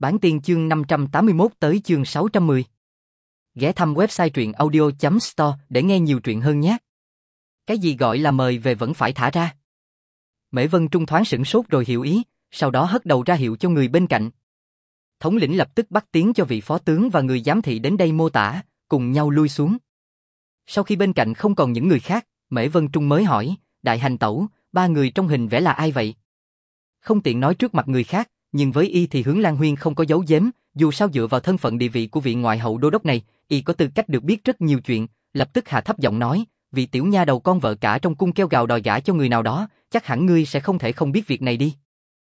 Bản tiên chương 581 tới chương 610. Ghé thăm website truyện audio.store để nghe nhiều truyện hơn nhé. Cái gì gọi là mời về vẫn phải thả ra? Mễ Vân Trung thoáng sửng sốt rồi hiểu ý, sau đó hất đầu ra hiệu cho người bên cạnh. Thống lĩnh lập tức bắt tiếng cho vị phó tướng và người giám thị đến đây mô tả, cùng nhau lui xuống. Sau khi bên cạnh không còn những người khác, Mễ Vân Trung mới hỏi, đại hành tẩu, ba người trong hình vẽ là ai vậy? Không tiện nói trước mặt người khác, nhưng với y thì Hướng Lan Huyên không có giấu giếm, dù sao dựa vào thân phận địa vị của vị ngoại hậu đô đốc này, y có tư cách được biết rất nhiều chuyện, lập tức hạ thấp giọng nói, vị tiểu nha đầu con vợ cả trong cung kêu gào đòi gả cho người nào đó, chắc hẳn ngươi sẽ không thể không biết việc này đi.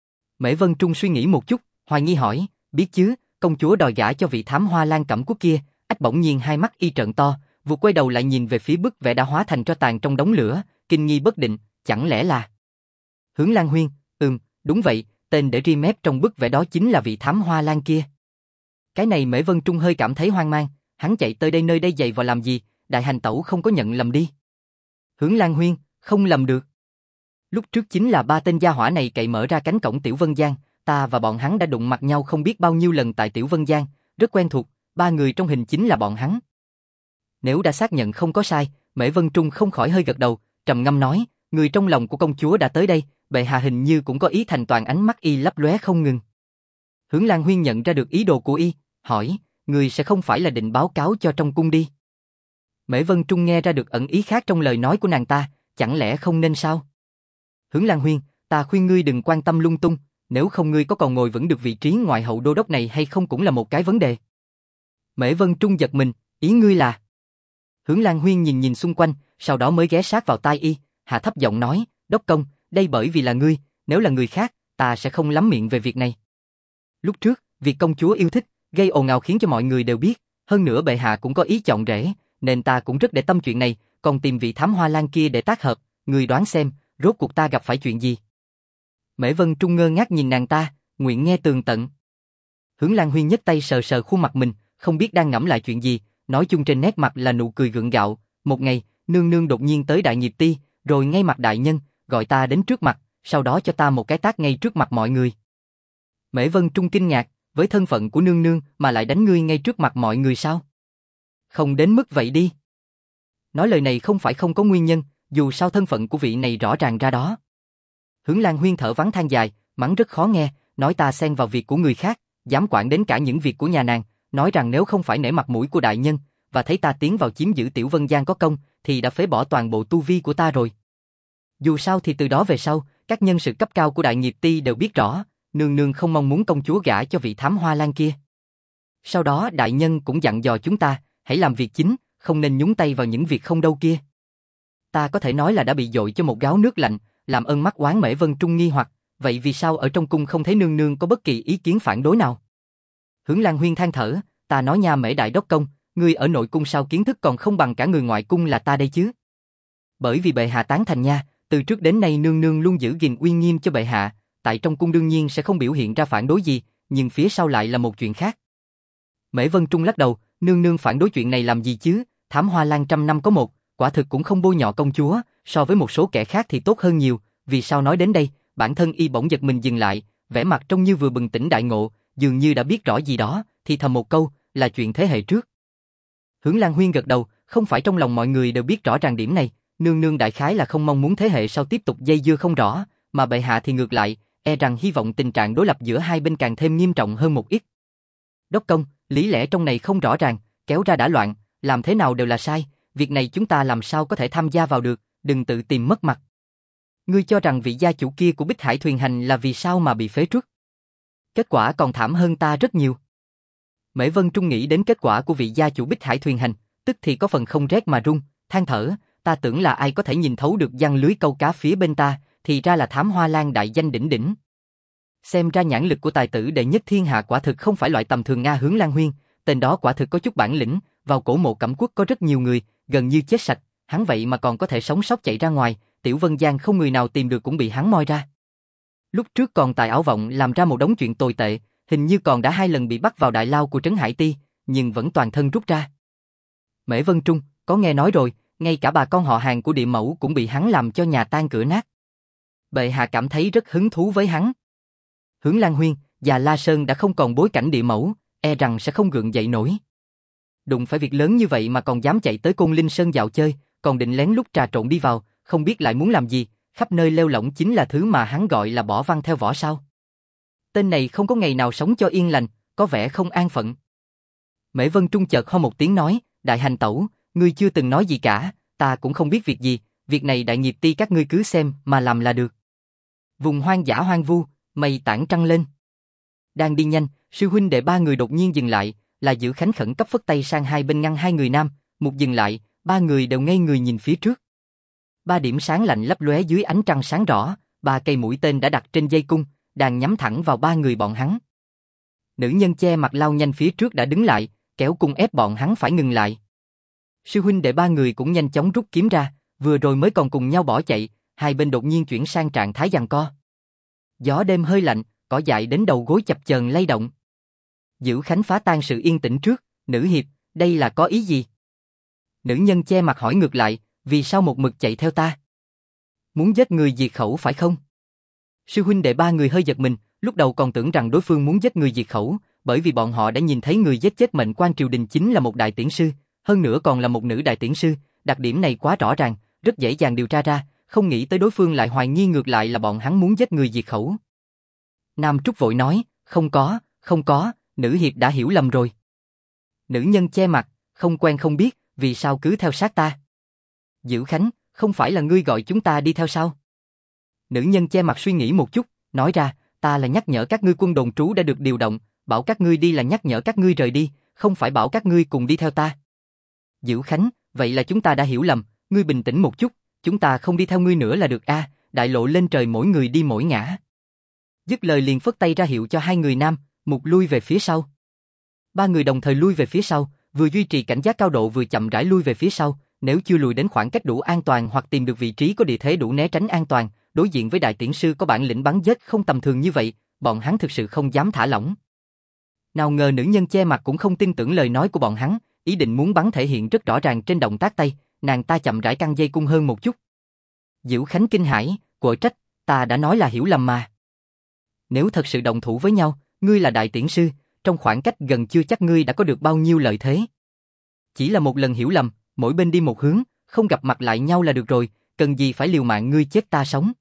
Mễ Vân Trung suy nghĩ một chút, hoài nghi hỏi, biết chứ, công chúa đòi gả cho vị thám hoa Lan Cẩm Quốc kia. Ách bỗng nhiên hai mắt y trợn to, vụt quay đầu lại nhìn về phía bức vẽ đã hóa thành tro tàn trong đống lửa, kinh nghi bất định, chẳng lẽ là Hướng Lan Huyên? Đúng vậy, tên để ri mép trong bức vẽ đó chính là vị thám hoa Lan kia. Cái này Mễ Vân Trung hơi cảm thấy hoang mang, hắn chạy tới đây nơi đây giày vào làm gì, đại hành tẩu không có nhận lầm đi. Hướng Lan Huyên, không lầm được. Lúc trước chính là ba tên gia hỏa này cậy mở ra cánh cổng Tiểu Vân Giang, ta và bọn hắn đã đụng mặt nhau không biết bao nhiêu lần tại Tiểu Vân Giang, rất quen thuộc, ba người trong hình chính là bọn hắn. Nếu đã xác nhận không có sai, Mễ Vân Trung không khỏi hơi gật đầu, trầm ngâm nói, người trong lòng của công chúa đã tới đây, bệ hạ hình như cũng có ý thành toàn, ánh mắt y lấp lóe không ngừng. Hướng Lan Huyên nhận ra được ý đồ của y, hỏi, người sẽ không phải là định báo cáo cho trong cung đi? Mễ Vân Trung nghe ra được ẩn ý khác trong lời nói của nàng ta, chẳng lẽ không nên sao? Hướng Lan Huyên, ta khuyên ngươi đừng quan tâm lung tung, nếu không ngươi có còn ngồi vững được vị trí ngoại hậu đô đốc này hay không cũng là một cái vấn đề. Mễ Vân Trung giật mình, ý ngươi là? Hướng Lan Huyên nhìn xung quanh, sau đó mới ghé sát vào tai y, hạ thấp giọng nói, đốc công, đây bởi vì là ngươi, nếu là người khác, ta sẽ không lắm miệng về việc này. Lúc trước, việc công chúa yêu thích, gây ồn ào khiến cho mọi người đều biết, hơn nữa bệ hạ cũng có ý chọn rể, nên ta cũng rất để tâm chuyện này, còn tìm vị thám hoa Lan kia để tác hợp, ngươi đoán xem, rốt cuộc ta gặp phải chuyện gì? Mễ Vân Trung ngơ ngác nhìn nàng ta, nguyện nghe tường tận. Hướng Lan Huyên nhấc tay sờ sờ khuôn mặt mình, không biết đang ngẫm lại chuyện gì, nói chung trên nét mặt là nụ cười gượng gạo. Một ngày, nương nương đột nhiên tới Đại Nghiệp Ti, rồi ngay mặt đại nhân, gọi ta đến trước mặt, sau đó cho ta một cái tát ngay trước mặt mọi người. Mễ Vân Trung kinh ngạc, với thân phận của nương nương mà lại đánh ngươi ngay trước mặt mọi người sao? Không đến mức vậy đi. Nói lời này không phải không có nguyên nhân, dù sao thân phận của vị này rõ ràng ra đó. Hướng Lan Huyên thở vắng than dài, mắng rất khó nghe, nói ta xen vào việc của người khác, dám quản đến cả những việc của nhà nàng, nói rằng nếu không phải nể mặt mũi của đại nhân, và thấy ta tiến vào chiếm giữ Tiểu Vân Giang có công, thì đã phế bỏ toàn bộ tu vi của ta rồi. Dù sao thì từ đó về sau, các nhân sự cấp cao của Đại Nghiệp Ti đều biết rõ, nương nương không mong muốn công chúa gả cho vị thám hoa Lan kia. Sau đó đại nhân cũng dặn dò chúng ta, hãy làm việc chính, không nên nhúng tay vào những việc không đâu kia. Ta có thể nói là đã bị dội cho một gáo nước lạnh, làm ơn mắt oán Mễ Vân Trung nghi hoặc, vậy vì sao ở trong cung không thấy nương nương có bất kỳ ý kiến phản đối nào? Hướng Lan Huyên than thở, ta nói nha Mễ đại đốc công, ngươi ở nội cung sao kiến thức còn không bằng cả người ngoại cung là ta đây chứ? Bởi vì bệ hạ tán thành nha, từ trước đến nay nương nương luôn giữ gìn uy nghiêm cho bệ hạ, tại trong cung đương nhiên sẽ không biểu hiện ra phản đối gì, nhưng phía sau lại là một chuyện khác. Mễ Vân Trung lắc đầu, nương nương phản đối chuyện này làm gì chứ, thám hoa Lan trăm năm có một, quả thực cũng không bôi nhọ công chúa, so với một số kẻ khác thì tốt hơn nhiều, vì sao nói đến đây, bản thân y bỗng giật mình dừng lại, vẻ mặt trông như vừa bừng tỉnh đại ngộ, dường như đã biết rõ gì đó, thì thầm một câu, là chuyện thế hệ trước. Hướng Lan Huyên gật đầu, không phải trong lòng mọi người đều biết rõ ràng điểm này, nương nương đại khái là không mong muốn thế hệ sau tiếp tục dây dưa không rõ, mà bệ hạ thì ngược lại, e rằng hy vọng tình trạng đối lập giữa hai bên càng thêm nghiêm trọng hơn một ít. Đốc công, lý lẽ trong này không rõ ràng, kéo ra đã loạn, làm thế nào đều là sai, việc này chúng ta làm sao có thể tham gia vào được, đừng tự tìm mất mặt. Ngươi cho rằng vị gia chủ kia của Bích Hải Thuyền Hành là vì sao mà bị phế truất? Kết quả còn thảm hơn ta rất nhiều. Mễ Vân Trung nghĩ đến kết quả của vị gia chủ Bích Hải Thuyền Hành, tức thì có phần không rét mà run, than thở, ta tưởng là ai có thể nhìn thấu được giăng lưới câu cá phía bên ta, thì ra là thám hoa Lan đại danh đỉnh đỉnh. Xem ra nhãn lực của tài tử đệ nhất thiên hạ quả thực không phải loại tầm thường. Nga Hướng Lan Huyên, tên đó quả thực có chút bản lĩnh, vào cổ mộ Cẩm Quốc có rất nhiều người, gần như chết sạch, hắn vậy mà còn có thể sống sót chạy ra ngoài, Tiểu Vân Giang không người nào tìm được cũng bị hắn moi ra. Lúc trước còn tài ảo vọng làm ra một đống chuyện tồi tệ, hình như còn đã 2 lần bị bắt vào đại lao của Trấn Hải Ti, nhưng vẫn toàn thân rút ra. Mễ Vân Trung, có nghe nói rồi, ngay cả bà con họ hàng của địa mẫu cũng bị hắn làm cho nhà tan cửa nát. Bệ hạ cảm thấy rất hứng thú với hắn. Hướng Lan Huyên, Già La Sơn đã không còn bối cảnh địa mẫu, e rằng sẽ không gượng dậy nổi. Đụng phải việc lớn như vậy mà còn dám chạy tới Côn Linh Sơn dạo chơi, còn định lén lút trà trộn đi vào, không biết lại muốn làm gì, khắp nơi lêu lỏng chính là thứ mà hắn gọi là bỏ văn theo vỏ sao. Tên này không có ngày nào sống cho yên lành, có vẻ không an phận. Mễ Vân Trung chợt ho một tiếng nói, đại hành tẩu, ngươi chưa từng nói gì cả, ta cũng không biết việc gì, việc này đại nghiệp ti các ngươi cứ xem mà làm là được. Vùng hoang dã hoang vu, mây tản trăng lên. Đang đi nhanh, sư huynh đệ ba người đột nhiên dừng lại, là Dữ Khánh khẩn cấp phất tay sang hai bên ngăn hai người nam, một dừng lại, ba người đều ngây người nhìn phía trước. Ba điểm sáng lạnh lấp lóe dưới ánh trăng sáng rõ, ba cây mũi tên đã đặt trên dây cung, đang nhắm thẳng vào ba người bọn hắn. Nữ nhân che mặt lao nhanh phía trước đã đứng lại, kéo cung ép bọn hắn phải ngừng lại. Sư huynh đệ ba người cũng nhanh chóng rút kiếm ra, vừa rồi mới còn cùng nhau bỏ chạy, hai bên đột nhiên chuyển sang trạng thái giằng co. Gió đêm hơi lạnh, cỏ dại đến đầu gối chập chờn lay động. Dữ Khánh phá tan sự yên tĩnh trước, nữ hiệp, đây là có ý gì? Nữ nhân che mặt hỏi ngược lại, vì sao một mực chạy theo ta? Muốn giết người diệt khẩu phải không? Sư huynh đệ ba người hơi giật mình, lúc đầu còn tưởng rằng đối phương muốn giết người diệt khẩu, bởi vì bọn họ đã nhìn thấy người giết chết mệnh quan triều đình chính là một đại tiễn sư, hơn nữa còn là một nữ đại tiễn sư, đặc điểm này quá rõ ràng, rất dễ dàng điều tra ra, không nghĩ tới đối phương lại hoài nghi ngược lại là bọn hắn muốn giết người diệt khẩu. Nam Trúc vội nói, không có, nữ hiệp đã hiểu lầm rồi. Nữ nhân che mặt, không quen không biết, vì sao cứ theo sát ta? Dữ Khánh, không phải là ngươi gọi chúng ta đi theo sao? Nữ nhân che mặt suy nghĩ một chút, nói ra, ta là nhắc nhở các ngươi quân đồn trú đã được điều động, bảo các ngươi đi là nhắc nhở các ngươi rời đi, không phải bảo các ngươi cùng đi theo ta. Dữ Khánh, vậy là chúng ta đã hiểu lầm, ngươi bình tĩnh một chút, chúng ta không đi theo ngươi nữa là được a, đại lộ lên trời mỗi người đi mỗi ngã. Dứt lời liền phất tay ra hiệu cho hai người nam, mục lui về phía sau. Ba người đồng thời lui về phía sau, vừa duy trì cảnh giác cao độ vừa chậm rãi lui về phía sau, nếu chưa lùi đến khoảng cách đủ an toàn hoặc tìm được vị trí có địa thế đủ né tránh an toàn, đối diện với đại tiễn sư có bản lĩnh bắn giết không tầm thường như vậy, bọn hắn thực sự không dám thả lỏng. Nào ngờ nữ nhân che mặt cũng không tin tưởng lời nói của bọn hắn, ý định muốn bắn thể hiện rất rõ ràng trên động tác tay, nàng ta chậm rãi căng dây cung hơn một chút. Dữ Khánh kinh hãi, quở trách, ta đã nói là hiểu lầm mà. Nếu thật sự động thủ với nhau, ngươi là đại tiễn sư, trong khoảng cách gần chưa chắc ngươi đã có được bao nhiêu lợi thế. Chỉ là một lần hiểu lầm, mỗi bên đi một hướng, không gặp mặt lại nhau là được rồi, cần gì phải liều mạng ngươi chết ta sống.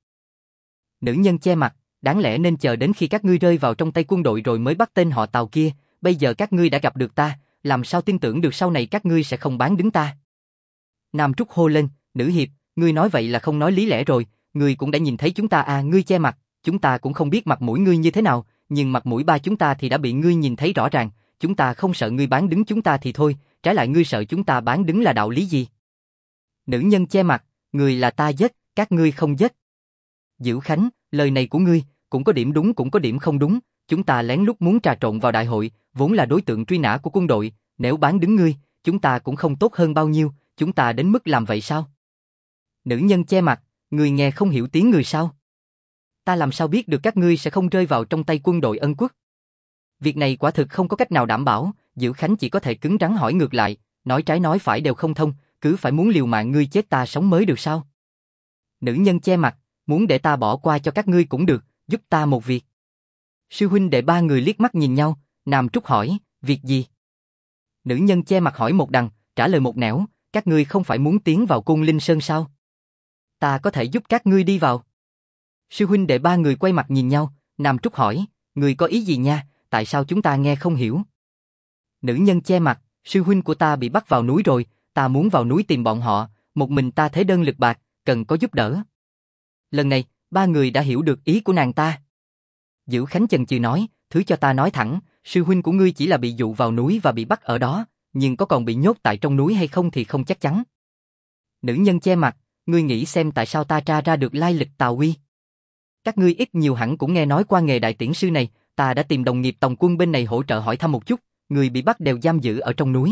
Nữ nhân che mặt, đáng lẽ nên chờ đến khi các ngươi rơi vào trong tay quân đội rồi mới bắt tên họ Tào kia, bây giờ các ngươi đã gặp được ta, làm sao tin tưởng được sau này các ngươi sẽ không bán đứng ta. Nam Trúc hô lên, nữ hiệp, ngươi nói vậy là không nói lý lẽ rồi, ngươi cũng đã nhìn thấy chúng ta à, ngươi che mặt, chúng ta cũng không biết mặt mũi ngươi như thế nào, nhưng mặt mũi ba chúng ta thì đã bị ngươi nhìn thấy rõ ràng, chúng ta không sợ ngươi bán đứng chúng ta thì thôi, trái lại ngươi sợ chúng ta bán đứng là đạo lý gì? Nữ nhân che mặt, người là ta giết, các ngươi không giết. Dữ Khánh, lời này của ngươi, cũng có điểm đúng cũng có điểm không đúng, chúng ta lén lút muốn trà trộn vào đại hội, vốn là đối tượng truy nã của quân đội, nếu bán đứng ngươi, chúng ta cũng không tốt hơn bao nhiêu, chúng ta đến mức làm vậy sao? Nữ nhân che mặt, ngươi nghe không hiểu tiếng người sao? Ta làm sao biết được các ngươi sẽ không rơi vào trong tay quân đội Ân Quốc? Việc này quả thực không có cách nào đảm bảo, Dữ Khánh chỉ có thể cứng rắn hỏi ngược lại, nói trái nói phải đều không thông, cứ phải muốn liều mạng ngươi chết ta sống mới được sao? Nữ nhân che mặt, muốn để ta bỏ qua cho các ngươi cũng được, giúp ta một việc. Sư huynh đệ ba người liếc mắt nhìn nhau, Nam Trúc hỏi, việc gì? Nữ nhân che mặt hỏi một đằng, trả lời một nẻo, các ngươi không phải muốn tiến vào Côn Linh Sơn sao? Ta có thể giúp các ngươi đi vào. Sư huynh đệ ba người quay mặt nhìn nhau, Nam Trúc hỏi, người có ý gì nha, tại sao chúng ta nghe không hiểu? Nữ nhân che mặt, sư huynh của ta bị bắt vào núi rồi, ta muốn vào núi tìm bọn họ, một mình ta thế đơn lực bạc, cần có giúp đỡ. Lần này, ba người đã hiểu được ý của nàng ta. Dữ Khánh chần chừ nói, thứ cho ta nói thẳng, sư huynh của ngươi chỉ là bị dụ vào núi và bị bắt ở đó, nhưng có còn bị nhốt tại trong núi hay không thì không chắc chắn. Nữ nhân che mặt, ngươi nghĩ xem tại sao ta tra ra được lai lịch Tào Uy? Các ngươi ít nhiều hẳn cũng nghe nói qua nghề đại tiễn sư này, ta đã tìm đồng nghiệp Tòng quân bên này hỗ trợ hỏi thăm một chút, người bị bắt đều giam giữ ở trong núi.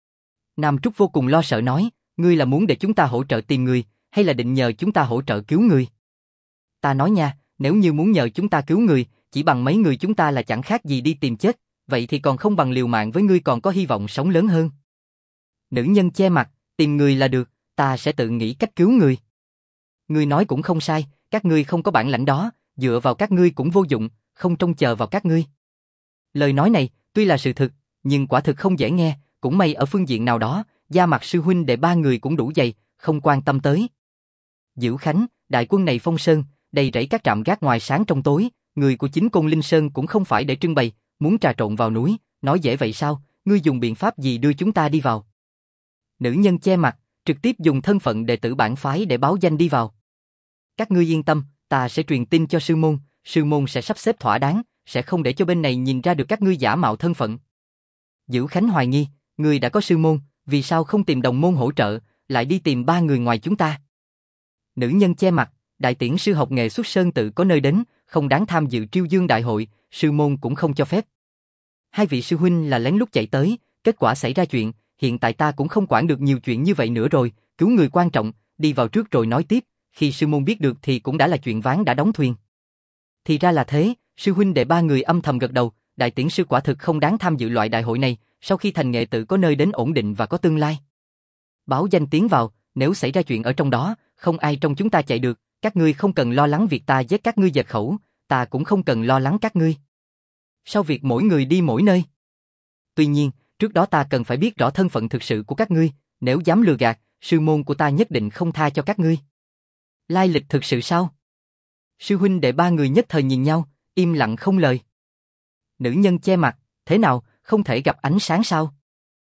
Nam Trúc vô cùng lo sợ nói, ngươi là muốn để chúng ta hỗ trợ tìm người, hay là định nhờ chúng ta hỗ trợ cứu người? Ta nói nha, nếu như muốn nhờ chúng ta cứu người, chỉ bằng mấy người chúng ta là chẳng khác gì đi tìm chết, vậy thì còn không bằng liều mạng với ngươi còn có hy vọng sống lớn hơn. Nữ nhân che mặt, tìm người là được, ta sẽ tự nghĩ cách cứu người. Ngươi nói cũng không sai, các ngươi không có bản lãnh đó, dựa vào các ngươi cũng vô dụng, không trông chờ vào các ngươi. Lời nói này, tuy là sự thực, nhưng quả thực không dễ nghe, cũng may ở phương diện nào đó, da mặt sư huynh đệ ba người cũng đủ dày, không quan tâm tới. Dữ Khánh, đại quân này phong sơn, đầy rẫy các trạm gác ngoài sáng trong tối, người của chính Côn Linh Sơn cũng không phải để trưng bày, muốn trà trộn vào núi, nói dễ vậy sao, ngươi dùng biện pháp gì đưa chúng ta đi vào? Nữ nhân che mặt, trực tiếp dùng thân phận đệ tử bản phái để báo danh đi vào. Các ngươi yên tâm, ta sẽ truyền tin cho sư môn sẽ sắp xếp thỏa đáng, sẽ không để cho bên này nhìn ra được các ngươi giả mạo thân phận. Dữ Khánh hoài nghi, ngươi đã có sư môn, vì sao không tìm đồng môn hỗ trợ, lại đi tìm ba người ngoài chúng ta? Nữ nhân che mặt, đại tiễn sư học nghệ xuất sơn tự có nơi đến, không đáng tham dự triêu dương đại hội, sư môn cũng không cho phép. Hai vị sư huynh là lén lút chạy tới, kết quả xảy ra chuyện, hiện tại ta cũng không quản được nhiều chuyện như vậy nữa rồi, cứu người quan trọng, đi vào trước rồi nói tiếp, khi sư môn biết được thì cũng đã là chuyện ván đã đóng thuyền. Thì ra là thế, sư huynh đệ ba người âm thầm gật đầu, đại tiễn sư quả thực không đáng tham dự loại đại hội này, sau khi thành nghệ tự có nơi đến ổn định và có tương lai. Báo danh tiến vào, nếu xảy ra chuyện ở trong đó, không ai trong chúng ta chạy được, các ngươi không cần lo lắng việc ta giết các ngươi giật khẩu, ta cũng không cần lo lắng các ngươi. Sau việc mỗi người đi mỗi nơi. Tuy nhiên, trước đó ta cần phải biết rõ thân phận thực sự của các ngươi, nếu dám lừa gạt, sư môn của ta nhất định không tha cho các ngươi. Lai lịch thực sự sao? Sư huynh đệ ba người nhất thời nhìn nhau, im lặng không lời. Nữ nhân che mặt, thế nào, không thể gặp ánh sáng sao?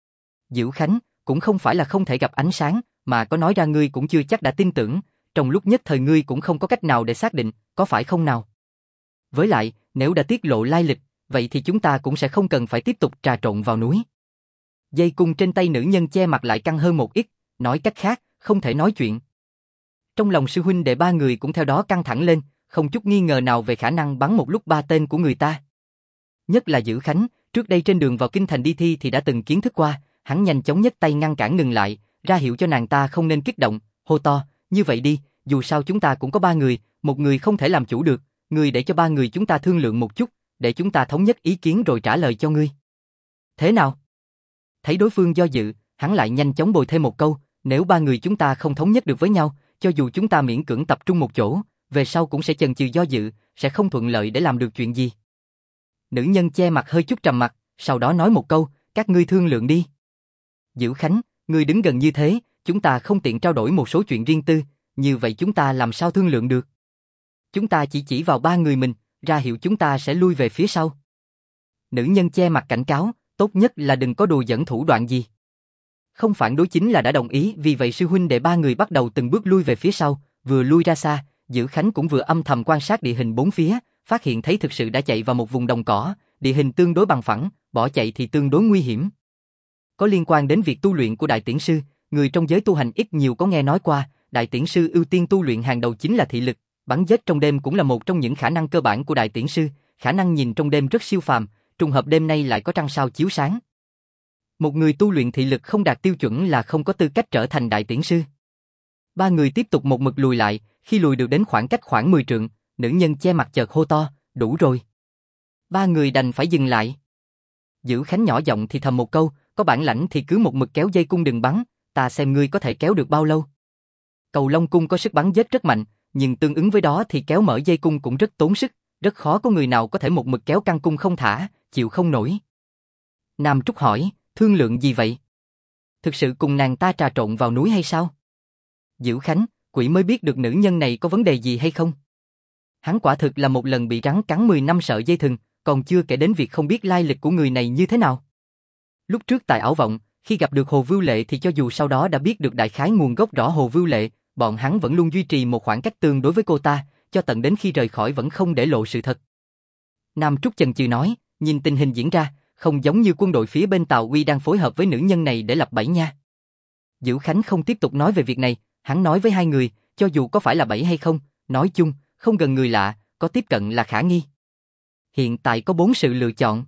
Dữ Khánh, cũng không phải là không thể gặp ánh sáng, mà có nói ra ngươi cũng chưa chắc đã tin tưởng, trong lúc nhất thời ngươi cũng không có cách nào để xác định, có phải không nào? Với lại, nếu đã tiết lộ lai lịch, vậy thì chúng ta cũng sẽ không cần phải tiếp tục trà trộn vào núi. Dây cung trên tay nữ nhân che mặt lại căng hơn một ít, nói cách khác, không thể nói chuyện. Trong lòng sư huynh đệ ba người cũng theo đó căng thẳng lên, không chút nghi ngờ nào về khả năng bắn một lúc ba tên của người ta. Nhất là Dữ Khánh, trước đây trên đường vào kinh thành đi thi thì đã từng kiến thức qua, hắn nhanh chóng nhất tay ngăn cản ngừng lại, ra hiệu cho nàng ta không nên kích động, hô to, như vậy đi, dù sao chúng ta cũng có ba người, một người không thể làm chủ được, ngươi để cho ba người chúng ta thương lượng một chút, để chúng ta thống nhất ý kiến rồi trả lời cho ngươi. Thế nào? Thấy đối phương do dự, hắn lại nhanh chóng bồi thêm một câu, nếu ba người chúng ta không thống nhất được với nhau, cho dù chúng ta miễn cưỡng tập trung một chỗ, về sau cũng sẽ chần chừ do dự, sẽ không thuận lợi để làm được chuyện gì. Nữ nhân che mặt hơi chút trầm mặt, sau đó nói một câu, các ngươi thương lượng đi. Dữ Khánh, ngươi đứng gần như thế, chúng ta không tiện trao đổi một số chuyện riêng tư, như vậy chúng ta làm sao thương lượng được? Chúng ta chỉ vào ba người mình, ra hiệu chúng ta sẽ lui về phía sau. Nữ nhân che mặt cảnh cáo, tốt nhất là đừng có đùa dẫn thủ đoạn gì. Không phản đối chính là đã đồng ý, vì vậy sư huynh đệ ba người bắt đầu từng bước lui về phía sau, vừa lui ra xa, Dữ Khánh cũng vừa âm thầm quan sát địa hình bốn phía, phát hiện thấy thực sự đã chạy vào một vùng đồng cỏ, địa hình tương đối bằng phẳng, bỏ chạy thì tương đối nguy hiểm. Có liên quan đến việc tu luyện của đại tiễn sư, người trong giới tu hành ít nhiều có nghe nói qua, đại tiễn sư ưu tiên tu luyện hàng đầu chính là thị lực, bắn giết trong đêm cũng là một trong những khả năng cơ bản của đại tiễn sư, khả năng nhìn trong đêm rất siêu phàm, trùng hợp đêm nay lại có trăng sao chiếu sáng. Một người tu luyện thị lực không đạt tiêu chuẩn là không có tư cách trở thành đại tiễn sư. Ba người tiếp tục một mực lùi lại, khi lùi được đến khoảng cách khoảng 10 trượng, nữ nhân che mặt chợt hô to, đủ rồi. Ba người đành phải dừng lại. Dữ Khánh nhỏ giọng thì thầm một câu, có bản lãnh thì cứ một mực kéo dây cung đừng bắn, ta xem ngươi có thể kéo được bao lâu. Cầu Long cung có sức bắn giết rất mạnh, nhưng tương ứng với đó thì kéo mở dây cung cũng rất tốn sức, rất khó có người nào có thể một mực kéo căng cung không thả, chịu không nổi. Nam Trúc hỏi, thương lượng gì vậy? Thực sự cùng nàng ta trà trộn vào núi hay sao? Dữ Khánh, quỷ mới biết được nữ nhân này có vấn đề gì hay không. Hắn quả thực là một lần bị rắn cắn 10 năm sợi dây thừng, còn chưa kể đến việc không biết lai lịch của người này như thế nào. Lúc trước tại Ảo Vọng, khi gặp được Hồ Vưu Lệ thì cho dù sau đó đã biết được đại khái nguồn gốc rõ Hồ Vưu Lệ, bọn hắn vẫn luôn duy trì một khoảng cách tương đối với cô ta, cho tận đến khi rời khỏi vẫn không để lộ sự thật. Nam Trúc chần chừ nói, nhìn tình hình diễn ra, không giống như quân đội phía bên Tào Uy đang phối hợp với nữ nhân này để lập bẫy nha. Dữ Khánh không tiếp tục nói về việc này, hắn nói với hai người, cho dù có phải là bẫy hay không, nói chung, không gần người lạ, có tiếp cận là khả nghi. Hiện tại có 4 sự lựa chọn.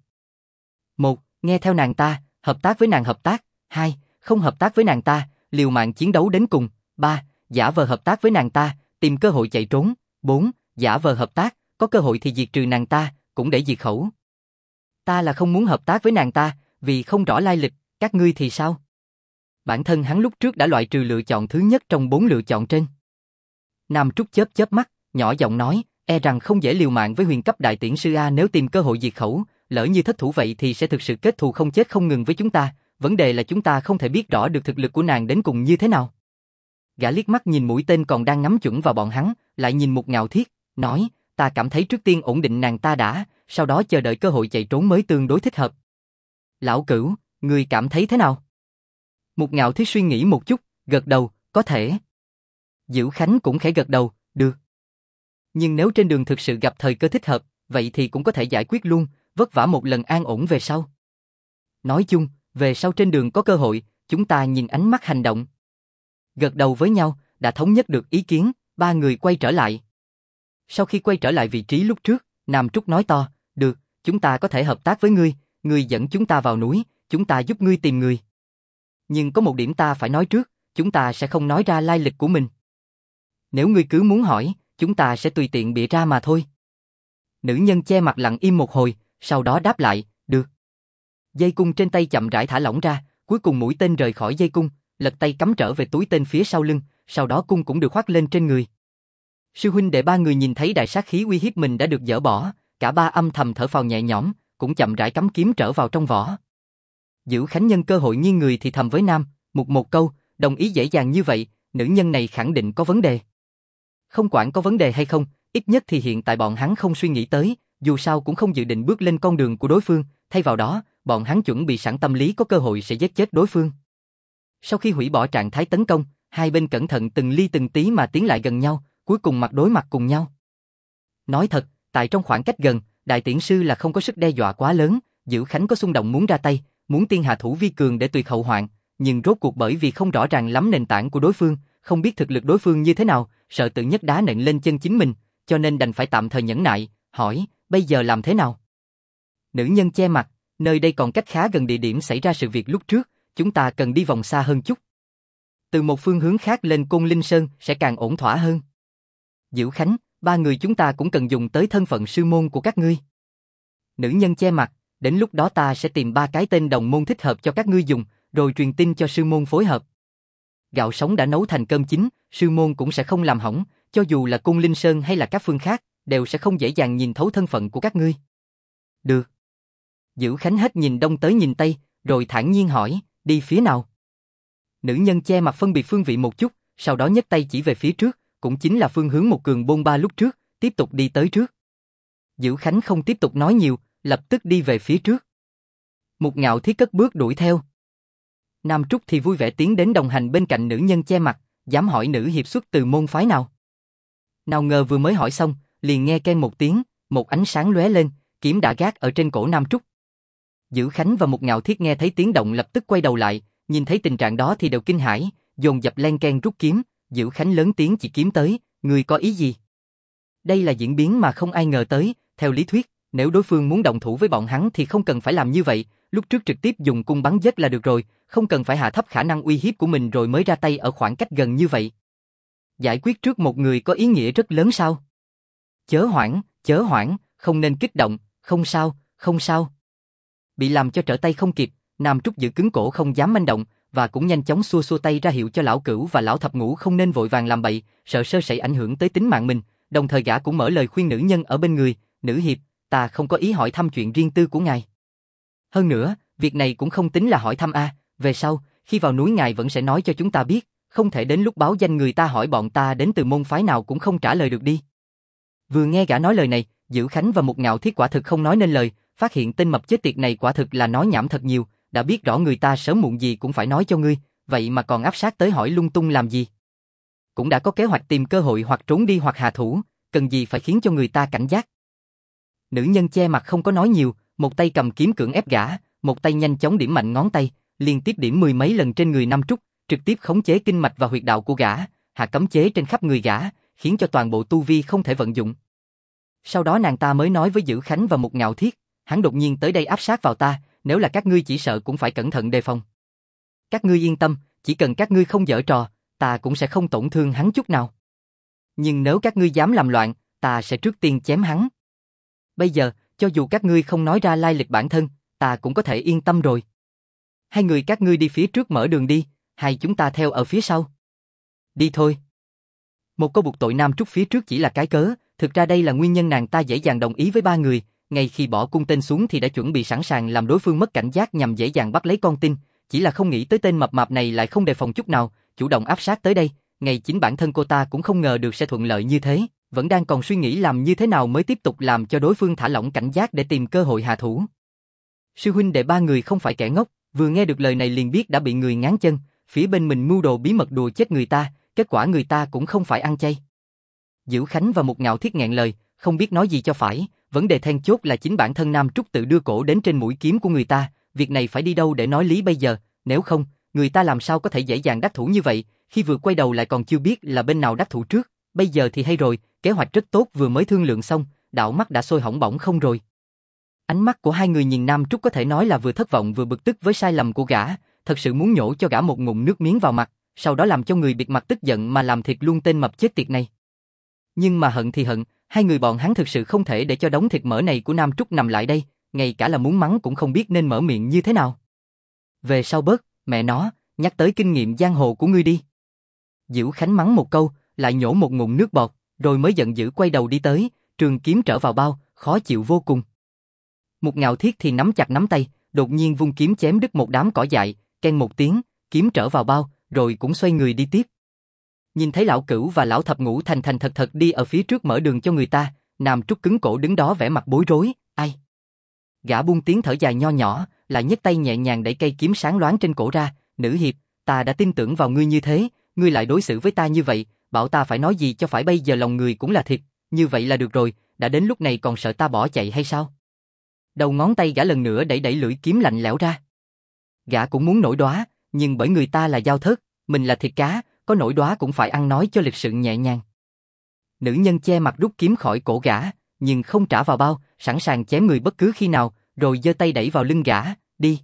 1. Nghe theo nàng ta, hợp tác với nàng hợp tác. 2. Không hợp tác với nàng ta, liều mạng chiến đấu đến cùng. 3. Giả vờ hợp tác với nàng ta, tìm cơ hội chạy trốn. 4. Giả vờ hợp tác, có cơ hội thì diệt trừ nàng ta, cũng để diệt khẩu. Ta là không muốn hợp tác với nàng ta, vì không rõ lai lịch, các ngươi thì sao? Bản thân hắn lúc trước đã loại trừ lựa chọn thứ nhất trong 4 lựa chọn trên. Nam Trúc chớp chớp mắt, nhỏ giọng nói, e rằng không dễ liều mạng với huyền cấp đại tiễn sư A nếu tìm cơ hội diệt khẩu, lỡ như thất thủ vậy thì sẽ thực sự kết thù không chết không ngừng với chúng ta, vấn đề là chúng ta không thể biết rõ được thực lực của nàng đến cùng như thế nào. Gã liếc mắt nhìn mũi tên còn đang ngắm chuẩn vào bọn hắn, lại nhìn Mục Ngạo Thiết, nói, ta cảm thấy trước tiên ổn định nàng ta đã, sau đó chờ đợi cơ hội chạy trốn mới tương đối thích hợp. Lão Cửu, ngươi cảm thấy thế nào? Mục Ngạo Thiết suy nghĩ một chút, gật đầu, có thể. Dữ Khánh cũng khẽ gật đầu, được. Nhưng nếu trên đường thực sự gặp thời cơ thích hợp, vậy thì cũng có thể giải quyết luôn, vất vả một lần an ổn về sau. Nói chung, về sau trên đường có cơ hội, chúng ta nhìn ánh mắt hành động. Gật đầu với nhau, đã thống nhất được ý kiến, ba người quay trở lại. Sau khi quay trở lại vị trí lúc trước, Nam Trúc nói to, được, chúng ta có thể hợp tác với ngươi, ngươi dẫn chúng ta vào núi, chúng ta giúp ngươi tìm người. Nhưng có một điểm ta phải nói trước, chúng ta sẽ không nói ra lai lịch của mình. Nếu ngươi cứ muốn hỏi, chúng ta sẽ tùy tiện bịa ra mà thôi. Nữ nhân che mặt lặng im một hồi, sau đó đáp lại, được. Dây cung trên tay chậm rãi thả lỏng ra, cuối cùng mũi tên rời khỏi dây cung, lật tay cắm trở về túi tên phía sau lưng, sau đó cung cũng được khoác lên trên người. Sư huynh đệ ba người nhìn thấy đại sát khí uy hiếp mình đã được dỡ bỏ, cả ba âm thầm thở phào nhẹ nhõm, cũng chậm rãi cắm kiếm trở vào trong vỏ. Dữ Khánh nhân cơ hội nghiêng người thì thầm với Nam, một câu, đồng ý dễ dàng như vậy, nữ nhân này khẳng định có vấn đề. Không quản có vấn đề hay không, ít nhất thì hiện tại bọn hắn không suy nghĩ tới, dù sao cũng không dự định bước lên con đường của đối phương, thay vào đó, bọn hắn chuẩn bị sẵn tâm lý có cơ hội sẽ giết chết đối phương. Sau khi hủy bỏ trạng thái tấn công, hai bên cẩn thận từng ly từng tí mà tiến lại gần nhau, cuối cùng mặt đối mặt cùng nhau. Nói thật, tại trong khoảng cách gần, đại tiễn sư là không có sức đe dọa quá lớn, Dữ Khánh có xung động muốn ra tay, muốn tiên hạ thủ vi cường để tuyệt hậu hoạn, nhưng rốt cuộc bởi vì không rõ ràng lắm nền tảng của đối phương, không biết thực lực đối phương như thế nào, sợ tự nhất đá nện lên chân chính mình, cho nên đành phải tạm thời nhẫn nại, hỏi, bây giờ làm thế nào? Nữ nhân che mặt, nơi đây còn cách khá gần địa điểm xảy ra sự việc lúc trước, chúng ta cần đi vòng xa hơn chút. Từ một phương hướng khác lên Côn Linh Sơn sẽ càng ổn thỏa hơn. Dữ Khánh, ba người chúng ta cũng cần dùng tới thân phận sư môn của các ngươi. Nữ nhân che mặt, đến lúc đó ta sẽ tìm ba cái tên đồng môn thích hợp cho các ngươi dùng, rồi truyền tin cho sư môn phối hợp. Gạo sống đã nấu thành cơm chín, sư môn cũng sẽ không làm hỏng, cho dù là Côn Linh Sơn hay là các phương khác, đều sẽ không dễ dàng nhìn thấu thân phận của các ngươi. Được. Dữ Khánh hết nhìn đông tới nhìn tây, rồi thản nhiên hỏi, đi phía nào? Nữ nhân che mặt phân biệt phương vị một chút, sau đó nhấc tay chỉ về phía trước, cũng chính là phương hướng một cường bôn ba lúc trước, tiếp tục đi tới trước. Dữ Khánh không tiếp tục nói nhiều, lập tức đi về phía trước. Mục Ngạo Thiết cất bước đuổi theo. Nam Trúc thì vui vẻ tiến đến đồng hành bên cạnh nữ nhân che mặt, dám hỏi nữ hiệp xuất từ môn phái nào. Nào ngờ vừa mới hỏi xong, liền nghe keng một tiếng, một ánh sáng lóe lên, kiếm đã gác ở trên cổ Nam Trúc. Dữ Khánh và Mục Ngạo Thiết nghe thấy tiếng động lập tức quay đầu lại, nhìn thấy tình trạng đó thì đều kinh hãi, dồn dập len keng rút kiếm. Dữ Khánh lớn tiếng chỉ kiếm tới, người có ý gì? Đây là diễn biến mà không ai ngờ tới, theo lý thuyết, nếu đối phương muốn động thủ với bọn hắn thì không cần phải làm như vậy, lúc trước trực tiếp dùng cung bắn giết là được rồi, không cần phải hạ thấp khả năng uy hiếp của mình rồi mới ra tay ở khoảng cách gần như vậy. Giải quyết trước một người có ý nghĩa rất lớn sao? Chớ hoảng, không nên kích động, không sao, không sao. Bị làm cho trở tay không kịp, Nam Trúc giữ cứng cổ không dám manh động, và cũng nhanh chóng xua xua tay ra hiệu cho lão Cửu và lão Thập Ngũ không nên vội vàng làm bậy, sợ sơ sẩy ảnh hưởng tới tính mạng mình, đồng thời gã cũng mở lời khuyên nữ nhân ở bên người, nữ hiệp, ta không có ý hỏi thăm chuyện riêng tư của ngài. Hơn nữa, việc này cũng không tính là hỏi thăm về sau, khi vào núi ngài vẫn sẽ nói cho chúng ta biết, không thể đến lúc báo danh người ta hỏi bọn ta đến từ môn phái nào cũng không trả lời được đi. Vừa nghe gã nói lời này, Dữ Khánh và Mục Ngạo Thiết quả thực không nói nên lời, phát hiện tên mập chết tiệt này quả thực là nói nhảm thật nhiều, đã biết rõ người ta sớm muộn gì cũng phải nói cho ngươi, vậy mà còn áp sát tới hỏi lung tung làm gì? Cũng đã có kế hoạch tìm cơ hội hoặc trốn đi hoặc hạ thủ, cần gì phải khiến cho người ta cảnh giác? Nữ nhân che mặt không có nói nhiều, một tay cầm kiếm cưỡng ép gã, một tay nhanh chóng điểm mạnh ngón tay, liên tiếp điểm mười mấy lần trên người Nam Trúc, trực tiếp khống chế kinh mạch và huyệt đạo của gã, hạ cấm chế trên khắp người gã, khiến cho toàn bộ tu vi không thể vận dụng. Sau đó nàng ta mới nói với Dữ Khánh và Mục Ngạo Thiết, hắn đột nhiên tới đây áp sát vào ta, nếu là các ngươi chỉ sợ cũng phải cẩn thận đề phòng. Các ngươi yên tâm, chỉ cần các ngươi không giở trò, ta cũng sẽ không tổn thương hắn chút nào. Nhưng nếu các ngươi dám làm loạn, ta sẽ trước tiên chém hắn. Bây giờ, cho dù các ngươi không nói ra lai lịch bản thân, ta cũng có thể yên tâm rồi. Hai người các ngươi đi phía trước mở đường đi, hai chúng ta theo ở phía sau. Đi thôi. Một câu buộc tội Nam Trúc phía trước chỉ là cái cớ, Thực ra đây là nguyên nhân nàng ta dễ dàng đồng ý với ba người, ngay khi bỏ cung tên xuống thì đã chuẩn bị sẵn sàng làm đối phương mất cảnh giác nhằm dễ dàng bắt lấy con tin, chỉ là không nghĩ tới tên mập mạp này lại không đề phòng chút nào, chủ động áp sát tới đây, ngay chính bản thân cô ta cũng không ngờ được sẽ thuận lợi như thế, vẫn đang còn suy nghĩ làm như thế nào mới tiếp tục làm cho đối phương thả lỏng cảnh giác để tìm cơ hội hạ thủ. Sư huynh đệ ba người không phải kẻ ngốc, vừa nghe được lời này liền biết đã bị người ngáng chân, phía bên mình mưu đồ bí mật đùa chết người ta, kết quả người ta cũng không phải ăn chay. Diễu Khánh và Mục Ngạo Thiết nghẹn lời, không biết nói gì cho phải, vấn đề then chốt là chính bản thân Nam Trúc tự đưa cổ đến trên mũi kiếm của người ta, việc này phải đi đâu để nói lý bây giờ, nếu không, người ta làm sao có thể dễ dàng đắc thủ như vậy, khi vừa quay đầu lại còn chưa biết là bên nào đắc thủ trước, bây giờ thì hay rồi, kế hoạch rất tốt vừa mới thương lượng xong, đạo mắt đã sôi hỏng bỏng không rồi. Ánh mắt của hai người nhìn Nam Trúc có thể nói là vừa thất vọng vừa bực tức với sai lầm của gã, thật sự muốn nhổ cho gã một ngụm nước miếng vào mặt, sau đó làm cho người bịt mặt tức giận mà làm thịt luôn tên mập chết tiệt này. Nhưng mà hận thì hận, hai người bọn hắn thực sự không thể để cho đống thịt mỡ này của Nam Trúc nằm lại đây, ngay cả là muốn mắng cũng không biết nên mở miệng như thế nào. Về sau bớt, mẹ nó, nhắc tới kinh nghiệm giang hồ của ngươi đi. Diễu Khánh mắng một câu, lại nhổ một ngụm nước bọt, rồi mới giận dữ quay đầu đi tới, trường kiếm trở vào bao, khó chịu vô cùng. Mục Ngạo Thiết thì nắm chặt nắm tay, đột nhiên vung kiếm chém đứt một đám cỏ dại, keng một tiếng, kiếm trở vào bao, rồi cũng xoay người đi tiếp. Nhìn thấy lão Cửu và lão Thập Ngũ thành thành thật thật đi ở phía trước mở đường cho người ta, Nam Trúc cứng cổ đứng đó vẻ mặt bối rối, ai? Gã buông tiếng thở dài nho nhỏ, lại nhấc tay nhẹ nhàng đẩy cây kiếm sáng loáng trên cổ ra, nữ hiệp, ta đã tin tưởng vào ngươi như thế, ngươi lại đối xử với ta như vậy, bảo ta phải nói gì cho phải bây giờ lòng người cũng là thịt, như vậy là được rồi, đã đến lúc này còn sợ ta bỏ chạy hay sao? Đầu ngón tay gã lần nữa đẩy lưỡi kiếm lạnh lẽo ra. Gã cũng muốn nổi đoá, nhưng bởi người ta là dao thớt, mình là thịt cá, có nổi đoá cũng phải ăn nói cho lịch sự nhẹ nhàng. Nữ nhân che mặt rút kiếm khỏi cổ gã, nhưng không trả vào bao, sẵn sàng chém người bất cứ khi nào, rồi giơ tay đẩy vào lưng gã, đi.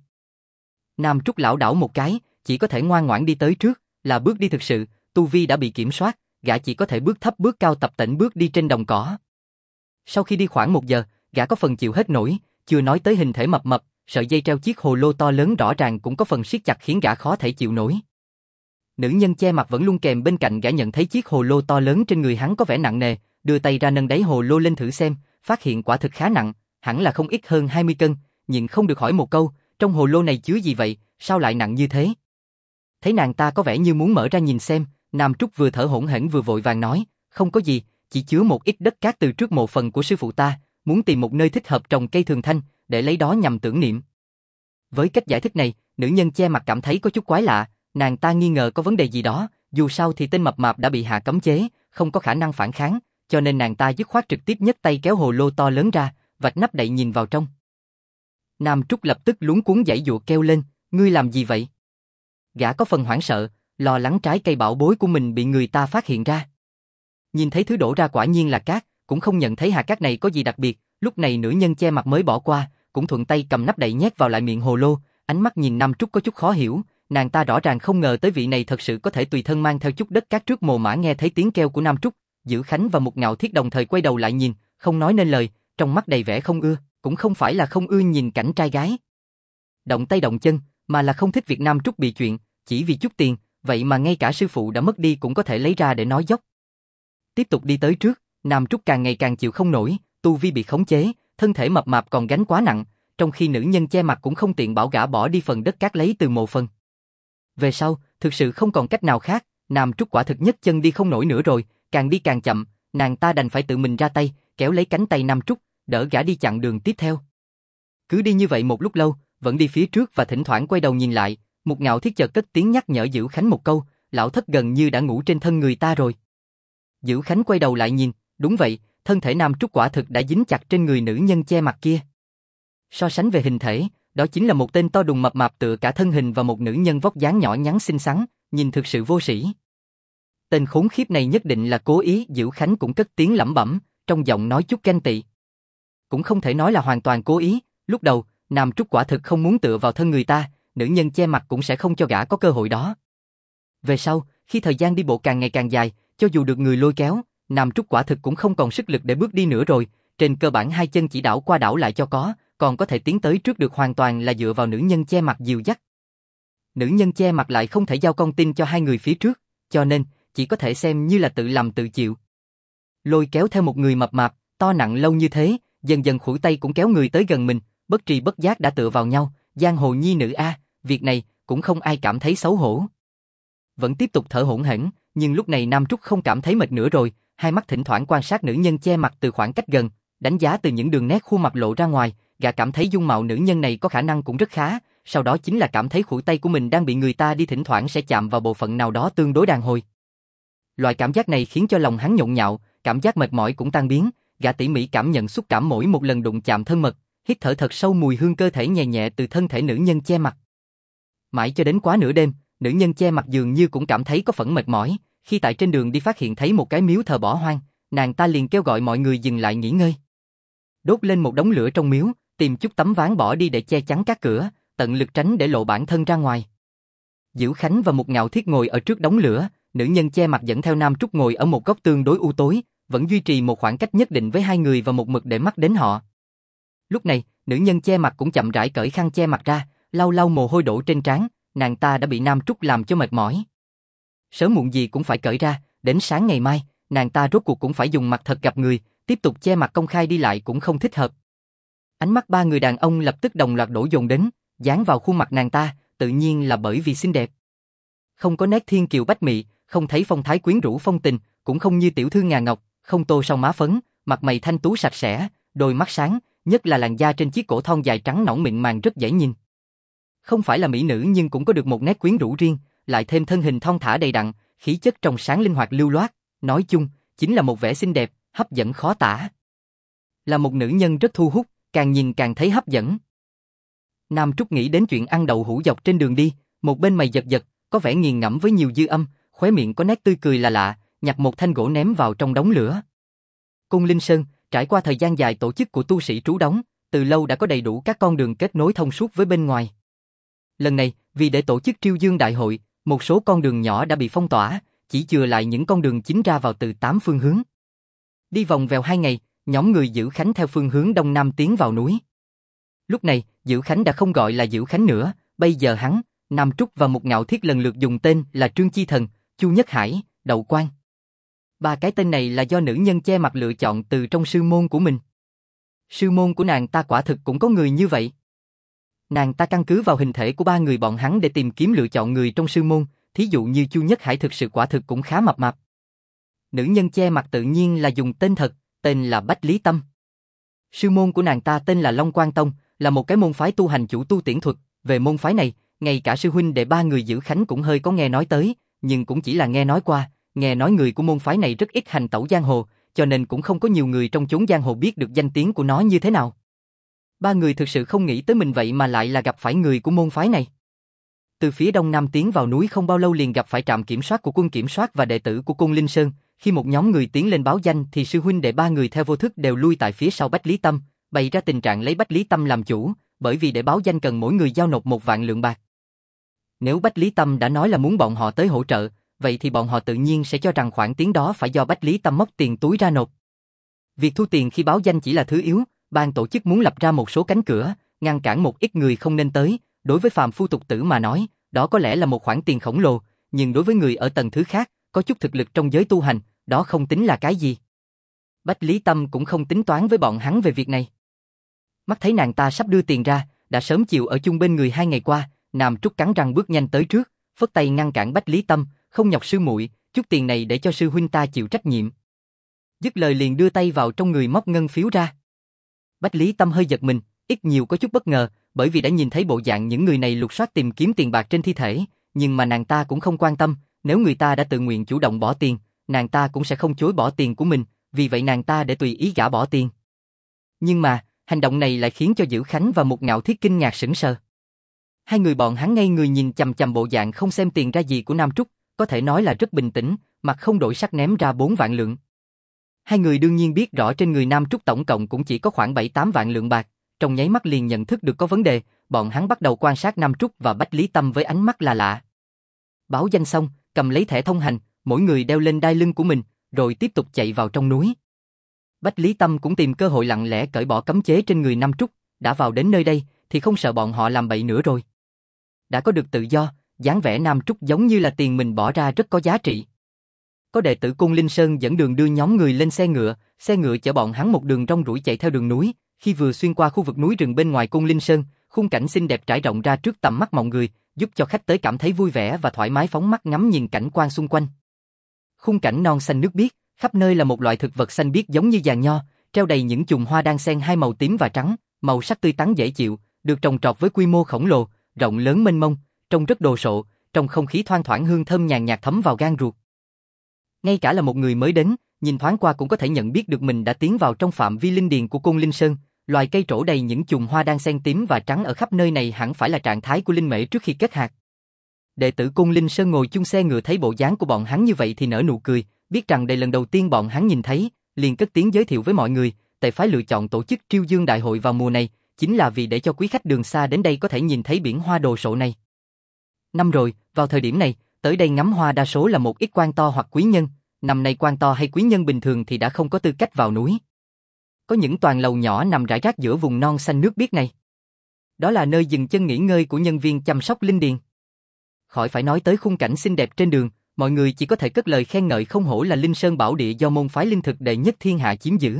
Nam Trúc lảo đảo một cái, chỉ có thể ngoan ngoãn đi tới trước, là bước đi thực sự, tu vi đã bị kiểm soát, gã chỉ có thể bước thấp bước cao tập tễnh bước đi trên đồng cỏ. Sau khi đi khoảng 1 giờ, gã có phần chịu hết nổi, chưa nói tới hình thể mập mập, sợi dây treo chiếc hồ lô to lớn rõ ràng cũng có phần siết chặt khiến gã khó thể chịu nổi. Nữ nhân che mặt vẫn luôn kèm bên cạnh gã nhận thấy chiếc hồ lô to lớn trên người hắn có vẻ nặng nề, đưa tay ra nâng đáy hồ lô lên thử xem, phát hiện quả thực khá nặng, hẳn là không ít hơn 20 cân, nhưng không được hỏi một câu, trong hồ lô này chứa gì vậy, sao lại nặng như thế? Thấy nàng ta có vẻ như muốn mở ra nhìn xem, Nam Trúc vừa thở hổn hển vừa vội vàng nói, không có gì, chỉ chứa một ít đất cát từ trước mộ phần của sư phụ ta, muốn tìm một nơi thích hợp trồng cây thường thanh, để lấy đó nhằm tưởng niệm. Với cách giải thích này, nữ nhân che mặt cảm thấy có chút quái lạ, nàng ta nghi ngờ có vấn đề gì đó, dù sao thì tên mập mạp đã bị hạ cấm chế, không có khả năng phản kháng, cho nên nàng ta dứt khoát trực tiếp nhấc tay kéo hồ lô to lớn ra, vạch nắp đậy nhìn vào trong. Nam Trúc lập tức luống cuống giãy giụa kêu lên, ngươi làm gì vậy? Gã có phần hoảng sợ, lo lắng trái cây bảo bối của mình bị người ta phát hiện ra. Nhìn thấy thứ đổ ra quả nhiên là cát, cũng không nhận thấy hạt cát này có gì đặc biệt, lúc này nữ nhân che mặt mới bỏ qua, cũng thuận tay cầm nắp đậy nhét vào lại miệng hồ lô, ánh mắt nhìn Nam Trúc có chút khó hiểu, nàng ta rõ ràng không ngờ tới vị này thật sự có thể tùy thân mang theo chút đất cát trước mồ mả. Nghe thấy tiếng kêu của Nam Trúc, Dữ Khánh và Mục Ngạo Thiết đồng thời quay đầu lại nhìn, không nói nên lời, trong mắt đầy vẻ không ưa, cũng không phải là không ưa nhìn cảnh trai gái động tay động chân, mà là không thích việc Nam Trúc bị chuyện, chỉ vì chút tiền, vậy mà ngay cả sư phụ đã mất đi cũng có thể lấy ra để nói dốc. Tiếp tục đi tới trước, Nam Trúc càng ngày càng chịu không nổi, tu vi bị khống chế, thân thể mập mạp còn gánh quá nặng, trong khi nữ nhân che mặt cũng không tiện bảo gã bỏ đi phần đất cát lấy từ mộ phần. Về sau, thực sự không còn cách nào khác, Nam Trúc quả thực nhấc chân đi không nổi nữa rồi, càng đi càng chậm, nàng ta đành phải tự mình ra tay, kéo lấy cánh tay Nam Trúc, đỡ gã đi chặng đường tiếp theo. Cứ đi như vậy một lúc lâu, vẫn đi phía trước và thỉnh thoảng quay đầu nhìn lại, Mục Ngạo Thiết chợt cất tiếng nhắc nhở Dữ Khánh một câu, lão thất gần như đã ngủ trên thân người ta rồi. Dữ Khánh quay đầu lại nhìn, đúng vậy, thân thể Nam Trúc quả thực đã dính chặt trên người nữ nhân che mặt kia. So sánh về hình thể, đó chính là một tên to đùng mập mạp tựa cả thân hình và một nữ nhân vóc dáng nhỏ nhắn xinh xắn, nhìn thực sự vô sĩ. Tên khốn khiếp này nhất định là cố ý. Dữ Khánh cũng cất tiếng lẩm bẩm, trong giọng nói chút ganh tị. Cũng không thể nói là hoàn toàn cố ý, lúc đầu, Nam Trúc quả thực không muốn tựa vào thân người ta, nữ nhân che mặt cũng sẽ không cho gã có cơ hội đó. Về sau, khi thời gian đi bộ càng ngày càng dài, cho dù được người lôi kéo, Nam Trúc quả thực cũng không còn sức lực để bước đi nữa rồi, trên cơ bản hai chân chỉ đảo qua đảo lại cho có, còn có thể tiến tới trước được hoàn toàn là dựa vào nữ nhân che mặt dìu dắt. Nữ nhân che mặt lại không thể giao con tin cho hai người phía trước, cho nên chỉ có thể xem như là tự làm tự chịu. lôi kéo theo một người mập mạp, to nặng lâu như thế, dần dần khuỷu tay cũng kéo người tới gần mình, bất tri bất giác đã tựa vào nhau, giang hồ nhi nữ a, việc này cũng không ai cảm thấy xấu hổ. Vẫn tiếp tục thở hổn hển, nhưng lúc này Nam Trúc không cảm thấy mệt nữa rồi, hai mắt thỉnh thoảng quan sát nữ nhân che mặt từ khoảng cách gần, đánh giá từ những đường nét khuôn mặt lộ ra ngoài, gã cảm thấy dung mạo nữ nhân này có khả năng cũng rất khá, sau đó chính là cảm thấy khuỷu tay của mình đang bị người ta đi thỉnh thoảng sẽ chạm vào bộ phận nào đó tương đối đàn hồi. Loại cảm giác này khiến cho lòng hắn nhộn nhạo, cảm giác mệt mỏi cũng tan biến, gã tỉ mỉ cảm nhận xúc cảm mỗi một lần đụng chạm thân mật, hít thở thật sâu mùi hương cơ thể nhẹ nhẹ từ thân thể nữ nhân che mặt. Mãi cho đến quá nửa đêm, nữ nhân che mặt dường như cũng cảm thấy có phần mệt mỏi, khi tại trên đường đi phát hiện thấy một cái miếu thờ bỏ hoang, nàng ta liền kêu gọi mọi người dừng lại nghỉ ngơi. Đốt lên một đống lửa trong miếu, tìm chút tấm ván bỏ đi để che chắn các cửa, tận lực tránh để lộ bản thân ra ngoài. Diễu Khánh và Mục Ngạo Thiết ngồi ở trước đống lửa, nữ nhân che mặt dẫn theo Nam Trúc ngồi ở một góc tương đối u tối, vẫn duy trì một khoảng cách nhất định với hai người và một mực để mắt đến họ. Lúc này, nữ nhân che mặt cũng chậm rãi cởi khăn che mặt ra, lau lau mồ hôi đổ trên trán, nàng ta đã bị Nam Trúc làm cho mệt mỏi. Sớm muộn gì cũng phải cởi ra, đến sáng ngày mai, nàng ta rốt cuộc cũng phải dùng mặt thật gặp người, tiếp tục che mặt công khai đi lại cũng không thích hợp. Ánh mắt ba người đàn ông lập tức đồng loạt đổ dồn đến, dán vào khuôn mặt nàng ta, tự nhiên là bởi vì xinh đẹp. Không có nét thiên kiều bách mị, không thấy phong thái quyến rũ phong tình, cũng không như tiểu thư ngà ngọc, không tô son má phấn, mặt mày thanh tú sạch sẽ, đôi mắt sáng, nhất là làn da trên chiếc cổ thon dài trắng nõn mịn màng rất dễ nhìn. Không phải là mỹ nữ nhưng cũng có được một nét quyến rũ riêng, lại thêm thân hình thon thả đầy đặn, khí chất trong sáng linh hoạt lưu loát, nói chung, chính là một vẻ xinh đẹp, hấp dẫn khó tả. Là một nữ nhân rất thu hút, càng nhìn càng thấy hấp dẫn. Nam Trúc nghĩ đến chuyện ăn đậu hũ dọc trên đường đi, một bên mày giật giật, có vẻ nghiền ngẫm với nhiều dư âm, khóe miệng có nét tươi cười là lạ, nhặt một thanh gỗ ném vào trong đống lửa. Côn Linh Sơn, trải qua thời gian dài tổ chức của tu sĩ trú đóng, từ lâu đã có đầy đủ các con đường kết nối thông suốt với bên ngoài. Lần này, vì để tổ chức Triêu Dương Đại hội, một số con đường nhỏ đã bị phong tỏa, chỉ chừa lại những con đường chính ra vào từ 8 phương hướng. Đi vòng vèo 2 ngày, nhóm người Diễu Khánh theo phương hướng đông nam tiến vào núi. Lúc này, Diễu Khánh đã không gọi là Diễu Khánh nữa, bây giờ hắn, Nam Trúc và Mục Ngạo Thiết lần lượt dùng tên là Trương Chi Thần, Chu Nhất Hải, Đậu Quang. Ba cái tên này là do nữ nhân che mặt lựa chọn từ trong sư môn của mình. Sư môn của nàng ta quả thực cũng có người như vậy. Nàng ta căn cứ vào hình thể của ba người bọn hắn để tìm kiếm lựa chọn người trong sư môn, thí dụ như Chu Nhất Hải thực sự quả thực cũng khá mập mạp. Nữ nhân che mặt tự nhiên là dùng tên thật, tên là Bách Lý Tâm. Sư môn của nàng ta tên là Long Quang Tông, là một cái môn phái tu hành chủ tu tiễn thuật, về môn phái này, ngay cả sư huynh đệ ba người Diễu Khánh cũng hơi có nghe nói tới, nhưng cũng chỉ là nghe nói qua, nghe nói người của môn phái này rất ít hành tẩu giang hồ, cho nên cũng không có nhiều người trong chốn giang hồ biết được danh tiếng của nó như thế nào. Ba người thực sự không nghĩ tới mình vậy mà lại là gặp phải người của môn phái này. Từ phía đông nam tiến vào núi không bao lâu liền gặp phải trạm kiểm soát của quân kiểm soát và đệ tử của Côn Linh Sơn, khi một nhóm người tiến lên báo danh thì sư huynh đệ ba người theo vô thức đều lui tại phía sau Bách Lý Tâm, bày ra tình trạng lấy Bách Lý Tâm làm chủ, bởi vì để báo danh cần mỗi người giao nộp 1 vạn lượng bạc. Nếu Bách Lý Tâm đã nói là muốn bọn họ tới hỗ trợ, vậy thì bọn họ tự nhiên sẽ cho rằng khoản tiền đó phải do Bách Lý Tâm móc tiền túi ra nộp. Việc thu tiền khi báo danh chỉ là thứ yếu, ban tổ chức muốn lập ra một số cánh cửa, ngăn cản một ít người không nên tới, đối với phàm phu tục tử mà nói, đó có lẽ là một khoản tiền khổng lồ, nhưng đối với người ở tầng thứ khác, có chút thực lực trong giới tu hành, đó không tính là cái gì. Bách Lý Tâm cũng không tính toán với bọn hắn về việc này. Mắt thấy nàng ta sắp đưa tiền ra, đã sớm chịu ở chung bên người 2 ngày qua, Nam Trúc cắn răng bước nhanh tới trước, phất tay ngăn cản Bách Lý Tâm, không nhọc sư muội, chút tiền này để cho sư huynh ta chịu trách nhiệm. Dứt lời liền đưa tay vào trong người móc ngân phiếu ra. Bách Lý Tâm hơi giật mình, ít nhiều có chút bất ngờ, bởi vì đã nhìn thấy bộ dạng những người này lục soát tìm kiếm tiền bạc trên thi thể, nhưng mà nàng ta cũng không quan tâm, nếu người ta đã tự nguyện chủ động bỏ tiền, nàng ta cũng sẽ không chối bỏ tiền của mình, vì vậy nàng ta để tùy ý gã bỏ tiền. Nhưng mà, hành động này lại khiến cho Diễu Khánh và Mục Ngạo Thiết kinh ngạc sững sờ. Hai người bọn hắn ngây người nhìn chằm chằm bộ dạng không xem tiền ra gì của Nam Trúc, có thể nói là rất bình tĩnh, mặt không đổi sắc ném ra 4 vạn lượng. Hai người đương nhiên biết rõ trên người Nam Trúc tổng cộng cũng chỉ có khoảng 7-8 vạn lượng bạc, trong nháy mắt liền nhận thức được có vấn đề, bọn hắn bắt đầu quan sát Nam Trúc và Bách Lý Tâm với ánh mắt là lạ. Báo danh xong, cầm lấy thẻ thông hành, mỗi người đeo lên đai lưng của mình, rồi tiếp tục chạy vào trong núi. Bách Lý Tâm cũng tìm cơ hội lặng lẽ cởi bỏ cấm chế trên người Nam Trúc, đã vào đến nơi đây thì không sợ bọn họ làm bậy nữa rồi. Đã có được tự do, dáng vẻ Nam Trúc giống như là tiền mình bỏ ra rất có giá trị. Có đệ tử Côn Linh Sơn dẫn đường đưa nhóm người lên xe ngựa chở bọn hắn một đường rong ruổi chạy theo đường núi, khi vừa xuyên qua khu vực núi rừng bên ngoài Côn Linh Sơn, khung cảnh xinh đẹp trải rộng ra trước tầm mắt mọi người, giúp cho khách tới cảm thấy vui vẻ và thoải mái phóng mắt ngắm nhìn cảnh quan xung quanh. Khung cảnh non xanh nước biếc, khắp nơi là một loại thực vật xanh biếc giống như giàn nho, treo đầy những chùm hoa đan xen hai màu tím và trắng, màu sắc tươi tắn dễ chịu, được trồng trọt với quy mô khổng lồ, rộng lớn mênh mông, trông rất đồ sộ, trong không khí thoang thoảng hương thơm nhàn nhạt thấm vào gan ruột. Ngay cả là một người mới đến, nhìn thoáng qua cũng có thể nhận biết được mình đã tiến vào trong phạm vi linh điền của Côn Linh Sơn. Loài cây trổ đầy những chùm hoa đan xen tím và trắng ở khắp nơi này hẳn phải là trạng thái của linh mễ trước khi kết hạt. Đệ tử Côn Linh Sơn ngồi chung xe ngựa thấy bộ dáng của bọn hắn như vậy thì nở nụ cười, biết rằng đây lần đầu tiên bọn hắn nhìn thấy, liền cất tiếng giới thiệu với mọi người, Tề phái lựa chọn tổ chức Triêu Dương Đại hội vào mùa này, chính là vì để cho quý khách đường xa đến đây có thể nhìn thấy biển hoa đồ sộ này. Năm rồi, vào thời điểm này, tới đây ngắm hoa đa số là một ít quan to hoặc quý nhân, năm nay quan to hay quý nhân bình thường thì đã không có tư cách vào núi. Có những toàn lầu nhỏ nằm rải rác giữa vùng non xanh nước biếc này. Đó là nơi dừng chân nghỉ ngơi của nhân viên chăm sóc linh điền. Khỏi phải nói tới khung cảnh xinh đẹp trên đường, mọi người chỉ có thể cất lời khen ngợi không hổ là Linh Sơn bảo địa do môn phái linh thực đệ nhất thiên hạ chiếm giữ.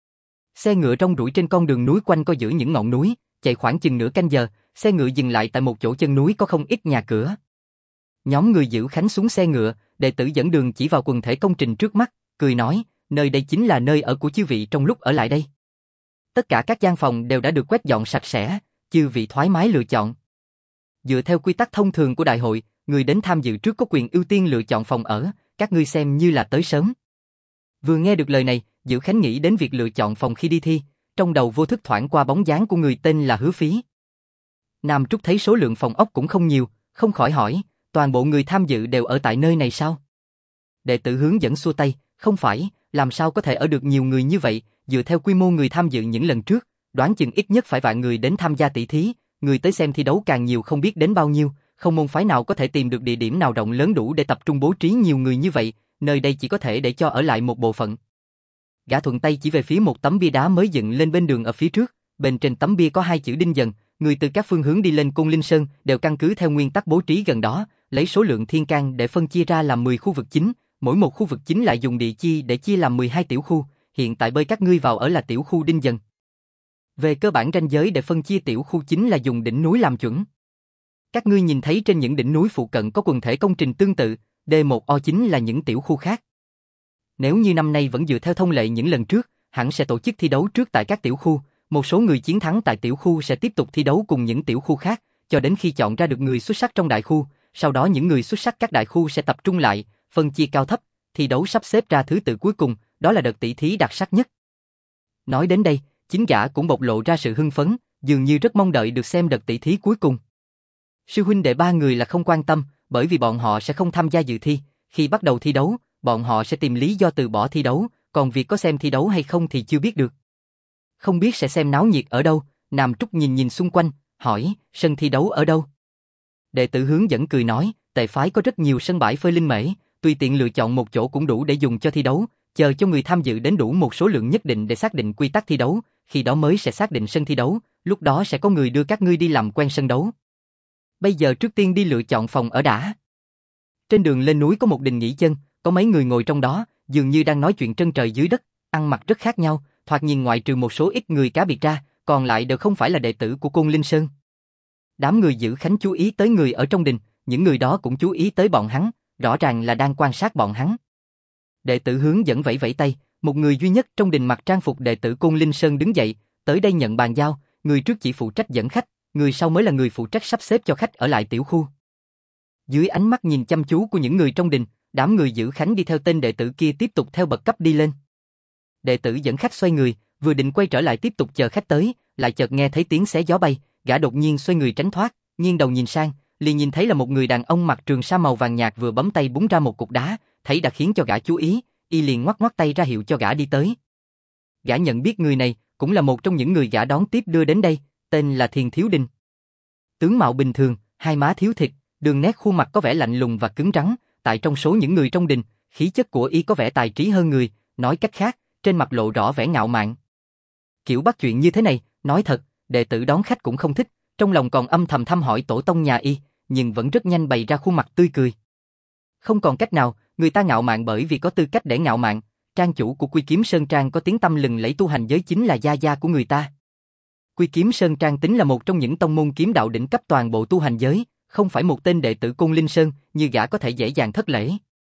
Xe ngựa rong ruổi trên con đường núi quanh co giữa những ngọn núi, chạy khoảng chừng nửa canh giờ, xe ngựa dừng lại tại một chỗ chân núi có không ít nhà cửa. Nhóm người giữ khánh xuống xe ngựa, đệ tử dẫn đường chỉ vào quần thể công trình trước mắt, cười nói, nơi đây chính là nơi ở của chư vị trong lúc ở lại đây. Tất cả các gian phòng đều đã được quét dọn sạch sẽ, chư vị thoải mái lựa chọn. Dựa theo quy tắc thông thường của đại hội, người đến tham dự trước có quyền ưu tiên lựa chọn phòng ở, các ngươi xem như là tới sớm. Vừa nghe được lời này, Giữ Khánh nghĩ đến việc lựa chọn phòng khi đi thi, trong đầu vô thức thoảng qua bóng dáng của người tên là Hứa Phí. Nam Trúc thấy số lượng phòng ốc cũng không nhiều, không khỏi hỏi, toàn bộ người tham dự đều ở tại nơi này sao? Đệ tử hướng dẫn xua tay, không phải, làm sao có thể ở được nhiều người như vậy, dựa theo quy mô người tham dự những lần trước, đoán chừng ít nhất phải vạn người đến tham gia tỷ thí, người tới xem thi đấu càng nhiều không biết đến bao nhiêu, không môn phái nào có thể tìm được địa điểm nào rộng lớn đủ để tập trung bố trí nhiều người như vậy, nơi đây chỉ có thể để cho ở lại một bộ phận. Gã thuận tay chỉ về phía một tấm bia đá mới dựng lên bên đường ở phía trước, bên trên tấm bia có hai chữ Đinh Dần, người từ các phương hướng đi lên Côn Linh Sơn đều căn cứ theo nguyên tắc bố trí gần đó, lấy số lượng thiên can để phân chia ra làm 10 khu vực chính, mỗi một khu vực chính lại dùng địa chi để chia làm 12 tiểu khu, hiện tại bơi các ngươi vào ở là tiểu khu Đinh Dần. Về cơ bản ranh giới để phân chia tiểu khu chính là dùng đỉnh núi làm chuẩn. Các ngươi nhìn thấy trên những đỉnh núi phụ cận có quần thể công trình tương tự, D1O chính là những tiểu khu khác. Nếu như năm nay vẫn dựa theo thông lệ những lần trước, hẳn sẽ tổ chức thi đấu trước tại các tiểu khu, một số người chiến thắng tại tiểu khu sẽ tiếp tục thi đấu cùng những tiểu khu khác, cho đến khi chọn ra được người xuất sắc trong đại khu, sau đó những người xuất sắc các đại khu sẽ tập trung lại, phân chia cao thấp, thi đấu sắp xếp ra thứ tự cuối cùng, đó là đợt tỷ thí đặc sắc nhất. Nói đến đây, chính gã cũng bộc lộ ra sự hưng phấn, dường như rất mong đợi được xem đợt tỷ thí cuối cùng. Sư huynh đệ ba người là không quan tâm, bởi vì bọn họ sẽ không tham gia dự thi, khi bắt đầu thi đấu, bọn họ sẽ tìm lý do từ bỏ thi đấu, còn việc có xem thi đấu hay không thì chưa biết được. Không biết sẽ xem náo nhiệt ở đâu, Nam Trúc nhìn xung quanh, hỏi, sân thi đấu ở đâu? Đệ tử hướng dẫn cười nói, Tề phái có rất nhiều sân bãi phơi linh mễ, tùy tiện lựa chọn một chỗ cũng đủ để dùng cho thi đấu, chờ cho người tham dự đến đủ một số lượng nhất định để xác định quy tắc thi đấu, khi đó mới sẽ xác định sân thi đấu, lúc đó sẽ có người đưa các ngươi đi làm quen sân đấu. Bây giờ trước tiên đi lựa chọn phòng ở đã. Trên đường lên núi có một đình nghỉ chân, có mấy người ngồi trong đó, dường như đang nói chuyện trên trời dưới đất, ăn mặc rất khác nhau, thoạt nhìn ngoại trừ một số ít người cá biệt ra, còn lại đều không phải là đệ tử của Côn Linh Sơn. Đám người giữ khánh chú ý tới người ở trong đình, những người đó cũng chú ý tới bọn hắn, rõ ràng là đang quan sát bọn hắn. Đệ tử hướng dẫn vẫy vẫy tay, một người duy nhất trong đình mặc trang phục đệ tử Côn Linh Sơn đứng dậy, tới đây nhận bàn giao, người trước chỉ phụ trách dẫn khách, người sau mới là người phụ trách sắp xếp cho khách ở lại tiểu khu. Dưới ánh mắt nhìn chăm chú của những người trong đình, đám người giữ khánh đi theo tên đệ tử kia tiếp tục theo bậc cấp đi lên. Đệ tử dẫn khách xoay người, vừa định quay trở lại tiếp tục chờ khách tới, lại chợt nghe thấy tiếng xé gió bay, gã đột nhiên xoay người tránh thoát, nghiêng đầu nhìn sang, liền nhìn thấy là một người đàn ông mặc trường sa màu vàng nhạt vừa bấm tay búng ra một cục đá, thấy đã khiến cho gã chú ý, y liền ngoắc ngoắc tay ra hiệu cho gã đi tới. Gã nhận biết người này, cũng là một trong những người gã đón tiếp đưa đến đây, tên là Thiền Thiếu Đình. Tướng mạo bình thường, hai má thiếu thịt, đường nét khuôn mặt có vẻ lạnh lùng và cứng rắn, tại trong số những người trong đình, khí chất của y có vẻ tài trí hơn người, nói cách khác, trên mặt lộ rõ vẻ ngạo mạn. Kiểu bắt chuyện như thế này, nói thật, đệ tử đón khách cũng không thích, trong lòng còn âm thầm thăm hỏi tổ tông nhà y, nhưng vẫn rất nhanh bày ra khuôn mặt tươi cười. Không còn cách nào, người ta ngạo mạn bởi vì có tư cách để ngạo mạn, trang chủ của Quy Kiếm Sơn Trang có tiếng tăm lừng lẫy tu hành giới chính là gia gia của người ta. Quy Kiếm Sơn Trang tính là một trong những tông môn kiếm đạo đỉnh cấp toàn bộ tu hành giới, không phải một tên đệ tử Côn Linh Sơn như gã có thể dễ dàng thất lễ.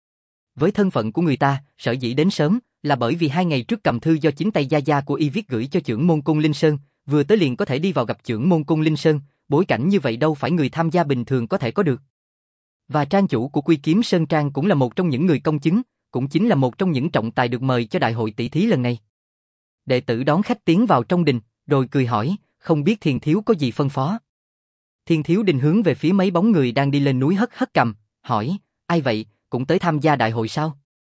Với thân phận của người ta, sở dĩ đến sớm là bởi vì 2 ngày trước cầm thư do chính tay gia gia của y viết gửi cho trưởng môn Côn Linh Sơn, vừa tới liền có thể đi vào gặp trưởng môn Côn Linh Sơn, bối cảnh như vậy đâu phải người tham gia bình thường có thể có được. Và trang chủ của Quy Kiếm Sơn Trang cũng là một trong những người công chứng, cũng chính là một trong những trọng tài được mời cho đại hội tỷ thí lần này. Đệ tử đón khách tiến vào trong đình, rồi cười hỏi, không biết Thiền Thiếu có gì phân phó. Thiền Thiếu Đình hướng về phía mấy bóng người đang đi lên núi hất hất cằm, hỏi, ai vậy, cũng tới tham gia đại hội sao?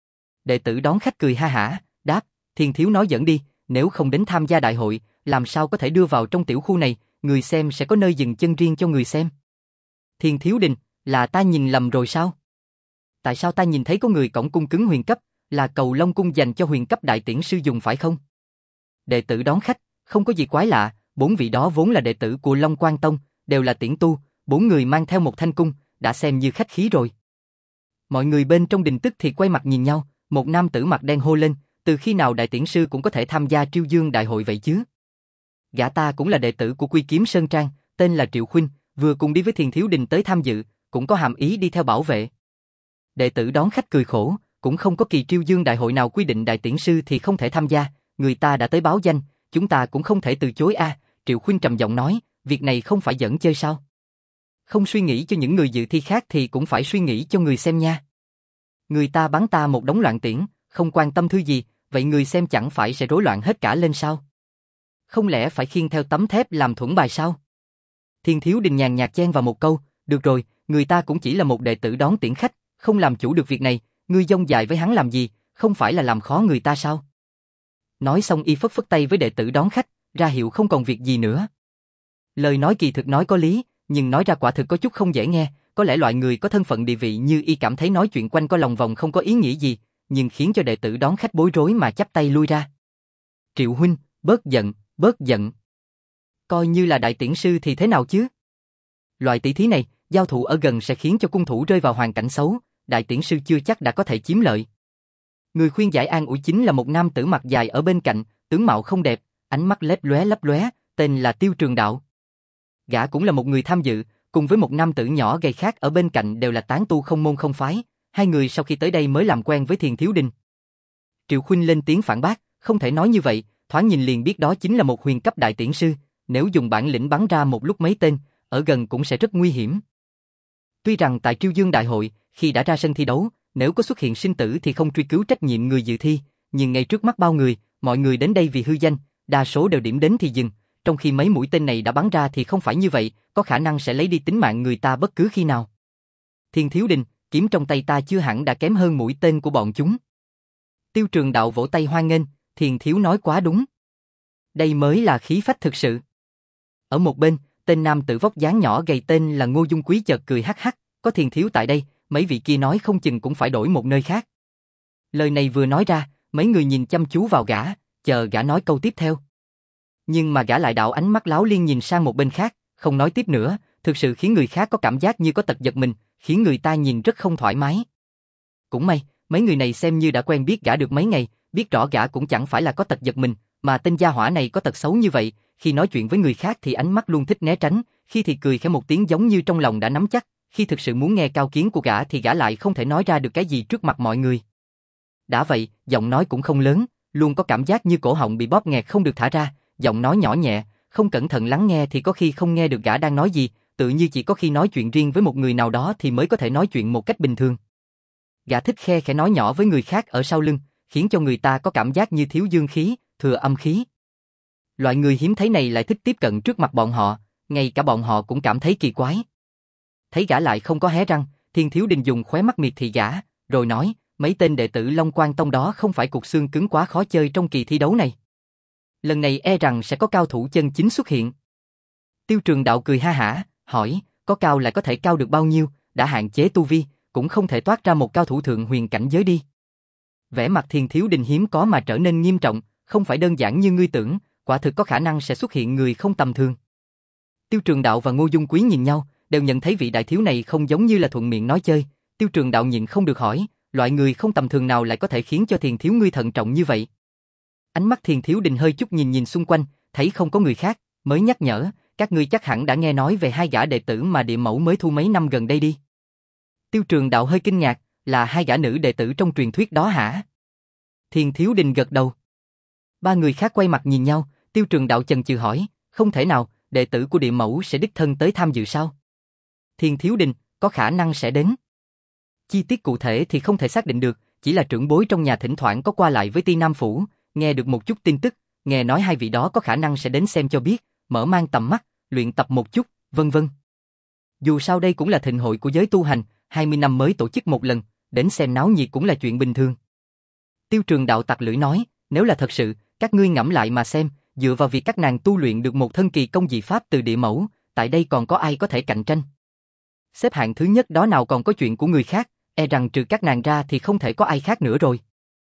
Đệ tử đón khách cười ha hả, đáp, Thiền Thiếu nói dẫn đi, nếu không đến tham gia đại hội, làm sao có thể đưa vào trong tiểu khu này, người xem sẽ có nơi dừng chân riêng cho người xem. Thiền Thiếu Đình, là ta nhìn lầm rồi sao? Tại sao ta nhìn thấy có người cổng cung cứng huyền cấp, là cầu Long cung dành cho huyền cấp đại tiễn sư dùng phải không? Đệ tử đón khách, không có gì quái lạ, 4 vị đó vốn là đệ tử của Long Quang Tông, đều là tiễn tu, 4 người mang theo một thanh cung, đã xem như khách khí rồi. Mọi người bên trong đình tức thì quay mặt nhìn nhau, một nam tử mặt đen hô lên, từ khi nào đại tiễn sư cũng có thể tham gia Triêu Dương đại hội vậy chứ? Gã ta cũng là đệ tử của Quy Kiếm Sơn Trang, tên là Triệu Khuynh, vừa cùng đi với Thiền Thiếu Đình tới tham dự, cũng có hàm ý đi theo bảo vệ. Đệ tử đón khách cười khổ, cũng không có kỳ Triêu Dương đại hội nào quy định đại tiễn sư thì không thể tham gia, người ta đã tới báo danh, chúng ta cũng không thể từ chối a. Triệu Khuynh trầm giọng nói, việc này không phải giỡn chơi sao? Không suy nghĩ cho những người dự thi khác thì cũng phải suy nghĩ cho người xem nha. Người ta bắn ta một đống loạn tiễn, không quan tâm thứ gì, vậy người xem chẳng phải sẽ rối loạn hết cả lên sao? Không lẽ phải khiêng theo tấm thép làm thuẫn bài sao? Thiên Thiếu Đình nhàn nhạt chen vào một câu, được rồi, người ta cũng chỉ là một đệ tử đón tiễn khách, không làm chủ được việc này, ngươi dông dài với hắn làm gì, không phải là làm khó người ta sao? Nói xong y phất phất tay với đệ tử đón khách, ra hiệu không còn việc gì nữa. Lời nói kỳ thực nói có lý, nhưng nói ra quả thực có chút không dễ nghe, có lẽ loại người có thân phận địa vị như y cảm thấy nói chuyện quanh co lòng vòng không có ý nghĩa gì, nhưng khiến cho đệ tử đón khách bối rối mà chắp tay lui ra. Triệu huynh, bớt giận, bớt giận. Coi như là đại tiễn sư thì thế nào chứ? Loại tỷ thí này, giao thủ ở gần sẽ khiến cho cung thủ rơi vào hoàn cảnh xấu, đại tiễn sư chưa chắc đã có thể chiếm lợi. Người khuyên giải an ủi chính là một nam tử mặt dài ở bên cạnh, tướng mạo không đẹp, ánh mắt lấp lóe, tên là Tiêu Trường Đạo. Gã cũng là một người tham dự, cùng với một nam tử nhỏ gầy khác ở bên cạnh đều là tán tu không môn không phái, hai người sau khi tới đây mới làm quen với Thiền Thiếu Đình. Triệu Khuynh lên tiếng phản bác, không thể nói như vậy, thoáng nhìn liền biết đó chính là một huyền cấp đại tiễn sư, nếu dùng bản lĩnh bắn ra một lúc mấy tên, ở gần cũng sẽ rất nguy hiểm. Tuy rằng tại Triêu Dương đại hội, khi đã ra sân thi đấu, nếu có xuất hiện sinh tử thì không truy cứu trách nhiệm người dự thi, nhưng ngay trước mắt bao người, mọi người đến đây vì hư danh, đa số đều điểm đến thì dừng, trong khi mấy mũi tên này đã bắn ra thì không phải như vậy, có khả năng sẽ lấy đi tính mạng người ta bất cứ khi nào. Thiên Thiếu Đình, kiếm trong tay ta chưa hẳn đã kém hơn mũi tên của bọn chúng. Tiêu Trường Đạo vỗ tay hoan nghênh, Thiền Thiếu nói quá đúng. Đây mới là khí phách thực sự. Ở một bên, tên nam tử vóc dáng nhỏ gầy tên là Ngô Dung Quý chợt cười hắc hắc, có Thiền Thiếu tại đây, mấy vị kia nói không chừng cũng phải đổi một nơi khác. Lời này vừa nói ra, mấy người nhìn chăm chú vào gã, chờ gã nói câu tiếp theo. Nhưng mà gã lại đảo ánh mắt láo liên nhìn sang một bên khác, không nói tiếp nữa, thực sự khiến người khác có cảm giác như có tật giật mình, khiến người ta nhìn rất không thoải mái. Cũng may, mấy người này xem như đã quen biết gã được mấy ngày, biết rõ gã cũng chẳng phải là có tật giật mình, mà tên gia hỏa này có tật xấu như vậy, khi nói chuyện với người khác thì ánh mắt luôn thích né tránh, khi thì cười khẽ một tiếng giống như trong lòng đã nắm chắc, khi thực sự muốn nghe cao kiến của gã thì gã lại không thể nói ra được cái gì trước mặt mọi người. Đã vậy, giọng nói cũng không lớn, luôn có cảm giác như cổ họng bị bóp nghẹt không được thả ra, giọng nói nhỏ nhẹ, không cẩn thận lắng nghe thì có khi không nghe được gã đang nói gì, tự như chỉ có khi nói chuyện riêng với một người nào đó thì mới có thể nói chuyện một cách bình thường. Gã thích khe khẽ nói nhỏ với người khác ở sau lưng, khiến cho người ta có cảm giác như thiếu dương khí, thừa âm khí. Loại người hiếm thấy này lại thích tiếp cận trước mặt bọn họ, ngay cả bọn họ cũng cảm thấy kỳ quái. Thấy gã lại không có hé răng, Thiên Thiếu Đình dùng khóe mắt miệt thị gã, rồi nói, mấy tên đệ tử Long Quang Tông đó không phải cục xương cứng quá khó chơi trong kỳ thi đấu này. Lần này e rằng sẽ có cao thủ chân chính xuất hiện. Tiêu Trường Đạo cười ha hả, hỏi, có cao lại có thể cao được bao nhiêu, đã hạn chế tu vi, cũng không thể toát ra một cao thủ thượng huyền cảnh giới đi. Vẻ mặt Thiên Thiếu Đình hiếm có mà trở nên nghiêm trọng, không phải đơn giản như ngươi tưởng, quả thực có khả năng sẽ xuất hiện người không tầm thường. Tiêu Trường Đạo và Ngô Dung Quý nhìn nhau, đều nhận thấy vị đại thiếu này không giống như là thuận miệng nói chơi. Tiêu Trường Đạo nhịn không được hỏi, loại người không tầm thường nào lại có thể khiến cho Thiền thiếu ngươi thận trọng như vậy. Ánh mắt Thiền thiếu đình hơi chút nhìn nhìn xung quanh, thấy không có người khác, mới nhắc nhở, các ngươi chắc hẳn đã nghe nói về hai gã đệ tử mà địa mẫu mới thu mấy năm gần đây đi. Tiêu Trường Đạo hơi kinh ngạc, là hai gã nữ đệ tử trong truyền thuyết đó hả? Thiền thiếu đình gật đầu. Ba người khác quay mặt nhìn nhau, Tiêu Trường Đạo chần chừ hỏi, không thể nào, đệ tử của địa mẫu sẽ đích thân tới tham dự sao? Thiền thiếu đình, có khả năng sẽ đến. Chi tiết cụ thể thì không thể xác định được, chỉ là trưởng bối trong nhà thỉnh thoảng có qua lại với Ti Nam Phủ, nghe được một chút tin tức, nghe nói hai vị đó có khả năng sẽ đến xem cho biết, mở mang tầm mắt, luyện tập một chút, vân vân. Dù sao đây cũng là thịnh hội của giới tu hành, 20 năm mới tổ chức một lần, đến xem náo nhiệt cũng là chuyện bình thường. Tiêu Trường Đạo tặc lưỡi nói, nếu là thật sự, các ngươi ngẫm lại mà xem, dựa vào việc các nàng tu luyện được một thân kỳ công dị pháp từ địa mẫu, tại đây còn có ai có thể cạnh tranh? Xếp hạng thứ nhất đó nào còn có chuyện của người khác, e rằng trừ các nàng ra thì không thể có ai khác nữa rồi.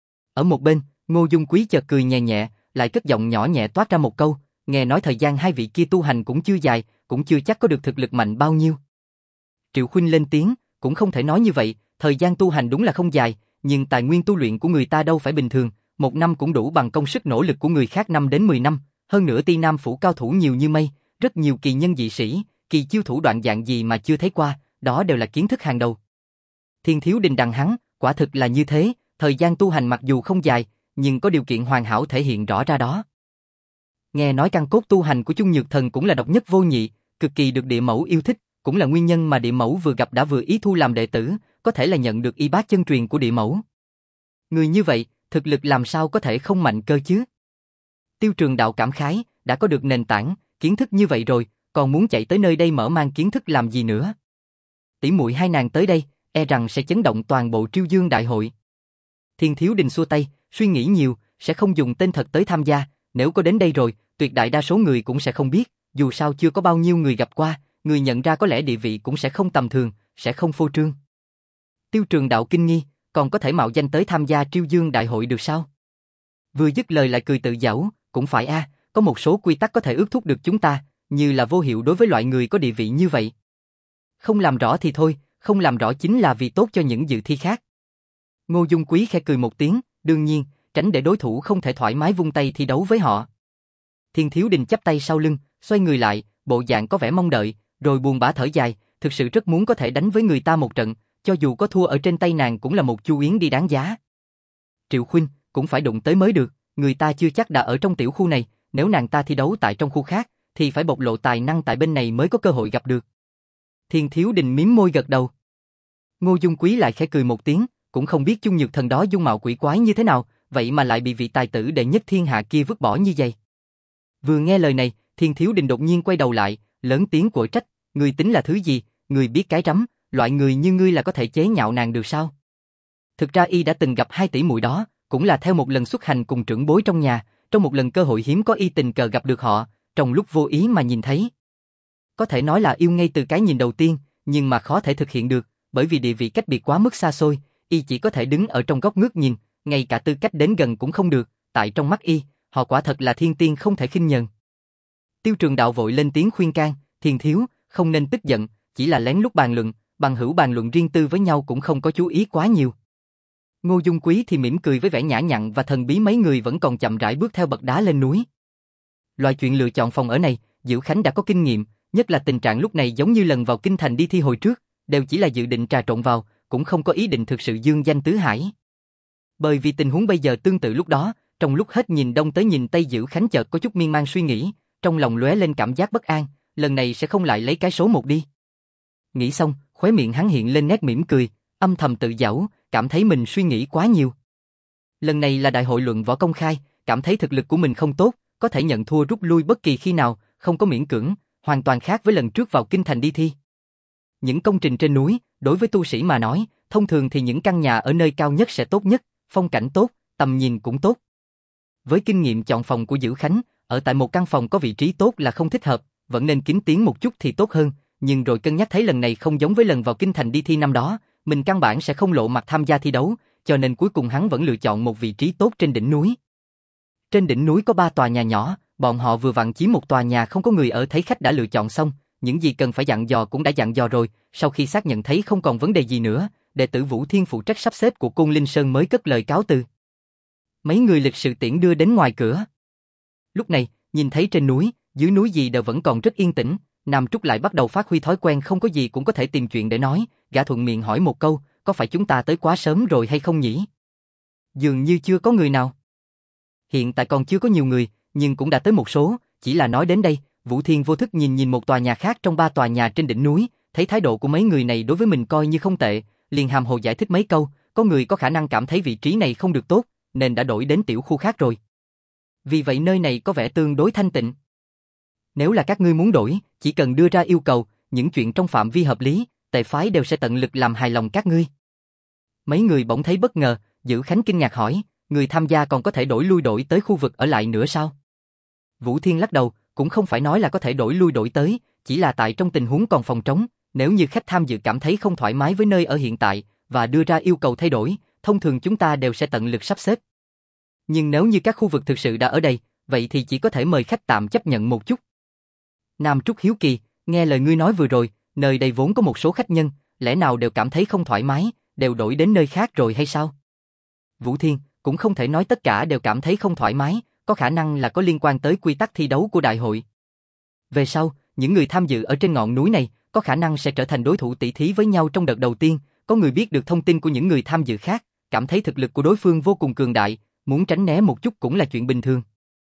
Ở một bên, Ngô Dung Quý chợt cười nhẹ nhẹ, lại cất giọng nhỏ nhẹ toát ra một câu, nghe nói thời gian hai vị kia tu hành cũng chưa dài, cũng chưa chắc có được thực lực mạnh bao nhiêu. Triệu Khuynh lên tiếng, cũng không thể nói như vậy, thời gian tu hành đúng là không dài, nhưng tài nguyên tu luyện của người ta đâu phải bình thường, một năm cũng đủ bằng công sức nỗ lực của người khác 5 đến 10 năm, hơn nữa Ti Nam Phủ cao thủ nhiều như mây, rất nhiều kỳ nhân dị sĩ, kỳ chiêu thủ đoạn dạng gì mà chưa thấy qua, đó đều là kiến thức hàng đầu. Thiên thiếu đình đằng hắn, quả thực là như thế, thời gian tu hành mặc dù không dài, nhưng có điều kiện hoàn hảo thể hiện rõ ra đó. Nghe nói căn cốt tu hành của Chung Nhược Thần cũng là độc nhất vô nhị, cực kỳ được địa mẫu yêu thích, cũng là nguyên nhân mà địa mẫu vừa gặp đã vừa ý thu làm đệ tử, có thể là nhận được y bát chân truyền của địa mẫu. Người như vậy, thực lực làm sao có thể không mạnh cơ chứ? Tiêu Trường Đạo cảm khái, đã có được nền tảng, kiến thức như vậy rồi, còn muốn chạy tới nơi đây mở mang kiến thức làm gì nữa? Tỷ muội hai nàng tới đây, e rằng sẽ chấn động toàn bộ Triêu Dương đại hội. Thiên thiếu đình xua tay, suy nghĩ nhiều, sẽ không dùng tên thật tới tham gia, nếu có đến đây rồi, tuyệt đại đa số người cũng sẽ không biết, dù sao chưa có bao nhiêu người gặp qua, người nhận ra có lẽ địa vị cũng sẽ không tầm thường, sẽ không phô trương. Tiêu Trường Đạo kinh nghi, còn có thể mạo danh tới tham gia Triêu Dương đại hội được sao? Vừa dứt lời lại cười tự giễu, cũng phải a, có một số quy tắc có thể ước thúc được chúng ta, như là vô hiệu đối với loại người có địa vị như vậy. Không làm rõ thì thôi, không làm rõ chính là vì tốt cho những dự thi khác. Ngô Dung Quý khẽ cười một tiếng, đương nhiên, tránh để đối thủ không thể thoải mái vung tay thi đấu với họ. Thiên thiếu đình chắp tay sau lưng, xoay người lại, bộ dạng có vẻ mong đợi, rồi buồn bã thở dài, thực sự rất muốn có thể đánh với người ta một trận, cho dù có thua ở trên tay nàng cũng là một chu yến đi đáng giá. Triệu Khuynh, cũng phải đụng tới mới được, người ta chưa chắc đã ở trong tiểu khu này, nếu nàng ta thi đấu tại trong khu khác, thì phải bộc lộ tài năng tại bên này mới có cơ hội gặp được. Thiên thiếu đình mím môi gật đầu. Ngô Dung Quý lại khẽ cười một tiếng, cũng không biết Chung Nhược Thần đó dung mạo quỷ quái như thế nào, vậy mà lại bị vị tài tử đệ nhất thiên hạ kia vứt bỏ như vậy. Vừa nghe lời này, Thiên thiếu đình đột nhiên quay đầu lại, lớn tiếng quở trách, ngươi tính là thứ gì, ngươi biết cái rắm, loại người như ngươi là có thể chế nhạo nàng được sao? Thực ra y đã từng gặp hai tỷ muội đó, cũng là theo một lần xuất hành cùng trưởng bối trong nhà, trong một lần cơ hội hiếm có y tình cờ gặp được họ, trong lúc vô ý mà nhìn thấy. Có thể nói là yêu ngay từ cái nhìn đầu tiên, nhưng mà khó thể thực hiện được, bởi vì địa vị cách biệt quá mức xa xôi, y chỉ có thể đứng ở trong góc ngước nhìn, ngay cả tư cách đến gần cũng không được, tại trong mắt y, họ quả thật là thiên tiên không thể khinh nhờn. Tiêu Trường Đạo vội lên tiếng khuyên can, Thiên thiếu, không nên tức giận, chỉ là lén lút bàn luận, bằng hữu bàn luận riêng tư với nhau cũng không có chú ý quá nhiều. Ngô Dung Quý thì mỉm cười với vẻ nhã nhặn và thần bí mấy người vẫn còn chậm rãi bước theo bậc đá lên núi. Loại chuyện lựa chọn phòng ở này, Diệu Khánh đã có kinh nghiệm, nhất là tình trạng lúc này giống như lần vào kinh thành đi thi hồi trước, đều chỉ là dự định trà trộn vào, cũng không có ý định thực sự dương danh tứ hải. Bởi vì tình huống bây giờ tương tự lúc đó, trong lúc hết nhìn đông tới nhìn tây Diệu Khánh chợt có chút miên man suy nghĩ, trong lòng lóe lên cảm giác bất an, lần này sẽ không lại lấy cái số 1 đi. Nghĩ xong, khóe miệng hắn hiện lên nét mỉm cười, âm thầm tự giễu, cảm thấy mình suy nghĩ quá nhiều. Lần này là đại hội luận võ công khai, cảm thấy thực lực của mình không tốt, có thể nhận thua rút lui bất kỳ khi nào, không có miễn cưỡng, hoàn toàn khác với lần trước vào kinh thành đi thi. Những công trình trên núi, đối với tu sĩ mà nói, thông thường thì những căn nhà ở nơi cao nhất sẽ tốt nhất, phong cảnh tốt, tầm nhìn cũng tốt. Với kinh nghiệm chọn phòng của Diệu Khánh, ở tại một căn phòng có vị trí tốt là không thích hợp, vẫn nên kín tiếng một chút thì tốt hơn, nhưng rồi cân nhắc thấy lần này không giống với lần vào kinh thành đi thi năm đó, mình căn bản sẽ không lộ mặt tham gia thi đấu, cho nên cuối cùng hắn vẫn lựa chọn một vị trí tốt trên đỉnh núi. Trên đỉnh núi có 3 tòa nhà nhỏ, bọn họ vừa vặn chiếm một tòa nhà không có người ở, thấy khách đã lựa chọn xong, những gì cần phải dặn dò cũng đã dặn dò rồi, sau khi xác nhận thấy không còn vấn đề gì nữa, đệ tử Vũ Thiên phụ trách sắp xếp của Côn Linh Sơn mới cất lời cáo từ. Mấy người lịch sự tiễn đưa đến ngoài cửa. Lúc này, nhìn thấy trên núi, dưới núi gì đều vẫn còn rất yên tĩnh, Nam Trúc lại bắt đầu phát huy thói quen không có gì cũng có thể tìm chuyện để nói, gã thuận miệng hỏi một câu, có phải chúng ta tới quá sớm rồi hay không nhỉ? Dường như chưa có người nào. Hiện tại còn chưa có nhiều người, nhưng cũng đã tới một số, chỉ là nói đến đây, Vũ Thiên vô thức nhìn một tòa nhà khác trong 3 tòa nhà trên đỉnh núi, thấy thái độ của mấy người này đối với mình coi như không tệ, liền hàm hồ giải thích mấy câu, có người có khả năng cảm thấy vị trí này không được tốt, nên đã đổi đến tiểu khu khác rồi. Vì vậy nơi này có vẻ tương đối thanh tịnh. Nếu là các ngươi muốn đổi, chỉ cần đưa ra yêu cầu, những chuyện trong phạm vi hợp lý, tề phái đều sẽ tận lực làm hài lòng các ngươi. Mấy người bỗng thấy bất ngờ, Dữ Khánh kinh ngạc hỏi, người tham gia còn có thể đổi lui đổi tới khu vực ở lại nữa sao? Vũ Thiên lắc đầu, cũng không phải nói là có thể đổi lui đổi tới, chỉ là tại trong tình huống còn phòng trống, nếu như khách tham dự cảm thấy không thoải mái với nơi ở hiện tại và đưa ra yêu cầu thay đổi, thông thường chúng ta đều sẽ tận lực sắp xếp. Nhưng nếu như các khu vực thực sự đã ở đây, vậy thì chỉ có thể mời khách tạm chấp nhận một chút. Nam Trúc hiếu kỳ, nghe lời ngươi nói vừa rồi, nơi đây vốn có một số khách nhân, lẽ nào đều cảm thấy không thoải mái, đều đổi đến nơi khác rồi hay sao? Vũ Thiên, cũng không thể nói tất cả đều cảm thấy không thoải mái, có khả năng là có liên quan tới quy tắc thi đấu của đại hội. Về sau, những người tham dự ở trên ngọn núi này, có khả năng sẽ trở thành đối thủ tỷ thí với nhau trong đợt đầu tiên, có người biết được thông tin của những người tham dự khác, cảm thấy thực lực của đối phương vô cùng cường đại, muốn tránh né một chút cũng là chuyện bình thường.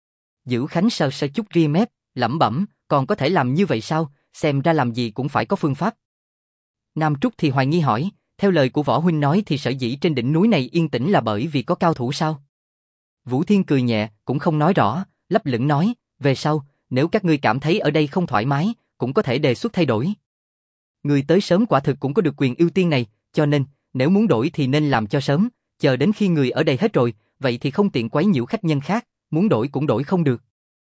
Dữ Khánh sờ sờ chút ria mép, lẩm bẩm, còn có thể làm như vậy sao, xem ra làm gì cũng phải có phương pháp. Nam Trúc thì hoài nghi hỏi, theo lời của Võ Huynh nói thì sở dĩ trên đỉnh núi này yên tĩnh là bởi vì có cao thủ sao? Vũ Thiên cười nhẹ, cũng không nói rõ, lấp lửng nói, về sau, nếu các ngươi cảm thấy ở đây không thoải mái, cũng có thể đề xuất thay đổi. Người tới sớm quả thực cũng có được quyền ưu tiên này, cho nên, nếu muốn đổi thì nên làm cho sớm, chờ đến khi người ở đây hết rồi, vậy thì không tiện quấy nhiễu khách nhân khác, muốn đổi cũng đổi không được.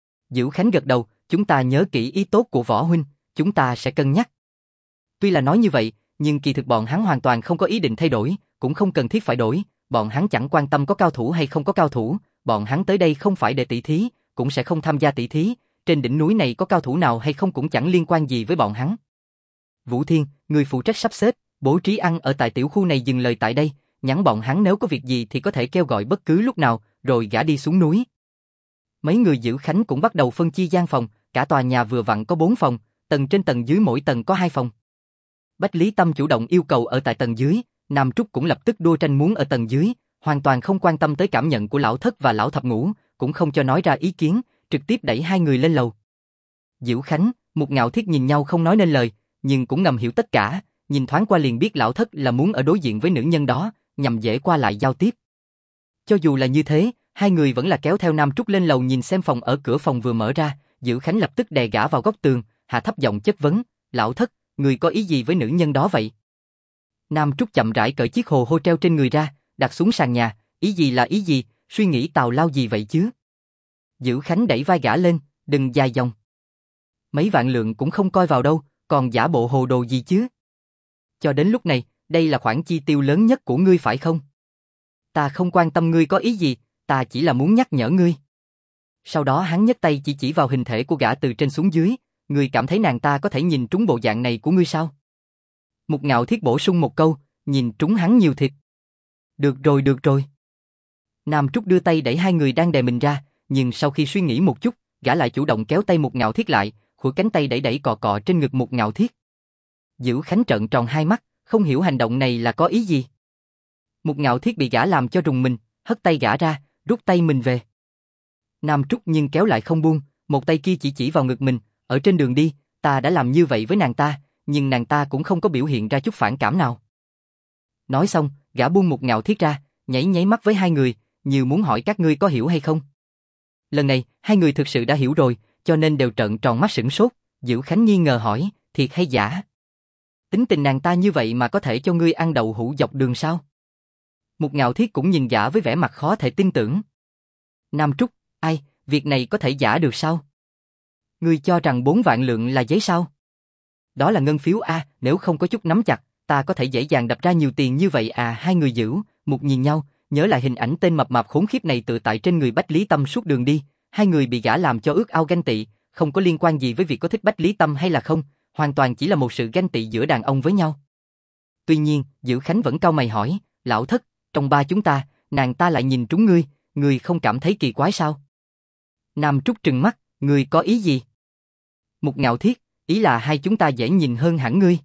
Dữ Khánh gật đầu, chúng ta nhớ kỹ ý tốt của Võ Huynh, chúng ta sẽ cân nhắc. Tuy là nói như vậy, nhưng kỳ thực bọn hắn hoàn toàn không có ý định thay đổi, cũng không cần thiết phải đổi, bọn hắn chẳng quan tâm có cao thủ hay không có cao thủ, bọn hắn tới đây không phải để tỷ thí, cũng sẽ không tham gia tỷ thí, trên đỉnh núi này có cao thủ nào hay không cũng chẳng liên quan gì với bọn hắn. Vũ Thiên, người phụ trách sắp xếp, bố trí ăn ở tại tiểu khu này dừng lời tại đây, nhắn bọn hắn nếu có việc gì thì có thể kêu gọi bất cứ lúc nào, rồi gã đi xuống núi. Mấy người Dữ Khánh cũng bắt đầu phân chia gian phòng, cả tòa nhà vừa vặn có 4 phòng, tầng trên tầng dưới mỗi tầng có 2 phòng. Bách Lý Tâm chủ động yêu cầu ở tại tầng dưới, Nam Trúc cũng lập tức đua tranh muốn ở tầng dưới, hoàn toàn không quan tâm tới cảm nhận của lão thất và lão thập ngũ, cũng không cho nói ra ý kiến, trực tiếp đẩy 2 người lên lầu. Dữ Khánh, Mục Ngạo Thiết nhìn nhau không nói nên lời, nhưng cũng ngầm hiểu tất cả, nhìn thoáng qua liền biết lão thất là muốn ở đối diện với nữ nhân đó, nhằm dễ qua lại giao tiếp. Cho dù là như thế, 2 người vẫn là kéo theo Nam Trúc lên lầu nhìn xem phòng ở cửa phòng vừa mở ra, Dữ Khánh lập tức đè gã vào góc tường, hạ thấp giọng chất vấn, lão thất, người có ý gì với nữ nhân đó vậy? Nam Trúc chậm rãi cởi chiếc hồ hô treo trên người ra, đặt xuống sàn nhà, ý gì là ý gì, suy nghĩ tào lao gì vậy chứ? Dữ Khánh đẩy vai gã lên, đừng dài dòng. Mấy vạn lượng cũng không coi vào đâu, còn giả bộ hồ đồ gì chứ? Cho đến lúc này, đây là khoản chi tiêu lớn nhất của ngươi phải không? Ta không quan tâm ngươi có ý gì, ta chỉ là muốn nhắc nhở ngươi. Sau đó hắn nhấc tay chỉ vào hình thể của gã từ trên xuống dưới, ngươi cảm thấy nàng ta có thể nhìn trúng bộ dạng này của ngươi sao? Mục Ngạo Thiết bổ sung một câu, nhìn trúng hắn nhiều thịt. Được rồi. Nam Trúc đưa tay đẩy 2 người đang đè mình ra, nhưng sau khi suy nghĩ một chút, gã lại chủ động kéo tay Mục Ngạo Thiết lại, khuỷu cánh tay đẩy cọ cọ trên ngực Mục Ngạo Thiết. Dữ Khánh trợn tròn hai mắt, không hiểu hành động này là có ý gì. Mục Ngạo Thiết bị gã làm cho rùng mình, hất tay gã ra, rút tay mình về. Nam Trúc nhưng kéo lại không buông, một tay kia chỉ vào ngực mình, ở trên đường đi, ta đã làm như vậy với nàng ta, nhưng nàng ta cũng không có biểu hiện ra chút phản cảm nào. Nói xong, gã buông Mục Ngạo Thiết ra, nháy mắt với 2 người, như muốn hỏi các ngươi có hiểu hay không. Lần này, 2 người thực sự đã hiểu rồi, cho nên đều trợn tròn mắt sửng sốt. Dữ Khánh nghi ngờ hỏi, thiệt hay giả? Tính tình nàng ta như vậy mà có thể cho ngươi ăn đậu hũ dọc đường sao? Mục Ngạo Thiết cũng nhìn gã với vẻ mặt khó thể tin tưởng. Nam Trúc, ai, việc này có thể giả được sao? Ngươi cho rằng 4 vạn lượng là giấy sao? Đó là ngân phiếu a, nếu không có chút nắm chặt, ta có thể dễ dàng đập ra nhiều tiền như vậy à? 2 người Dữ, Mục nhìn nhau, nhớ lại hình ảnh tên mập mạp khốn khiếp này tự tại trên người Bách Lý Tâm suốt đường đi, 2 người bị gã làm cho ước ao ganh tị, không có liên quan gì với việc có thích Bách Lý Tâm hay là không, hoàn toàn chỉ là một sự ganh tị giữa đàn ông với nhau. Tuy nhiên, Dữ Khánh vẫn cau mày hỏi, lão thất, trong ba chúng ta, nàng ta lại nhìn trúng ngươi không cảm thấy kỳ quái sao? Nam Trúc trừng mắt, ngươi có ý gì? Mục Ngạo Thiết, ý là hai chúng ta dễ nhìn hơn hẳn ngươi.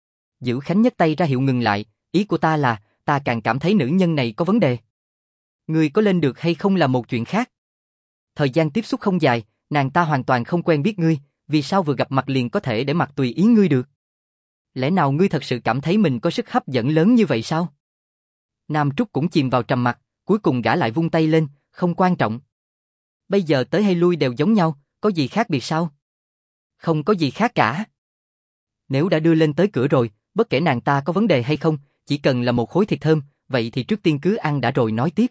Dữ Khánh nhấc tay ra hiệu ngừng lại, ý của ta là, ta càng cảm thấy nữ nhân này có vấn đề. Ngươi có lên được hay không là một chuyện khác. Thời gian tiếp xúc không dài, nàng ta hoàn toàn không quen biết ngươi, vì sao vừa gặp mặt liền có thể để mặc tùy ý ngươi được? Lẽ nào ngươi thật sự cảm thấy mình có sức hấp dẫn lớn như vậy sao? Nam Trúc cũng chìm vào trầm mặc, cuối cùng gã lại vung tay lên, không quan trọng. Bây giờ tới hay lui đều giống nhau, có gì khác biệt sao? Không có gì khác cả. Nếu đã đưa lên tới cửa rồi, bất kể nàng ta có vấn đề hay không, chỉ cần là một khối thịt thơm, vậy thì trước tiên cứ ăn đã rồi nói tiếp.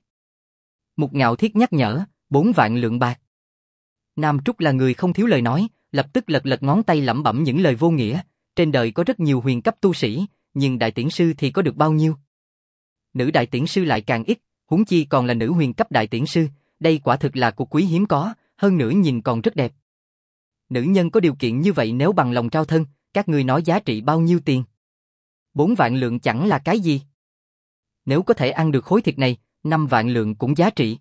Mục Ngạo Thiết nhắc nhở, 4 vạn lượng bạc. Nam Trúc là người không thiếu lời nói, lập tức lật lật ngón tay lẩm bẩm những lời vô nghĩa. Trên đời có rất nhiều huyền cấp tu sĩ, nhưng đại tiễn sư thì có được bao nhiêu? Nữ đại tiễn sư lại càng ít, huống chi còn là nữ huyền cấp đại tiễn sư, đây quả thực là cuộc quý hiếm có, hơn nữa nhìn còn rất đẹp. Nữ nhân có điều kiện như vậy nếu bằng lòng trao thân, các ngươi nói giá trị bao nhiêu tiền? 4 vạn lượng chẳng là cái gì. Nếu có thể ăn được khối thịt này, 5 vạn lượng cũng giá trị.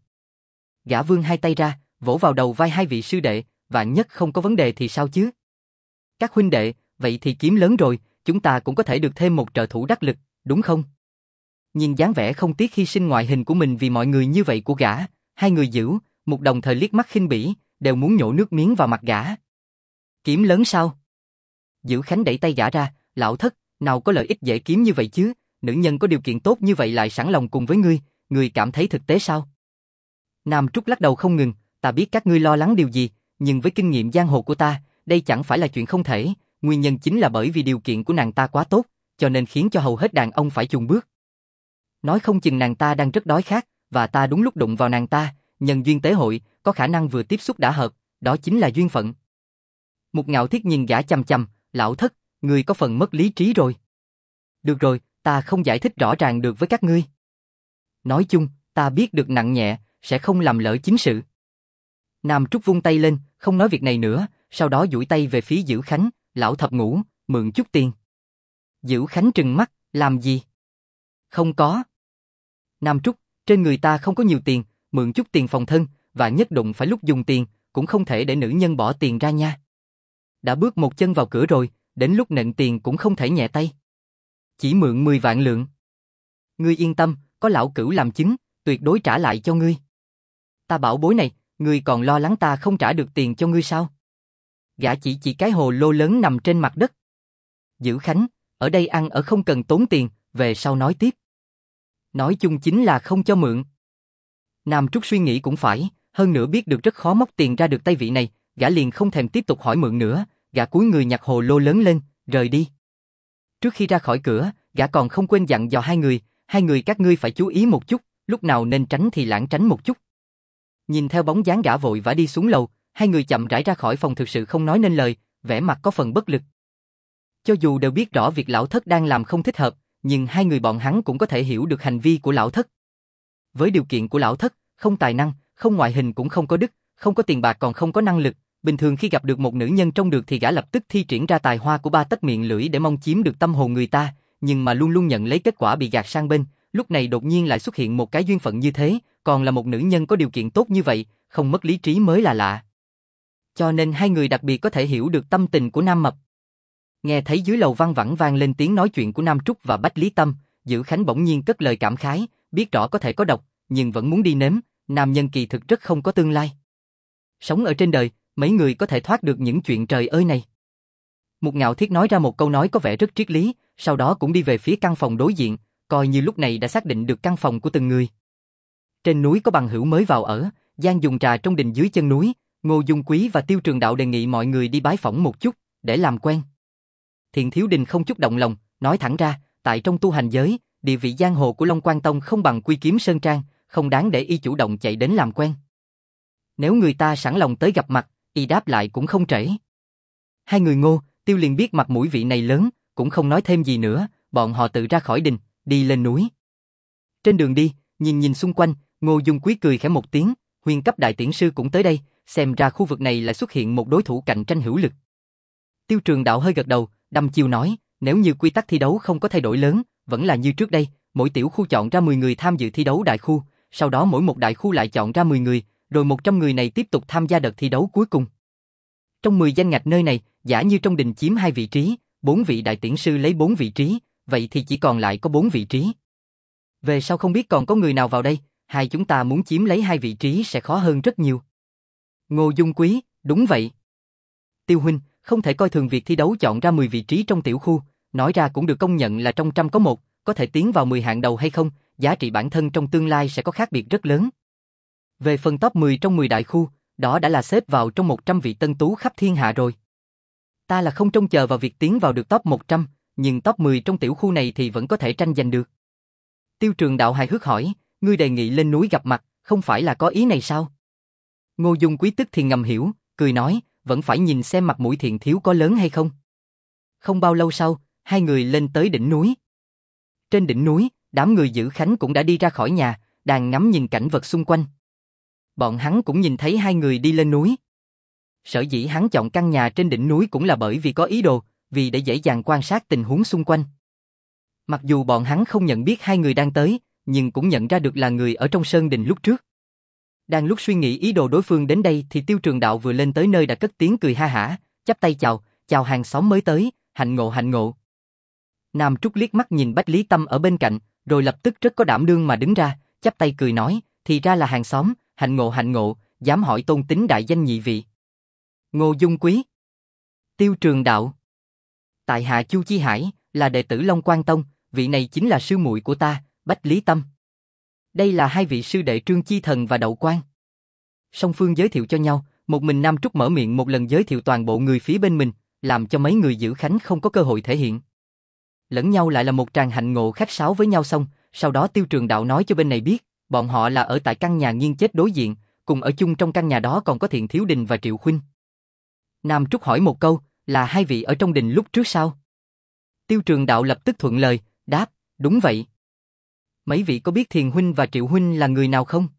Gã vươn hai tay ra, vỗ vào đầu vai hai vị sư đệ, vạn nhất không có vấn đề thì sao chứ? Các huynh đệ, vậy thì kiếm lớn rồi, chúng ta cũng có thể được thêm một trợ thủ đắc lực, đúng không? Nhìn dáng vẻ không tiếc hy sinh ngoại hình của mình vì mọi người như vậy của gã, hai người Dữ, Mục đồng thời liếc mắt khinh bỉ, đều muốn nhổ nước miếng vào mặt gã. Kiếm lớn sao? Dữ Khánh đẩy tay gã ra, lão thất, nào có lợi ích dễ kiếm như vậy chứ, nữ nhân có điều kiện tốt như vậy lại sẵn lòng cùng với ngươi cảm thấy thực tế sao? Nam Trúc lắc đầu không ngừng, ta biết các ngươi lo lắng điều gì, nhưng với kinh nghiệm giang hồ của ta, đây chẳng phải là chuyện không thể, nguyên nhân chính là bởi vì điều kiện của nàng ta quá tốt, cho nên khiến cho hầu hết đàn ông phải chùn bước. Nói không chừng nàng ta đang rất đói khát, và ta đúng lúc đụng vào nàng ta, nhân duyên tế hội, có khả năng vừa tiếp xúc đã hợp, đó chính là duyên phận. Mục Ngạo Thiết nhìn gã chằm chằm, lão thất, ngươi có phần mất lý trí rồi. Được rồi, ta không giải thích rõ ràng được với các ngươi. Nói chung, ta biết được nặng nhẹ, sẽ không làm lỡ chính sự. Nam Trúc vung tay lên, không nói việc này nữa, sau đó duỗi tay về phía Dữ Khánh, lão thập ngũ, mượn chút tiền. Dữ Khánh trừng mắt, làm gì? Không có. Nam Trúc, trên người ta không có nhiều tiền, mượn chút tiền phòng thân, và nhất định phải lúc dùng tiền, cũng không thể để nữ nhân bỏ tiền ra nha. Đã bước một chân vào cửa rồi, đến lúc nện tiền cũng không thể nhẹ tay. Chỉ mượn 10 vạn lượng. Ngươi yên tâm, có lão cửu làm chứng, tuyệt đối trả lại cho ngươi. Ta bảo bối này, ngươi còn lo lắng ta không trả được tiền cho ngươi sao? Gã chỉ cái hồ lô lớn nằm trên mặt đất. Dữ Khánh, ở đây ăn ở không cần tốn tiền, về sau nói tiếp. Nói chung chính là không cho mượn. Nam Trúc suy nghĩ cũng phải, hơn nữa biết được rất khó móc tiền ra được tay vị này, gã liền không thèm tiếp tục hỏi mượn nữa, gã cúi người nhặt hồ lô lớn lên, rời đi. Trước khi ra khỏi cửa, gã còn không quên dặn dò hai người các ngươi phải chú ý một chút, lúc nào nên tránh thì lãng tránh một chút. Nhìn theo bóng dáng gã vội vã đi xuống lầu, hai người chậm rãi ra khỏi phòng thực sự không nói nên lời, vẻ mặt có phần bất lực. Cho dù đều biết rõ việc lão thất đang làm không thích hợp, nhưng hai người bọn hắn cũng có thể hiểu được hành vi của lão thất. Với điều kiện của lão thất, không tài năng, không ngoại hình cũng không có đức, không có tiền bạc còn không có năng lực, bình thường khi gặp được một nữ nhân trông được thì gã lập tức thi triển ra tài hoa của ba tấc miệng lưỡi để mong chiếm được tâm hồn người ta, nhưng mà luôn luôn nhận lấy kết quả bị gạt sang bên, lúc này đột nhiên lại xuất hiện một cái duyên phận như thế, còn là một nữ nhân có điều kiện tốt như vậy, không mất lý trí mới là lạ. Cho nên hai người đặc biệt có thể hiểu được tâm tình của Nam Mập. Nghe thấy dưới lầu văng vẳng vang lên tiếng nói chuyện của Nam Trúc và Bách Lý Tâm, Dữ Khánh bỗng nhiên cất lời cảm khái, biết rõ có thể có độc, nhưng vẫn muốn đi nếm, nam nhân kỳ thực rất không có tương lai. Sống ở trên đời, mấy người có thể thoát được những chuyện trời ơi này. Mục Ngạo Thiết nói ra một câu nói có vẻ rất triết lý, sau đó cũng đi về phía căn phòng đối diện, coi như lúc này đã xác định được căn phòng của từng người. Trên núi có bằng hữu mới vào ở, gian dùng trà trong đình dưới chân núi, Ngô Dung Quý và Tiêu Trường Đạo đề nghị mọi người đi bái phỏng một chút, để làm quen. Thiện Thiếu Đình không chút động lòng, nói thẳng ra, tại trong tu hành giới, địa vị giang hồ của Long Quan Tông không bằng Quy Kiếm Sơn Trang, không đáng để y chủ động chạy đến làm quen. Nếu người ta sẵn lòng tới gặp mặt, y đáp lại cũng không trễ. Hai người Ngô, Tiêu liền biết mặt mũi vị này lớn, cũng không nói thêm gì nữa, bọn họ tự ra khỏi đình, đi lên núi. Trên đường đi, nhìn xung quanh, Ngô Dung Quý cười khẽ một tiếng, huyền cấp đại tiễn sư cũng tới đây, xem ra khu vực này lại xuất hiện một đối thủ cạnh tranh hữu lực. Tiêu Trường Đạo hơi gật đầu, đăm chiêu nói, nếu như quy tắc thi đấu không có thay đổi lớn, vẫn là như trước đây, mỗi tiểu khu chọn ra 10 người tham dự thi đấu đại khu, sau đó mỗi một đại khu lại chọn ra 10 người, rồi 100 người này tiếp tục tham gia đợt thi đấu cuối cùng. Trong 10 danh ngạch nơi này, giả như trong đình chiếm 2 vị trí, 4 vị đại tiễn sư lấy 4 vị trí, vậy thì chỉ còn lại có 4 vị trí. Về sau không biết còn có người nào vào đây, hai chúng ta muốn chiếm lấy 2 vị trí sẽ khó hơn rất nhiều. Ngô Dung Quý, đúng vậy. Tiêu huynh, không thể coi thường việc thi đấu chọn ra 10 vị trí trong tiểu khu, nói ra cũng được công nhận là trong trăm có một, có thể tiến vào 10 hạng đầu hay không, giá trị bản thân trong tương lai sẽ có khác biệt rất lớn. Về phần top 10 trong 10 đại khu, đó đã là xếp vào trong 100 vị tân tú khắp thiên hạ rồi. Ta là không trông chờ vào việc tiến vào được top 100, nhưng top 10 trong tiểu khu này thì vẫn có thể tranh giành được. Tiêu Trường Đạo hài hước hỏi, ngươi đề nghị lên núi gặp mặt, không phải là có ý này sao? Ngô Dung Quý tức thì ngầm hiểu, cười nói, vẫn phải nhìn xem mặt mũi Thiện thiếu có lớn hay không. Không bao lâu sau, hai người lên tới đỉnh núi. Trên đỉnh núi, đám người giữ khánh cũng đã đi ra khỏi nhà, đang ngắm nhìn cảnh vật xung quanh. Bọn hắn cũng nhìn thấy hai người đi lên núi. Sở dĩ hắn chọn căn nhà trên đỉnh núi cũng là bởi vì có ý đồ, vì để dễ dàng quan sát tình huống xung quanh. Mặc dù bọn hắn không nhận biết hai người đang tới, nhưng cũng nhận ra được là người ở trong sơn đình lúc trước. Đang lúc suy nghĩ ý đồ đối phương đến đây thì Tiêu Trường Đạo vừa lên tới nơi đã cất tiếng cười ha hả, chắp tay chào, chào hàng xóm mới tới, hạnh ngộ hạnh ngộ. Nam Trúc liếc mắt nhìn Bách Lý Tâm ở bên cạnh, rồi lập tức rất có đảm đương mà đứng ra, chắp tay cười nói, thì ra là hàng xóm, hạnh ngộ, dám hỏi tôn tính đại danh nhị vị. Ngô Dung Quý, Tiêu Trường Đạo, tại hạ Chu Chi Hải, là đệ tử Long Quang Tông, vị này chính là sư muội của ta, Bách Lý Tâm. Đây là hai vị sư đệ Trương Chi Thần và Đậu Quang. Song phương giới thiệu cho nhau, một mình Nam Trúc mở miệng một lần giới thiệu toàn bộ người phía bên mình, làm cho mấy người giữ khánh không có cơ hội thể hiện. Lẫn nhau lại là một tràng hạnh ngộ khách sáo với nhau xong, sau đó Tiêu Trường Đạo nói cho bên này biết, bọn họ là ở tại căn nhà nghiêng chết đối diện, cùng ở chung trong căn nhà đó còn có Thiện Thiếu Đình và Triệu Khuynh. Nam Trúc hỏi một câu, là hai vị ở trong đình lúc trước sao? Tiêu Trường Đạo lập tức thuận lời, đáp, đúng vậy. Mấy vị có biết Thiền Huynh và Triệu Huynh là người nào không?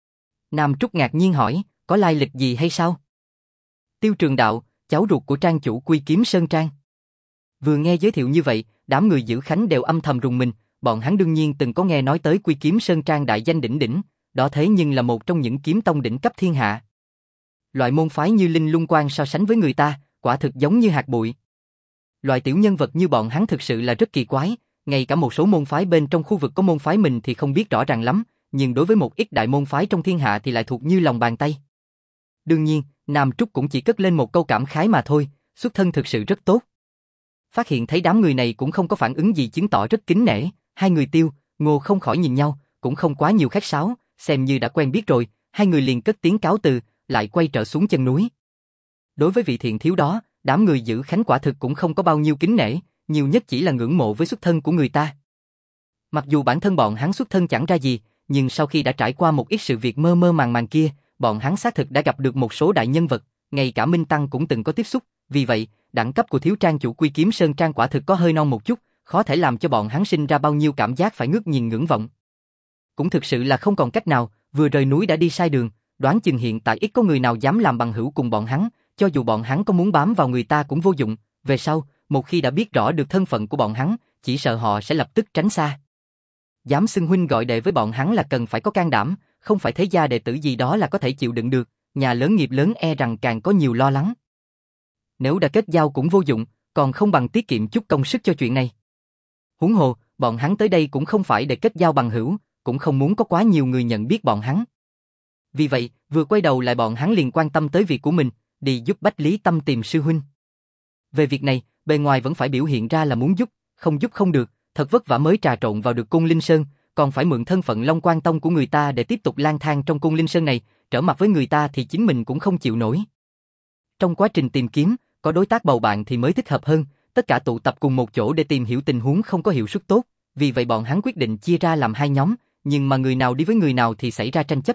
Nam Trúc ngạc nhiên hỏi, có lai lịch gì hay sao? Tiêu Trường Đạo, cháu ruột của trang chủ Quy Kiếm Sơn Trang. Vừa nghe giới thiệu như vậy, đám người giữ khánh đều âm thầm rùng mình, bọn hắn đương nhiên từng có nghe nói tới Quy Kiếm Sơn Trang đại danh đỉnh đỉnh, đó thế nhưng là một trong những kiếm tông đỉnh cấp thiên hạ. Loại môn phái như Linh Lung Quan so sánh với người ta, quả thực giống như hạt bụi. Loại tiểu nhân vật như bọn hắn thực sự là rất kỳ quái, ngay cả một số môn phái bên trong khu vực có môn phái mình thì không biết rõ ràng lắm, nhưng đối với một ít đại môn phái trong thiên hạ thì lại thuộc như lòng bàn tay. Đương nhiên, Nam Trúc cũng chỉ cất lên một câu cảm khái mà thôi, xuất thân thực sự rất tốt. Phát hiện thấy đám người này cũng không có phản ứng gì chứng tỏ rất kính nể, hai người Tiêu, Ngô không khỏi nhìn nhau, cũng không quá nhiều khách sáo, xem như đã quen biết rồi, hai người liền cất tiếng cáo từ, lại quay trở xuống chân núi. Đối với vị Thiện thiếu đó, đám người giữ khánh quả thực cũng không có bao nhiêu kính nể, nhiều nhất chỉ là ngưỡng mộ với xuất thân của người ta. Mặc dù bản thân bọn hắn xuất thân chẳng ra gì, nhưng sau khi đã trải qua một ít sự việc mơ mơ màng màng kia, bọn hắn xác thực đã gặp được một số đại nhân vật, ngay cả Minh Tăng cũng từng có tiếp xúc, vì vậy, đẳng cấp của thiếu trang chủ Quy Kiếm Sơn Trang quả thực có hơi non một chút, khó thể làm cho bọn hắn sinh ra bao nhiêu cảm giác phải ngước nhìn ngưỡng vọng. Cũng thực sự là không còn cách nào, vừa rời núi đã đi sai đường, đoán chừng hiện tại ít có người nào dám làm bằng hữu cùng bọn hắn, cho dù bọn hắn có muốn bám vào người ta cũng vô dụng, về sau, một khi đã biết rõ được thân phận của bọn hắn, chỉ sợ họ sẽ lập tức tránh xa. Dám xưng huynh gọi đệ với bọn hắn là cần phải có can đảm, không phải thế gia đệ tử gì đó là có thể chịu đựng được, nhà lớn nghiệp lớn e rằng càng có nhiều lo lắng. Nếu đã kết giao cũng vô dụng, còn không bằng tiết kiệm chút công sức cho chuyện này. Huống hồ, bọn hắn tới đây cũng không phải để kết giao bằng hữu, cũng không muốn có quá nhiều người nhận biết bọn hắn. Vì vậy, vừa quay đầu lại bọn hắn liền quan tâm tới việc của mình, đi giúp Bách Lý Tâm tìm sư huynh. Về việc này, bề ngoài vẫn phải biểu hiện ra là muốn giúp không được, thật vất vả mới trà trộn vào được Côn Linh Sơn, còn phải mượn thân phận Long Quang Tông của người ta để tiếp tục lang thang trong Côn Linh Sơn này, trở mặt với người ta thì chính mình cũng không chịu nổi. Trong quá trình tìm kiếm, có đối tác bầu bạn thì mới thích hợp hơn, tất cả tụ tập cùng một chỗ để tìm hiểu tình huống không có hiệu suất tốt, vì vậy bọn hắn quyết định chia ra làm hai nhóm, nhưng mà người nào đi với người nào thì xảy ra tranh chấp.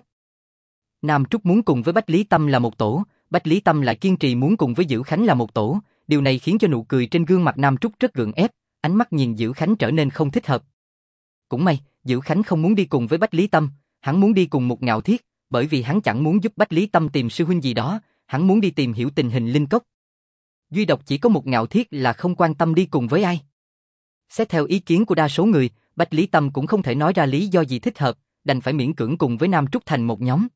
Nam Trúc muốn cùng với Bách Lý Tâm là một tổ, Bách Lý Tâm lại kiên trì muốn cùng với Dữ Khánh là một tổ, điều này khiến cho nụ cười trên gương mặt Nam Trúc rất gượng ép, ánh mắt nhìn Dữ Khánh trở nên không thích hợp. Cũng may, Dữ Khánh không muốn đi cùng với Bách Lý Tâm, hắn muốn đi cùng một Ngạo Thiết, bởi vì hắn chẳng muốn giúp Bách Lý Tâm tìm sư huynh gì đó, hắn muốn đi tìm hiểu tình hình linh cốc. Duy độc chỉ có một Ngạo Thiết là không quan tâm đi cùng với ai. Xét theo ý kiến của đa số người, Bách Lý Tâm cũng không thể nói ra lý do gì thích hợp, đành phải miễn cưỡng cùng với Nam Trúc thành một nhóm.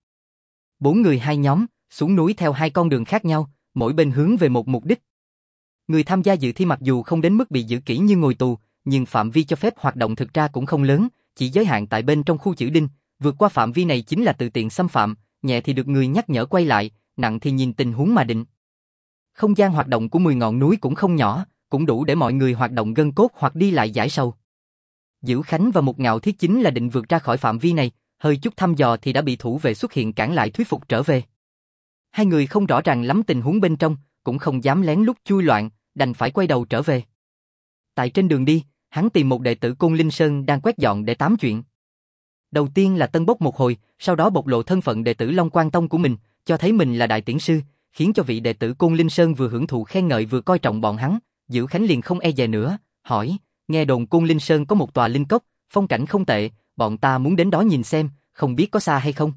4 người 2 nhóm, xuống núi theo 2 con đường khác nhau, mỗi bên hướng về một mục đích. Người tham gia dự thi mặc dù không đến mức bị giữ kỹ như ngồi tù, nhưng phạm vi cho phép hoạt động thực ra cũng không lớn, chỉ giới hạn tại bên trong khu Chữ Đinh, vượt qua phạm vi này chính là tự tiện xâm phạm, nhẹ thì được người nhắc nhở quay lại, nặng thì nhìn tình huống mà định. Không gian hoạt động của 10 ngọn núi cũng không nhỏ, cũng đủ để mọi người hoạt động gân cốt hoặc đi lại giải sầu. Dữ Khánh và Một Ngạo Thiết chính là định vượt ra khỏi phạm vi này, hơi chút thăm dò thì đã bị thủ vệ xuất hiện cản lại thuyết phục trở về. Hai người không rõ ràng lắm tình huống bên trong, cũng không dám lén lút chui loạn, đành phải quay đầu trở về. Tại trên đường đi, hắn tìm một đệ tử Côn Linh Sơn đang quét dọn để tám chuyện. Đầu tiên là tân bốc một hồi, sau đó bộc lộ thân phận đệ tử Long Quang Tông của mình, cho thấy mình là đại tiễn sư, khiến cho vị đệ tử Côn Linh Sơn vừa hưởng thụ khen ngợi vừa coi trọng bọn hắn. Dữ Khánh liền không e dè nữa, hỏi, nghe đồn Côn Linh Sơn có một tòa linh cốc, phong cảnh không tệ, bọn ta muốn đến đó nhìn xem, không biết có xa hay không.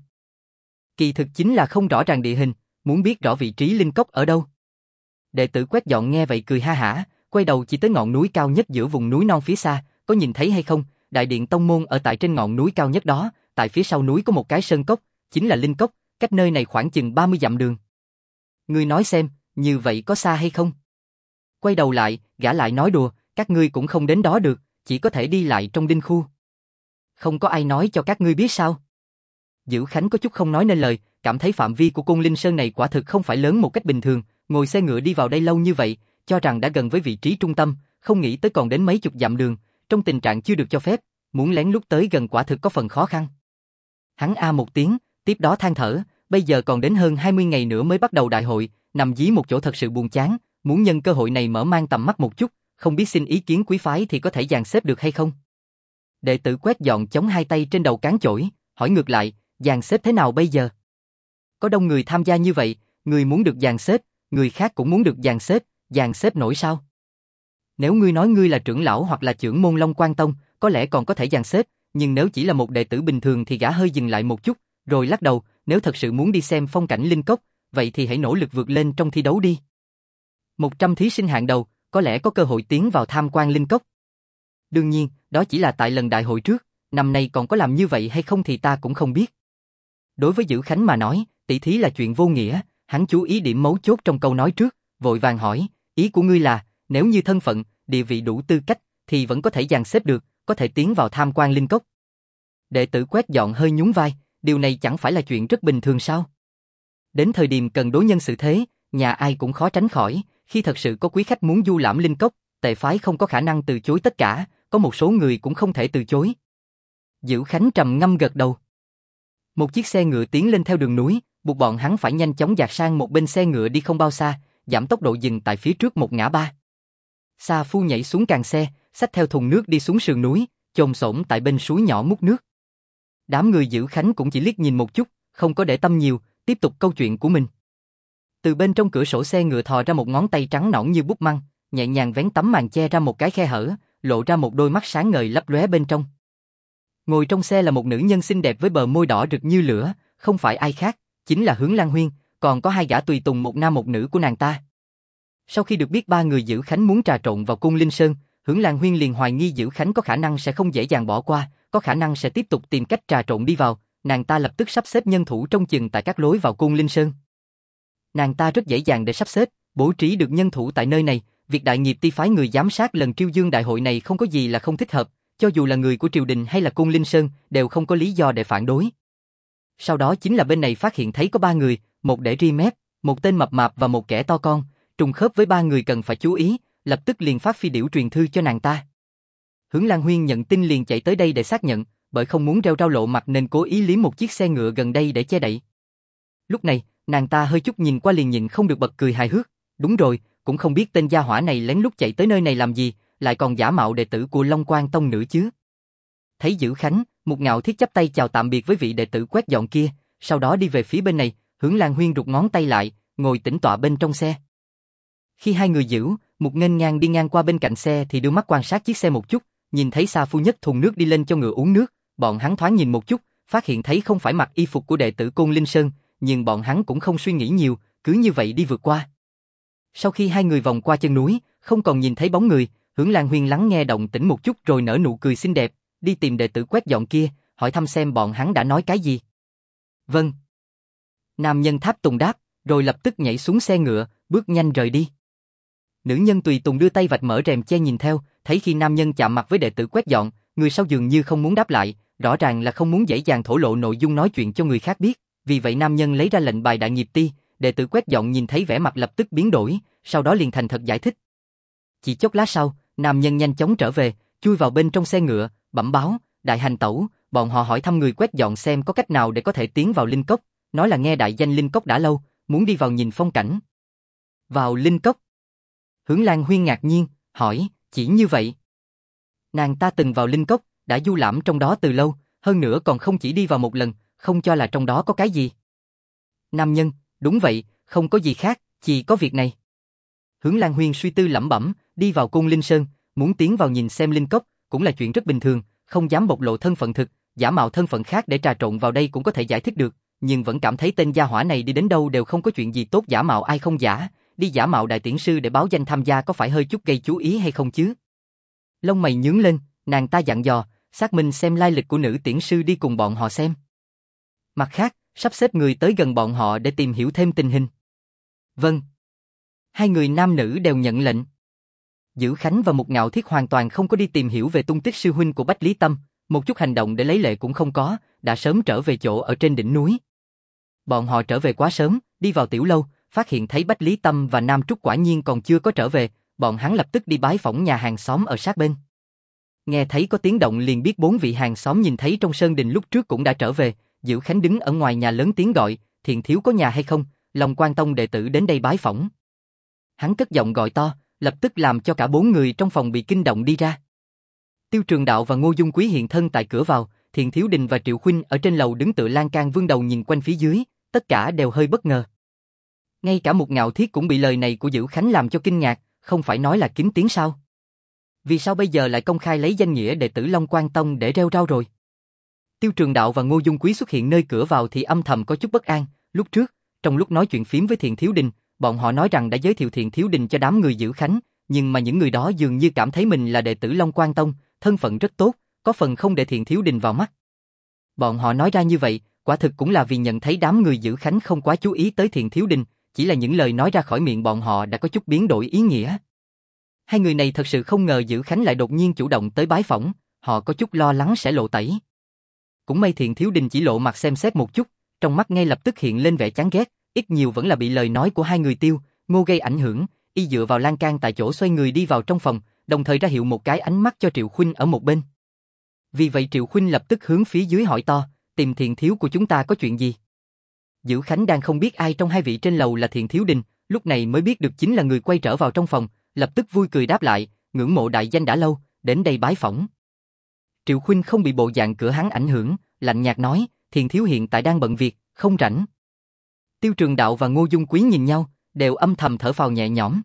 Kỳ thực chính là không rõ ràng địa hình, muốn biết rõ vị trí linh cốc ở đâu. Đệ tử quét dọn nghe vậy cười ha hả, quay đầu chỉ tới ngọn núi cao nhất giữa vùng núi non phía xa, có nhìn thấy hay không? Đại điện tông môn ở tại trên ngọn núi cao nhất đó, tại phía sau núi có một cái sơn cốc, chính là linh cốc, cách nơi này khoảng chừng 30 dặm đường. Ngươi nói xem, như vậy có xa hay không? Quay đầu lại, gã lại nói đùa, các ngươi cũng không đến đó được, chỉ có thể đi lại trong đinh khu. Không có ai nói cho các ngươi biết sao? Dữ Khánh có chút không nói nên lời, cảm thấy phạm vi của Côn Linh Sơn này quả thực không phải lớn một cách bình thường, ngồi xe ngựa đi vào đây lâu như vậy, cho rằng đã gần với vị trí trung tâm, không nghĩ tới còn đến mấy chục dặm đường, trong tình trạng chưa được cho phép, muốn lén lút tới gần quả thực có phần khó khăn. Hắn a một tiếng, tiếp đó than thở, bây giờ còn đến hơn 20 ngày nữa mới bắt đầu đại hội, nằm dí một chỗ thật sự buồn chán, muốn nhân cơ hội này mở mang tầm mắt một chút, không biết xin ý kiến quý phái thì có thể dàn xếp được hay không? Đệ tử quét dọn chống hai tay trên đầu cán chổi, hỏi ngược lại, dàn xếp thế nào bây giờ? Có đông người tham gia như vậy, người muốn được dàn xếp, người khác cũng muốn được dàn xếp nổi sao? Nếu ngươi nói ngươi là trưởng lão hoặc là trưởng môn Long Quang Tông, có lẽ còn có thể dàn xếp, nhưng nếu chỉ là một đệ tử bình thường thì gã hơi dừng lại một chút, rồi lắc đầu, nếu thật sự muốn đi xem phong cảnh linh cốc, vậy thì hãy nỗ lực vượt lên trong thi đấu đi. 100 thí sinh hạng đầu, có lẽ có cơ hội tiến vào tham quan linh cốc. Đương nhiên, đó chỉ là tại lần đại hội trước, năm nay còn có làm như vậy hay không thì ta cũng không biết. Đối với Dữ Khánh mà nói, tỷ thí là chuyện vô nghĩa, hắn chú ý điểm mấu chốt trong câu nói trước, vội vàng hỏi, ý của ngươi là, nếu như thân phận, địa vị đủ tư cách, thì vẫn có thể dàn xếp được, có thể tiến vào tham quan linh cốc. Đệ tử quét dọn hơi nhún vai, điều này chẳng phải là chuyện rất bình thường sao? Đến thời điểm cần đối nhân xử thế, nhà ai cũng khó tránh khỏi, khi thật sự có quý khách muốn du lãm linh cốc, tề phái không có khả năng từ chối tất cả, có một số người cũng không thể từ chối. Dữ Khánh trầm ngâm gật đầu. Một chiếc xe ngựa tiến lên theo đường núi, buộc bọn hắn phải nhanh chóng dạt sang một bên. Xe ngựa đi không bao xa, giảm tốc độ dừng tại phía trước một ngã ba. Sa Phu nhảy xuống càng xe, xách theo thùng nước đi xuống sườn núi, chồm xổm tại bên suối nhỏ múc nước. Đám người Dữ Khánh cũng chỉ liếc nhìn một chút, không có để tâm nhiều, tiếp tục câu chuyện của mình. Từ bên trong cửa sổ xe ngựa thò ra một ngón tay trắng nõn như bút măng, nhẹ nhàng vén tấm màn che ra một cái khe hở, lộ ra một đôi mắt sáng ngời lấp lóe bên trong. Ngồi trong xe là một nữ nhân xinh đẹp với bờ môi đỏ rực như lửa, không phải ai khác, chính là Hướng Lan Huyên, còn có hai gã tùy tùng một nam một nữ của nàng ta. Sau khi được biết ba người Dữ Khánh muốn trà trộn vào Côn Linh Sơn, Hướng Lan Huyên liền hoài nghi Dữ Khánh có khả năng sẽ không dễ dàng bỏ qua, có khả năng sẽ tiếp tục tìm cách trà trộn đi vào, nàng ta lập tức sắp xếp nhân thủ trông chừng tại các lối vào Côn Linh Sơn. Nàng ta rất dễ dàng để sắp xếp, bố trí được nhân thủ tại nơi này, việc đại nghiệp ti phái người giám sát lần Triêu Dương đại hội này không có gì là không thích hợp, cho dù là người của triều đình hay là Côn Linh Sơn đều không có lý do để phản đối. Sau đó chính là bên này phát hiện thấy có ba người, một để ri mép, một tên mập mạp và một kẻ to con, trùng khớp với ba người cần phải chú ý, lập tức liền phát phi điểu truyền thư cho nàng ta. Hướng Lan Huyên nhận tin liền chạy tới đây để xác nhận, bởi không muốn rêu rao lộ mặt nên cố ý liếm một chiếc xe ngựa gần đây để che đậy. Lúc này, nàng ta hơi chút nhìn qua liền nhịn không được bật cười hài hước, đúng rồi, cũng không biết tên gia hỏa này lén lút chạy tới nơi này làm gì, lại còn giả mạo đệ tử của Long Quang Tông nữa chứ. Thấy Dữ Khánh, Một Ngạo Thiết chắp tay chào tạm biệt với vị đệ tử quét dọn kia, sau đó đi về phía bên này, Hướng Lan Huyên rụt ngón tay lại, ngồi tĩnh tọa bên trong xe. Khi hai người Dữ, Một nghênh ngang đi ngang qua bên cạnh xe thì đưa mắt quan sát chiếc xe một chút, nhìn thấy Sa Phu nhấc thùng nước đi lên cho ngựa uống nước, bọn hắn thoáng nhìn một chút, phát hiện thấy không phải mặc y phục của đệ tử Côn Linh Sơn, nhưng bọn hắn cũng không suy nghĩ nhiều, cứ như vậy đi vượt qua. Sau khi hai người vòng qua chân núi, không còn nhìn thấy bóng người, Hướng Lan Huyên lắng nghe động tĩnh một chút rồi nở nụ cười xinh đẹp, đi tìm đệ tử quét dọn kia, hỏi thăm xem bọn hắn đã nói cái gì. Vâng. Nam nhân Tháp Tùng đáp, rồi lập tức nhảy xuống xe ngựa, bước nhanh rời đi. Nữ nhân Tùy Tùng đưa tay vạch mở rèm che nhìn theo, thấy khi nam nhân chạm mặt với đệ tử quét dọn, người sau dường như không muốn đáp lại, rõ ràng là không muốn dễ dàng thổ lộ nội dung nói chuyện cho người khác biết, vì vậy nam nhân lấy ra lệnh bài đại nghiệp ti, đệ tử quét dọn nhìn thấy vẻ mặt lập tức biến đổi, sau đó liền thành thật giải thích. Chỉ chốc lát sau, nam nhân nhanh chóng trở về, chui vào bên trong xe ngựa, bẩm báo, đại hành tẩu, bọn họ hỏi thăm người quét dọn xem có cách nào để có thể tiến vào Linh Cốc, nói là nghe đại danh Linh Cốc đã lâu, muốn đi vào nhìn phong cảnh. Vào Linh Cốc? Hướng Lan Huyên ngạc nhiên, hỏi, chỉ như vậy? Nàng ta từng vào Linh Cốc, đã du lãm trong đó từ lâu, hơn nữa còn không chỉ đi vào một lần, không cho là trong đó có cái gì. Nam nhân, đúng vậy, không có gì khác, chỉ có việc này. Hướng Lan Huyên suy tư lẩm bẩm, đi vào Côn Linh Sơn, muốn tiến vào nhìn xem Linh Cốc, cũng là chuyện rất bình thường, không dám bộc lộ thân phận thực, giả mạo thân phận khác để trà trộn vào đây cũng có thể giải thích được, nhưng vẫn cảm thấy tên gia hỏa này đi đến đâu đều không có chuyện gì tốt giả mạo ai không giả, đi giả mạo đại tiễn sư để báo danh tham gia có phải hơi chút gây chú ý hay không chứ? Lông mày nhướng lên, nàng ta dặn dò, xác minh xem lai lịch của nữ tiễn sư đi cùng bọn họ xem. Mặt khác, sắp xếp người tới gần bọn họ để tìm hiểu thêm tình hình. Vâng. Hai người nam nữ đều nhận lệnh. Dữ Khánh và Mục Ngạo Thiết hoàn toàn không có đi tìm hiểu về tung tích sư huynh của Bách Lý Tâm, một chút hành động để lấy lệ cũng không có, đã sớm trở về chỗ ở trên đỉnh núi. Bọn họ trở về quá sớm, đi vào tiểu lâu, phát hiện thấy Bách Lý Tâm và Nam Trúc quả nhiên còn chưa có trở về, bọn hắn lập tức đi bái phỏng nhà hàng xóm ở sát bên. Nghe thấy có tiếng động liền biết bốn vị hàng xóm nhìn thấy trong sơn đình lúc trước cũng đã trở về, Dữ Khánh đứng ở ngoài nhà lớn tiếng gọi, Thiện thiếu có nhà hay không, Long Quan Tông đệ tử đến đây bái phỏng. Hắn cất giọng gọi to, lập tức làm cho cả bốn người trong phòng bị kinh động đi ra. Tiêu Trường Đạo và Ngô Dung Quý hiện thân tại cửa vào, Thiện Thiếu Đình và Triệu Khuynh ở trên lầu đứng tựa lan can vươn đầu nhìn quanh phía dưới, tất cả đều hơi bất ngờ. Ngay cả Mục Ngạo Thiết cũng bị lời này của Dữ Khánh làm cho kinh ngạc, không phải nói là kín tiếng sao? Vì sao bây giờ lại công khai lấy danh nghĩa đệ tử Long Quan Tông để rêu rao rồi? Tiêu Trường Đạo và Ngô Dung Quý xuất hiện nơi cửa vào thì âm thầm có chút bất an, lúc trước, trong lúc nói chuyện phím với Thiện Thiếu Đình, bọn họ nói rằng đã giới thiệu Thiện Thiếu Đình cho đám người Dữ Khánh, nhưng mà những người đó dường như cảm thấy mình là đệ tử Long Quan Tông, thân phận rất tốt, có phần không để Thiện Thiếu Đình vào mắt. Bọn họ nói ra như vậy, quả thực cũng là vì nhận thấy đám người Dữ Khánh không quá chú ý tới Thiện Thiếu Đình, chỉ là những lời nói ra khỏi miệng bọn họ đã có chút biến đổi ý nghĩa. Hai người này thật sự không ngờ Dữ Khánh lại đột nhiên chủ động tới bái phỏng, họ có chút lo lắng sẽ lộ tẩy. Cũng may Thiện Thiếu Đình chỉ lộ mặt xem xét một chút, trong mắt ngay lập tức hiện lên vẻ chán ghét, ít nhiều vẫn là bị lời nói của hai người Tiêu, Ngô gây ảnh hưởng, y dựa vào lan can tại chỗ xoay người đi vào trong phòng, đồng thời ra hiệu một cái ánh mắt cho Triệu Khuynh ở một bên. Vì vậy Triệu Khuynh lập tức hướng phía dưới hỏi to, tìm Thiện thiếu của chúng ta có chuyện gì? Dữ Khánh đang không biết ai trong hai vị trên lầu là Thiện Thiếu Đình, lúc này mới biết được chính là người quay trở vào trong phòng, lập tức vui cười đáp lại, ngưỡng mộ đại danh đã lâu, đến đây bái phỏng. Triệu Khuynh không bị bộ dạng cửa hắn ảnh hưởng, lạnh nhạt nói, Thiện thiếu hiện tại đang bận việc, không rảnh. Tiêu Trường Đạo và Ngô Dung Quý nhìn nhau, đều âm thầm thở phào nhẹ nhõm.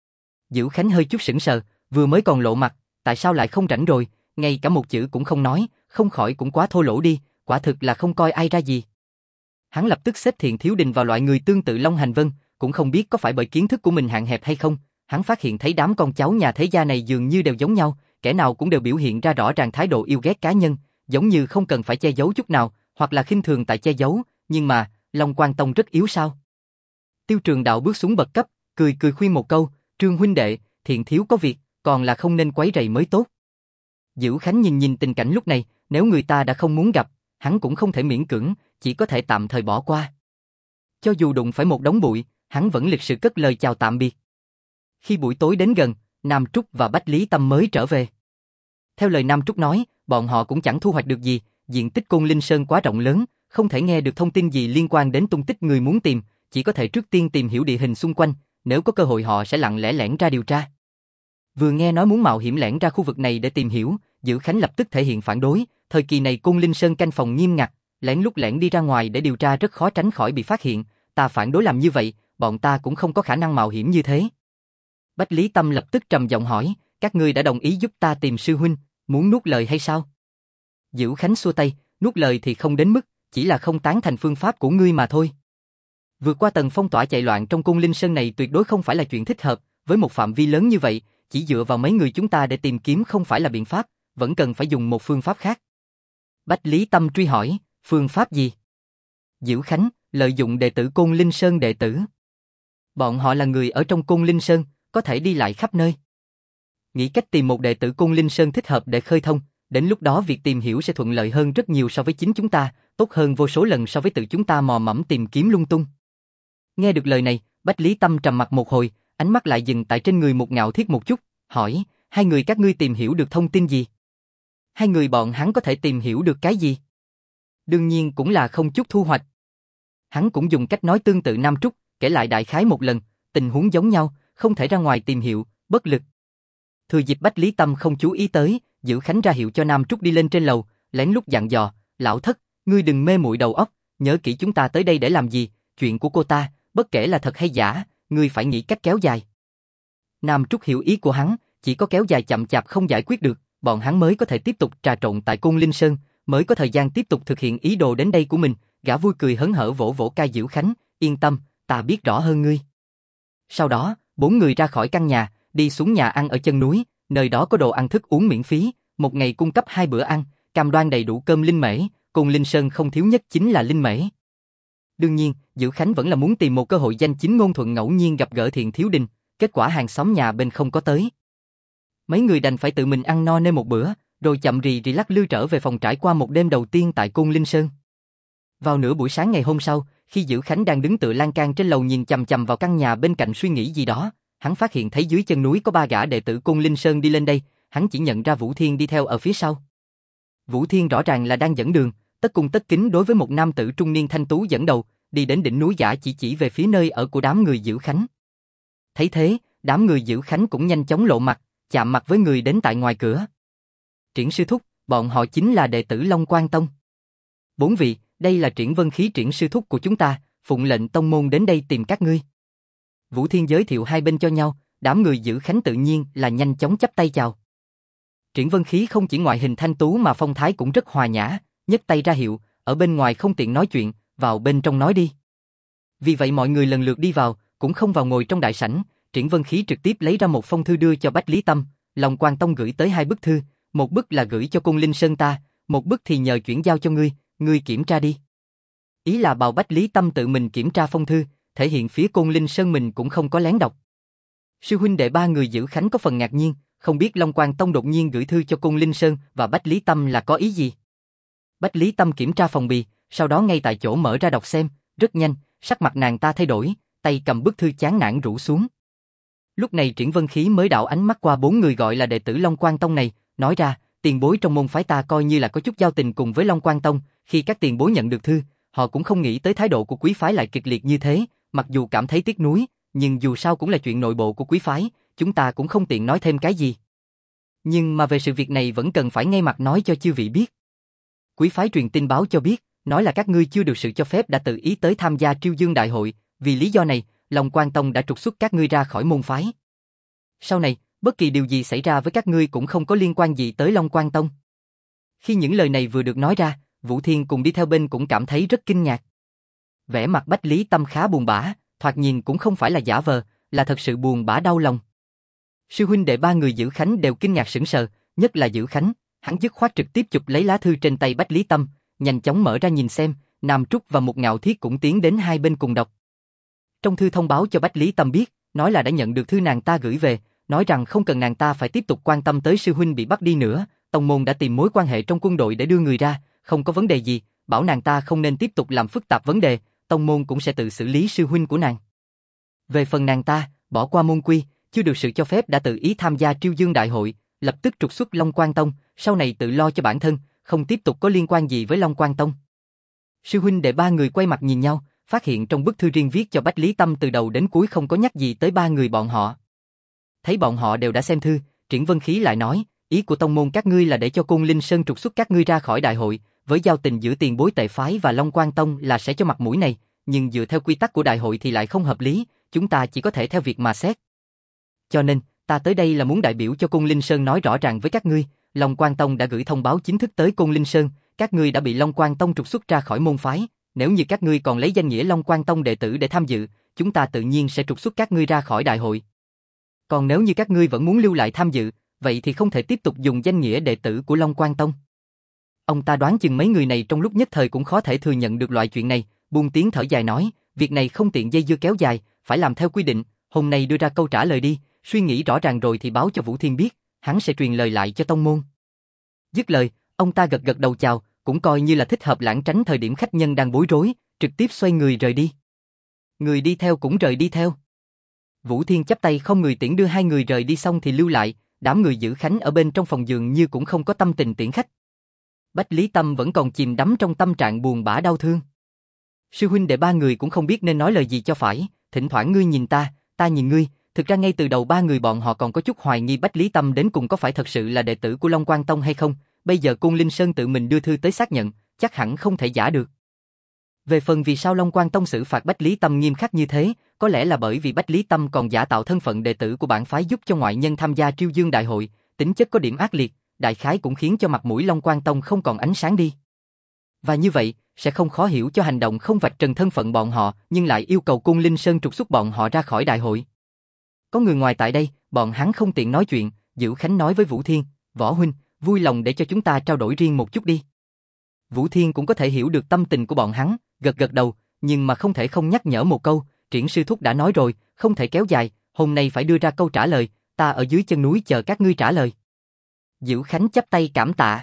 Dữ Khánh hơi chút sững sờ, vừa mới còn lộ mặt, tại sao lại không rảnh rồi, ngay cả một chữ cũng không nói, không khỏi cũng quá thô lỗ đi, quả thực là không coi ai ra gì. Hắn lập tức xếp Thiện Thiếu Đình vào loại người tương tự Long Hành Vân, cũng không biết có phải bởi kiến thức của mình hạn hẹp hay không, hắn phát hiện thấy đám con cháu nhà thế gia này dường như đều giống nhau, kẻ nào cũng đều biểu hiện ra rõ ràng thái độ yêu ghét cá nhân, giống như không cần phải che giấu chút nào, hoặc là khinh thường tại che giấu, nhưng mà, Long Quan Tông rất yếu sao? Tiêu Trường Đạo bước xuống bậc cấp, cười khuyên một câu, Trương huynh đệ, Thiện thiếu có việc, còn là không nên quấy rầy mới tốt. Dữ Khánh nhìn tình cảnh lúc này, nếu người ta đã không muốn gặp, hắn cũng không thể miễn cưỡng, chỉ có thể tạm thời bỏ qua. Cho dù đụng phải một đống bụi, hắn vẫn lịch sự cất lời chào tạm biệt. Khi buổi tối đến gần, Nam Trúc và Bách Lý Tâm mới trở về. Theo lời Nam Trúc nói, bọn họ cũng chẳng thu hoạch được gì, diện tích Côn Linh Sơn quá rộng lớn, không thể nghe được thông tin gì liên quan đến tung tích người muốn tìm, chỉ có thể trước tiên tìm hiểu địa hình xung quanh, nếu có cơ hội họ sẽ lặng lẽ lẻn ra điều tra. Vừa nghe nói muốn mạo hiểm lẻn ra khu vực này để tìm hiểu, Dữ Khánh lập tức thể hiện phản đối, thời kỳ này Côn Linh Sơn canh phòng nghiêm ngặt, lén lút lẻn đi ra ngoài để điều tra rất khó tránh khỏi bị phát hiện, ta phản đối làm như vậy, bọn ta cũng không có khả năng mạo hiểm như thế. Bách Lý Tâm lập tức trầm giọng hỏi, các ngươi đã đồng ý giúp ta tìm sư huynh, muốn nuốt lời hay sao? Dữ Khánh xua tay, nuốt lời thì không đến mức, chỉ là không tán thành phương pháp của ngươi mà thôi. Vượt qua tầng phong tỏa chạy loạn trong Côn Linh Sơn này tuyệt đối không phải là chuyện thích hợp, với một phạm vi lớn như vậy, chỉ dựa vào mấy người chúng ta để tìm kiếm không phải là biện pháp, vẫn cần phải dùng một phương pháp khác. Bách Lý Tâm truy hỏi, phương pháp gì? Diễu Khánh, lợi dụng đệ tử Côn Linh Sơn đệ tử. Bọn họ là người ở trong Côn Linh Sơn, có thể đi lại khắp nơi. Nghĩ cách tìm một đệ tử Côn Linh Sơn thích hợp để khơi thông, đến lúc đó việc tìm hiểu sẽ thuận lợi hơn rất nhiều so với chính chúng ta, tốt hơn vô số lần so với tự chúng ta mò mẫm tìm kiếm lung tung. Nghe được lời này, Bách Lý Tâm trầm mặc một hồi, ánh mắt lại dừng tại trên người một Ngạo Thiết một chút, hỏi, hai người các ngươi tìm hiểu được thông tin gì? Hai người bọn hắn có thể tìm hiểu được cái gì? Đương nhiên cũng là không chút thu hoạch. Hắn cũng dùng cách nói tương tự Nam Trúc, kể lại đại khái một lần, tình huống giống nhau, không thể ra ngoài tìm hiểu, bất lực. Thừa dịp Bách Lý Tâm không chú ý tới, Diễu Khánh ra hiệu cho Nam Trúc đi lên trên lầu, lén lút dặn dò, lão thất, ngươi đừng mê muội đầu óc, nhớ kỹ chúng ta tới đây để làm gì, chuyện của cô ta, bất kể là thật hay giả, ngươi phải nghĩ cách kéo dài. Nam Trúc hiểu ý của hắn, chỉ có kéo dài chậm chạp không giải quyết được, bọn hắn mới có thể tiếp tục trà trộn tại Côn Linh Sơn, mới có thời gian tiếp tục thực hiện ý đồ đến đây của mình. Gã vui cười hớn hở vỗ vỗ vai Diễu Khánh, yên tâm, ta biết rõ hơn ngươi. Sau đó, bốn người ra khỏi căn nhà, đi xuống nhà ăn ở chân núi, nơi đó có đồ ăn thức uống miễn phí, một ngày cung cấp 2 bữa ăn, cam đoan đầy đủ cơm linh mễ, Côn Linh Sơn không thiếu nhất chính là linh mễ. Đương nhiên, Diễu Khánh vẫn là muốn tìm một cơ hội danh chính ngôn thuận ngẫu nhiên gặp gỡ Thiện Thiếu Đình, kết quả hàng xóm nhà bên không có tới. Mấy người đành phải tự mình ăn no nê một bữa, rồi chậm rì rì lắc lư trở về phòng trải qua một đêm đầu tiên tại Côn Linh Sơn. Vào nửa buổi sáng ngày hôm sau, khi Diễu Khánh đang đứng tựa lan can trên lầu nhìn chằm chằm vào căn nhà bên cạnh suy nghĩ gì đó, hắn phát hiện thấy dưới chân núi có 3 gã đệ tử Côn Linh Sơn đi lên đây, hắn chỉ nhận ra Vũ Thiên đi theo ở phía sau. Vũ Thiên rõ ràng là đang dẫn đường, tất cung tất kính đối với một nam tử trung niên thanh tú dẫn đầu, đi đến đỉnh núi gã chỉ về phía nơi ở của đám người Diễu Khánh. Thấy thế, đám người Diễu Khánh cũng nhanh chóng lộ mặt, chạm mặt với người đến tại ngoài cửa. Triển sư thúc, bọn họ chính là đệ tử Long Quang Tông. 4 vị, đây là Triển Vân Khí triển sư thúc của chúng ta, phụng lệnh tông môn đến đây tìm các ngươi. Vũ Thiên giới thiệu hai bên cho nhau, đám người Diễu Khánh tự nhiên là nhanh chóng chắp tay chào. Triển Vân Khí không chỉ ngoại hình thanh tú mà phong thái cũng rất hòa nhã, nhấc tay ra hiệu, ở bên ngoài không tiện nói chuyện, vào bên trong nói đi. Vì vậy mọi người lần lượt đi vào, cũng không vào ngồi trong đại sảnh, Triển Vân Khí trực tiếp lấy ra một phong thư đưa cho Bách Lý Tâm, Long Quang Tông gửi tới 2 bức thư, một bức là gửi cho Côn Linh Sơn ta, một bức thì nhờ chuyển giao cho ngươi, ngươi kiểm tra đi. Ý là bảo Bách Lý Tâm tự mình kiểm tra phong thư, thể hiện phía Côn Linh Sơn mình cũng không có lén đọc. Sư huynh đệ 3 người Diễu Khánh có phần ngạc nhiên, không biết Long Quang Tông đột nhiên gửi thư cho Côn Linh Sơn và Bách Lý Tâm là có ý gì. Bách Lý Tâm kiểm tra phong bì, sau đó ngay tại chỗ mở ra đọc xem, rất nhanh, sắc mặt nàng ta thay đổi, tay cầm bức thư chán nản rũ xuống. Lúc này Triển Vân Khí mới đảo ánh mắt qua 4 người gọi là đệ tử Long Quang Tông này, nói ra, tiền bối trong môn phái ta coi như là có chút giao tình cùng với Long Quang Tông, khi các tiền bối nhận được thư, họ cũng không nghĩ tới thái độ của quý phái lại kịch liệt như thế, mặc dù cảm thấy tiếc nuối, nhưng dù sao cũng là chuyện nội bộ của quý phái, chúng ta cũng không tiện nói thêm cái gì. Nhưng mà về sự việc này vẫn cần phải ngay mặt nói cho chư vị biết. Quý phái truyền tin báo cho biết, nói là các ngươi chưa được sự cho phép đã tự ý tới tham gia Triêu Dương Đại hội, vì lý do này, Long Quang Tông đã trục xuất các ngươi ra khỏi môn phái. Sau này, bất kỳ điều gì xảy ra với các ngươi cũng không có liên quan gì tới Long Quang Tông. Khi những lời này vừa được nói ra, Vũ Thiên cùng đi theo bên cũng cảm thấy rất kinh ngạc. Vẻ mặt Bách Lý Tâm khá buồn bã, thoạt nhìn cũng không phải là giả vờ, là thật sự buồn bã đau lòng. Sư huynh đệ 3 người Diễu Khánh đều kinh ngạc sững sờ, nhất là Diễu Khánh, hắn dứt khoát trực tiếp chụp lấy lá thư trên tay Bách Lý Tâm, nhanh chóng mở ra nhìn xem, Nam Trúc và một Ngạo Thiết cũng tiến đến hai bên cùng đọc. Trong thư thông báo cho Bách Lý Tâm biết, nói là đã nhận được thư nàng ta gửi về, nói rằng không cần nàng ta phải tiếp tục quan tâm tới sư huynh bị bắt đi nữa, tông môn đã tìm mối quan hệ trong quân đội để đưa người ra, không có vấn đề gì, bảo nàng ta không nên tiếp tục làm phức tạp vấn đề, tông môn cũng sẽ tự xử lý sư huynh của nàng. Về phần nàng ta, bỏ qua môn quy, chưa được sự cho phép đã tự ý tham gia Triêu Dương Đại hội, lập tức trục xuất Long Quang Tông, sau này tự lo cho bản thân, không tiếp tục có liên quan gì với Long Quang Tông. Sư huynh đệ 3 người quay mặt nhìn nhau, phát hiện trong bức thư riêng viết cho Bách Lý Tâm từ đầu đến cuối không có nhắc gì tới 3 người bọn họ. Thấy bọn họ đều đã xem thư, Triển Vân Khí lại nói, ý của tông môn các ngươi là để cho Côn Linh Sơn trục xuất các ngươi ra khỏi đại hội, với giao tình giữa tiền bối Tệ phái và Long Quang Tông là sẽ cho mặt mũi này, nhưng dựa theo quy tắc của đại hội thì lại không hợp lý, chúng ta chỉ có thể theo việc mà xét. Cho nên, ta tới đây là muốn đại biểu cho Côn Linh Sơn nói rõ ràng với các ngươi, Long Quang Tông đã gửi thông báo chính thức tới Côn Linh Sơn, các ngươi đã bị Long Quang Tông trục xuất ra khỏi môn phái, nếu như các ngươi còn lấy danh nghĩa Long Quang Tông đệ tử để tham dự, chúng ta tự nhiên sẽ trục xuất các ngươi ra khỏi đại hội. Còn nếu như các ngươi vẫn muốn lưu lại tham dự, vậy thì không thể tiếp tục dùng danh nghĩa đệ tử của Long Quang Tông. Ông ta đoán chừng mấy người này trong lúc nhất thời cũng khó thể thừa nhận được loại chuyện này, buông tiếng thở dài nói, việc này không tiện dây dưa kéo dài, phải làm theo quy định, hôm nay đưa ra câu trả lời đi, suy nghĩ rõ ràng rồi thì báo cho Vũ Thiên biết, hắn sẽ truyền lời lại cho tông môn. Dứt lời, ông ta gật gật đầu chào, cũng coi như là thích hợp lãng tránh thời điểm khách nhân đang bối rối, trực tiếp xoay người rời đi. Người đi theo cũng rời đi theo. Vũ Thiên chắp tay không người tiễn đưa hai người rời đi xong thì lưu lại, đám người giữ khánh ở bên trong phòng giường như cũng không có tâm tình tiễn khách. Bách Lý Tâm vẫn còn chìm đắm trong tâm trạng buồn bã đau thương. Sư huynh đệ ba người cũng không biết nên nói lời gì cho phải, thỉnh thoảng ngươi nhìn ta, ta nhìn ngươi, thực ra ngay từ đầu ba người bọn họ còn có chút hoài nghi Bách Lý Tâm đến cùng có phải thật sự là đệ tử của Long Quang Tông hay không, bây giờ Côn Linh Sơn tự mình đưa thư tới xác nhận, chắc hẳn không thể giả được. Về phần vì sao Long Quang Tông xử phạt Bách Lý Tâm nghiêm khắc như thế, có lẽ là bởi vì Bách Lý Tâm còn giả tạo thân phận đệ tử của bản phái giúp cho ngoại nhân tham gia Triêu Dương Đại hội, tính chất có điểm ác liệt, đại khái cũng khiến cho mặt mũi Long Quang Tông không còn ánh sáng đi. Và như vậy, sẽ không khó hiểu cho hành động không vạch trần thân phận bọn họ, nhưng lại yêu cầu Côn Linh Sơn trục xuất bọn họ ra khỏi đại hội. Có người ngoài tại đây, bọn hắn không tiện nói chuyện, Dữ Khánh nói với Vũ Thiên, Võ huynh, vui lòng để cho chúng ta trao đổi riêng một chút đi. Vũ Thiên cũng có thể hiểu được tâm tình của bọn hắn, gật gật đầu, nhưng mà không thể không nhắc nhở một câu, Triển sư thúc đã nói rồi, không thể kéo dài, hôm nay phải đưa ra câu trả lời, ta ở dưới chân núi chờ các ngươi trả lời. Dữ Khánh chắp tay cảm tạ.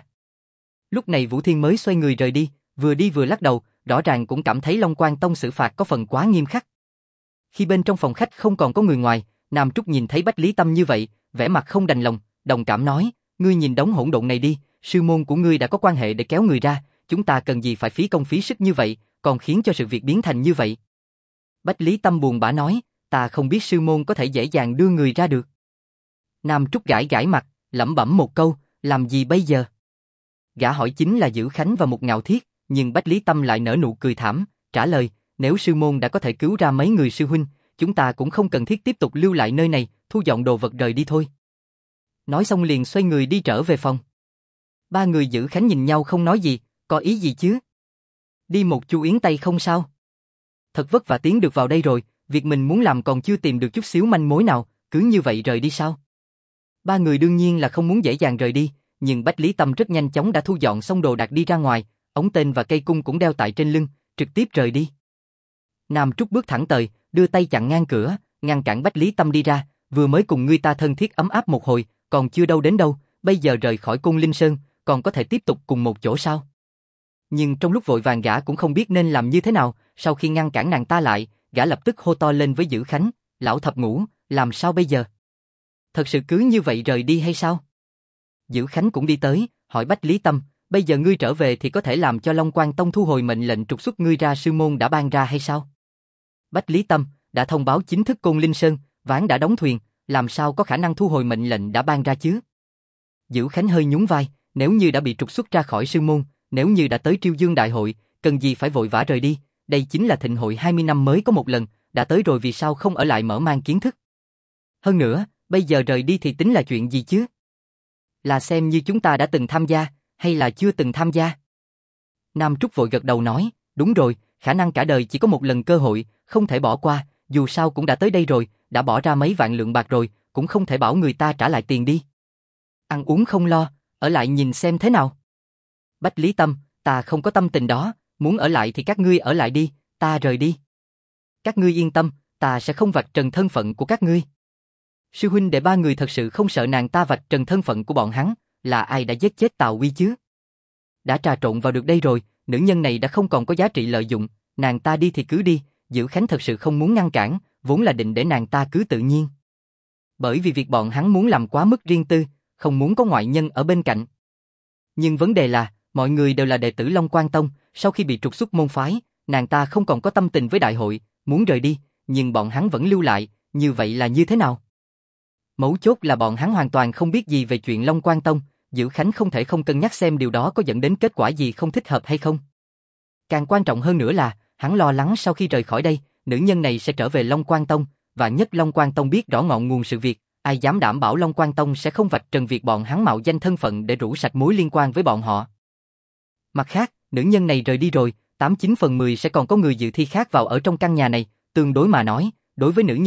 Lúc này Vũ Thiên mới xoay người rời đi vừa lắc đầu, rõ ràng cũng cảm thấy Long Quang Tông xử phạt có phần quá nghiêm khắc. Khi bên trong phòng khách không còn có người ngoài, Nam Trúc nhìn thấy Bách Lý Tâm như vậy, vẻ mặt không đành lòng, đồng cảm nói, ngươi nhìn đống hỗn độn này đi, sư môn của ngươi đã có quan hệ để kéo người ra, chúng ta cần gì phải phí công phí sức như vậy, còn khiến cho sự việc biến thành như vậy. Bách Lý Tâm buồn bã nói, ta không biết sư môn có thể dễ dàng đưa người ra được. Nam Trúc gãi gãi mặt, lẩm bẩm một câu, làm gì bây giờ? Gã hỏi chính là Dữ Khánh và Mục Ngạo Thiết, nhưng Bách Lý Tâm lại nở nụ cười thảm, trả lời, nếu sư môn đã có thể cứu ra mấy người sư huynh, chúng ta cũng không cần thiết tiếp tục lưu lại nơi này, thu dọn đồ vật rời đi thôi. Nói xong liền xoay người đi trở về phòng. Ba người Dữ Khánh nhìn nhau không nói gì, có ý gì chứ? Đi một chu yến Tây không sao? Thật vất vả tiến được vào đây rồi, việc mình muốn làm còn chưa tìm được chút xíu manh mối nào, cứ như vậy rời đi sao? Ba người đương nhiên là không muốn dễ dàng rời đi, nhưng Bách Lý Tâm rất nhanh chóng đã thu dọn xong đồ đạc đi ra ngoài, ống tên và cây cung cũng đeo tại trên lưng, trực tiếp rời đi. Nam Trúc bước thẳng tới, đưa tay chặn ngang cửa, ngăn cản Bách Lý Tâm đi ra, vừa mới cùng người ta thân thiết ấm áp một hồi, còn chưa đâu đến đâu, bây giờ rời khỏi Côn Linh Sơn, còn có thể tiếp tục cùng một chỗ sao? Nhưng trong lúc vội vàng gã cũng không biết nên làm như thế nào, sau khi ngăn cản nàng ta lại, gã lập tức hô to lên với Dữ Khánh, lão thập ngũ, làm sao bây giờ? Thật sự cứ như vậy rời đi hay sao? Dữ Khánh cũng đi tới, hỏi Bách Lý Tâm, bây giờ ngươi trở về thì có thể làm cho Long Quang Tông thu hồi mệnh lệnh trục xuất ngươi ra sư môn đã ban ra hay sao? Bách Lý Tâm, đã thông báo chính thức Côn Linh Sơn, ván đã đóng thuyền, làm sao có khả năng thu hồi mệnh lệnh đã ban ra chứ? Dữ Khánh hơi nhún vai, nếu như đã bị trục xuất ra khỏi sư môn, nếu như đã tới Triêu Dương Đại hội, cần gì phải vội vã rời đi, đây chính là thịnh hội 20 năm mới có một lần, đã tới rồi vì sao không ở lại mở mang kiến thức? Hơn nữa, bây giờ rời đi thì tính là chuyện gì chứ? Là xem như chúng ta đã từng tham gia, hay là chưa từng tham gia? Nam Trúc vội gật đầu nói, đúng rồi, khả năng cả đời chỉ có một lần cơ hội, không thể bỏ qua, dù sao cũng đã tới đây rồi, đã bỏ ra mấy vạn lượng bạc rồi, cũng không thể bảo người ta trả lại tiền đi. Ăn uống không lo, ở lại nhìn xem thế nào. Bách Lý Tâm, ta không có tâm tình đó, muốn ở lại thì các ngươi ở lại đi, ta rời đi. Các ngươi yên tâm, ta sẽ không vạch trần thân phận của các ngươi. Sư huynh đệ ba người thật sự không sợ nàng ta vạch trần thân phận của bọn hắn, là ai đã giết chết Tào Uy chứ? Đã trà trộn vào được đây rồi, nữ nhân này đã không còn có giá trị lợi dụng, nàng ta đi thì cứ đi, Dữ Khánh thật sự không muốn ngăn cản, vốn là định để nàng ta cứ tự nhiên. Bởi vì việc bọn hắn muốn làm quá mức riêng tư, không muốn có ngoại nhân ở bên cạnh. Nhưng vấn đề là, mọi người đều là đệ tử Long Quang Tông, sau khi bị trục xuất môn phái, nàng ta không còn có tâm tình với đại hội, muốn rời đi, nhưng bọn hắn vẫn lưu lại, như vậy là như thế nào? Mấu chốt là bọn hắn hoàn toàn không biết gì về chuyện Long Quang Tông, Dữ Khánh không thể không cân nhắc xem điều đó có dẫn đến kết quả gì không thích hợp hay không. Càng quan trọng hơn nữa là, hắn lo lắng sau khi rời khỏi đây, nữ nhân này sẽ trở về Long Quang Tông, và nhất Long Quang Tông biết rõ ngọn nguồn sự việc, ai dám đảm bảo Long Quang Tông sẽ không vạch trần việc bọn hắn mạo danh thân phận để rũ sạch mối liên quan với bọn họ. Mặt khác, nữ nhân này rời đi rồi, 89 phần 10 sẽ còn có người dự thi khác vào ở trong căn nhà này, tương đối mà nói, đối với nữ nhân này,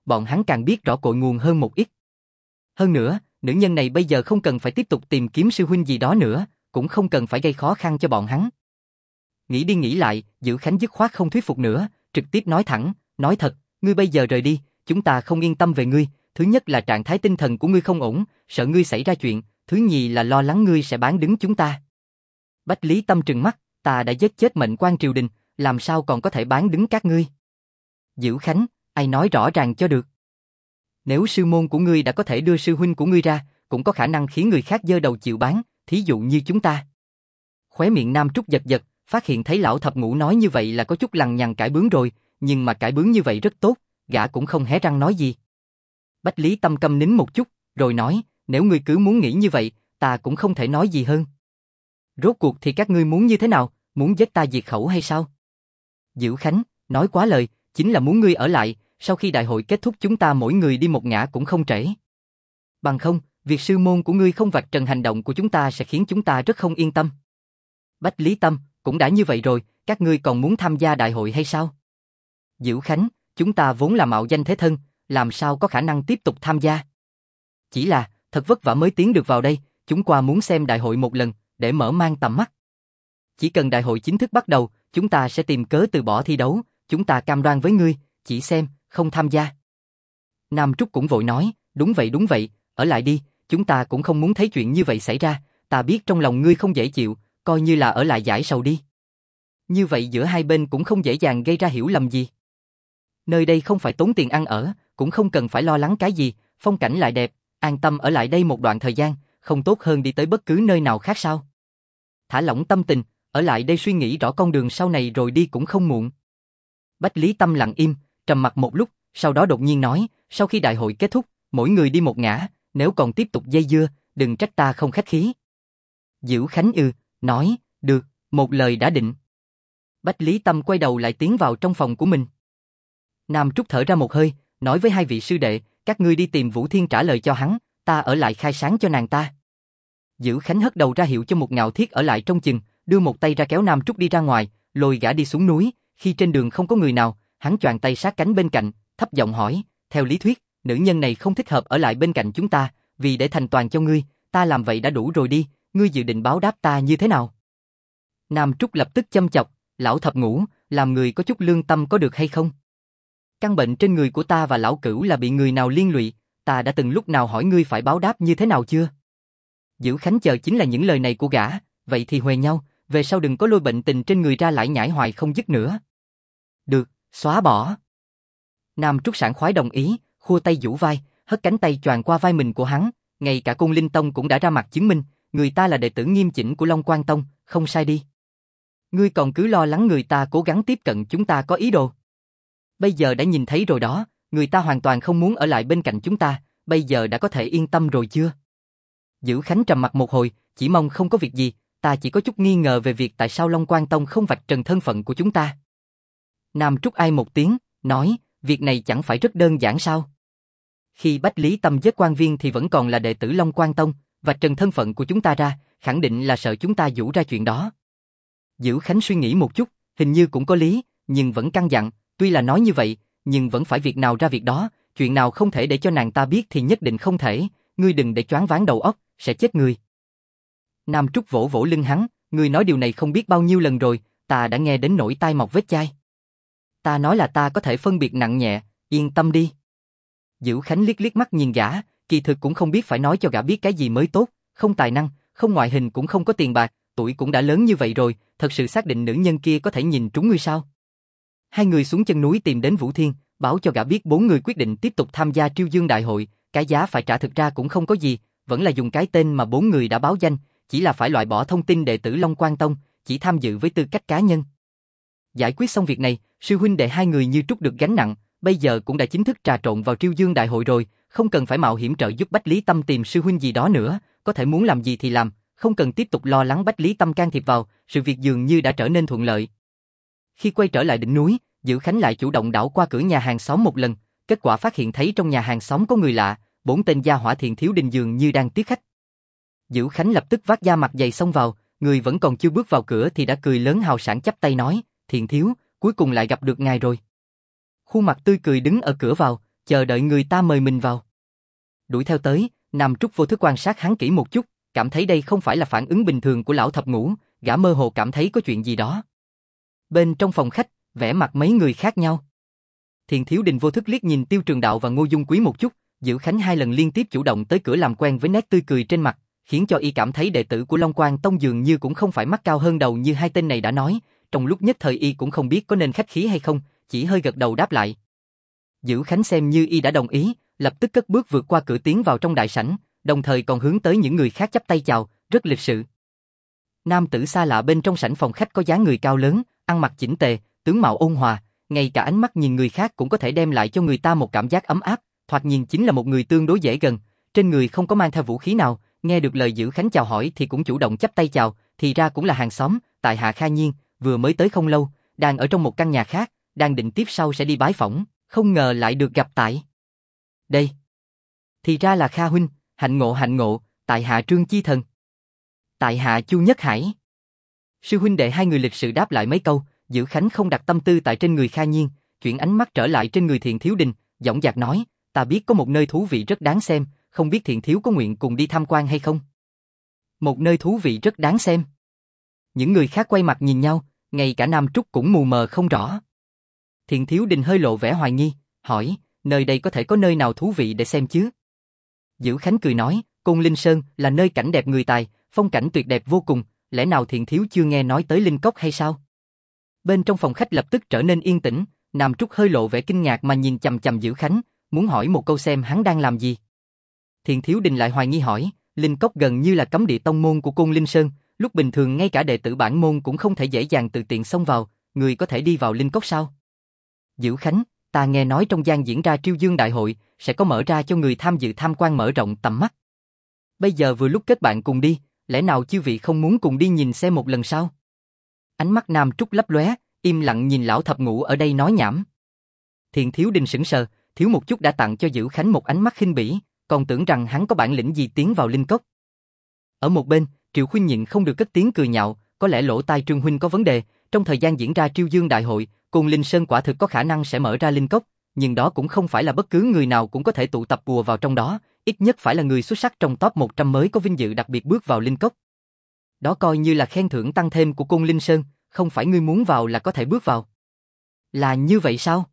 bọn hắn càng biết rõ cội nguồn hơn một ít. Hơn nữa, nữ nhân này bây giờ không cần phải tiếp tục tìm kiếm sư huynh gì đó nữa, cũng không cần phải gây khó khăn cho bọn hắn. Nghĩ đi nghĩ lại, Dữ Khánh dứt khoát không thuyết phục nữa, trực tiếp nói thẳng, nói thật, ngươi bây giờ rời đi, chúng ta không yên tâm về ngươi, thứ nhất là trạng thái tinh thần của ngươi không ổn, sợ ngươi xảy ra chuyện, thứ nhì là lo lắng ngươi sẽ bán đứng chúng ta. Bách Lý Tâm trừng mắt, ta đã giết chết mệnh quan triều đình, làm sao còn có thể bán đứng các ngươi? Dữ Khánh, ai nói rõ ràng cho được. Nếu sư môn của ngươi đã có thể đưa sư huynh của ngươi ra, cũng có khả năng khiến người khác giơ đầu chịu bán, thí dụ như chúng ta. Khóe miệng Nam Trúc giật giật, phát hiện thấy lão thập ngũ nói như vậy là có chút lằng nhằng cãi bướng rồi, nhưng mà cãi bướng như vậy rất tốt, gã cũng không hé răng nói gì. Bách Lý Tâm câm nín một chút, rồi nói, nếu ngươi cứ muốn nghĩ như vậy, ta cũng không thể nói gì hơn. Rốt cuộc thì các ngươi muốn như thế nào, muốn giết ta diệt khẩu hay sao? Dữ Khánh, nói quá lời, chính là muốn ngươi ở lại, sau khi đại hội kết thúc chúng ta mỗi người đi một ngả cũng không trễ. Bằng không, việc sư môn của ngươi không vạch trần hành động của chúng ta sẽ khiến chúng ta rất không yên tâm. Bách Lý Tâm, cũng đã như vậy rồi, các ngươi còn muốn tham gia đại hội hay sao? Dữ Khánh, chúng ta vốn là mạo danh thế thân, làm sao có khả năng tiếp tục tham gia? Chỉ là, thật vất vả mới tiến được vào đây, chúng qua muốn xem đại hội một lần, để mở mang tầm mắt. Chỉ cần đại hội chính thức bắt đầu, chúng ta sẽ tìm cớ từ bỏ thi đấu, chúng ta cam đoan với ngươi, chỉ xem, không tham gia. Nam Trúc cũng vội nói, đúng vậy, ở lại đi, chúng ta cũng không muốn thấy chuyện như vậy xảy ra, ta biết trong lòng ngươi không dễ chịu, coi như là ở lại giải sầu đi. Như vậy giữa hai bên cũng không dễ dàng gây ra hiểu lầm gì. Nơi đây không phải tốn tiền ăn ở, cũng không cần phải lo lắng cái gì, phong cảnh lại đẹp, an tâm ở lại đây một đoạn thời gian, không tốt hơn đi tới bất cứ nơi nào khác sao? Thả lỏng tâm tình, ở lại đây suy nghĩ rõ con đường sau này rồi đi cũng không muộn. Bách Lý Tâm lặng im, trầm mặc một lúc, sau đó đột nhiên nói, sau khi đại hội kết thúc, mỗi người đi một ngả, nếu còn tiếp tục dây dưa, đừng trách ta không khách khí. Dữ Khánh nói, được, một lời đã định. Bách Lý Tâm quay đầu lại tiến vào trong phòng của mình. Nam Trúc thở ra một hơi, nói với hai vị sư đệ, các ngươi đi tìm Vũ Thiên trả lời cho hắn, ta ở lại khai sáng cho nàng ta. Dữ Khánh hất đầu ra hiệu cho một Ngạo Thiết ở lại trong chừng, đưa một tay ra kéo Nam Trúc đi ra ngoài, lôi gã đi xuống núi, khi trên đường không có người nào, hắn choàng tay sát cánh bên cạnh, thấp giọng hỏi, theo lý thuyết, nữ nhân này không thích hợp ở lại bên cạnh chúng ta, vì để thành toàn cho ngươi, ta làm vậy đã đủ rồi đi, ngươi dự định báo đáp ta như thế nào? Nam Trúc lập tức châm chọc, lão thập ngũ, làm người có chút lương tâm có được hay không? Căn bệnh trên người của ta và lão cửu là bị người nào liên lụy, ta đã từng lúc nào hỏi ngươi phải báo đáp như thế nào chưa? Dữ Khánh chờ chính là những lời này của gã, vậy thì huề nhau, về sau đừng có lôi bệnh tình trên người ra lại nhảy hoài không dứt nữa. Được, xóa bỏ. Nam Trúc sảng khoái đồng ý, khua tay giũ vai, hất cánh tay choàng qua vai mình của hắn, ngay cả Côn Linh Tông cũng đã ra mặt chứng minh, người ta là đệ tử nghiêm chỉnh của Long Quang Tông, không sai đi. Ngươi còn cứ lo lắng người ta cố gắng tiếp cận chúng ta có ý đồ. Bây giờ đã nhìn thấy rồi đó, người ta hoàn toàn không muốn ở lại bên cạnh chúng ta, bây giờ đã có thể yên tâm rồi chưa? Dữ Khánh trầm mặt một hồi, chỉ mong không có việc gì, ta chỉ có chút nghi ngờ về việc tại sao Long Quang Tông không vạch trần thân phận của chúng ta. Nam Trúc ai một tiếng, nói, việc này chẳng phải rất đơn giản sao? Khi Bách Lý Tâm giết quan viên thì vẫn còn là đệ tử Long Quang Tông, vạch trần thân phận của chúng ta ra, khẳng định là sợ chúng ta giũ ra chuyện đó. Dữ Khánh suy nghĩ một chút, hình như cũng có lý, nhưng vẫn căn dặn, tuy là nói như vậy, nhưng vẫn phải việc nào ra việc đó, chuyện nào không thể để cho nàng ta biết thì nhất định không thể, ngươi đừng để choáng váng đầu óc, sẽ chết người. Nam Trúc vỗ vỗ lưng hắn, ngươi nói điều này không biết bao nhiêu lần rồi, ta đã nghe đến nỗi tai mọc vết chai. Ta nói là ta có thể phân biệt nặng nhẹ, yên tâm đi. Dữ Khánh liếc liếc mắt nhìn gã, kỳ thực cũng không biết phải nói cho gã biết cái gì mới tốt, không tài năng, không ngoại hình cũng không có tiền bạc, tuổi cũng đã lớn như vậy rồi, thật sự xác định nữ nhân kia có thể nhìn trúng ngươi sao? Hai người xuống chân núi tìm đến Vũ Thiên, báo cho gã biết 4 người quyết định tiếp tục tham gia Triêu Dương Đại hội, cái giá phải trả thực ra cũng không có gì, vẫn là dùng cái tên mà 4 người đã báo danh, chỉ là phải loại bỏ thông tin đệ tử Long Quang Tông, chỉ tham dự với tư cách cá nhân. Giải quyết xong việc này, sư huynh đệ hai người như trút được gánh nặng, bây giờ cũng đã chính thức trà trộn vào Triêu Dương Đại hội rồi, không cần phải mạo hiểm trợ giúp Bách Lý Tâm tìm sư huynh gì đó nữa, có thể muốn làm gì thì làm, không cần tiếp tục lo lắng Bách Lý Tâm can thiệp vào, sự việc dường như đã trở nên thuận lợi. Khi quay trở lại đỉnh núi, Dữ Khánh lại chủ động đảo qua cửa nhà hàng xóm một lần, kết quả phát hiện thấy trong nhà hàng xóm có người lạ, 4 tên gia hỏa Thiện Thiếu Đình dường như đang tiếp khách. Dữ Khánh lập tức vác da mặt dày xông vào, người vẫn còn chưa bước vào cửa thì đã cười lớn hào sảng chắp tay nói, Thiện Thiếu, cuối cùng lại gặp được ngài rồi. Khuôn mặt tươi cười đứng ở cửa vào, chờ đợi người ta mời mình vào. Đuổi theo tới, Nam Trúc vô thức quan sát hắn kỹ một chút, cảm thấy đây không phải là phản ứng bình thường của lão thập ngũ, gã mơ hồ cảm thấy có chuyện gì đó. Bên trong phòng khách, vẻ mặt mấy người khác nhau. Thiền Thiếu Đình vô thức liếc nhìn Tiêu Trường Đạo và Ngô Dung Quý một chút, Dữ Khánh hai lần liên tiếp chủ động tới cửa làm quen với nét tươi cười trên mặt, khiến cho y cảm thấy đệ tử của Long Quang Tông dường như cũng không phải mắt cao hơn đầu như hai tên này đã nói, trong lúc nhất thời y cũng không biết có nên khách khí hay không, chỉ hơi gật đầu đáp lại. Dữ Khánh xem như y đã đồng ý, lập tức cất bước vượt qua cửa tiến vào trong đại sảnh, đồng thời còn hướng tới những người khác chắp tay chào, rất lịch sự. Nam tử xa lạ bên trong sảnh phòng khách có dáng người cao lớn, ăn mặc chỉnh tề, tướng mạo ôn hòa, ngay cả ánh mắt nhìn người khác cũng có thể đem lại cho người ta một cảm giác ấm áp, thoạt nhìn chính là một người tương đối dễ gần, trên người không có mang theo vũ khí nào, nghe được lời Dữ Khánh chào hỏi thì cũng chủ động chắp tay chào, thì ra cũng là hàng xóm, tại hạ Kha Nhiên, vừa mới tới không lâu, đang ở trong một căn nhà khác, đang định tiếp sau sẽ đi bái phỏng, không ngờ lại được gặp tại đây. Thì ra là Kha huynh, hạnh ngộ, tại hạ Trương Chi Thần. Tại hạ Chu Nhất Hải. Sư huynh đệ hai người lịch sự đáp lại mấy câu, Dữ Khánh không đặt tâm tư tại trên người Kha Nhiên, chuyển ánh mắt trở lại trên người Thiện Thiếu Đình, dõng dạc nói, ta biết có một nơi thú vị rất đáng xem, không biết Thiện Thiếu có nguyện cùng đi tham quan hay không? Một nơi thú vị rất đáng xem. Những người khác quay mặt nhìn nhau, ngay cả Nam Trúc cũng mù mờ không rõ. Thiện Thiếu Đình hơi lộ vẻ hoài nghi, hỏi, nơi đây có thể có nơi nào thú vị để xem chứ? Dữ Khánh cười nói, Côn Linh Sơn là nơi cảnh đẹp người tài, phong cảnh tuyệt đẹp vô cùng, lẽ nào Thiện Thiếu chưa nghe nói tới Linh Cốc hay sao? Bên trong phòng khách lập tức trở nên yên tĩnh, Nam Trúc hơi lộ vẻ kinh ngạc mà nhìn chằm chằm Dữ Khánh, muốn hỏi một câu xem hắn đang làm gì. Thiện Thiếu Đình lại hoài nghi hỏi, Linh Cốc gần như là cấm địa tông môn của Côn Linh Sơn, lúc bình thường ngay cả đệ tử bản môn cũng không thể dễ dàng tự tiện xông vào, người có thể đi vào Linh Cốc sao? Dữ Khánh, ta nghe nói trong gian diễn ra Triêu Dương Đại hội, sẽ có mở ra cho người tham dự tham quan mở rộng tầm mắt. Bây giờ vừa lúc kết bạn cùng đi, lẽ nào chư vị không muốn cùng đi nhìn xem một lần sao? Ánh mắt Nam Trúc lấp lóe, im lặng nhìn lão thập ngũ ở đây nói nhảm. Thiện Thiếu Đình sững sờ, thiếu một chút đã tặng cho Dữ Khánh một ánh mắt khinh bỉ, còn tưởng rằng hắn có bản lĩnh gì tiến vào Linh Cốc. Ở một bên, Triệu Khuynh nhịn không được cất tiếng cười nhạo, có lẽ lỗ tai Trương huynh có vấn đề, trong thời gian diễn ra Triêu Dương Đại hội, Côn Linh Sơn quả thực có khả năng sẽ mở ra Linh Cốc, nhưng đó cũng không phải là bất cứ người nào cũng có thể tụ tập ùa vào trong đó, ít nhất phải là người xuất sắc trong top 100 mới có vinh dự đặc biệt bước vào Linh Cốc. Đó coi như là khen thưởng tăng thêm của Côn Linh Sơn, không phải ngươi muốn vào là có thể bước vào. Là như vậy sao?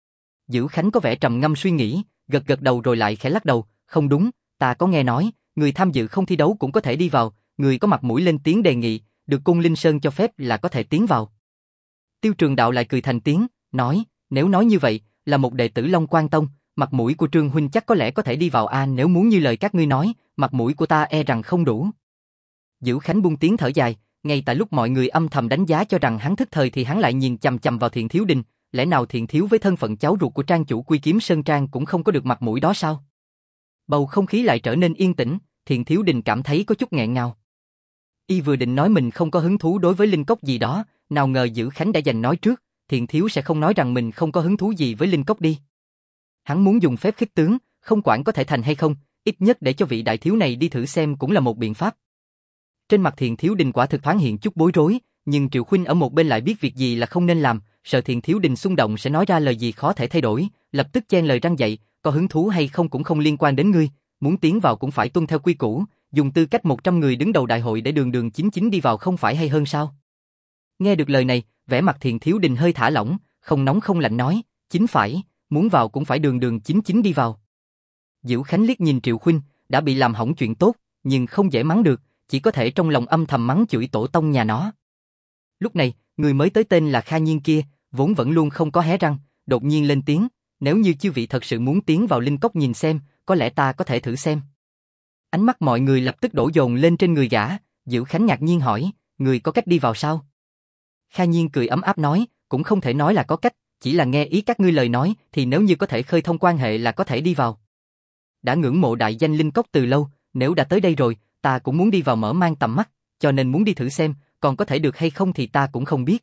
Dữ Khánh có vẻ trầm ngâm suy nghĩ, gật gật đầu rồi lại khẽ lắc đầu, không đúng, ta có nghe nói, người tham dự không thi đấu cũng có thể đi vào, người có mặt mũi lên tiếng đề nghị, được Côn Linh Sơn cho phép là có thể tiến vào. Tiêu Trường Đạo lại cười thành tiếng, nói, nếu nói như vậy, là một đệ tử Long Quang Tông, mặt mũi của Trương huynh chắc có lẽ có thể đi vào a, nếu muốn như lời các ngươi nói, mặt mũi của ta e rằng không đủ. Dữ Khánh buông tiếng thở dài, ngay tại lúc mọi người âm thầm đánh giá cho rằng hắn thức thời thì hắn lại nhìn chằm chằm vào Thiện Thiếu Đình, lẽ nào Thiện Thiếu với thân phận cháu ruột của trang chủ Quy Kiếm Sơn Trang cũng không có được mặt mũi đó sao? Bầu không khí lại trở nên yên tĩnh, Thiện Thiếu Đình cảm thấy có chút nghẹn ngào. Y vừa định nói mình không có hứng thú đối với linh cốc gì đó, nào ngờ Dữ Khánh đã giành nói trước, Thiện Thiếu sẽ không nói rằng mình không có hứng thú gì với linh cốc đi. Hắn muốn dùng phép khích tướng, không quản có thể thành hay không, ít nhất để cho vị đại thiếu này đi thử xem cũng là một biện pháp. Trên mặt Thiện Thiếu Đình quả thực thoáng hiện chút bối rối, nhưng Triệu Khuynh ở một bên lại biết việc gì là không nên làm, sợ Thiện Thiếu Đình xung động sẽ nói ra lời gì khó thể thay đổi, lập tức chen lời răn dạy, có hứng thú hay không cũng không liên quan đến ngươi, muốn tiến vào cũng phải tuân theo quy củ, dùng tư cách 100 người đứng đầu đại hội để đường đường chính chính đi vào không phải hay hơn sao? Nghe được lời này, vẻ mặt Thiện Thiếu Đình hơi thả lỏng, không nóng không lạnh nói, chính phải, muốn vào cũng phải đường đường chính chính đi vào. Dữ Khánh liếc nhìn Triệu Khuynh, đã bị làm hỏng chuyện tốt, nhưng không dễ mắng được, chỉ có thể trong lòng âm thầm mắng chửi tổ tông nhà nó. Lúc này, người mới tới tên là Kha Nhiên kia, vốn vẫn luôn không có hé răng, đột nhiên lên tiếng, nếu như chư vị thật sự muốn tiến vào linh cốc nhìn xem, có lẽ ta có thể thử xem. Ánh mắt mọi người lập tức đổ dồn lên trên người gã, Dữ Khánh ngạc nhiên hỏi, người có cách đi vào sao? Kha Nhiên cười ấm áp nói, cũng không thể nói là có cách, chỉ là nghe ý các ngươi lời nói thì nếu như có thể khơi thông quan hệ là có thể đi vào. Đã ngưỡng mộ đại danh linh cốc từ lâu, nếu đã tới đây rồi, ta cũng muốn đi vào mở mang tầm mắt, cho nên muốn đi thử xem, còn có thể được hay không thì ta cũng không biết.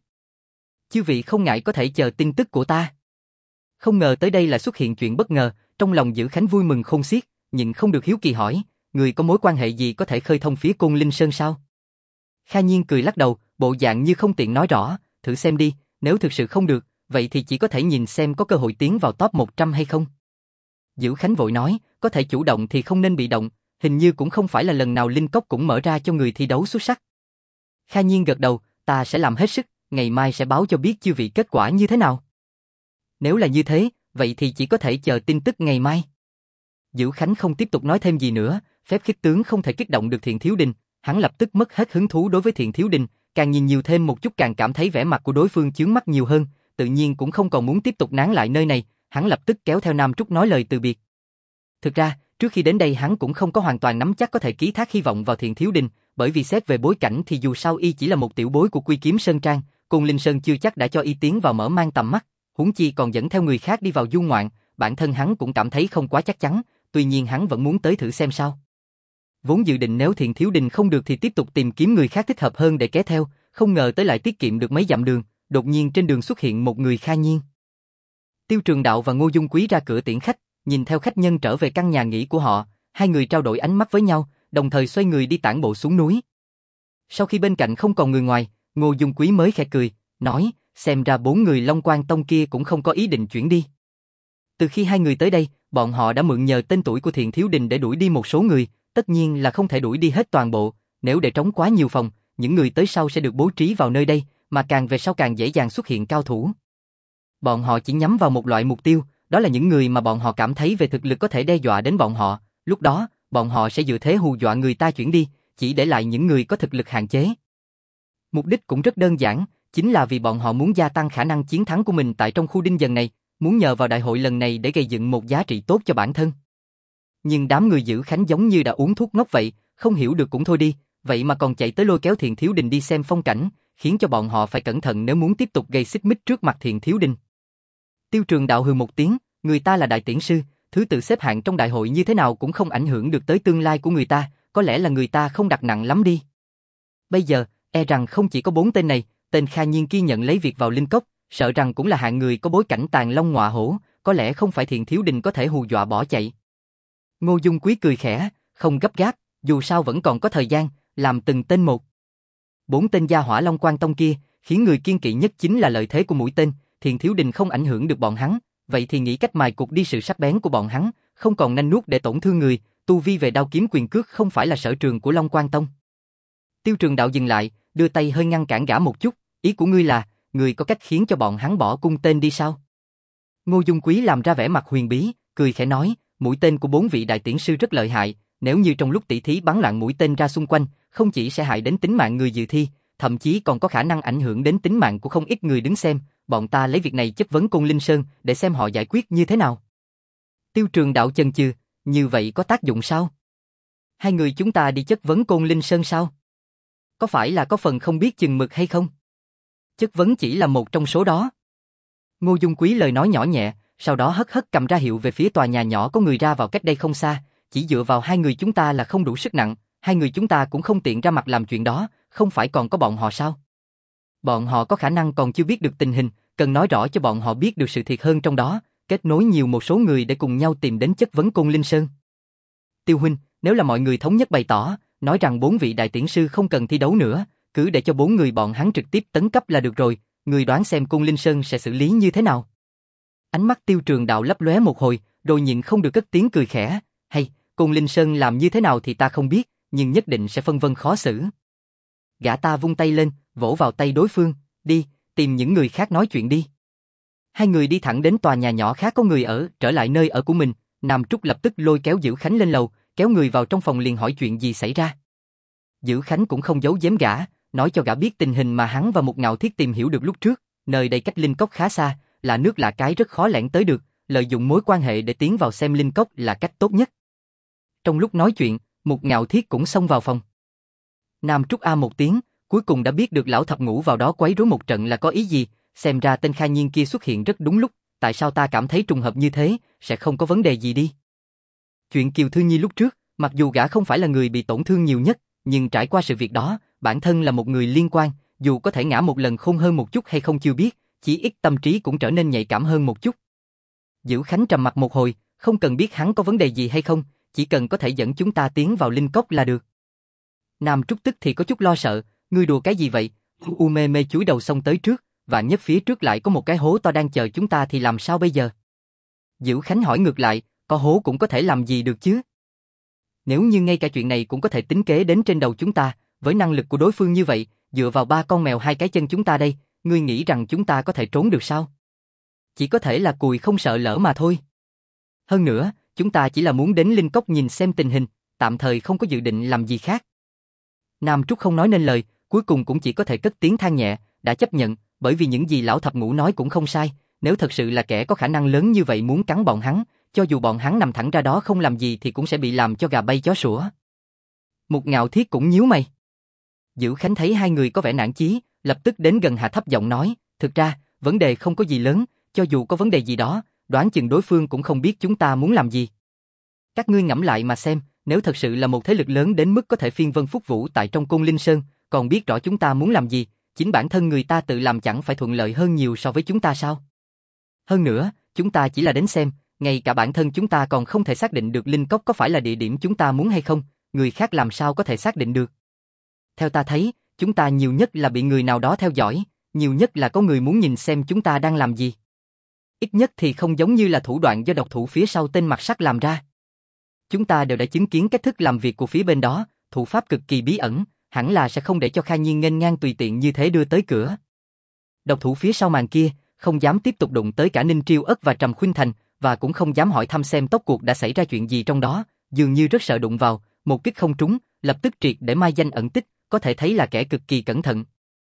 Chư vị không ngại có thể chờ tin tức của ta. Không ngờ tới đây là xuất hiện chuyện bất ngờ, trong lòng Dữ Khánh vui mừng khôn xiết, nhịn không được hiếu kỳ hỏi, người có mối quan hệ gì có thể khơi thông phía Côn Linh Sơn sao? Kha Nhiên cười lắc đầu, bộ dạng như không tiện nói rõ, thử xem đi, nếu thực sự không được, vậy thì chỉ có thể nhìn xem có cơ hội tiến vào top 100 hay không. Dữ Khánh vội nói, có thể chủ động thì không nên bị động, hình như cũng không phải là lần nào linh cốc cũng mở ra cho người thi đấu xuất sắc. Kha Nhiên gật đầu, ta sẽ làm hết sức, ngày mai sẽ báo cho biết chư vị kết quả như thế nào. Nếu là như thế, vậy thì chỉ có thể chờ tin tức ngày mai. Dữ Khánh không tiếp tục nói thêm gì nữa, phép khích tướng không thể kích động được Thiện Thiếu Đình, hắn lập tức mất hết hứng thú đối với Thiện Thiếu Đình, càng nhìn nhiều thêm một chút càng cảm thấy vẻ mặt của đối phương chướng mắt nhiều hơn, tự nhiên cũng không còn muốn tiếp tục nán lại nơi này, hắn lập tức kéo theo Nam Trúc nói lời từ biệt. Thực ra, trước khi đến đây hắn cũng không có hoàn toàn nắm chắc có thể ký thác hy vọng vào Thiện Thiếu Đình, bởi vì xét về bối cảnh thì dù sao y chỉ là một tiểu bối của Quy Kiếm Sơn Trang, Côn Linh Sơn chưa chắc đã cho y tiến vào mở mang tầm mắt, huống chi còn dẫn theo người khác đi vào du ngoạn, bản thân hắn cũng cảm thấy không quá chắc chắn, tuy nhiên hắn vẫn muốn tới thử xem sao. Vốn dự định nếu Thiện Thiếu Đình không được thì tiếp tục tìm kiếm người khác thích hợp hơn để kéo theo, không ngờ tới lại tiết kiệm được mấy dặm đường, đột nhiên trên đường xuất hiện một người Kha Nhiên. Tiêu Trường Đạo và Ngô Dung Quý ra cửa tiễn khách, nhìn theo khách nhân trở về căn nhà nghỉ của họ, hai người trao đổi ánh mắt với nhau, đồng thời xoay người đi tản bộ xuống núi. Sau khi bên cạnh không còn người ngoài, Ngô Dung Quý mới khẽ cười, nói, xem ra 4 người Long Quan Tông kia cũng không có ý định chuyển đi. Từ khi hai người tới đây, bọn họ đã mượn nhờ tên tuổi của Thiện Thiếu Đình để đuổi đi một số người, tất nhiên là không thể đuổi đi hết toàn bộ, nếu để trống quá nhiều phòng, những người tới sau sẽ được bố trí vào nơi đây, mà càng về sau càng dễ dàng xuất hiện cao thủ. Bọn họ chỉ nhắm vào một loại mục tiêu, đó là những người mà bọn họ cảm thấy về thực lực có thể đe dọa đến bọn họ, lúc đó, bọn họ sẽ dựa thế hù dọa người ta chuyển đi, chỉ để lại những người có thực lực hạn chế. Mục đích cũng rất đơn giản, chính là vì bọn họ muốn gia tăng khả năng chiến thắng của mình tại trong khu đinh dần này, muốn nhờ vào đại hội lần này để gây dựng một giá trị tốt cho bản thân. Nhưng đám người Dữ Khánh giống như đã uống thuốc ngốc vậy, không hiểu được cũng thôi đi, vậy mà còn chạy tới lôi kéo Thiện Thiếu Đình đi xem phong cảnh, khiến cho bọn họ phải cẩn thận nếu muốn tiếp tục gây xích mích trước mặt Thiện Thiếu Đình. Tiêu Trường Đạo hừ một tiếng, người ta là đại tiễn sư, thứ tự xếp hạng trong đại hội như thế nào cũng không ảnh hưởng được tới tương lai của người ta, có lẽ là người ta không đặt nặng lắm đi. Bây giờ, e rằng không chỉ có 4 tên này, tên Kha Nhiên kia nhận lấy việc vào linh cốc, sợ rằng cũng là hạng người có bối cảnh tàn long ngọa hổ, có lẽ không phải Thiện Thiếu Đình có thể hù dọa bỏ chạy. Ngô Dung Quý cười khẽ, không gấp gáp, dù sao vẫn còn có thời gian, làm từng tên một. 4 tên gia hỏa Long Quan Tông kia, khiến người kiêng kỵ nhất chính là lợi thế của mũi tên, Thiện Thiếu Đình không ảnh hưởng được bọn hắn, vậy thì nghĩ cách mài cục đi sự sắc bén của bọn hắn, không còn nanh nuốt để tổn thương người, tu vi về đao kiếm quyền cước không phải là sở trường của Long Quan Tông. Tiêu Trường Đạo dừng lại, đưa tay hơi ngăn cản gã một chút, ý của ngươi là, ngươi có cách khiến cho bọn hắn bỏ cung tên đi sao? Ngô Dung Quý làm ra vẻ mặt huyền bí, cười khẽ nói, mũi tên của 4 vị đại tiễn sư rất lợi hại, nếu như trong lúc tỷ thí bắn loạn mũi tên ra xung quanh, không chỉ sẽ hại đến tính mạng người dự thi, thậm chí còn có khả năng ảnh hưởng đến tính mạng của không ít người đứng xem, bọn ta lấy việc này chất vấn Côn Linh Sơn để xem họ giải quyết như thế nào. Tiêu Trường Đạo chần chừ, như vậy có tác dụng sao? Hai người chúng ta đi chất vấn Côn Linh Sơn sao? Có phải là có phần không biết chừng mực hay không? Chất vấn chỉ là một trong số đó. Ngô Dung Quý lời nói nhỏ nhẹ, sau đó hất hất cầm ra hiệu về phía tòa nhà nhỏ có người ra vào cách đây không xa, chỉ dựa vào hai người chúng ta là không đủ sức nặng, hai người chúng ta cũng không tiện ra mặt làm chuyện đó, không phải còn có bọn họ sao? Bọn họ có khả năng còn chưa biết được tình hình, cần nói rõ cho bọn họ biết được sự thiệt hơn trong đó, kết nối nhiều một số người để cùng nhau tìm đến chất vấn Côn Linh Sơn. Tiêu huynh, nếu là mọi người thống nhất bày tỏ, nói rằng 4 vị đại tiễn sư không cần thi đấu nữa, cứ để cho 4 người bọn hắn trực tiếp tấn cấp là được rồi, người đoán xem Côn Linh Sơn sẽ xử lý như thế nào? Ánh mắt Tiêu Trường Đạo lấp lóe một hồi, rồi nhịn không được cất tiếng cười khẽ, hay, Côn Linh Sơn làm như thế nào thì ta không biết, nhưng nhất định sẽ phân vân khó xử. Gã ta vung tay lên, vỗ vào tay đối phương, đi, tìm những người khác nói chuyện đi. Hai người đi thẳng đến tòa nhà nhỏ khác có người ở, trở lại nơi ở của mình, Nam Trúc lập tức lôi kéo Dữ Khánh lên lầu, kéo người vào trong phòng liền hỏi chuyện gì xảy ra. Dữ Khánh cũng không giấu giếm gã, nói cho gã biết tình hình mà hắn và Mục Ngạo Thiết tìm hiểu được lúc trước, nơi đây cách linh cốc khá xa, là nước lạ cái rất khó lẻn tới được, lợi dụng mối quan hệ để tiến vào xem linh cốc là cách tốt nhất. Trong lúc nói chuyện, Mục Ngạo Thiết cũng xông vào phòng. Nam Trúc a một tiếng, cuối cùng đã biết được lão thập ngũ vào đó quấy rối một trận là có ý gì, xem ra tên Kha Nhiên kia xuất hiện rất đúng lúc, tại sao ta cảm thấy trùng hợp như thế, sẽ không có vấn đề gì đi. Chuyện Kiều Thư Nhi lúc trước, mặc dù gã không phải là người bị tổn thương nhiều nhất, nhưng trải qua sự việc đó, bản thân là một người liên quan, dù có thể ngã một lần khôn hơn một chút hay không chưa biết, chỉ ít tâm trí cũng trở nên nhạy cảm hơn một chút. Dữ Khánh trầm mặt một hồi, không cần biết hắn có vấn đề gì hay không, chỉ cần có thể dẫn chúng ta tiến vào linh cốc là được. Nam Trúc tức thì có chút lo sợ, ngươi đùa cái gì vậy? U mê mê chúi đầu xông tới trước, và nhất phía trước lại có một cái hố to đang chờ chúng ta thì làm sao bây giờ? Dữ Khánh hỏi ngược lại, có hố cũng có thể làm gì được chứ. Nếu như ngay cả chuyện này cũng có thể tính kế đến trên đầu chúng ta, với năng lực của đối phương như vậy, dựa vào 3 con mèo 2 cái chân chúng ta đây, ngươi nghĩ rằng chúng ta có thể trốn được sao? Chỉ có thể là cùi không sợ lỡ mà thôi. Hơn nữa, chúng ta chỉ là muốn đến Linh Cốc nhìn xem tình hình, tạm thời không có dự định làm gì khác. Nam Trúc không nói nên lời, cuối cùng cũng chỉ có thể cất tiếng than nhẹ, đã chấp nhận, bởi vì những gì lão thập ngũ nói cũng không sai, nếu thật sự là kẻ có khả năng lớn như vậy muốn cắn bọn hắn, cho dù bọn hắn nằm thẳng ra đó không làm gì thì cũng sẽ bị làm cho gà bay chó sủa. Mục Ngạo Thiết cũng nhíu mày. Dữ Khánh thấy hai người có vẻ nản chí, lập tức đến gần hạ thấp giọng nói, thực ra, vấn đề không có gì lớn, cho dù có vấn đề gì đó, đoán chừng đối phương cũng không biết chúng ta muốn làm gì. Các ngươi ngẫm lại mà xem, nếu thật sự là một thế lực lớn đến mức có thể phiên vân phúc vũ tại trong Côn Linh Sơn, còn biết rõ chúng ta muốn làm gì, chính bản thân người ta tự làm chẳng phải thuận lợi hơn nhiều so với chúng ta sao? Hơn nữa, chúng ta chỉ là đến xem, ngay cả bản thân chúng ta còn không thể xác định được Linh Cốc có phải là địa điểm chúng ta muốn hay không, người khác làm sao có thể xác định được. Theo ta thấy, chúng ta nhiều nhất là bị người nào đó theo dõi, nhiều nhất là có người muốn nhìn xem chúng ta đang làm gì. Ít nhất thì không giống như là thủ đoạn do độc thủ phía sau tên mặt sắt làm ra. Chúng ta đều đã chứng kiến cách thức làm việc của phía bên đó, thủ pháp cực kỳ bí ẩn, hẳn là sẽ không để cho Kha Nhiên nghênh ngang tùy tiện như thế đưa tới cửa. Độc thủ phía sau màn kia, không dám tiếp tục đụng tới cả Ninh Triêu Ất và Trầm Khuynh Thành, và cũng không dám hỏi thăm xem tốc cuộc đã xảy ra chuyện gì trong đó, dường như rất sợ đụng vào, một kích không trúng, lập tức triệt để mai danh ẩn tích, có thể thấy là kẻ cực kỳ cẩn thận.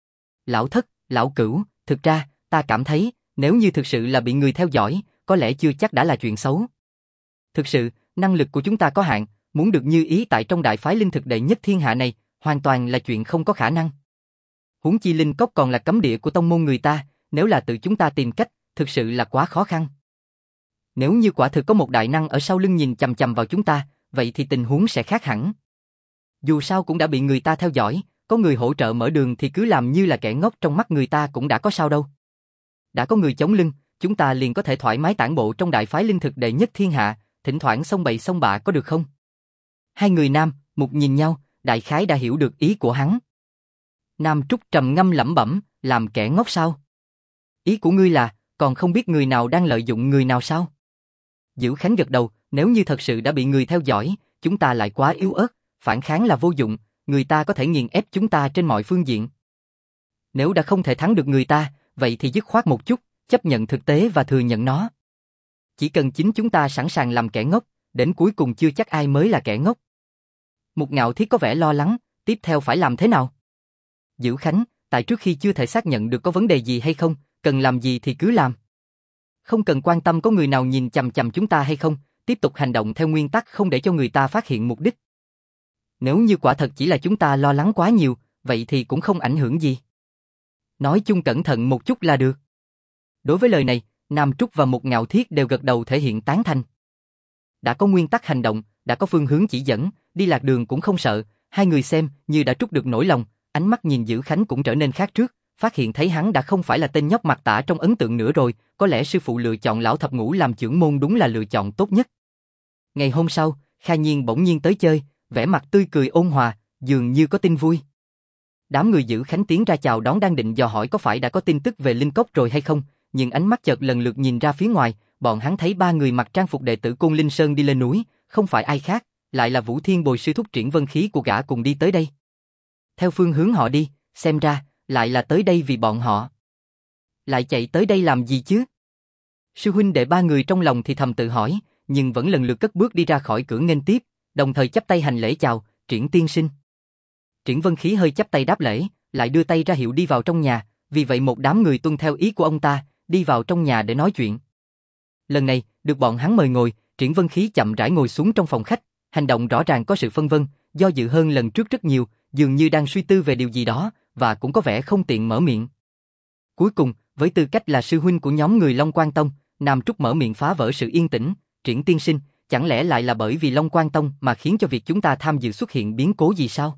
Lão Thất, Lão Cửu, thực ra, ta cảm thấy, nếu như thực sự là bị người theo dõi, có lẽ chưa chắc đã là chuyện xấu. Thực sự, năng lực của chúng ta có hạn, muốn được như ý tại trong đại phái linh thực đệ nhất thiên hạ này, hoàn toàn là chuyện không có khả năng. Huống chi Linh Cốc còn là cấm địa của tông môn người ta, nếu là tự chúng ta tìm cách, thực sự là quá khó khăn. Nếu như quả thực có một đại năng ở sau lưng nhìn chằm chằm vào chúng ta, vậy thì tình huống sẽ khác hẳn. Dù sao cũng đã bị người ta theo dõi, có người hỗ trợ mở đường thì cứ làm như là kẻ ngốc trong mắt người ta cũng đã có sao đâu. Đã có người chống lưng, chúng ta liền có thể thoải mái tản bộ trong đại phái linh thực đệ nhất thiên hạ, thỉnh thoảng xông bậy xông bạ có được không? Hai người Nam, Mục nhìn nhau, đại khái đã hiểu được ý của hắn. Nam Trúc trầm ngâm lẩm bẩm, làm kẻ ngốc sao? Ý của ngươi là, còn không biết người nào đang lợi dụng người nào sao? Dữ Khánh gật đầu, nếu như thật sự đã bị người theo dõi, chúng ta lại quá yếu ớt, phản kháng là vô dụng, người ta có thể nghiền ép chúng ta trên mọi phương diện. Nếu đã không thể thắng được người ta, vậy thì dứt khoát một chút, chấp nhận thực tế và thừa nhận nó. Chỉ cần chính chúng ta sẵn sàng làm kẻ ngốc, đến cuối cùng chưa chắc ai mới là kẻ ngốc. Mục Ngạo Thiết có vẻ lo lắng, tiếp theo phải làm thế nào? Dữ Khánh, tại trước khi chưa thể xác nhận được có vấn đề gì hay không, cần làm gì thì cứ làm. Không cần quan tâm có người nào nhìn chằm chằm chúng ta hay không, tiếp tục hành động theo nguyên tắc không để cho người ta phát hiện mục đích. Nếu như quả thật chỉ là chúng ta lo lắng quá nhiều, vậy thì cũng không ảnh hưởng gì. Nói chung cẩn thận một chút là được. Đối với lời này, Nam Trúc và Mục Ngạo Thiết đều gật đầu thể hiện tán thành. Đã có nguyên tắc hành động, đã có phương hướng chỉ dẫn, đi lạc đường cũng không sợ, hai người xem như đã trút được nỗi lòng, ánh mắt nhìn Dữ Khánh cũng trở nên khác trước, phát hiện thấy hắn đã không phải là tên nhóc mặt tả trong ấn tượng nữa rồi, có lẽ sư phụ lựa chọn lão thập ngũ làm trưởng môn đúng là lựa chọn tốt nhất. Ngày hôm sau, Kha Nhiên bỗng nhiên tới chơi, vẻ mặt tươi cười ôn hòa, dường như có tin vui. Đám người Dữ Khánh tiến ra chào đón đang định dò hỏi có phải đã có tin tức về Linh Cốc rồi hay không, nhưng ánh mắt chợt lần lượt nhìn ra phía ngoài, bọn hắn thấy ba người mặc trang phục đệ tử Côn Linh Sơn đi lên núi, không phải ai khác, lại là Vũ Thiên Bồi sư thúc Triển Vân Khí của gã cùng đi tới đây. Theo phương hướng họ đi, xem ra, lại là tới đây vì bọn họ. Lại chạy tới đây làm gì chứ? Sư huynh đệ ba người trong lòng thì thầm tự hỏi, nhưng vẫn lần lượt cất bước đi ra khỏi cửa nghênh tiếp, đồng thời chắp tay hành lễ chào, Triển tiên sinh. Triển Vân Khí hơi chắp tay đáp lễ, lại đưa tay ra hiệu đi vào trong nhà, vì vậy một đám người tuân theo ý của ông ta, đi vào trong nhà để nói chuyện. Lần này, được bọn hắn mời ngồi, Triển Vân Khí chậm rãi ngồi xuống trong phòng khách, hành động rõ ràng có sự phân vân, do dự hơn lần trước rất nhiều, dường như đang suy tư về điều gì đó, và cũng có vẻ không tiện mở miệng. Cuối cùng, với tư cách là sư huynh của nhóm người Long Quan Tông, Nam Trúc mở miệng phá vỡ sự yên tĩnh, Triển tiên sinh, chẳng lẽ lại là bởi vì Long Quan Tông mà khiến cho việc chúng ta tham dự xuất hiện biến cố gì sao?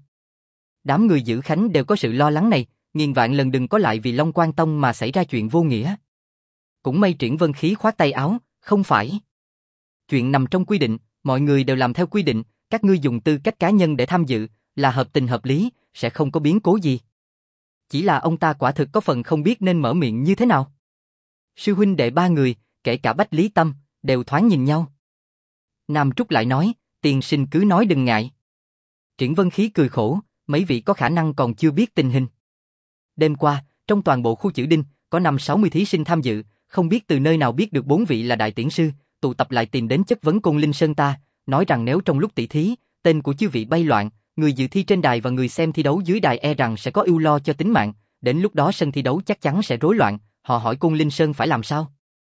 Đám người Dữ Khánh đều có sự lo lắng này, nghìn vạn lần đừng có lại vì Long Quan Tông mà xảy ra chuyện vô nghĩa. Cũng may Triển Vân Khí khoát tay áo, không phải. Chuyện nằm trong quy định, mọi người đều làm theo quy định, các ngươi dùng tư cách cá nhân để tham dự, là hợp tình hợp lý, sẽ không có biến cố gì. Chỉ là ông ta quả thực có phần không biết nên mở miệng như thế nào. Sư huynh đệ ba người, kể cả Bách Lý Tâm, đều thoáng nhìn nhau. Nam Trúc lại nói, tiên sinh cứ nói đừng ngại. Triển Vân Khí cười khổ, mấy vị có khả năng còn chưa biết tình hình. Đêm qua, trong toàn bộ khu Chữ Đinh, có 5-60 thí sinh tham dự, không biết từ nơi nào biết được 4 vị là đại tiễn sư, tụ tập lại tìm đến chất vấn Côn Linh Sơn ta, nói rằng nếu trong lúc tỷ thí, tên của chư vị bay loạn, người dự thi trên đài và người xem thi đấu dưới đài e rằng sẽ có ưu lo cho tính mạng, đến lúc đó sân thi đấu chắc chắn sẽ rối loạn, họ hỏi Côn Linh Sơn phải làm sao?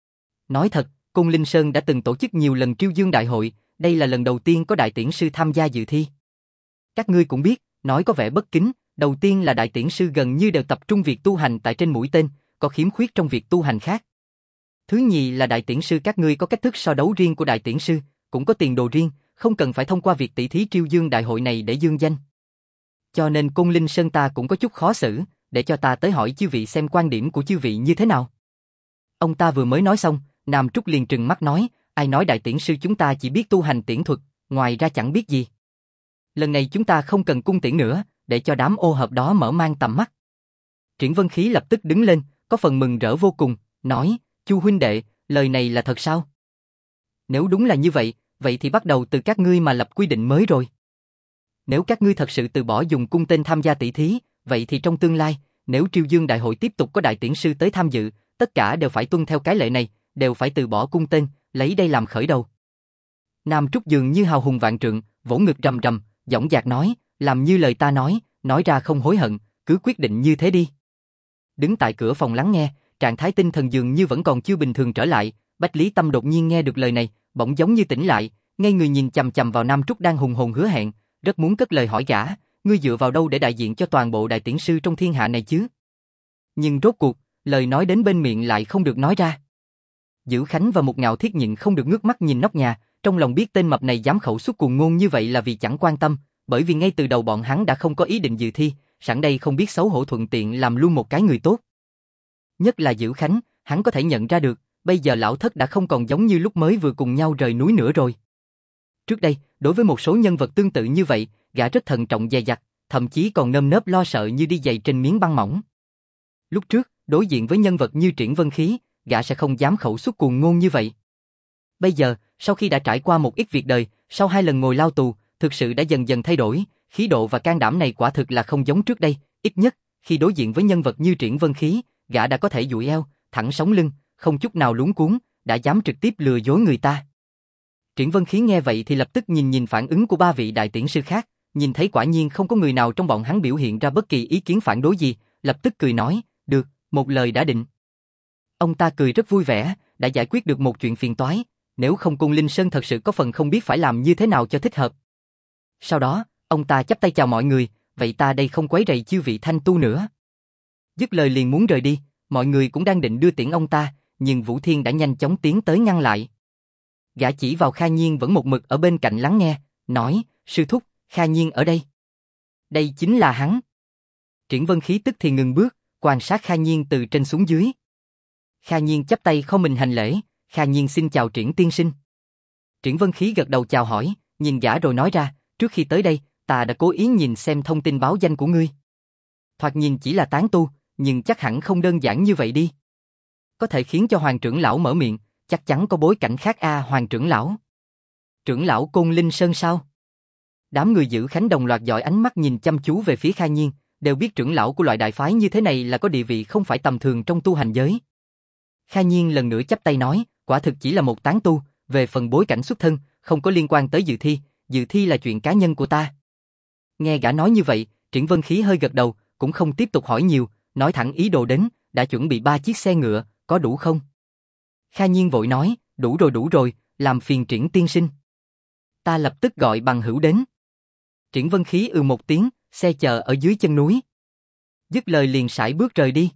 Nói thật, Côn Linh Sơn đã từng tổ chức nhiều lần Triêu Dương Đại hội, đây là lần đầu tiên có đại tiễn sư tham gia dự thi. Các ngươi cũng biết, nói có vẻ bất kính, đầu tiên là đại tiễn sư gần như đều tập trung việc tu hành tại trên mũi tên, có khiếm khuyết trong việc tu hành khác. Thứ nhì là đại tiễn sư các ngươi có cách thức so đấu riêng của đại tiễn sư, cũng có tiền đồ riêng, không cần phải thông qua việc tỷ thí Triêu Dương Đại hội này để dương danh. Cho nên Côn Linh Sơn ta cũng có chút khó xử, để cho ta tới hỏi chư vị xem quan điểm của chư vị như thế nào. Ông ta vừa mới nói xong, Nam Trúc liền trừng mắt nói, ai nói đại tiễn sư chúng ta chỉ biết tu hành tiễn thuật, ngoài ra chẳng biết gì. Lần này chúng ta không cần cung tiễn nữa, để cho đám ô hợp đó mở mang tầm mắt. Triển Vân Khí lập tức đứng lên, có phần mừng rỡ vô cùng, nói, Chu huynh đệ, lời này là thật sao? Nếu đúng là như vậy, vậy thì bắt đầu từ các ngươi mà lập quy định mới rồi. Nếu các ngươi thật sự từ bỏ dùng cung tên tham gia tỷ thí, vậy thì trong tương lai, nếu Triêu Dương Đại hội tiếp tục có đại tiễn sư tới tham dự, tất cả đều phải tuân theo cái lệ này, đều phải từ bỏ cung tên, lấy đây làm khởi đầu. Nam Trúc dường như hào hùng vạn trượng, vỗ ngực rầm rầm, dõng dạc nói, làm như lời ta nói ra không hối hận, cứ quyết định như thế đi. Đứng tại cửa phòng lắng nghe, trạng thái tinh thần dường như vẫn còn chưa bình thường trở lại, Bách Lý Tâm đột nhiên nghe được lời này, bỗng giống như tỉnh lại, ngay người nhìn chằm chằm vào Nam Trúc đang hùng hồn hứa hẹn, rất muốn cất lời hỏi gã, ngươi dựa vào đâu để đại diện cho toàn bộ đại tiễn sư trong thiên hạ này chứ? Nhưng rốt cuộc, lời nói đến bên miệng lại không được nói ra. Dữ Khánh và Mục Ngạo Thiết nhịn không được ngước mắt nhìn nóc nhà, trong lòng biết tên mập này dám khẩu xuất cuồng ngôn như vậy là vì chẳng quan tâm, bởi vì ngay từ đầu bọn hắn đã không có ý định dự thi, sẵn đây không biết xấu hổ thuận tiện làm luôn một cái người tốt. Nhất là Dữ Khánh, hắn có thể nhận ra được, bây giờ lão thất đã không còn giống như lúc mới vừa cùng nhau rời núi nữa rồi. Trước đây, đối với một số nhân vật tương tự như vậy, gã rất thận trọng dè dặt, thậm chí còn nơm nớp lo sợ như đi giày trên miếng băng mỏng. Lúc trước, đối diện với nhân vật như Triển Vân Khí, gã sẽ không dám khẩu xuất cuồng ngôn như vậy. Bây giờ, sau khi đã trải qua một ít việc đời, sau 2 lần ngồi lao tù, thực sự đã dần dần thay đổi, khí độ và can đảm này quả thực là không giống trước đây, ít nhất, khi đối diện với nhân vật như Triển Vân Khí, gã đã có thể duỗi eo, thẳng sống lưng, không chút nào luống cuống, đã dám trực tiếp lừa dối người ta. Triển Vân Khí nghe vậy thì lập tức nhìn phản ứng của 3 vị đại tiễn sư khác, nhìn thấy quả nhiên không có người nào trong bọn hắn biểu hiện ra bất kỳ ý kiến phản đối gì, lập tức cười nói, được, một lời đã định. Ông ta cười rất vui vẻ, đã giải quyết được một chuyện phiền toái, nếu không Côn Linh Sơn thật sự có phần không biết phải làm như thế nào cho thích hợp. Sau đó, ông ta chắp tay chào mọi người, vậy ta đây không quấy rầy chư vị thanh tu nữa. Dứt lời liền muốn rời đi, mọi người cũng đang định đưa tiễn ông ta, nhưng Vũ Thiên đã nhanh chóng tiến tới ngăn lại. Gã chỉ vào Kha Nhiên vẫn một mực ở bên cạnh lắng nghe, nói, sư thúc, Kha Nhiên ở đây. Đây chính là hắn. Triển Vân Khí tức thì ngừng bước, quan sát Kha Nhiên từ trên xuống dưới. Kha Nhiên chắp tay khom mình hành lễ, Kha Nhiên xin chào Triển tiên sinh. Triển Vân Khí gật đầu chào hỏi, nhìn gã rồi nói ra, trước khi tới đây, ta đã cố ý nhìn xem thông tin báo danh của ngươi. Thoạt nhìn chỉ là tán tu, nhưng chắc hẳn không đơn giản như vậy đi. Có thể khiến cho Hoàng trưởng lão mở miệng, chắc chắn có bối cảnh khác a Hoàng trưởng lão. Trưởng lão Côn Linh Sơn sao? Đám người Dữ Khánh đồng loạt dõi ánh mắt nhìn chăm chú về phía Kha Nhiên, đều biết trưởng lão của loại đại phái như thế này là có địa vị không phải tầm thường trong tu hành giới. Kha Nhiên lần nữa chắp tay nói, quả thực chỉ là một tán tu, về phần bối cảnh xuất thân, không có liên quan tới dự thi là chuyện cá nhân của ta. Nghe gã nói như vậy, Triển Vân Khí hơi gật đầu, cũng không tiếp tục hỏi nhiều, nói thẳng ý đồ đến, đã chuẩn bị 3 chiếc xe ngựa, có đủ không? Kha Nhiên vội nói, đủ rồi, làm phiền Triển tiên sinh. Ta lập tức gọi bằng hữu đến. Triển Vân Khí một tiếng, xe chờ ở dưới chân núi. Dứt lời liền sải bước rời đi.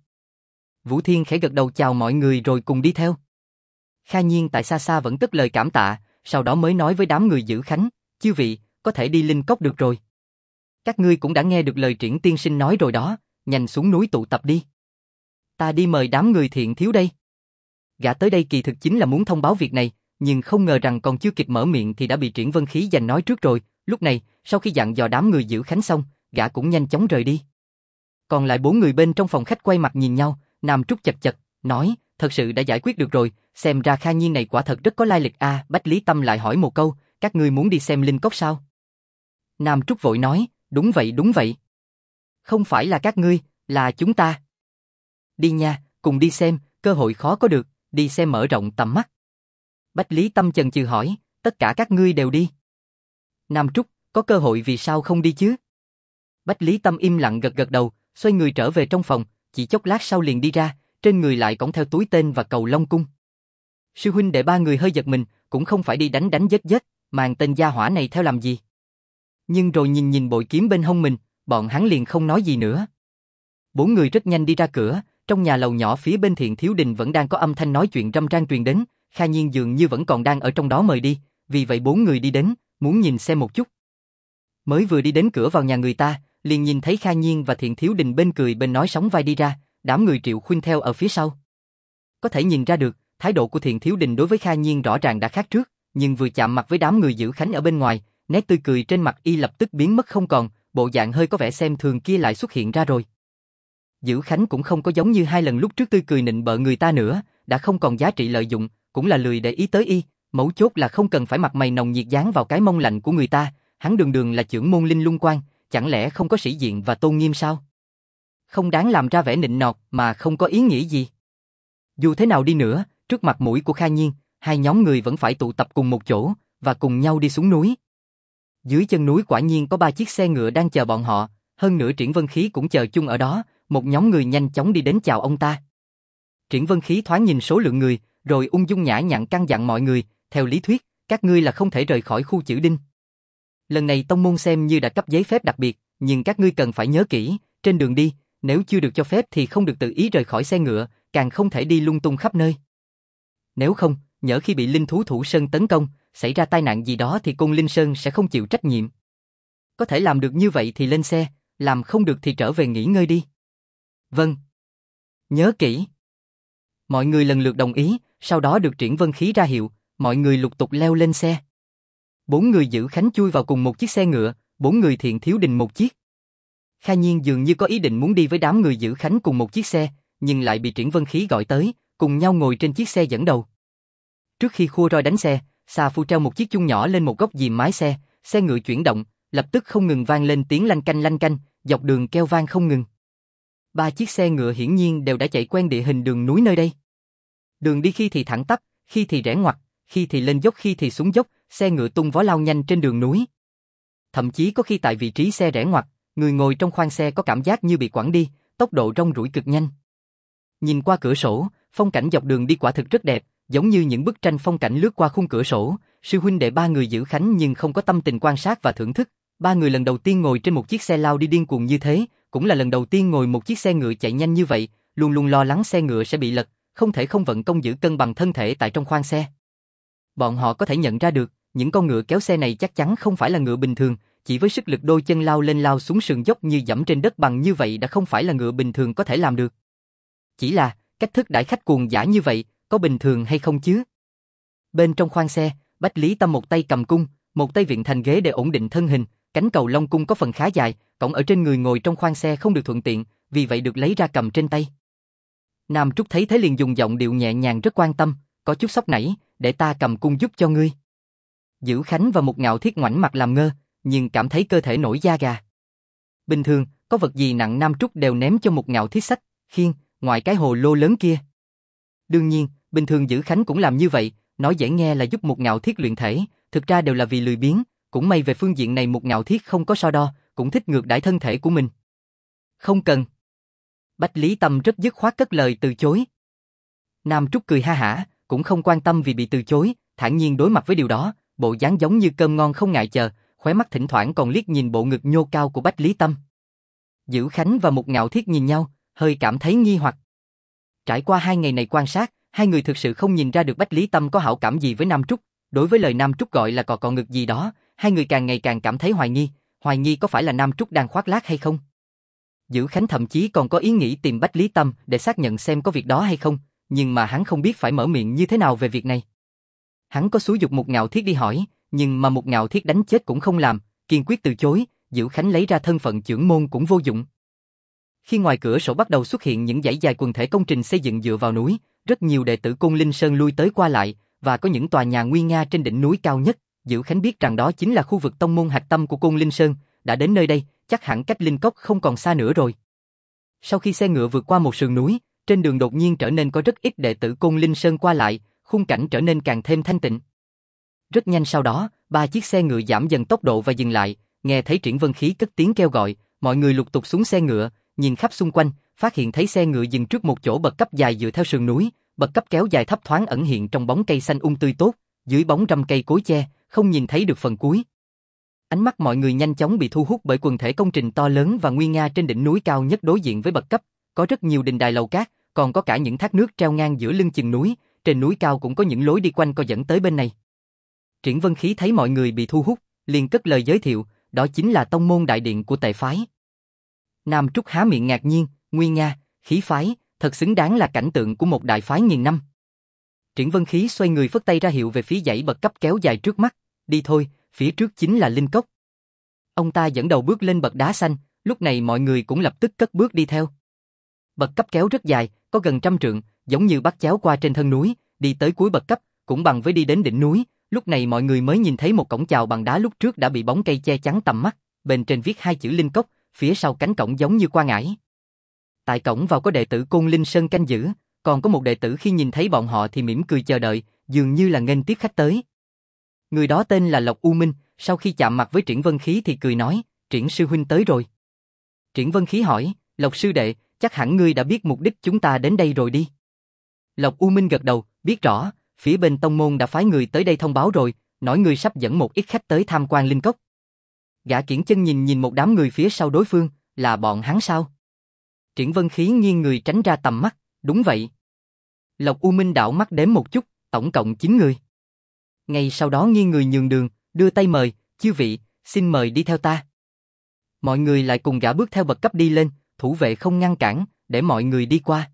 Vũ Thiên khẽ gật đầu chào mọi người rồi cùng đi theo. Kha Nhiên tại xa xa vẫn cất lời cảm tạ, sau đó mới nói với đám người Dữ Khánh, chư vị, có thể đi Linh Cốc được rồi. Các ngươi cũng đã nghe được lời Triển tiên sinh nói rồi đó, nhanh xuống núi tụ tập đi. Ta đi mời đám người thiện thiếu đây. Gã tới đây kỳ thực chính là muốn thông báo việc này, nhưng không ngờ rằng còn chưa kịp mở miệng thì đã bị Triển Vân Khí giành nói trước rồi. Lúc này, sau khi dặn dò đám người Dữ Khánh xong, gã cũng nhanh chóng rời đi. Còn lại 4 người bên trong phòng khách quay mặt nhìn nhau, Nam Trúc chật chật, nói, thật sự đã giải quyết được rồi, xem ra Kha Nhiên này quả thật rất có lai lịch a. Bách Lý Tâm lại hỏi một câu, các ngươi muốn đi xem linh cốc sao? Nam Trúc vội nói, đúng vậy đúng vậy. Không phải là các ngươi, là chúng ta. Đi nha, cùng đi xem, cơ hội khó có được, đi xem mở rộng tầm mắt. Bách Lý Tâm chần chừ hỏi, tất cả các ngươi đều đi. Nam Trúc, có cơ hội vì sao không đi chứ? Bách Lý Tâm im lặng gật gật đầu, xoay người trở về trong phòng, chỉ chốc lát sau liền đi ra, trên người lại cõng theo túi tên và cầu Long Cung. Sư huynh đệ ba người hơi giật mình, cũng không phải đi đánh đánh giết giết, màng tên gia hỏa này theo làm gì. Nhưng rồi nhìn nhìn bội kiếm bên hông mình, bọn hắn liền không nói gì nữa. Bốn người rất nhanh đi ra cửa, trong nhà lầu nhỏ phía bên Thiện Thiếu Đình vẫn đang có âm thanh nói chuyện râm ran truyền đến, Kha Nhiên dường như vẫn còn đang ở trong đó mời đi, vì vậy bốn người đi đến, muốn nhìn xem một chút. Mới vừa đi đến cửa vào nhà người ta, liền nhìn thấy Kha Nhiên và Thiện Thiếu Đình bên cười bên nói sóng vai đi ra, đám người Triệu Khuynh theo ở phía sau. Có thể nhìn ra được, thái độ của Thiện Thiếu Đình đối với Kha Nhiên rõ ràng đã khác trước, nhưng vừa chạm mặt với đám người Giữ Khánh ở bên ngoài, nét tươi cười trên mặt y lập tức biến mất không còn, bộ dạng hơi có vẻ xem thường kia lại xuất hiện ra rồi. Giữ Khánh cũng không có giống như hai lần lúc trước tươi cười nịnh bợ người ta nữa, đã không còn giá trị lợi dụng, cũng là lười để ý tới y, mấu chốt là không cần phải mặt mày nồng nhiệt dán vào cái mông lạnh của người ta, hắn đường đường là chưởng môn linh lung quan, chẳng lẽ không có sĩ diện và tôn nghiêm sao? Không đáng làm ra vẻ nịnh nọt mà không có ý nghĩa gì. Dù thế nào đi nữa, trước mặt mũi của Kha Nhiên, hai nhóm người vẫn phải tụ tập cùng một chỗ và cùng nhau đi xuống núi. Dưới chân núi quả nhiên có 3 chiếc xe ngựa đang chờ bọn họ, hơn nữa Triển Vân Khí cũng chờ chung ở đó, một nhóm người nhanh chóng đi đến chào ông ta. Triển Vân Khí thoáng nhìn số lượng người, rồi ung dung nhã nhặn căn dặn mọi người, theo lý thuyết, các ngươi là không thể rời khỏi khu Chữ Đinh. Lần này tông môn xem như đã cấp giấy phép đặc biệt, nhưng các ngươi cần phải nhớ kỹ, trên đường đi, nếu chưa được cho phép thì không được tự ý rời khỏi xe ngựa, càng không thể đi lung tung khắp nơi. Nếu không, nhỡ khi bị linh thú Thủ Sơn tấn công, xảy ra tai nạn gì đó thì Côn Linh Sơn sẽ không chịu trách nhiệm. Có thể làm được như vậy thì lên xe, làm không được thì trở về nghỉ ngơi đi. Vâng. Nhớ kỹ. Mọi người lần lượt đồng ý, sau đó được Triển Vân Khí ra hiệu, mọi người lục tục leo lên xe. 4 người Giữ Khánh chui vào cùng một chiếc xe ngựa, 4 người Thiện Thiếu Đình một chiếc. Kha Nhiên dường như có ý định muốn đi với đám người Giữ Khánh cùng một chiếc xe, nhưng lại bị Triển Vân Khí gọi tới, cùng nhau ngồi trên chiếc xe dẫn đầu. Trước khi khua roi đánh xe, Xà Phu treo một chiếc chung nhỏ lên một góc dìm mái xe ngựa chuyển động, lập tức không ngừng vang lên tiếng lanh canh, dọc đường kêu vang không ngừng. 3 chiếc xe ngựa hiển nhiên đều đã chạy quen địa hình đường núi nơi đây. Đường đi khi thì thẳng tắp, khi thì rẽ ngoặt, khi thì lên dốc khi thì xuống dốc, xe ngựa tung vó lao nhanh trên đường núi. Thậm chí có khi tại vị trí xe rẽ ngoặt, người ngồi trong khoang xe có cảm giác như bị quẳng đi, tốc độ rong ruổi cực nhanh. Nhìn qua cửa sổ, phong cảnh dọc đường đi quả thực rất đẹp, giống như những bức tranh phong cảnh lướt qua khung cửa sổ. Sư huynh đệ 3 người Giữ Khánh nhưng không có tâm tình quan sát và thưởng thức. 3 người lần đầu tiên ngồi trên một chiếc xe lao đi điên cuồng như thế, cũng là lần đầu tiên ngồi một chiếc xe ngựa chạy nhanh như vậy, luôn luôn lo lắng xe ngựa sẽ bị lật, không thể không vận công giữ cân bằng thân thể tại trong khoang xe. Bọn họ có thể nhận ra được, những con ngựa kéo xe này chắc chắn không phải là ngựa bình thường, chỉ với sức lực đôi chân lao lên lao xuống sườn dốc như dẫm trên đất bằng như vậy đã không phải là ngựa bình thường có thể làm được. Chỉ là, cách thức đãi khách cuồng dã như vậy, có bình thường hay không chứ? Bên trong khoang xe, Bách Lý Tâm một tay cầm cung, một tay viện thành ghế để ổn định thân hình, cánh cầu Long Cung có phần khá dài, cổng ở trên người ngồi trong khoang xe không được thuận tiện, vì vậy được lấy ra cầm trên tay. Nam Trúc thấy thế liền dùng giọng điệu nhẹ nhàng rất quan tâm, có chút sốc nảy, để ta cầm cung giúp cho ngươi. Giữ Khánh và Mục Ngạo Thiết ngoảnh mặt làm ngơ, nhưng cảm thấy cơ thể nổi da gà. Bình thường, có vật gì nặng Nam Trúc đều ném cho Mục Ngạo Thiết xách, khiêng, ngoài cái hồ lô lớn kia. Đương nhiên, bình thường Giữ Khánh cũng làm như vậy, nói dễ nghe là giúp Mục Ngạo Thiết luyện thể, thực ra đều là vì lười biếng, cũng may về phương diện này Mục Ngạo Thiết không có so đo, cũng thích ngược đãi thân thể của mình. Không cần. Bách Lý Tâm rất dứt khoát cất lời từ chối. Nam Trúc cười ha hả, cũng không quan tâm vì bị từ chối, thản nhiên đối mặt với điều đó, bộ dáng giống như cơm ngon không ngại chờ, khóe mắt thỉnh thoảng còn liếc nhìn bộ ngực nhô cao của Bách Lý Tâm. Giữ Khánh và Mục Ngạo Thiết nhìn nhau, hơi cảm thấy nghi hoặc. Trải qua 2 ngày này quan sát, hai người thực sự không nhìn ra được Bách Lý Tâm có hảo cảm gì với Nam Trúc. Đối với lời Nam Trúc gọi là cò ngực gì đó, hai người càng ngày càng cảm thấy hoài nghi có phải là Nam Trúc đang khoác lác hay không. Giữ Khánh thậm chí còn có ý nghĩ tìm Bách Lý Tâm để xác nhận xem có việc đó hay không, nhưng mà hắn không biết phải mở miệng như thế nào về việc này. Hắn có xúi giục Mục Ngạo Thiết đi hỏi, nhưng mà Mục Ngạo Thiết đánh chết cũng không làm, kiên quyết từ chối, Giữ Khánh lấy ra thân phận chưởng môn cũng vô dụng. Khi ngoài cửa sổ bắt đầu xuất hiện những dãy dài quần thể công trình xây dựng dựa vào núi, rất nhiều đệ tử Côn Linh Sơn lui tới qua lại, và có những tòa nhà nguy nga trên đỉnh núi cao nhất, Dữ Khánh biết rằng đó chính là khu vực tông môn hạch tâm của Côn Linh Sơn, đã đến nơi đây, chắc hẳn cách Linh Cốc không còn xa nữa rồi. Sau khi xe ngựa vượt qua một sườn núi, trên đường đột nhiên trở nên có rất ít đệ tử Côn Linh Sơn qua lại, khung cảnh trở nên càng thêm thanh tịnh. Rất nhanh sau đó, 3 chiếc xe ngựa giảm dần tốc độ và dừng lại, nghe thấy Triển Vân Khí cất tiếng kêu gọi, mọi người lục tục xuống xe ngựa, nhìn khắp xung quanh, phát hiện thấy xe ngựa dừng trước một chỗ bậc cấp dài dựa theo sườn núi, bậc cấp kéo dài thấp thoáng ẩn hiện trong bóng cây xanh tươi tốt, dưới bóng râm cây cối che, không nhìn thấy được phần cuối. Ánh mắt mọi người nhanh chóng bị thu hút bởi quần thể công trình to lớn và nguy nga trên đỉnh núi cao nhất đối diện với bậc cấp, có rất nhiều đình đài lầu cát, còn có cả những thác nước treo ngang giữa lưng chừng núi, trên núi cao cũng có những lối đi quanh co dẫn tới bên này. Triển Vân Khí thấy mọi người bị thu hút, liền cất lời giới thiệu, đó chính là tông môn đại điện của Tề phái. Nam Trúc há miệng ngạc nhiên, nguy nga, khí phái, thật xứng đáng là cảnh tượng của một đại phái nghìn năm. Triển Vân Khí xoay người phất tay ra hiệu về phía dãy bậc cấp kéo dài trước mắt, đi thôi, phía trước chính là Linh Cốc. Ông ta dẫn đầu bước lên bậc đá xanh, lúc này mọi người cũng lập tức cất bước đi theo. Bậc cấp kéo rất dài, có gần 100 trượng, giống như bắt chéo qua trên thân núi, đi tới cuối bậc cấp, cũng bằng với đi đến đỉnh núi. Lúc này mọi người mới nhìn thấy một cổng chào bằng đá lúc trước đã bị bóng cây che chắn tầm mắt, bên trên viết 2 chữ Linh Cốc, phía sau cánh cổng giống như quan ải. Tại cổng vào có đệ tử Côn Linh Sơn canh giữ, còn có một đệ tử khi nhìn thấy bọn họ thì mỉm cười chờ đợi, dường như là nghênh tiếp khách tới. Người đó tên là Lộc U Minh, sau khi chạm mặt với Triển Vân Khí thì cười nói, Triển sư huynh tới rồi. Triển Vân Khí hỏi, Lộc sư đệ, chắc hẳn ngươi đã biết mục đích chúng ta đến đây rồi đi. Lộc U Minh gật đầu, biết rõ, phía bên tông môn đã phái người tới đây thông báo rồi, nói ngươi sắp dẫn một ít khách tới tham quan Linh Cốc. Gã kiển chân nhìn một đám người phía sau đối phương, là bọn hắn sao? Triển Vân Khí nghiêng người tránh ra tầm mắt, đúng vậy. Lộc U Minh đảo mắt đếm một chút, tổng cộng 9 người. Ngay sau đó nghiêng người nhường đường, đưa tay mời, chư vị, xin mời đi theo ta. Mọi người lại cùng gã bước theo bậc cấp đi lên, thủ vệ không ngăn cản, để mọi người đi qua.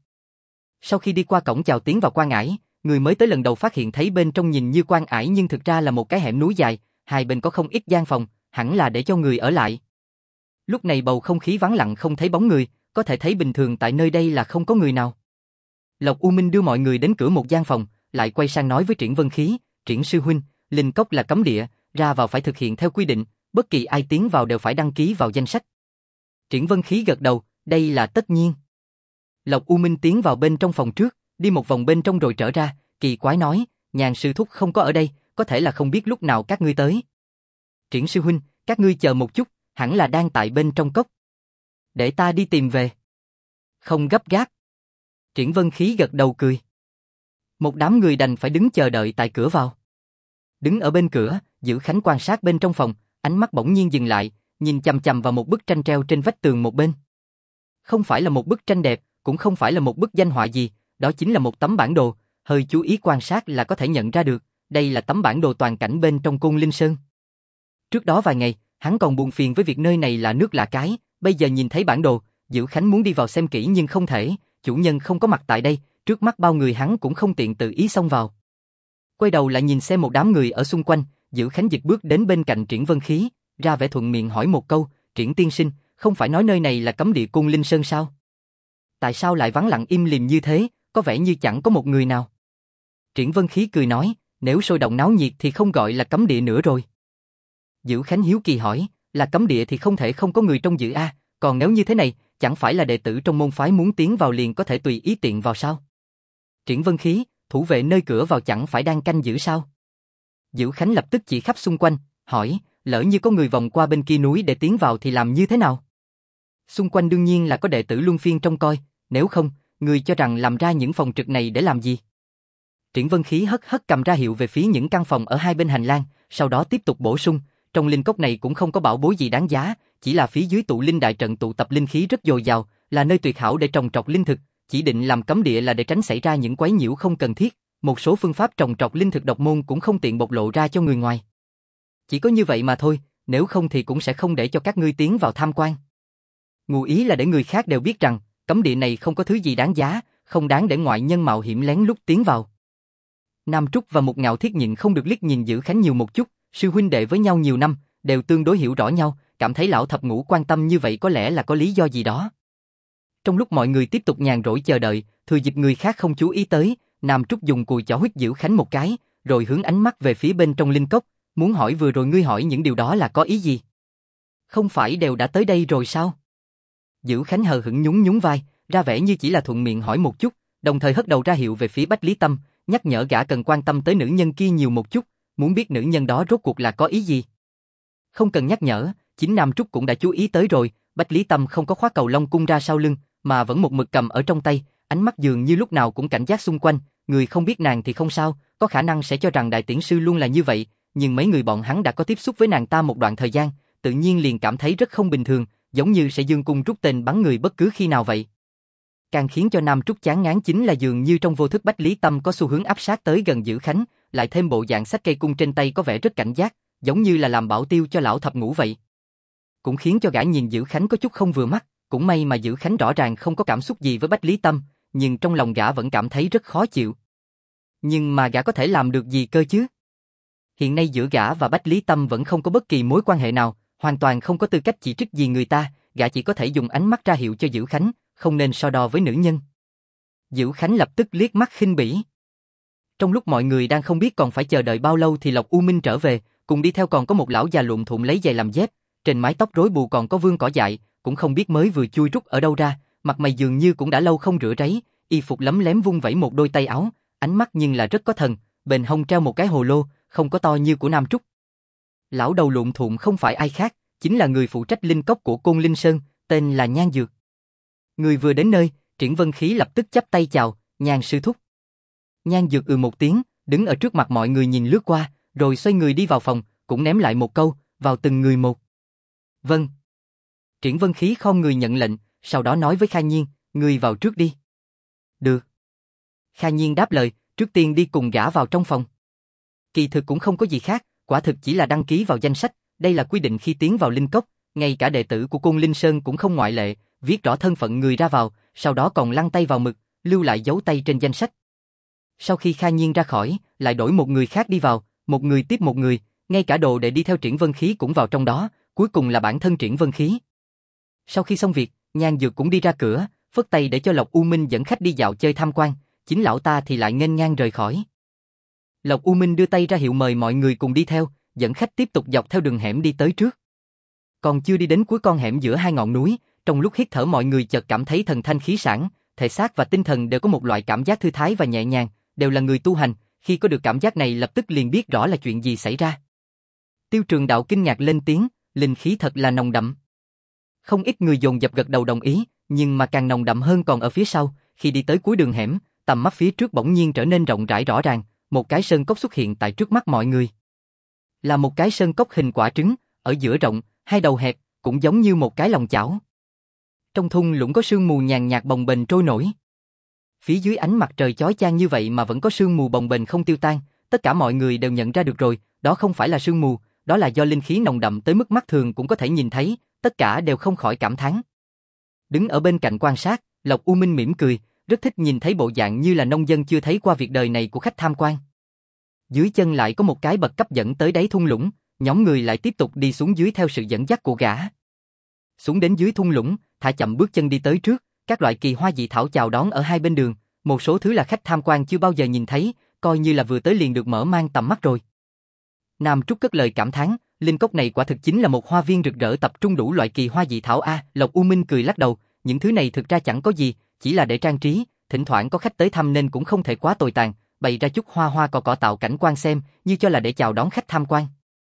Sau khi đi qua cổng chào tiến vào quan ải, người mới tới lần đầu phát hiện thấy bên trong nhìn như quan ải nhưng thực ra là một cái hẻm núi dài, hai bên có không ít gian phòng, hẳn là để cho người ở lại. Lúc này bầu không khí vắng lặng không thấy bóng người, có thể thấy bình thường tại nơi đây là không có người nào. Lộc U Minh đưa mọi người đến cửa một gian phòng, lại quay sang nói với Triển Vân Khí, Triển sư huynh, Linh Cốc là cấm địa, ra vào phải thực hiện theo quy định, bất kỳ ai tiến vào đều phải đăng ký vào danh sách. Triển Vân Khí gật đầu, đây là tất nhiên. Lộc U Minh tiến vào bên trong phòng trước, đi một vòng bên trong rồi trở ra, kỳ quái nói, Nhàn sư thúc không có ở đây, có thể là không biết lúc nào các ngươi tới. Triển sư huynh, các ngươi chờ một chút, hẳn là đang tại bên trong cốc. Để ta đi tìm về. Không gấp gáp. Triển Vân Khí gật đầu cười. Một đám người đành phải đứng chờ đợi tại cửa vào. Đứng ở bên cửa, Dữ Khánh quan sát bên trong phòng, ánh mắt bỗng nhiên dừng lại, nhìn chằm chằm vào một bức tranh treo trên vách tường một bên. Không phải là một bức tranh đẹp, cũng không phải là một bức danh họa gì, đó chính là một tấm bản đồ, hơi chú ý quan sát là có thể nhận ra được, đây là tấm bản đồ toàn cảnh bên trong Côn Linh Sơn. Trước đó vài ngày, hắn còn buồn phiền với việc nơi này là nước lạ cái, bây giờ nhìn thấy bản đồ, Dữ Khánh muốn đi vào xem kỹ nhưng không thể, chủ nhân không có mặt tại đây, trước mắt bao người hắn cũng không tiện tự ý xông vào. Quay đầu lại nhìn xem một đám người ở xung quanh, Dữ Khánh giật bước đến bên cạnh Triển Vân Khí, ra vẻ thuận miệng hỏi một câu, Triển tiên sinh, không phải nói nơi này là cấm địa Côn Linh Sơn sao? Tại sao lại vắng lặng im lìm như thế, có vẻ như chẳng có một người nào? Triển Vân Khí cười nói, nếu sôi động náo nhiệt thì không gọi là cấm địa nữa rồi. Dữ Khánh hiếu kỳ hỏi, là cấm địa thì không thể không có người trong giữ a, còn nếu như thế này, chẳng phải là đệ tử trong môn phái muốn tiến vào liền có thể tùy ý tiện vào sao? Triển Vân Khí, thủ vệ nơi cửa vào chẳng phải đang canh giữ sao? Dữ Khánh lập tức chỉ khắp xung quanh, hỏi, lỡ như có người vòng qua bên kia núi để tiến vào thì làm như thế nào? Xung quanh đương nhiên là có đệ tử luân phiên trông coi, nếu không, người cho rằng làm ra những phòng trực này để làm gì? Triển Vân Khí hất hất cầm ra hiệu về phía những căn phòng ở hai bên hành lang, sau đó tiếp tục bổ sung, trong linh cốc này cũng không có bảo bối gì đáng giá, chỉ là phía dưới tụ linh đại trận tụ tập linh khí rất dồi dào, là nơi tuyệt hảo để trồng trọt linh thực, chỉ định làm cấm địa là để tránh xảy ra những quấy nhiễu không cần thiết, một số phương pháp trồng trọt linh thực độc môn cũng không tiện bộc lộ ra cho người ngoài. Chỉ có như vậy mà thôi, nếu không thì cũng sẽ không để cho các ngươi tiến vào tham quan. Ngụ ý là để người khác đều biết rằng, cấm địa này không có thứ gì đáng giá, không đáng để ngoại nhân mạo hiểm lén lút tiến vào. Nam Trúc và Mục Ngạo Thiết nhịn không được liếc nhìn Dữ Khánh nhiều một chút, sư huynh đệ với nhau nhiều năm, đều tương đối hiểu rõ nhau, cảm thấy lão thập ngũ quan tâm như vậy có lẽ là có lý do gì đó. Trong lúc mọi người tiếp tục nhàn rỗi chờ đợi, thừa dịp người khác không chú ý tới, Nam Trúc dùng cùi chỏ huýt Dữ Khánh một cái, rồi hướng ánh mắt về phía bên trong linh cốc, Muốn hỏi vừa rồi ngươi hỏi những điều đó là có ý gì? Không phải đều đã tới đây rồi sao? Dữ Khánh hờ hững nhún nhún vai, ra vẻ như chỉ là thuận miệng hỏi một chút, đồng thời hất đầu ra hiệu về phía Bách Lý Tâm, nhắc nhở gã cần quan tâm tới nữ nhân kia nhiều một chút, muốn biết nữ nhân đó rốt cuộc là có ý gì. Không cần nhắc nhở, chính Nam Trúc cũng đã chú ý tới rồi, Bách Lý Tâm không có khóa cầu Long cung ra sau lưng, mà vẫn một mực cầm ở trong tay, ánh mắt dường như lúc nào cũng cảnh giác xung quanh, người không biết nàng thì không sao, có khả năng sẽ cho rằng đại tiễn sư luôn là như vậy, nhưng mấy người bọn hắn đã có tiếp xúc với nàng ta một đoạn thời gian, tự nhiên liền cảm thấy rất không bình thường, giống như sẽ dương cung rút tên bắn người bất cứ khi nào vậy. Càng khiến cho Nam Trúc chán ngán chính là dường như trong vô thức Bách Lý Tâm có xu hướng áp sát tới gần Dữ Khánh, lại thêm bộ dạng xách cây cung trên tay có vẻ rất cảnh giác, giống như là làm bảo tiêu cho lão thập ngũ vậy. Cũng khiến cho gã nhìn Dữ Khánh có chút không vừa mắt, cũng may mà Dữ Khánh rõ ràng không có cảm xúc gì với Bách Lý Tâm, nhưng trong lòng gã vẫn cảm thấy rất khó chịu. Nhưng mà gã có thể làm được gì cơ chứ? Hiện nay giữa gã và Bách Lý Tâm vẫn không có bất kỳ mối quan hệ nào, hoàn toàn không có tư cách chỉ trích gì người ta, gã chỉ có thể dùng ánh mắt ra hiệu cho Dữ Khánh, không nên so đo với nữ nhân. Dữ Khánh lập tức liếc mắt khinh bỉ. Trong lúc mọi người đang không biết còn phải chờ đợi bao lâu thì Lộc U Minh trở về, cùng đi theo còn có một lão già lụm thụm lấy giày làm dép, trên mái tóc rối bù còn có vương cỏ dại, cũng không biết mới vừa chui rút ở đâu ra, mặt mày dường như cũng đã lâu không rửa ráy, y phục lấm lém vung vẩy một đôi tay áo, ánh mắt nhưng là rất có thần, bên hông treo một cái hồ lô, không có to như của Nam Trúc. Lão đầu lụm thụm không phải ai khác, chính là người phụ trách linh cốc của Côn Linh Sơn, tên là Nhan Dược. Người vừa đến nơi, Triển Vân Khí lập tức chắp tay chào, Nhan sư thúc. Nhan Dược một tiếng, đứng ở trước mặt mọi người nhìn lướt qua, rồi xoay người đi vào phòng, cũng ném lại một câu, vào từng người một. Vâng. Triển Vân Khí khom người nhận lệnh, sau đó nói với Kha Nhiên, người vào trước đi. Được. Kha Nhiên đáp lời, trước tiên đi cùng gã vào trong phòng. Kỳ thực cũng không có gì khác, quả thực chỉ là đăng ký vào danh sách, đây là quy định khi tiến vào linh cốc, ngay cả đệ tử của Côn Linh Sơn cũng không ngoại lệ, viết rõ thân phận người ra vào, sau đó còn lăn tay vào mực, lưu lại dấu tay trên danh sách. Sau khi Kha Nhiên ra khỏi, lại đổi một người khác đi vào, một người tiếp một người, ngay cả đồ đệ đi theo Triển Vân Khí cũng vào trong đó, cuối cùng là bản thân Triển Vân Khí. Sau khi xong việc, Nhan Dược cũng đi ra cửa, phất tay để cho Lộc U Minh dẫn khách đi dạo chơi tham quan, chính lão ta thì lại nghênh ngang rời khỏi. Lộc U Minh đưa tay ra hiệu mời mọi người cùng đi theo, dẫn khách tiếp tục dọc theo đường hẻm đi tới trước. Còn chưa đi đến cuối con hẻm giữa hai ngọn núi, trong lúc hít thở mọi người chợt cảm thấy thần thanh khí sảng, thể xác và tinh thần đều có một loại cảm giác thư thái và nhẹ nhàng, đều là người tu hành, khi có được cảm giác này lập tức liền biết rõ là chuyện gì xảy ra. Tiêu Trường Đạo kinh ngạc lên tiếng, linh khí thật là nồng đậm. Không ít người dồn dập gật đầu đồng ý, nhưng mà càng nồng đậm hơn còn ở phía sau, khi đi tới cuối đường hẻm, tầm mắt phía trước bỗng nhiên trở nên rộng rãi rõ ràng, một cái sơn cốc xuất hiện tại trước mắt mọi người. Là một cái sơn cốc hình quả trứng, ở giữa rộng, hai đầu hẹp, cũng giống như một cái lòng chảo. Trong thung lũng có sương mù nhàn nhạt bồng bềnh trôi nổi. Phía dưới ánh mặt trời chói chang như vậy mà vẫn có sương mù bồng bềnh không tiêu tan, tất cả mọi người đều nhận ra được rồi, đó không phải là sương mù, đó là do linh khí nồng đậm tới mức mắt thường cũng có thể nhìn thấy, tất cả đều không khỏi cảm thán. Đứng ở bên cạnh quan sát, Lộc U Minh mỉm cười, rất thích nhìn thấy bộ dạng như là nông dân chưa thấy qua việc đời này của khách tham quan. Dưới chân lại có một cái bậc cấp dẫn tới đáy thung lũng, nhóm người lại tiếp tục đi xuống dưới theo sự dẫn dắt của gã. Xuống đến dưới thung lũng, thả chậm bước chân đi tới trước, các loại kỳ hoa dị thảo chào đón ở hai bên đường, một số thứ là khách tham quan chưa bao giờ nhìn thấy, coi như là vừa tới liền được mở mang tầm mắt rồi. Nam Trúc cất lời cảm thán, linh cốc này quả thực chính là một hoa viên rực rỡ tập trung đủ loại kỳ hoa dị thảo a. Lộc U Minh cười lắc đầu, những thứ này thực ra chẳng có gì, chỉ là để trang trí, thỉnh thoảng có khách tới thăm nên cũng không thể quá tồi tàn, bày ra chút hoa hoa cỏ cỏ tạo cảnh quan xem, như cho là để chào đón khách tham quan.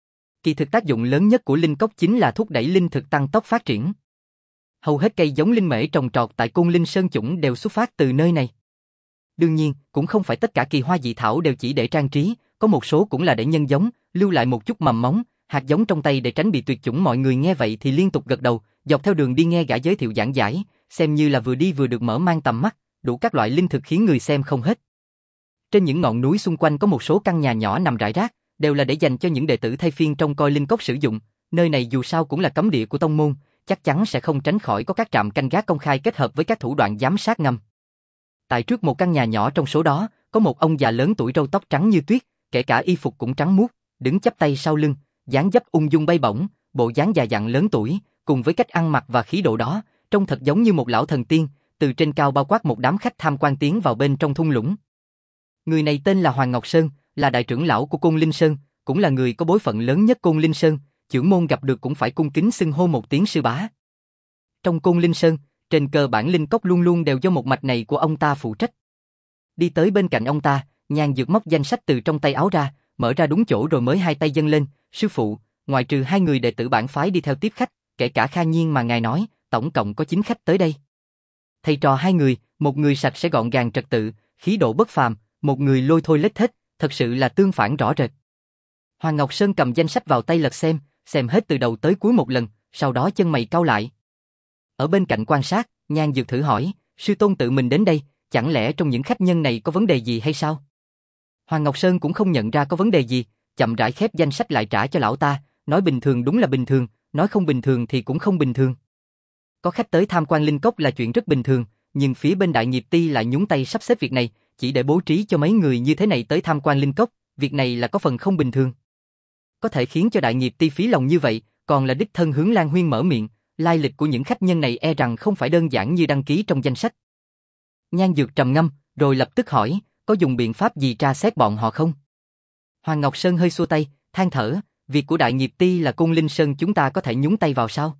Kỳ thực tác dụng lớn nhất của linh cốc chính là thúc đẩy linh thực tăng tốc phát triển. Hầu hết cây giống linh mễ trồng trọt tại Côn Linh Sơn chủng đều xuất phát từ nơi này. Đương nhiên, cũng không phải tất cả kỳ hoa dị thảo đều chỉ để trang trí, có một số cũng là để nhân giống, lưu lại một chút mầm móng, hạt giống trong tay để tránh bị tuyệt chủng. Mọi người nghe vậy thì liên tục gật đầu, dọc theo đường đi nghe gã giới thiệu giảng giải, xem như là vừa đi vừa được mở mang tầm mắt, đủ các loại linh thực khiến người xem không hết. Trên những ngọn núi xung quanh có một số căn nhà nhỏ nằm rải rác, đều là để dành cho những đệ tử thay phiên trông coi linh cốc sử dụng, nơi này dù sao cũng là cấm địa của tông môn, chắc chắn sẽ không tránh khỏi có các trạm canh gác công khai kết hợp với các thủ đoạn giám sát ngầm. Tại trước một căn nhà nhỏ trong số đó, có một ông già lớn tuổi râu tóc trắng như tuyết, kể cả y phục cũng trắng muốt, đứng chắp tay sau lưng, dáng dấp ung dung bay bổng, bộ dáng già dặn lớn tuổi, cùng với cách ăn mặc và khí độ đó, trông thật giống như một lão thần tiên, từ trên cao bao quát một đám khách tham quan tiến vào bên trong thung lũng. Người này tên là Hoàng Ngọc Sơn, là đại trưởng lão của Côn Linh Sơn, cũng là người có bối phận lớn nhất Côn Linh Sơn, chưởng môn gặp được cũng phải cung kính xưng hô một tiếng sư bá. Trong Côn Linh Sơn, trên cơ bản linh cốc luôn luôn đều do một mạch này của ông ta phụ trách. Đi tới bên cạnh ông ta, Nhan Dược móc danh sách từ trong tay áo ra, mở ra đúng chỗ rồi mới hai tay dâng lên, sư phụ, ngoại trừ 2 người đệ tử bản phái đi theo tiếp khách, kể cả Kha Nhiên mà ngài nói, tổng cộng có 9 khách tới đây. Thầy trò 2 người, một người sạch sẽ gọn gàng trật tự, khí độ bất phàm, một người lôi thôi lết thết, thật sự là tương phản rõ rệt. Hoàng Ngọc Sơn cầm danh sách vào tay lật xem hết từ đầu tới cuối một lần, sau đó chân mày cau lại. Ở bên cạnh quan sát, Nhan Dược thử hỏi, sư tôn tự mình đến đây, chẳng lẽ trong những khách nhân này có vấn đề gì hay sao? Hoàng Ngọc Sơn cũng không nhận ra có vấn đề gì, chậm rãi khép danh sách lại trả cho lão ta, nói bình thường đúng là bình thường, nói không bình thường thì cũng không bình thường. Có khách tới tham quan linh cốc là chuyện rất bình thường, nhưng phía bên Đại Nghiệp Ti lại nhúng tay sắp xếp việc này, chỉ để bố trí cho mấy người như thế này tới tham quan linh cốc, việc này là có phần không bình thường. Có thể khiến cho Đại Nghiệp Ti phí lòng như vậy, còn là đích thân Hướng Lan Huyên mở miệng, lai lịch của những khách nhân này e rằng không phải đơn giản như đăng ký trong danh sách. Nhan Dược trầm ngâm, rồi lập tức hỏi, có dùng biện pháp gì tra xét bọn họ không? Hoàng Ngọc Sơn hơi xua tay, than thở, việc của Đại Nghiệp Ti là Côn Linh Sơn chúng ta có thể nhúng tay vào sao?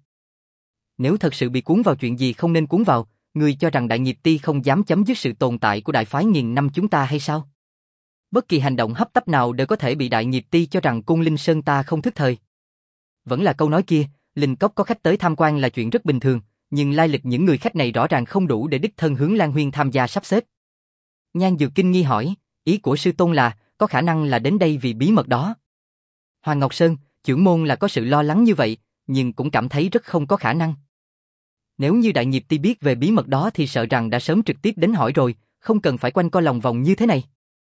Nếu thật sự bị cuốn vào chuyện gì không nên cuốn vào, người cho rằng Đại Nghiệp Ti không dám chấm dứt sự tồn tại của đại phái nghìn năm chúng ta hay sao? Bất kỳ hành động hấp tấp nào đều có thể bị Đại Nghiệp Ti cho rằng Côn Linh Sơn ta không thức thời. Vẫn là câu nói kia, linh cốc có khách tới tham quan là chuyện rất bình thường, nhưng lai lịch những người khách này rõ ràng không đủ để đích thân Hướng Lan Huyên tham gia sắp xếp. Nhan Dược kinh nghi hỏi, ý của sư tôn là, có khả năng là đến đây vì bí mật đó. Hoàng Ngọc Sơn, chưởng môn là có sự lo lắng như vậy, nhưng cũng cảm thấy rất không có khả năng. Nếu như Đại Nghiệp Ti biết về bí mật đó thì sợ rằng đã sớm trực tiếp đến hỏi rồi, không cần phải quanh co lòng vòng như thế này.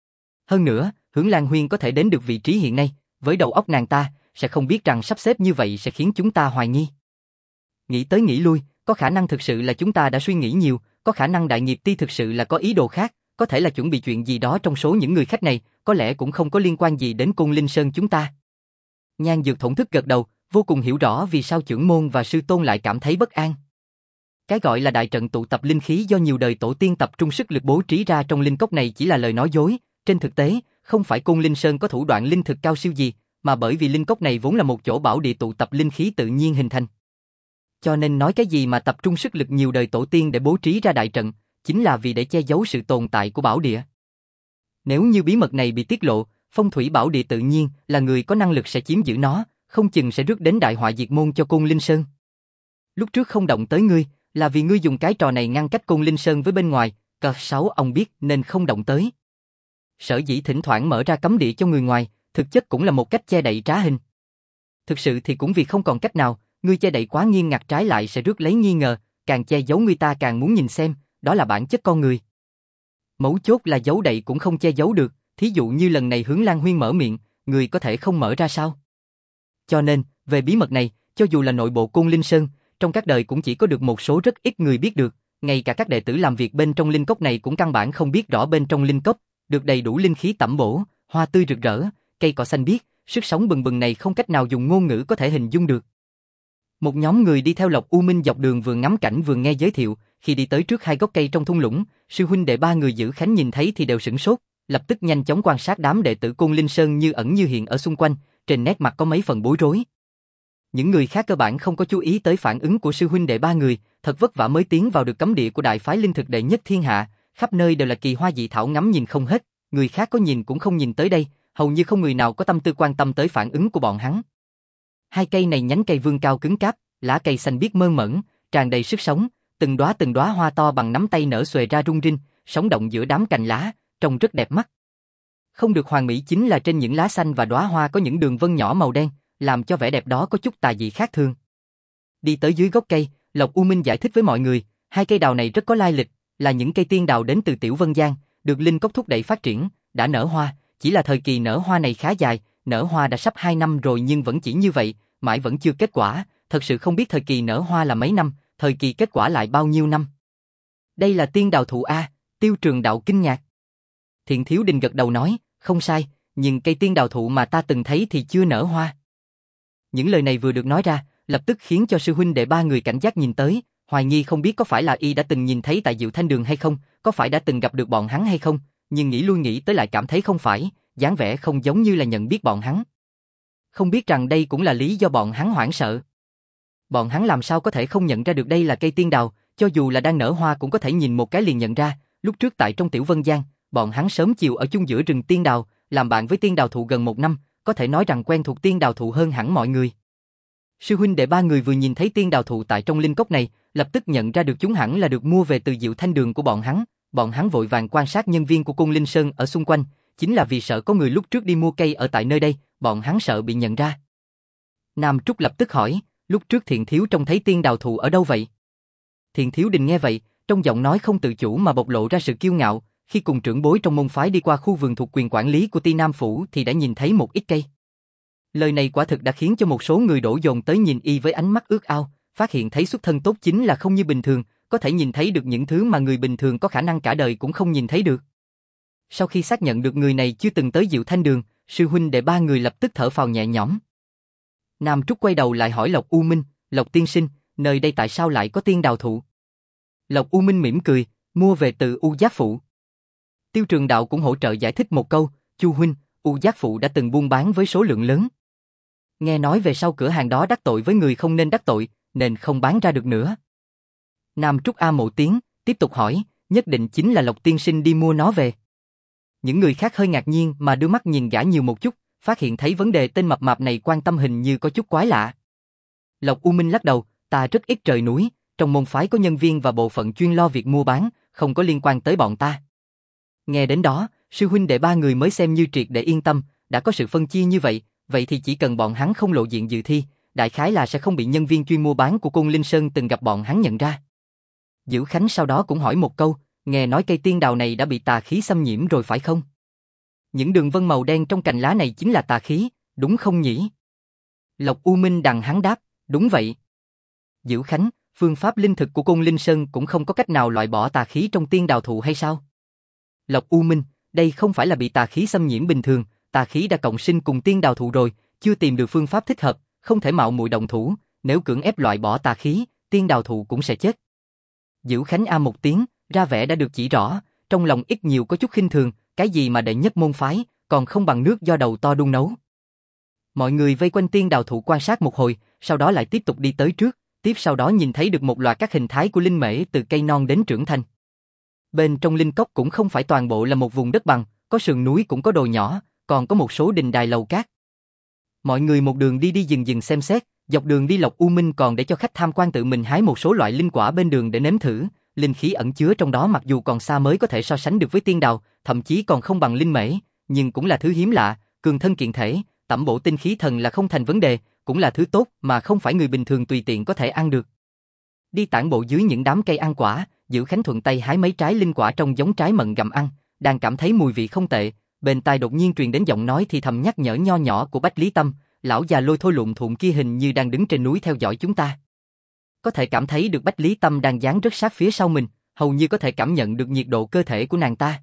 Hơn nữa, Hướng Lan Huyên có thể đến được vị trí hiện nay, với đầu óc nàng ta, sẽ không biết rằng sắp xếp như vậy sẽ khiến chúng ta hoài nghi. Nghĩ tới nghĩ lui, có khả năng thực sự là chúng ta đã suy nghĩ nhiều, có khả năng Đại Nghiệp Ti thực sự là có ý đồ khác, có thể là chuẩn bị chuyện gì đó trong số những người khách này, có lẽ cũng không có liên quan gì đến Côn Linh Sơn chúng ta. Nhan Dược thổn thức gật đầu, vô cùng hiểu rõ vì sao chưởng môn và sư tôn lại cảm thấy bất an. Cái gọi là đại trận tụ tập linh khí do nhiều đời tổ tiên tập trung sức lực bố trí ra trong linh cốc này chỉ là lời nói dối, trên thực tế, không phải Côn Linh Sơn có thủ đoạn linh thực cao siêu gì, mà bởi vì linh cốc này vốn là một chỗ bảo địa tụ tập linh khí tự nhiên hình thành. Cho nên nói cái gì mà tập trung sức lực nhiều đời tổ tiên để bố trí ra đại trận, chính là vì để che giấu sự tồn tại của bảo địa. Nếu như bí mật này bị tiết lộ, phong thủy bảo địa tự nhiên là người có năng lực sẽ chiếm giữ nó, không chừng sẽ rước đến đại họa diệt môn cho Côn Linh Sơn. Lúc trước không động tới ngươi, là vì ngươi dùng cái trò này ngăn cách Côn Linh Sơn với bên ngoài, cờ 6 ông biết nên không động tới. Sở dĩ thỉnh thoảng mở ra cấm địa cho người ngoài, thực chất cũng là một cách che đậy trá hình. Thực sự thì cũng vì không còn cách nào, ngươi che đậy quá nghiêm ngặt trái lại sẽ rước lấy nghi ngờ, càng che giấu người ta càng muốn nhìn xem, đó là bản chất con người. Mấu chốt là giấu đậy cũng không che giấu được, thí dụ như lần này Hướng Lan Huyên mở miệng, người có thể không mở ra sao? Cho nên, về bí mật này, cho dù là nội bộ Côn Linh Sơn, trong các đời cũng chỉ có được một số rất ít người biết được, ngay cả các đệ tử làm việc bên trong linh cốc này cũng căn bản không biết rõ bên trong linh cốc, được đầy đủ linh khí tẩm bổ, hoa tươi rực rỡ, cây cỏ xanh biếc, sức sống bừng bừng này không cách nào dùng ngôn ngữ có thể hình dung được. Một nhóm người đi theo Lộc U Minh dọc đường vừa ngắm cảnh vừa nghe giới thiệu, khi đi tới trước 2 gốc cây trong thung lũng, sư huynh đệ 3 người giữ khánh nhìn thấy thì đều sửng sốt, lập tức nhanh chóng quan sát đám đệ tử Côn Linh Sơn như ẩn như hiện ở xung quanh, trên nét mặt có mấy phần bối rối. Những người khác cơ bản không có chú ý tới phản ứng của sư huynh đệ 3 người, thật vất vả mới tiến vào được cấm địa của đại phái linh thực đệ nhất thiên hạ, khắp nơi đều là kỳ hoa dị thảo ngắm nhìn không hết, người khác có nhìn cũng không nhìn tới đây, hầu như không người nào có tâm tư quan tâm tới phản ứng của bọn hắn. 2 cây này nhánh cây vươn cao cứng cáp, lá cây xanh biếc mơn mởn, tràn đầy sức sống, từng đóa hoa to bằng nắm tay nở xòe ra rung rinh, sống động giữa đám cành lá, trông rất đẹp mắt. Không được hoàn mỹ chính là trên những lá xanh và đóa hoa có những đường vân nhỏ màu đen, làm cho vẻ đẹp đó có chút tà dị khác thường. Đi tới dưới gốc cây, Lộc U Minh giải thích với mọi người, 2 cây đào này rất có lai lịch, là những cây tiên đào đến từ Tiểu Vân Giang, được linh cốc thúc đẩy phát triển, đã nở hoa, chỉ là thời kỳ nở hoa này khá dài, nở hoa đã sắp 2 năm rồi nhưng vẫn chỉ như vậy, mãi vẫn chưa kết quả, thật sự không biết thời kỳ nở hoa là mấy năm, thời kỳ kết quả lại bao nhiêu năm. Đây là tiên đào thụ A, Tiêu Trường Đạo kinh ngạc. Thiện Thiếu Đình gật đầu nói, không sai, nhưng cây tiên đào thụ mà ta từng thấy thì chưa nở hoa. Những lời này vừa được nói ra, lập tức khiến cho sư huynh đệ 3 người cảnh giác nhìn tới, hoài nghi không biết có phải là y đã từng nhìn thấy tại Diệu Thanh Đường hay không, có phải đã từng gặp được bọn hắn hay không, nhưng nghĩ lui nghĩ tới lại cảm thấy không phải, dáng vẻ không giống như là nhận biết bọn hắn. Không biết rằng đây cũng là lý do bọn hắn hoảng sợ. Bọn hắn làm sao có thể không nhận ra được đây là cây tiên đào, cho dù là đang nở hoa cũng có thể nhìn một cái liền nhận ra, lúc trước tại trong Tiểu Vân Giang, bọn hắn sớm chiều ở chung giữa rừng tiên đào, làm bạn với tiên đào thụ gần 1 năm, có thể nói rằng quen thuộc tiên đào thụ hơn hẳn mọi người. Sư huynh đệ 3 người vừa nhìn thấy tiên đào thụ tại trong linh cốc này, lập tức nhận ra được chúng hẳn là được mua về từ Diệu Thanh Đường của bọn hắn vội vàng quan sát nhân viên của Côn Linh Sơn ở xung quanh, chính là vì sợ có người lúc trước đi mua cây ở tại nơi đây, bọn hắn sợ bị nhận ra. Nam Trúc lập tức hỏi, lúc trước Thiện Thiếu trông thấy tiên đào thụ ở đâu vậy? Thiện Thiếu Đình nghe vậy, trong giọng nói không tự chủ mà bộc lộ ra sự kiêu ngạo, khi cùng trưởng bối trong môn phái đi qua khu vườn thuộc quyền quản lý của Ti Nam Phủ thì đã nhìn thấy một ít cây. Lời này quả thực đã khiến cho một số người đổ dồn tới nhìn y với ánh mắt ước ao, phát hiện thấy xuất thân tốt chính là không như bình thường, có thể nhìn thấy được những thứ mà người bình thường có khả năng cả đời cũng không nhìn thấy được. Sau khi xác nhận được người này chưa từng tới Diệu Thanh Đường, sư huynh đệ 3 người lập tức thở phào nhẹ nhõm. Nam Trúc quay đầu lại hỏi Lộc U Minh, Lộc tiên sinh, nơi đây tại sao lại có tiên đào thụ? Lộc U Minh mỉm cười, mua về từ U Giác Phụ. Tiêu Trường Đạo cũng hỗ trợ giải thích một câu, Chu huynh, U Giác Phụ đã từng buôn bán với số lượng lớn. Nghe nói về sau cửa hàng đó đắc tội với người không nên đắc tội, nên không bán ra được nữa. Nam Trúc a một tiếng, tiếp tục hỏi, nhất định chính là Lộc tiên sinh đi mua nó về. Những người khác hơi ngạc nhiên mà đưa mắt nhìn gã nhiều một chút, phát hiện thấy vấn đề tên mập mạp này quan tâm hình như có chút quái lạ. Lộc U Minh lắc đầu, ta rất ít trời núi, trong môn phái có nhân viên và bộ phận chuyên lo việc mua bán, không có liên quan tới bọn ta. Nghe đến đó, sư huynh đệ 3 người mới xem như triệt để yên tâm, đã có sự phân chia như vậy, vậy thì chỉ cần bọn hắn không lộ diện dự thi, đại khái là sẽ không bị nhân viên chuyên mua bán của Côn Linh Sơn từng gặp bọn hắn nhận ra. Dữ Khánh sau đó cũng hỏi một câu, nghe nói cây tiên đào này đã bị tà khí xâm nhiễm rồi phải không? Những đường vân màu đen trong cành lá này chính là tà khí, đúng không nhỉ? Lộc U Minh đằng hắn đáp, đúng vậy. Dữ Khánh, phương pháp linh thực của Côn Linh Sơn cũng không có cách nào loại bỏ tà khí trong tiên đào thụ hay sao? Lộc U Minh, đây không phải là bị tà khí xâm nhiễm bình thường, tà khí đã cộng sinh cùng tiên đào thụ rồi, chưa tìm được phương pháp thích hợp, không thể mạo muội động thủ, nếu cưỡng ép loại bỏ tà khí, tiên đào thụ cũng sẽ chết. Dữ Khánh a một tiếng, ra vẻ đã được chỉ rõ, trong lòng ít nhiều có chút khinh thường, cái gì mà đệ nhất môn phái, còn không bằng nước do đầu to đun nấu. Mọi người vây quanh tiên đào thụ quan sát một hồi, sau đó lại tiếp tục đi tới trước, tiếp sau đó nhìn thấy được một loạt các hình thái của linh mễ từ cây non đến trưởng thành. Bên trong linh cốc cũng không phải toàn bộ là một vùng đất bằng, có sườn núi cũng có đồi nhỏ, còn có một số đình đài lầu cát. Mọi người một đường đi dừng xem xét, dọc đường đi Lộc U Minh còn để cho khách tham quan tự mình hái một số loại linh quả bên đường để nếm thử, linh khí ẩn chứa trong đó mặc dù còn xa mới có thể so sánh được với tiên đào, thậm chí còn không bằng linh mễ, nhưng cũng là thứ hiếm lạ, cường thân kiện thể, tẩm bổ tinh khí thần là không thành vấn đề, cũng là thứ tốt mà không phải người bình thường tùy tiện có thể ăn được. Đi tản bộ dưới những đám cây ăn quả, Dữ Khánh thuận tay hái mấy trái linh quả trông giống trái mận gặm ăn, đang cảm thấy mùi vị không tệ, bên tai đột nhiên truyền đến giọng nói thì thầm nhắc nhở nho nhỏ của Bách Lý Tâm, lão già lôi thôi lụm thụm kia hình như đang đứng trên núi theo dõi chúng ta. Có thể cảm thấy được Bách Lý Tâm đang dán rất sát phía sau mình, hầu như có thể cảm nhận được nhiệt độ cơ thể của nàng ta.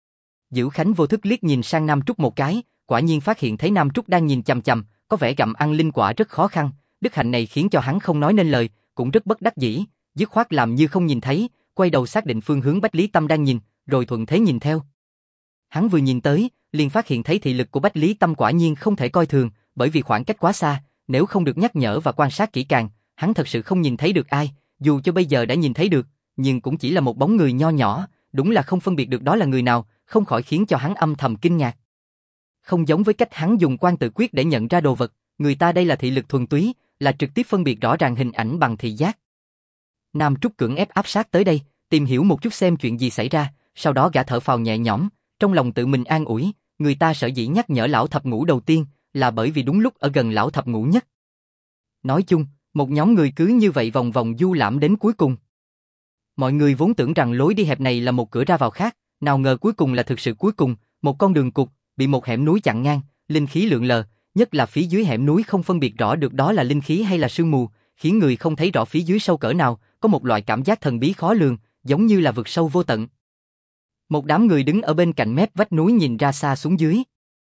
Dữ Khánh vô thức liếc nhìn sang Nam Trúc một cái, quả nhiên phát hiện thấy Nam Trúc đang nhìn chằm chằm, có vẻ gặm ăn linh quả rất khó khăn, đức hạnh này khiến cho hắn không nói nên lời, cũng rất bất đắc dĩ, dứt khoát làm như không nhìn thấy, quay đầu xác định phương hướng Bách Lý Tâm đang nhìn, rồi thuận thế nhìn theo. Hắn vừa nhìn tới, liền phát hiện thấy thị lực của Bách Lý Tâm quả nhiên không thể coi thường, bởi vì khoảng cách quá xa, nếu không được nhắc nhở và quan sát kỹ càng, hắn thật sự không nhìn thấy được ai, dù cho bây giờ đã nhìn thấy được, nhưng cũng chỉ là một bóng người nho nhỏ, đúng là không phân biệt được đó là người nào, không khỏi khiến cho hắn âm thầm kinh ngạc. Không giống với cách hắn dùng quan tự quyết để nhận ra đồ vật, người ta đây là thị lực thuần túy, là trực tiếp phân biệt rõ ràng hình ảnh bằng thị giác. Nam Trúc cưỡng ép áp sát tới đây, tìm hiểu một chút xem chuyện gì xảy ra, sau đó gã thở phào nhẹ nhõm, trong lòng tự mình an ủi, người ta sở dĩ nhắc nhở lão thập ngũ đầu tiên, là bởi vì đúng lúc ở gần lão thập ngũ nhất. Nói chung, một nhóm người cứ như vậy vòng vòng du lãm đến cuối cùng. Mọi người vốn tưởng rằng lối đi hẹp này là một cửa ra vào khác, nào ngờ cuối cùng là thực sự cuối cùng, một con đường cụt, bị một hẻm núi chặn ngang, linh khí lượn lờ, nhất là phía dưới hẻm núi không phân biệt rõ được đó là linh khí hay là sương mù, khiến người không thấy rõ phía dưới sâu cỡ nào, có một loại cảm giác thần bí khó lường, giống như là vực sâu vô tận. Một đám người đứng ở bên cạnh mép vách núi nhìn ra xa xuống dưới.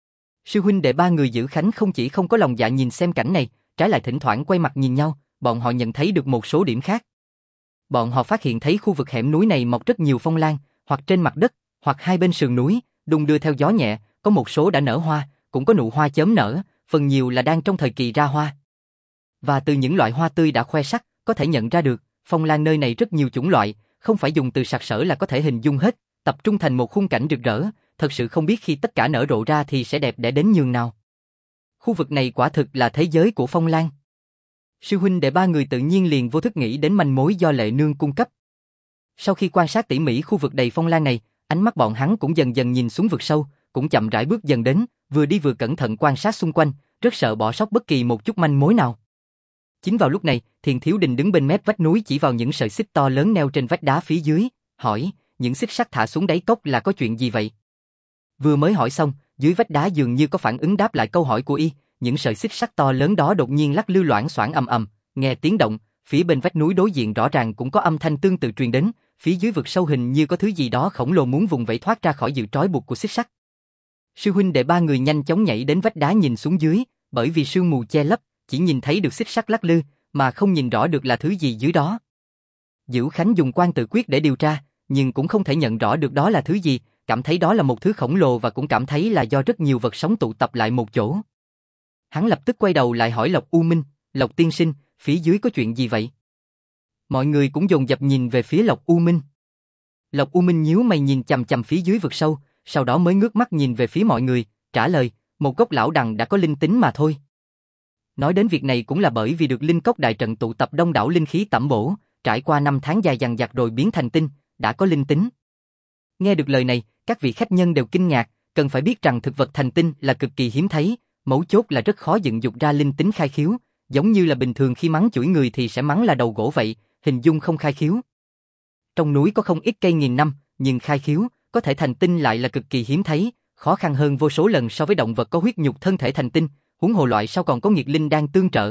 Sư huynh đệ 3 người Dữ Khánh không chỉ không có lòng dạ nhìn xem cảnh này, trái lại thỉnh thoảng quay mặt nhìn nhau, bọn họ nhận thấy được một số điểm khác. Bọn họ phát hiện thấy khu vực hẻm núi này mọc rất nhiều phong lan, hoặc trên mặt đất, hoặc hai bên sườn núi, đung đưa theo gió nhẹ, có một số đã nở hoa, cũng có nụ hoa chớm nở, phần nhiều là đang trong thời kỳ ra hoa. Và từ những loại hoa tươi đã khoe sắc, có thể nhận ra được, phong lan nơi này rất nhiều chủng loại, không phải dùng từ sặc sỡ là có thể hình dung hết, tập trung thành một khung cảnh rực rỡ, thật sự không biết khi tất cả nở rộ ra thì sẽ đẹp đẽ đến nhường nào. Khu vực này quả thực là thế giới của phong lan. Sư huynh đệ ba người tự nhiên liền vô thức nghĩ đến manh mối do Lệ Nương cung cấp. Sau khi quan sát tỉ mỉ khu vực đầy phong lan này, ánh mắt bọn hắn cũng dần dần nhìn xuống vực sâu, cũng chậm rãi bước dần đến, vừa đi vừa cẩn thận quan sát xung quanh, rất sợ bỏ sót bất kỳ một chút manh mối nào. Chính vào lúc này, Thiền Thiếu Đình đứng bên mép vách núi chỉ vào những sợi xích to lớn neo trên vách đá phía dưới, hỏi, những xích sắt thả xuống đáy cốc là có chuyện gì vậy? Vừa mới hỏi xong, dưới vách đá dường như có phản ứng đáp lại câu hỏi của y, những sợi xích sắt to lớn đó đột nhiên lắc lư loảng xoảng ầm ầm, nghe tiếng động, phía bên vách núi đối diện rõ ràng cũng có âm thanh tương tự truyền đến, phía dưới vực sâu hình như có thứ gì đó khổng lồ muốn vùng vẫy thoát ra khỏi sự trói buộc của xích sắt. Sư huynh đệ ba người nhanh chóng nhảy đến vách đá nhìn xuống dưới, bởi vì sương mù che lấp, chỉ nhìn thấy được xích sắt lắc lư, mà không nhìn rõ được là thứ gì dưới đó. Dữ Khánh dùng quan tự quyết để điều tra, nhưng cũng không thể nhận rõ được đó là thứ gì, cảm thấy đó là một thứ khổng lồ và cũng cảm thấy là do rất nhiều vật sống tụ tập lại một chỗ. Hắn lập tức quay đầu lại hỏi Lộc U Minh, Lộc tiên sinh, phía dưới có chuyện gì vậy? Mọi người cũng dồn dập nhìn về phía Lộc U Minh. Lộc U Minh nhíu mày nhìn chằm chằm phía dưới vực sâu, sau đó mới ngước mắt nhìn về phía mọi người, trả lời, một gốc lão đằng đã có linh tính mà thôi. Nói đến việc này cũng là bởi vì được linh cốc đại trận tụ tập đông đảo linh khí tẩm bổ, trải qua 5 tháng dài dằng dặc rồi biến thành tinh, đã có linh tính. Nghe được lời này, các vị khách nhân đều kinh ngạc, cần phải biết rằng thực vật thành tinh là cực kỳ hiếm thấy, mấu chốt là rất khó dựng dục ra linh tính khai khiếu, giống như là bình thường khi mắng chửi người thì sẽ mắng là đầu gỗ vậy, hình dung không khai khiếu. Trong núi có không ít cây nghìn năm, nhưng khai khiếu, có thể thành tinh lại là cực kỳ hiếm thấy, khó khăn hơn vô số lần so với động vật có huyết nhục thân thể thành tinh, huống hồ loại sau còn có nghiệt linh đang tương trợ.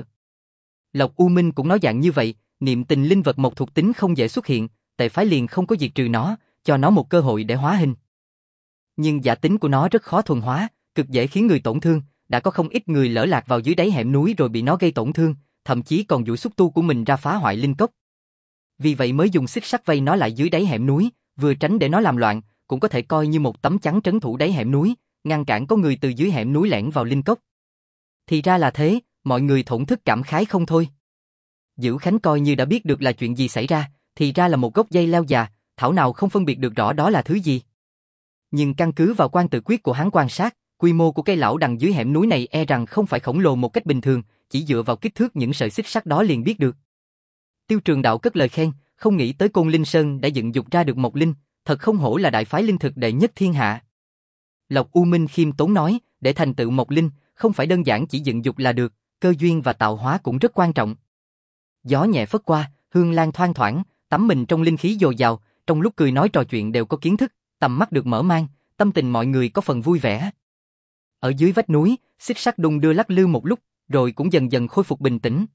Lộc U Minh cũng nói dạng như vậy, niệm tình linh vật một thuộc tính không dễ xuất hiện, Tề phái liền không có diệt trừ nó, cho nó một cơ hội để hóa hình. Nhưng giả tính của nó rất khó thuần hóa, cực dễ khiến người tổn thương, đã có không ít người lỡ lạc vào dưới đáy hẻm núi rồi bị nó gây tổn thương, thậm chí còn dụ xúc tu của mình ra phá hoại linh cốc. Vì vậy mới dùng xích sắt vây nó lại dưới đáy hẻm núi, vừa tránh để nó làm loạn, cũng có thể coi như một tấm chắn trấn thủ đáy hẻm núi, ngăn cản có người từ dưới hẻm núi lẻn vào linh cốc. Thì ra là thế, mọi người thổn thức cảm khái không thôi. Dữ Khánh coi như đã biết được là chuyện gì xảy ra, thì ra là một gốc dây leo già, thảo nào không phân biệt được rõ đó là thứ gì. Nhưng căn cứ vào quan tự quyết của hắn quan sát, quy mô của cây lão đằng dưới hẻm núi này e rằng không phải khổng lồ một cách bình thường, chỉ dựa vào kích thước những sợi xích sắt đó liền biết được. Tiêu Trường Đạo cất lời khen, không nghĩ tới Côn Linh Sơn đã dựng dục ra được một linh, thật không hổ là đại phái linh thực đệ nhất thiên hạ. Lộc U Minh khiêm tốn nói, để thành tựu một linh, không phải đơn giản chỉ dựng dục là được, cơ duyên và tạo hóa cũng rất quan trọng. Gió nhẹ phất qua, hương lan thoang thoảng, tắm mình trong linh khí dồi dào, trong lúc cười nói trò chuyện đều có kiến thức, tầm mắt được mở mang, tâm tình mọi người có phần vui vẻ. Ở dưới vách núi, xích sắt đung đưa lắc lư một lúc, rồi cũng dần dần khôi phục bình tĩnh.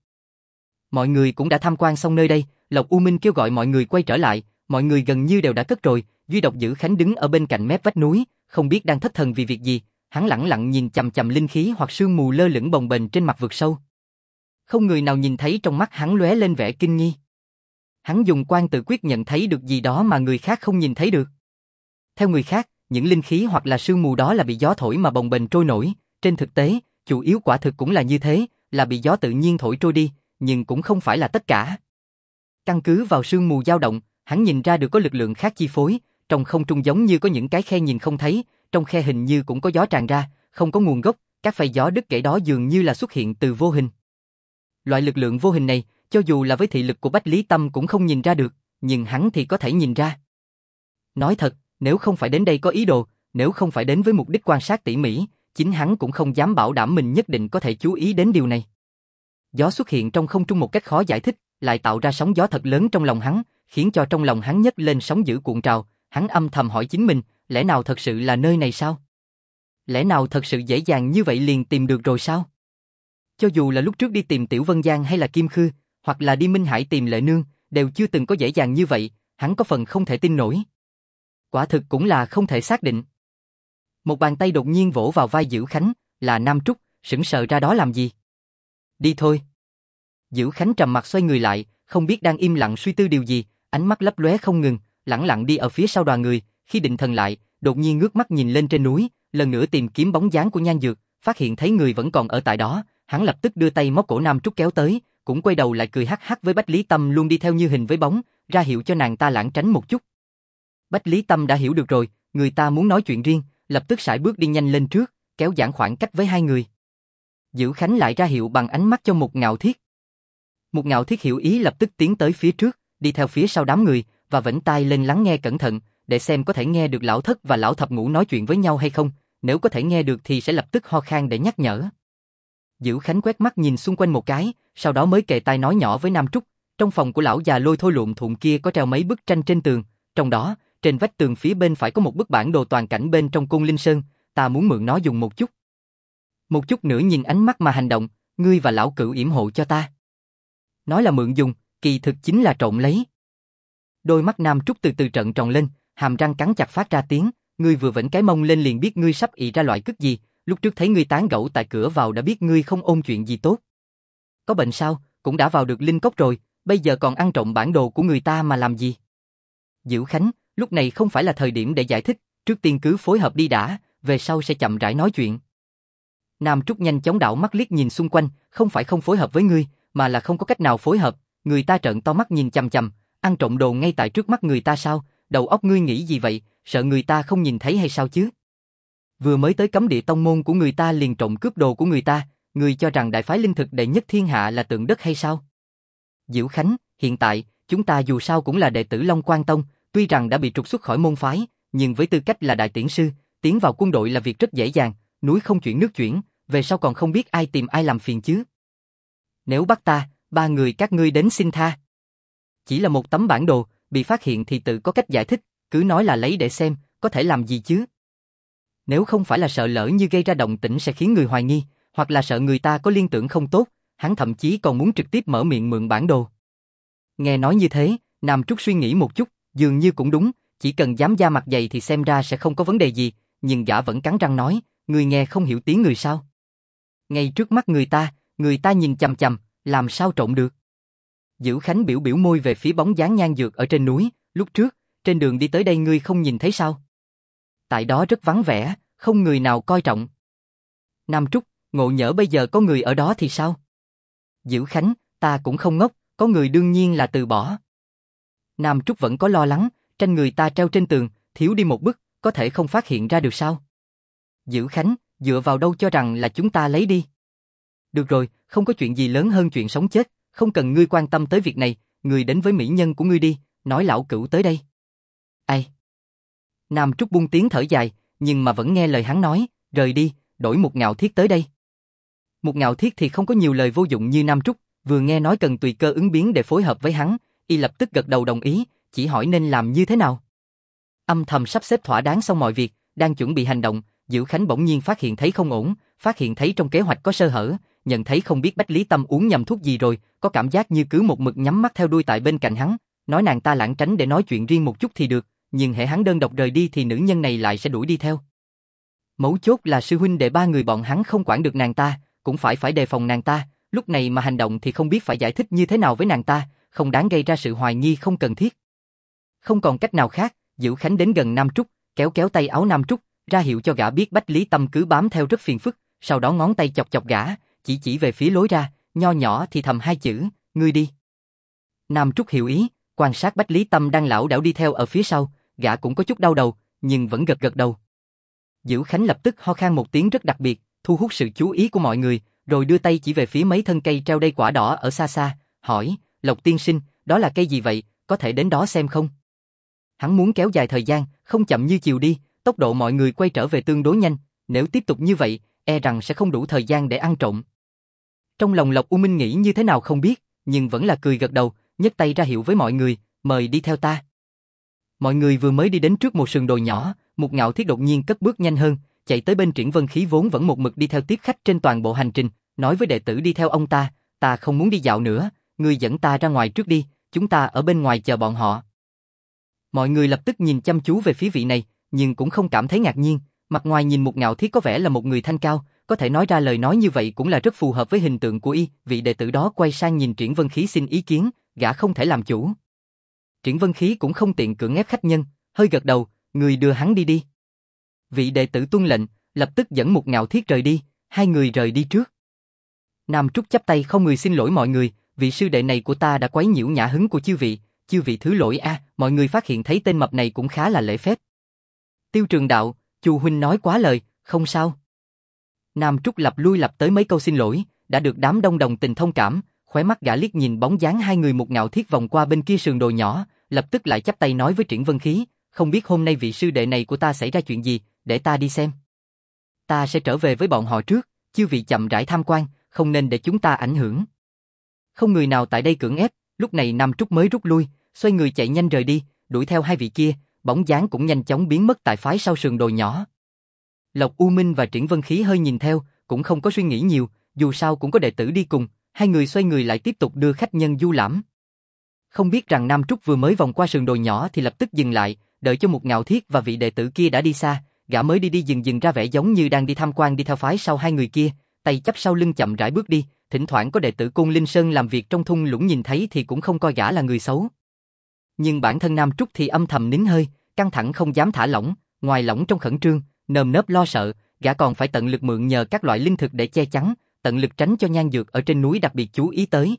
Mọi người cũng đã tham quan xong nơi đây, Lộc U Minh kêu gọi mọi người quay trở lại, mọi người gần như đều đã cất rồi, duy độc Dữ Khánh đứng ở bên cạnh mép vách núi, không biết đang thất thần vì việc gì, hắn lẳng lặng nhìn chằm chằm linh khí hoặc sương mù lơ lửng bồng bềnh trên mặt vực sâu. Không người nào nhìn thấy trong mắt hắn lóe lên vẻ kinh nghi. Hắn dùng quan tự quyết nhận thấy được gì đó mà người khác không nhìn thấy được. Theo người khác, những linh khí hoặc là sương mù đó là bị gió thổi mà bồng bềnh trôi nổi, trên thực tế, chủ yếu quả thực cũng là như thế, là bị gió tự nhiên thổi trôi đi, nhưng cũng không phải là tất cả. Căn cứ vào sương mù dao động, hắn nhìn ra được có lực lượng khác chi phối, trong không trung giống như có những cái khe nhìn không thấy, trong khe hình như cũng có gió tràn ra, không có nguồn gốc, các phay gió đứt gãy đó dường như là xuất hiện từ vô hình. Loại lực lượng vô hình này, cho dù là với thị lực của Bách Lý Tâm cũng không nhìn ra được, nhưng hắn thì có thể nhìn ra. Nói thật, nếu không phải đến đây có ý đồ, nếu không phải đến với mục đích quan sát tỉ mỉ, chính hắn cũng không dám bảo đảm mình nhất định có thể chú ý đến điều này. Gió xuất hiện trong không trung một cách khó giải thích, lại tạo ra sóng gió thật lớn trong lòng hắn, khiến cho trong lòng hắn nhấc lên sóng dữ cuộn trào, hắn âm thầm hỏi chính mình, lẽ nào thật sự là nơi này sao? Lẽ nào thật sự dễ dàng như vậy liền tìm được rồi sao? Cho dù là lúc trước đi tìm Tiểu Vân Giang hay là Kim Khư, hoặc là đi Minh Hải tìm Lệ Nương, đều chưa từng có dễ dàng như vậy, hắn có phần không thể tin nổi. Quả thực cũng là không thể xác định. Một bàn tay đột nhiên vỗ vào vai Dữ Khánh, là Nam Trúc, sững sờ ra đó làm gì? Đi thôi. Dữ Khánh trầm mặt xoay người lại, không biết đang im lặng suy tư điều gì, ánh mắt lấp lóe không ngừng, lẳng lặng đi ở phía sau đoàn người, khi định thần lại, đột nhiên ngước mắt nhìn lên trên núi, lần nữa tìm kiếm bóng dáng của Nhan Dược, phát hiện thấy người vẫn còn ở tại đó, hắn lập tức đưa tay móc cổ Nam Trúc kéo tới, cũng quay đầu lại cười hắc hắc với Bách Lý Tâm luôn đi theo như hình với bóng, ra hiệu cho nàng ta lảng tránh một chút. Bách Lý Tâm đã hiểu được rồi, người ta muốn nói chuyện riêng, lập tức sải bước đi nhanh lên trước, kéo giãn khoảng cách với hai người. Dữ Khánh lại ra hiệu bằng ánh mắt cho Mục Ngạo Thiết. Mục Ngạo Thiết hiểu ý lập tức tiến tới phía trước, đi theo phía sau đám người, và vểnh tai lên lắng nghe cẩn thận, để xem có thể nghe được lão thất và lão thập ngũ nói chuyện với nhau hay không, nếu có thể nghe được thì sẽ lập tức ho khan để nhắc nhở. Dữ Khánh quét mắt nhìn xung quanh một cái, sau đó mới kề tai nói nhỏ với Nam Trúc, trong phòng của lão già Lôi Thôi Lụm Thuộm kia có treo mấy bức tranh trên tường, trong đó, trên vách tường phía bên phải có một bức bản đồ toàn cảnh bên trong Côn Linh Sơn, ta muốn mượn nó dùng một chút. Một chút nữa nhìn ánh mắt mà hành động, ngươi và lão cửu yểm hộ cho ta. Nói là mượn dùng, kỳ thực chính là trộm lấy. Đôi mắt Nam Trúc từ từ trợn tròn lên, hàm răng cắn chặt phát ra tiếng, ngươi vừa vểnh cái mông lên liền biết ngươi sắp ị ra loại cứt gì, lúc trước thấy ngươi tán gẫu tại cửa vào đã biết ngươi không ôn chuyện gì tốt. Có bệnh sao, cũng đã vào được linh cốc rồi, bây giờ còn ăn trộm bản đồ của người ta mà làm gì? Dữ Khánh, lúc này không phải là thời điểm để giải thích, trước tiên cứ phối hợp đi đã, về sau sẽ chậm rãi nói chuyện. Nam Trúc nhanh chóng đảo mắt liếc nhìn xung quanh, không phải không phối hợp với ngươi, mà là không có cách nào phối hợp, người ta trợn to mắt nhìn chằm chằm, ăn trộm đồ ngay tại trước mắt người ta sao, đầu óc ngươi nghĩ gì vậy, sợ người ta không nhìn thấy hay sao chứ? Vừa mới tới cấm địa tông môn của người ta liền trộm cướp đồ của người ta, ngươi cho rằng đại phái linh thực đệ nhất thiên hạ là tượng đất hay sao? Diệu Khánh, hiện tại, chúng ta dù sao cũng là đệ tử Long Quan Tông, tuy rằng đã bị trục xuất khỏi môn phái, nhưng với tư cách là đại tiễn sư, tiến vào quân đội là việc rất dễ dàng, núi không chuyển nước chuyển, về sau còn không biết ai tìm ai làm phiền chứ. Nếu bắt ta, ba người các ngươi đến xin tha. Chỉ là một tấm bản đồ, bị phát hiện thì tự có cách giải thích, cứ nói là lấy để xem, có thể làm gì chứ. Nếu không phải là sợ lỡ như gây ra động tĩnh sẽ khiến người hoài nghi, hoặc là sợ người ta có liên tưởng không tốt, hắn thậm chí còn muốn trực tiếp mở miệng mượn bản đồ. Nghe nói như thế, Nam Trúc suy nghĩ một chút, dường như cũng đúng, chỉ cần dám da mặt dày thì xem ra sẽ không có vấn đề gì, nhưng gã vẫn cắn răng nói, người nghe không hiểu tiếng người sao? Ngay trước mắt người ta nhìn chằm chằm, làm sao trộn được? Dữ Khánh biểu biểu môi về phía bóng dáng nhan dược ở trên núi, lúc trước, trên đường đi tới đây ngươi không nhìn thấy sao? Tại đó rất vắng vẻ, không người nào coi trọng. Nam Trúc, ngộ nhỡ bây giờ có người ở đó thì sao? Dữ Khánh, ta cũng không ngốc, có người đương nhiên là từ bỏ. Nam Trúc vẫn có lo lắng, tranh người ta treo trên tường, thiếu đi một bức, có thể không phát hiện ra được sao? Dữ Khánh, dựa vào đâu cho rằng là chúng ta lấy đi? Được rồi, không có chuyện gì lớn hơn chuyện sống chết, không cần ngươi quan tâm tới việc này, ngươi đến với mỹ nhân của ngươi đi, nói lão cửu tới đây. Ai? Nam Trúc buông tiếng thở dài, nhưng mà vẫn nghe lời hắn nói, rời đi, đổi một Ngạo Thiết tới đây. Một Ngạo Thiết thì không có nhiều lời vô dụng như Nam Trúc, vừa nghe nói cần tùy cơ ứng biến để phối hợp với hắn, y lập tức gật đầu đồng ý, chỉ hỏi nên làm như thế nào. Âm thầm sắp xếp thỏa đáng xong mọi việc, đang chuẩn bị hành động, Dữ Khánh bỗng nhiên phát hiện thấy không ổn, phát hiện thấy trong kế hoạch có sơ hở, nhận thấy không biết Bách Lý Tâm uống nhầm thuốc gì rồi, có cảm giác như cứ một mực nhắm mắt theo đuôi tại bên cạnh hắn, nói nàng ta lảng tránh để nói chuyện riêng một chút thì được, nhưng hễ hắn đơn độc rời đi thì nữ nhân này lại sẽ đuổi đi theo. Mấu chốt là sư huynh đệ ba người bọn hắn không quản được nàng ta, cũng phải đề phòng nàng ta, lúc này mà hành động thì không biết phải giải thích như thế nào với nàng ta, không đáng gây ra sự hoài nghi không cần thiết. Không còn cách nào khác, Dữ Khánh đến gần Nam Trúc, kéo kéo tay áo Nam Trúc, ra hiệu cho gã biết Bách Lý Tâm cứ bám theo rất phiền phức, sau đó ngón tay chọc chọc gã, chỉ về phía lối ra, nho nhỏ thì thầm hai chữ, ngươi đi. Nam Trúc hiểu ý, quan sát Bách Lý Tâm đang lảo đảo đi theo ở phía sau, gã cũng có chút đau đầu, nhưng vẫn gật gật đầu. Dữ Khánh lập tức ho khan một tiếng rất đặc biệt, thu hút sự chú ý của mọi người, rồi đưa tay chỉ về phía mấy thân cây treo đầy quả đỏ ở xa xa, hỏi, Lộc tiên sinh, đó là cây gì vậy, có thể đến đó xem không? Hắn muốn kéo dài thời gian, không chậm như chiều đi, tốc độ mọi người quay trở về tương đối nhanh, nếu tiếp tục như vậy, e rằng sẽ không đủ thời gian để ăn trộm. Trong lòng Lộc U Minh nghĩ như thế nào không biết, nhưng vẫn là cười gật đầu, nhấc tay ra hiệu với mọi người, mời đi theo ta. Mọi người vừa mới đi đến trước một sườn đồi nhỏ, một Ngạo Thiết đột nhiên cất bước nhanh hơn, chạy tới bên Triển Vân Khí vốn vẫn một mực đi theo tiếp khách trên toàn bộ hành trình, nói với đệ tử đi theo ông ta không muốn đi dạo nữa, ngươi dẫn ta ra ngoài trước đi, chúng ta ở bên ngoài chờ bọn họ. Mọi người lập tức nhìn chăm chú về phía vị này, nhưng cũng không cảm thấy ngạc nhiên, mặt ngoài nhìn một Ngạo Thiết có vẻ là một người thanh cao, có thể nói ra lời nói như vậy cũng là rất phù hợp với hình tượng của y, vị đệ tử đó quay sang nhìn Triển Vân Khí xin ý kiến, gã không thể làm chủ. Triển Vân Khí cũng không tiện cưỡng ép khách nhân, hơi gật đầu, người đưa hắn đi đi. Vị đệ tử tuân lệnh, lập tức dẫn một Ngạo Thiết rời đi, Hai người rời đi trước. Nam Trúc chắp tay không người xin lỗi mọi người, vị sư đệ này của ta đã quấy nhiễu nhã hứng của chư vị thứ lỗi a, mọi người phát hiện thấy tên mập này cũng khá là lễ phép. Tiêu Trường đạo, Chu huynh nói quá lời, không sao. Nam Trúc lặp lui lặp tới mấy câu xin lỗi, đã được đám đông đồng tình thông cảm, khóe mắt gã liếc nhìn bóng dáng hai người một ngạo thiết vòng qua bên kia sườn đồi nhỏ, lập tức lại chắp tay nói với Triển Vân Khí, không biết hôm nay vị sư đệ này của ta xảy ra chuyện gì, để ta đi xem. Ta sẽ trở về với bọn họ trước, chư vị chậm rãi tham quan, không nên để chúng ta ảnh hưởng. Không người nào tại đây cưỡng ép, lúc này Nam Trúc mới rút lui, xoay người chạy nhanh rời đi, đuổi theo hai vị kia, bóng dáng cũng nhanh chóng biến mất tại phái sau sườn đồi nhỏ. Lộc U Minh và Triển Vân Khí hơi nhìn theo, cũng không có suy nghĩ nhiều, dù sao cũng có đệ tử đi cùng, hai người xoay người lại tiếp tục đưa khách nhân du lãm. Không biết rằng Nam Trúc vừa mới vòng qua sườn đồi nhỏ thì lập tức dừng lại, đợi cho một ngạo thiết và vị đệ tử kia đã đi xa, gã mới đi dừng ra vẻ giống như đang đi tham quan đi theo phái sau hai người kia, tay chắp sau lưng chậm rãi bước đi, thỉnh thoảng có đệ tử Côn Linh Sơn làm việc trong thung lũng nhìn thấy thì cũng không coi gã là người xấu. Nhưng bản thân Nam Trúc thì âm thầm nín hơi, căng thẳng không dám thả lỏng, ngoài lỏng trong khẩn trương, nơm nớp lo sợ, gã còn phải tận lực mượn nhờ các loại linh thực để che chắn, tận lực tránh cho nhan dược ở trên núi đặc biệt chú ý tới.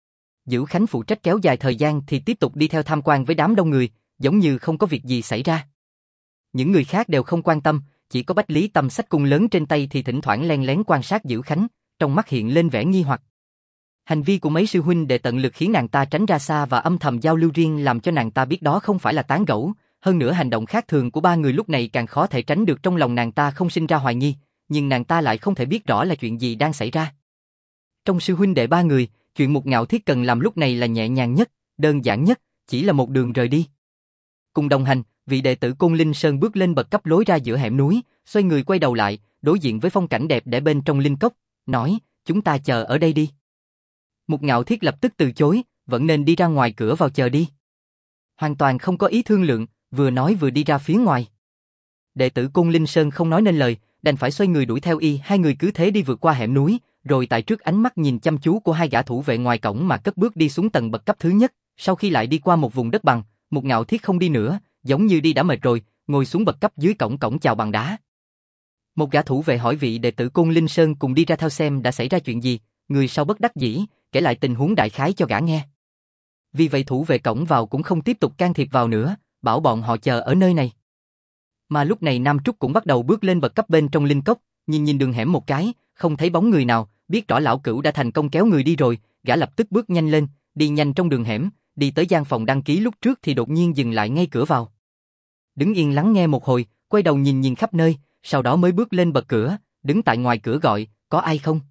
Dữ Khánh phụ trách kéo dài thời gian thì tiếp tục đi theo tham quan với đám đông người, giống như không có việc gì xảy ra. Những người khác đều không quan tâm, chỉ có Bách Lý Tâm xách cung lớn trên tay thì thỉnh thoảng len lén quan sát Dữ Khánh, trong mắt hiện lên vẻ nghi hoặc. Hành vi của mấy sư huynh đệ tận lực khiến nàng ta tránh ra xa và âm thầm giao lưu riêng làm cho nàng ta biết đó không phải là tán gẫu, hơn nữa hành động khác thường của ba người lúc này càng khó thể tránh được trong lòng nàng ta không sinh ra hoài nghi, nhưng nàng ta lại không thể biết rõ là chuyện gì đang xảy ra. Trong sư huynh đệ ba người, chuyện một ngạo thiết cần làm lúc này là nhẹ nhàng nhất, đơn giản nhất, chỉ là một đường rời đi. Cùng đồng hành, vị đệ tử Côn Linh Sơn bước lên bậc cấp lối ra giữa hẻm núi, xoay người quay đầu lại, đối diện với phong cảnh đẹp để bên trong linh cốc, nói, chúng ta chờ ở đây đi. Một ngạo thiết lập tức từ chối, vẫn nên đi ra ngoài cửa vào chờ đi. Hoàn toàn không có ý thương lượng, vừa nói vừa đi ra phía ngoài. Đệ tử Côn Linh Sơn không nói nên lời, đành phải xoay người đuổi theo y, hai người cứ thế đi vượt qua hẻm núi, rồi tại trước ánh mắt nhìn chăm chú của hai gã thủ vệ ngoài cổng mà cất bước đi xuống tầng bậc cấp thứ nhất, sau khi lại đi qua một vùng đất bằng, một ngạo thiết không đi nữa, giống như đi đã mệt rồi, ngồi xuống bậc cấp dưới cổng chào bằng đá. Một gã thủ vệ hỏi vị đệ tử Côn Linh Sơn cùng đi ra theo xem đã xảy ra chuyện gì, người sau bất đắc dĩ, kể lại tình huống đại khái cho gã nghe. Vì vậy thủ vệ cổng vào cũng không tiếp tục can thiệp vào nữa, bảo bọn họ chờ ở nơi này. Mà lúc này Nam Trúc cũng bắt đầu bước lên bậc cấp bên trong linh cốc, nhìn đường hẻm một cái, không thấy bóng người nào, biết rõ lão cửu đã thành công kéo người đi rồi, gã lập tức bước nhanh lên, đi nhanh trong đường hẻm, đi tới gian phòng đăng ký lúc trước thì đột nhiên dừng lại ngay cửa vào. Đứng yên lắng nghe một hồi, quay đầu nhìn khắp nơi, sau đó mới bước lên bậc cửa, đứng tại ngoài cửa gọi, có ai không?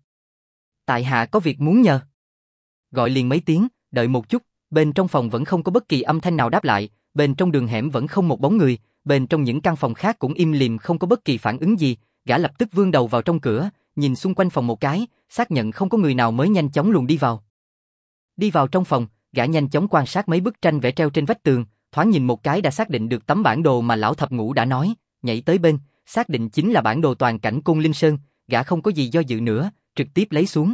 Tại hạ có việc muốn nhờ. Gọi liền mấy tiếng, đợi một chút, bên trong phòng vẫn không có bất kỳ âm thanh nào đáp lại, bên trong đường hẻm vẫn không một bóng người, bên trong những căn phòng khác cũng im lìm không có bất kỳ phản ứng gì, gã lập tức vươn đầu vào trong cửa, nhìn xung quanh phòng một cái, xác nhận không có người nào mới nhanh chóng luồn đi vào. Đi vào trong phòng, gã nhanh chóng quan sát mấy bức tranh vẽ treo trên vách tường, thoáng nhìn một cái đã xác định được tấm bản đồ mà lão thập ngũ đã nói, nhảy tới bên, xác định chính là bản đồ toàn cảnh Côn Linh Sơn, gã không có gì do dự nữa, trực tiếp lấy xuống.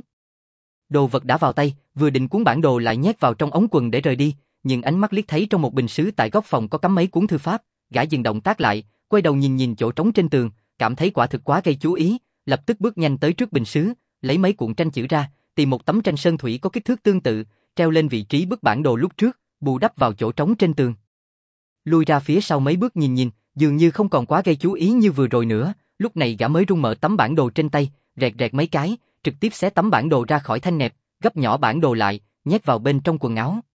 Đồ vật đã vào tay, vừa định cuốn bản đồ lại nhét vào trong ống quần để rời đi, nhưng ánh mắt liếc thấy trong một bình sứ tại góc phòng có cắm mấy cuốn thư pháp, gã dừng động tác lại, quay đầu nhìn chỗ trống trên tường, cảm thấy quả thực quá gây chú ý, lập tức bước nhanh tới trước bình sứ, lấy mấy cuộn tranh chữ ra, tìm một tấm tranh sơn thủy có kích thước tương tự, treo lên vị trí bức bản đồ lúc trước, bù đắp vào chỗ trống trên tường. Lui ra phía sau mấy bước nhìn, dường như không còn quá gây chú ý như vừa rồi nữa, lúc này gã mới rung mở tấm bản đồ trên tay, rẹt mấy cái, trực tiếp xé tấm bản đồ ra khỏi thanh nẹp, gấp nhỏ bản đồ lại, nhét vào bên trong quần áo.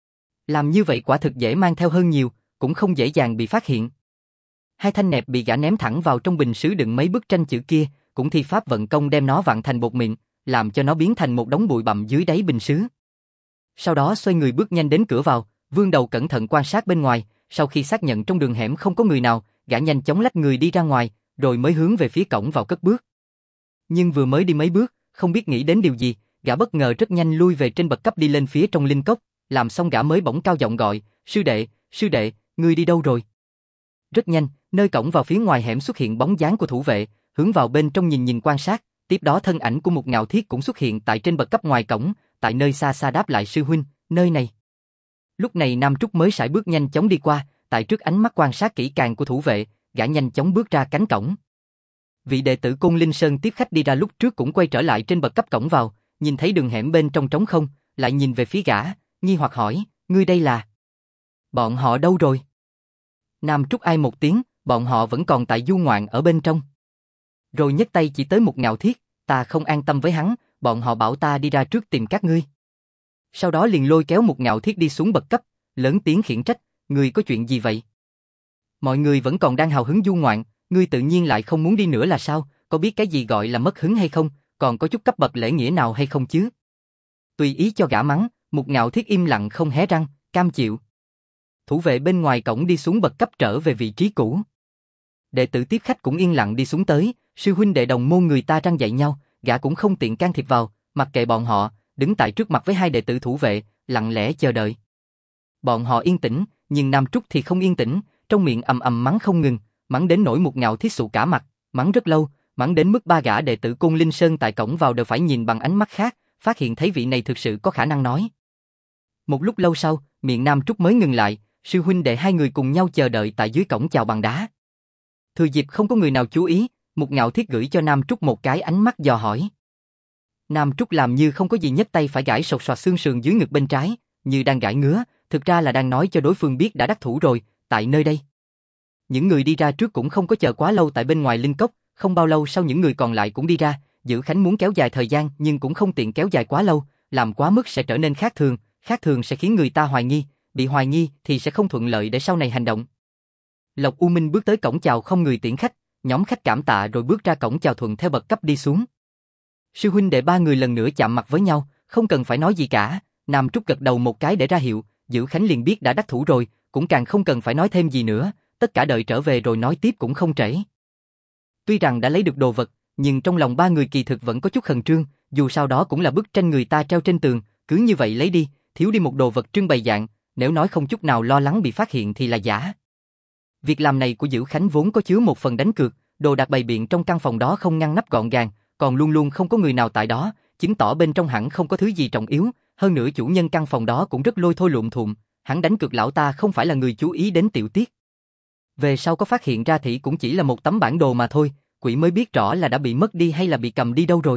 Làm như vậy quả thực dễ mang theo hơn nhiều, cũng không dễ dàng bị phát hiện. Hai thanh nẹp bị gã ném thẳng vào trong bình sứ đựng mấy bức tranh chữ kia, cũng thi pháp vận công đem nó vặn thành bột mịn, làm cho nó biến thành một đống bụi bặm dưới đáy bình sứ. Sau đó xoay người bước nhanh đến cửa vào, vươn đầu cẩn thận quan sát bên ngoài, sau khi xác nhận trong đường hẻm không có người nào, gã nhanh chóng lách người đi ra ngoài, rồi mới hướng về phía cổng vào cất bước. Nhưng vừa mới đi mấy bước, không biết nghĩ đến điều gì, gã bất ngờ rất nhanh lui về trên bậc cấp đi lên phía trong linh cốc, làm xong gã mới bỗng cao giọng gọi, sư đệ, ngươi đi đâu rồi? Rất nhanh, nơi cổng vào phía ngoài hẻm xuất hiện bóng dáng của thủ vệ, hướng vào bên trong nhìn quan sát, tiếp đó thân ảnh của một ngạo thiết cũng xuất hiện tại trên bậc cấp ngoài cổng, tại nơi xa xa đáp lại sư huynh, nơi này. Lúc này Nam Trúc mới sải bước nhanh chóng đi qua, tại trước ánh mắt quan sát kỹ càng của thủ vệ, gã nhanh chóng bước ra cánh cổng. Vị đệ tử Côn Linh Sơn tiếp khách đi ra lúc trước cũng quay trở lại trên bậc cấp cổng vào, nhìn thấy đường hẻm bên trong trống không, lại nhìn về phía gã, nghi hoặc hỏi, ngươi đây là? Bọn họ đâu rồi? Nam Trúc ai một tiếng, bọn họ vẫn còn tại du ngoạn ở bên trong. Rồi nhấc tay chỉ tới một Ngạo Thiết, ta không an tâm với hắn, bọn họ bảo ta đi ra trước tìm các ngươi. Sau đó liền lôi kéo một Ngạo Thiết đi xuống bậc cấp, lớn tiếng khiển trách, ngươi có chuyện gì vậy? Mọi người vẫn còn đang hào hứng du ngoạn, ngươi tự nhiên lại không muốn đi nữa là sao, có biết cái gì gọi là mất hứng hay không, còn có chút cấp bậc lễ nghĩa nào hay không chứ? Tùy ý cho gã mắng, một Ngạo Thiết im lặng không hé răng, cam chịu. Thủ vệ bên ngoài cổng đi xuống bậc cấp trở về vị trí cũ. Đệ tử tiếp khách cũng yên lặng đi xuống tới, sư huynh đệ đồng môn người ta răn dạy nhau, gã cũng không tiện can thiệp vào, mặc kệ bọn họ, đứng tại trước mặt với hai đệ tử thủ vệ, lặng lẽ chờ đợi. Bọn họ yên tĩnh, nhưng Nam Trúc thì không yên tĩnh, trong miệng ầm ầm mắng không ngừng, mắng đến nỗi một Ngạo Thiết sụ cả mặt, mắng rất lâu, mắng đến mức ba gã đệ tử Côn Linh Sơn tại cổng vào đều phải nhìn bằng ánh mắt khác, phát hiện thấy vị này thực sự có khả năng nói. Một lúc lâu sau, miệng Nam Trúc mới ngừng lại, sư huynh đệ hai người cùng nhau chờ đợi tại dưới cổng chào bằng đá. Thừa dịp không có người nào chú ý, một Ngạo Thiết gửi cho Nam Trúc một cái ánh mắt dò hỏi. Nam Trúc làm như không có gì, nhấc tay phải gãi sột soạt xương sườn dưới ngực bên trái, như đang gãi ngứa, thực ra là đang nói cho đối phương biết đã đắc thủ rồi, tại nơi đây. Những người đi ra trước cũng không có chờ quá lâu tại bên ngoài linh cốc, không bao lâu sau những người còn lại cũng đi ra, Dữ Khánh muốn kéo dài thời gian nhưng cũng không tiện kéo dài quá lâu, làm quá mức sẽ trở nên khác thường sẽ khiến người ta hoài nghi, bị hoài nghi thì sẽ không thuận lợi để sau này hành động. Lộc U Minh bước tới cổng chào không người tiễn khách, nhóm khách cảm tạ rồi bước ra cổng chào thuận theo bậc cấp đi xuống. Sư huynh đệ ba người lần nữa chạm mặt với nhau, không cần phải nói gì cả, Nam Trúc gật đầu một cái để ra hiệu, Dữ Khánh liền biết đã đắc thủ rồi, cũng càng không cần phải nói thêm gì nữa, tất cả đợi trở về rồi nói tiếp cũng không trễ. Tuy rằng đã lấy được đồ vật, nhưng trong lòng ba người kỳ thực vẫn có chút khẩn trương, dù sao đó cũng là bức tranh người ta treo trên tường, cứ như vậy lấy đi, thiếu đi một đồ vật trưng bày dạng, nếu nói không chút nào lo lắng bị phát hiện thì là giả. Việc làm này của Dữ Khánh vốn có chứa một phần đánh cược, đồ đạc bày biện trong căn phòng đó không ngăn nắp gọn gàng, còn luôn luôn không có người nào tại đó, chứng tỏ bên trong hẳn không có thứ gì trọng yếu, hơn nữa chủ nhân căn phòng đó cũng rất lôi thôi lụm thụm, hắn đánh cược lão ta không phải là người chú ý đến tiểu tiết. Về sau có phát hiện ra thì cũng chỉ là một tấm bản đồ mà thôi, quỷ mới biết rõ là đã bị mất đi hay là bị cầm đi đâu rồi.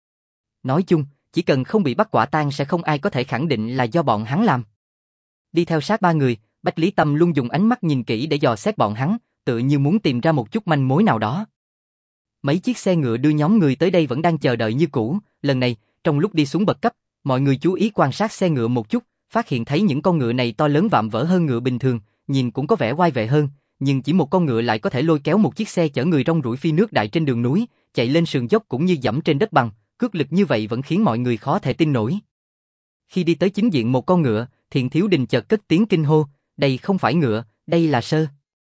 Nói chung, chỉ cần không bị bắt quả tang sẽ không ai có thể khẳng định là do bọn hắn làm. Đi theo sát ba người, Bách Lý Tâm luôn dùng ánh mắt nhìn kỹ để dò xét bọn hắn, tựa như muốn tìm ra một chút manh mối nào đó. Mấy chiếc xe ngựa đưa nhóm người tới đây vẫn đang chờ đợi như cũ, lần này, trong lúc đi xuống bậc cấp, mọi người chú ý quan sát xe ngựa một chút, phát hiện thấy những con ngựa này to lớn vạm vỡ hơn ngựa bình thường, nhìn cũng có vẻ oai vệ hơn, nhưng chỉ một con ngựa lại có thể lôi kéo một chiếc xe chở người rong ruổi phi nước đại trên đường núi, chạy lên sườn dốc cũng như dẫm trên đất bằng, cước lực như vậy vẫn khiến mọi người khó thể tin nổi. Khi đi tới chính diện một con ngựa, Thiện Thiếu Đình chợt cất tiếng kinh hô, đây không phải ngựa, đây là sơ.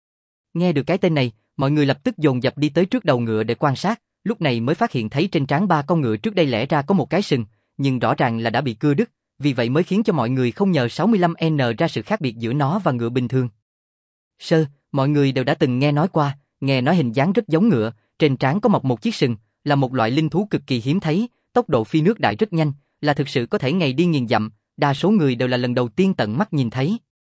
Nghe được cái tên này, mọi người lập tức dồn dập đi tới trước đầu ngựa để quan sát, lúc này mới phát hiện thấy trên trán ba con ngựa trước đây lẽ ra có một cái sừng, nhưng rõ ràng là đã bị cưa đứt, vì vậy mới khiến cho mọi người không nhờ 65N ra sự khác biệt giữa nó và ngựa bình thường. Sơ, mọi người đều đã từng nghe nói qua, nghe nói hình dáng rất giống ngựa, trên trán có mọc một chiếc sừng, là một loại linh thú cực kỳ hiếm thấy, tốc độ phi nước đại rất nhanh, là thực sự có thể ngày đi nghìn dặm, đa số người đều là lần đầu tiên tận mắt nhìn thấy.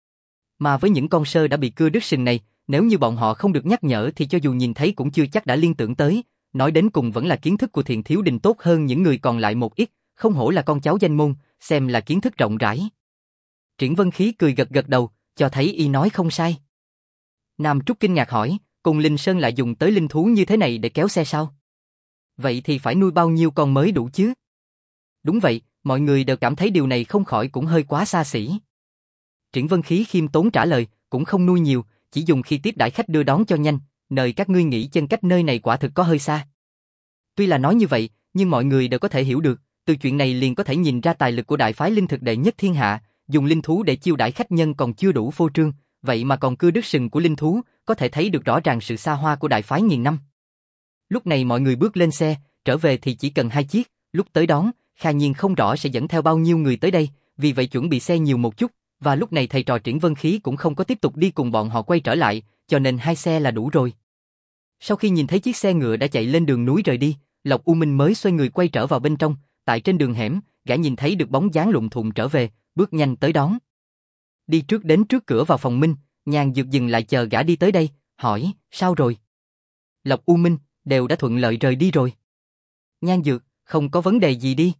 Mà với những con sơ đã bị cưa đứt sừng này, nếu như bọn họ không được nhắc nhở thì cho dù nhìn thấy cũng chưa chắc đã liên tưởng tới, nói đến cùng vẫn là kiến thức của Thiện Thiếu Đình tốt hơn những người còn lại một ít, không hổ là con cháu danh môn, xem là kiến thức rộng rãi. Triển Vân Khí cười gật gật đầu, cho thấy y nói không sai. Nam Trúc kinh ngạc hỏi, cùng Linh Sơn lại dùng tới linh thú như thế này để kéo xe sao? Vậy thì phải nuôi bao nhiêu con mới đủ chứ? Đúng vậy, mọi người đều cảm thấy điều này không khỏi cũng hơi quá xa xỉ. Triển Vân Khí khiêm tốn trả lời, cũng không nuôi nhiều, chỉ dùng khi tiếp đãi khách đưa đón cho nhanh, nơi các ngươi nghĩ chân cách nơi này quả thực có hơi xa. Tuy là nói như vậy, nhưng mọi người đều có thể hiểu được, từ chuyện này liền có thể nhìn ra tài lực của đại phái linh thực đệ nhất thiên hạ, dùng linh thú để chiêu đãi khách nhân còn chưa đủ phô trương, vậy mà còn cưa đứt sừng của linh thú, có thể thấy được rõ ràng sự xa hoa của đại phái nghìn năm. Lúc này mọi người bước lên xe, trở về thì chỉ cần 2 chiếc, lúc tới đón, Kha Nhiên không rõ sẽ dẫn theo bao nhiêu người tới đây, vì vậy chuẩn bị xe nhiều một chút, và lúc này thầy trò Triển Vân Khí cũng không có tiếp tục đi cùng bọn họ quay trở lại, cho nên 2 xe là đủ rồi. Sau khi nhìn thấy chiếc xe ngựa đã chạy lên đường núi rời đi, Lộc U Minh mới xoay người quay trở vào bên trong, tại trên đường hẻm, gã nhìn thấy được bóng dáng lụn thụn trở về, bước nhanh tới đón. Đi trước đến trước cửa vào phòng Minh, Nhàn Dược dừng lại chờ gã đi tới đây, hỏi, sao rồi? Lộc U Minh, đều đã thuận lợi rời đi rồi. Nhan Dược, không có vấn đề gì đi.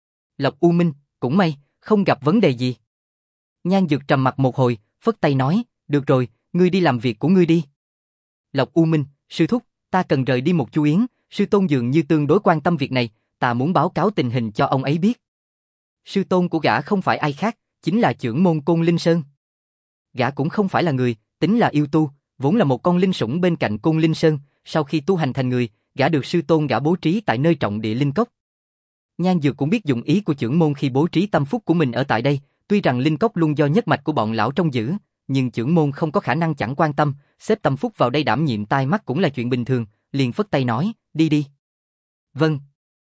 Lộc U Minh, cũng may, không gặp vấn đề gì. Nhan Dược trầm mặt một hồi, phất tay nói, được rồi, ngươi đi làm việc của ngươi đi. Lộc U Minh, sư thúc, ta cần rời đi một chú yến, sư tôn dường như tương đối quan tâm việc này, ta muốn báo cáo tình hình cho ông ấy biết. Sư tôn của gã không phải ai khác, chính là trưởng môn Côn Linh Sơn. Gã cũng không phải là người, tính là yêu tu, vốn là một con linh sủng bên cạnh Côn Linh Sơn, sau khi tu hành thành người, gã được sư tôn gã bố trí tại nơi trọng địa linh cốc. Nhan Dược cũng biết dụng ý của trưởng môn khi bố trí tâm phúc của mình ở tại đây, tuy rằng linh cốc luôn do nhất mạch của bọn lão trông giữ, nhưng trưởng môn không có khả năng chẳng quan tâm, xếp tâm phúc vào đây đảm nhiệm tai mắt cũng là chuyện bình thường, liền phất tay nói, đi đi. Vâng.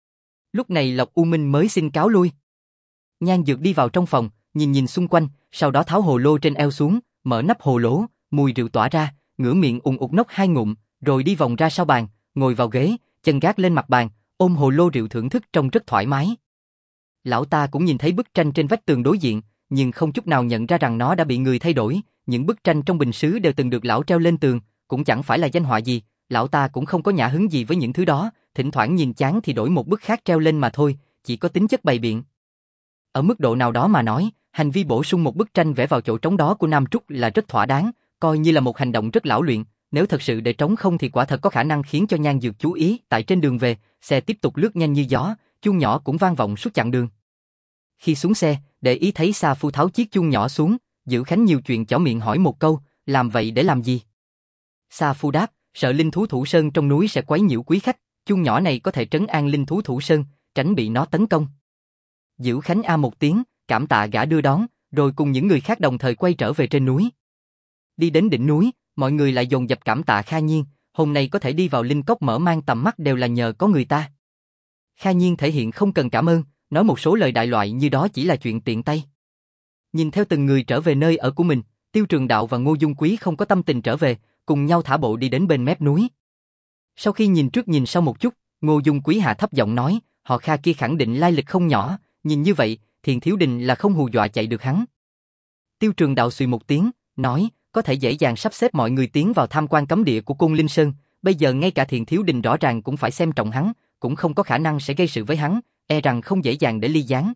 Lúc này Lộc U Minh mới xin cáo lui. Nhan Dược đi vào trong phòng, nhìn nhìn xung quanh, sau đó tháo hồ lô trên eo xuống, mở nắp hồ lô, mùi rượu tỏa ra, ngửa miệng ùng ục nốc 2 ngụm, rồi đi vòng ra sau bàn, ngồi vào ghế, chân gác lên mặt bàn, ôm hồ lô rượu thưởng thức trông rất thoải mái. Lão ta cũng nhìn thấy bức tranh trên vách tường đối diện, nhưng không chút nào nhận ra rằng nó đã bị người thay đổi, những bức tranh trong bình sứ đều từng được lão treo lên tường, cũng chẳng phải là danh họa gì, lão ta cũng không có nhã hứng gì với những thứ đó, thỉnh thoảng nhìn chán thì đổi một bức khác treo lên mà thôi, chỉ có tính chất bày biện. Ở mức độ nào đó mà nói, hành vi bổ sung một bức tranh vẽ vào chỗ trống đó của Nam Trúc là rất thỏa đáng, coi như là một hành động rất lão luyện, nếu thật sự để trống không thì quả thật có khả năng khiến cho Nhan Dược chú ý. Tại trên đường về, xe tiếp tục lướt nhanh như gió, chuông nhỏ cũng vang vọng suốt chặng đường. Khi xuống xe, để ý thấy Sa Phu tháo chiếc chuông nhỏ xuống, Dữ Khánh nhiều chuyện chỏ miệng hỏi một câu, làm vậy để làm gì? Sa Phu đáp, sợ linh thú thủ sơn trong núi sẽ quấy nhiễu quý khách, chuông nhỏ này có thể trấn an linh thú thủ sơn, tránh bị nó tấn công. Dữ Khánh a một tiếng, cảm tạ gã đưa đón, rồi cùng những người khác đồng thời quay trở về trên núi. Đi đến đỉnh núi, mọi người lại dồn dập cảm tạ Kha Nhiên, hôm nay có thể đi vào linh cốc mở mang tầm mắt đều là nhờ có người ta. Kha Nhiên thể hiện không cần cảm ơn, nói một số lời đại loại như đó chỉ là chuyện tiện tay. Nhìn theo từng người trở về nơi ở của mình, Tiêu Trường Đạo và Ngô Dung Quý không có tâm tình trở về, cùng nhau thả bộ đi đến bên mép núi. Sau khi nhìn trước nhìn sau một chút, Ngô Dung Quý hạ thấp giọng nói, họ Kha kia khẳng định lai lịch không nhỏ, nhìn như vậy, Thiền Thiếu Đình là không hù dọa chạy được hắn. Tiêu Trường Đạo xùy một tiếng, nói, có thể dễ dàng sắp xếp mọi người tiến vào tham quan cấm địa của Côn Linh Sơn, bây giờ ngay cả Thiền Thiếu Đình rõ ràng cũng phải xem trọng hắn, cũng không có khả năng sẽ gây sự với hắn, e rằng không dễ dàng để ly gián.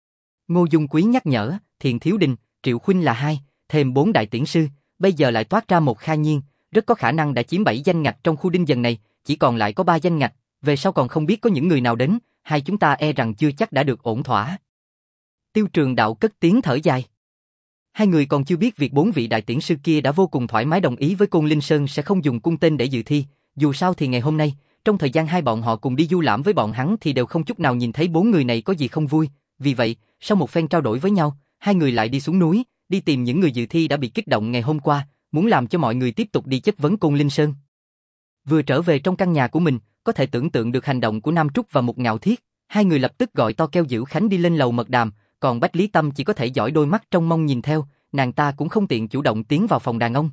Ngô Dung Quý nhắc nhở, Thiền Thiếu Đình, Triệu Khuynh là 2, thêm 4 đại tiễn sư, bây giờ lại toát ra một Kha Nhiên, rất có khả năng đã chiếm 7 danh ngạch trong khu đinh dần này, chỉ còn lại có 3 danh ngạch, về sau còn không biết có những người nào đến, hai chúng ta e rằng chưa chắc đã được ổn thỏa. Tiêu Trường Đạo cất tiếng thở dài. Hai người còn chưa biết việc 4 vị đại tiễn sư kia đã vô cùng thoải mái đồng ý với Côn Linh Sơn sẽ không dùng cung tên để dự thi, dù sao thì ngày hôm nay, trong thời gian hai bọn họ cùng đi du lãm với bọn hắn thì đều không chút nào nhìn thấy 4 người này có gì không vui, vì vậy, sau một phen trao đổi với nhau, hai người lại đi xuống núi, đi tìm những người dự thi đã bị kích động ngày hôm qua, muốn làm cho mọi người tiếp tục đi chất vấn Côn Linh Sơn. Vừa trở về trong căn nhà của mình, có thể tưởng tượng được hành động của Nam Trúc và Mục Ngạo Thiết, hai người lập tức gọi to kêu Dữ Khánh đi lên lầu mật đàm, còn Bách Lý Tâm chỉ có thể dõi đôi mắt trông mong nhìn theo, nàng ta cũng không tiện chủ động tiến vào phòng đàn ông.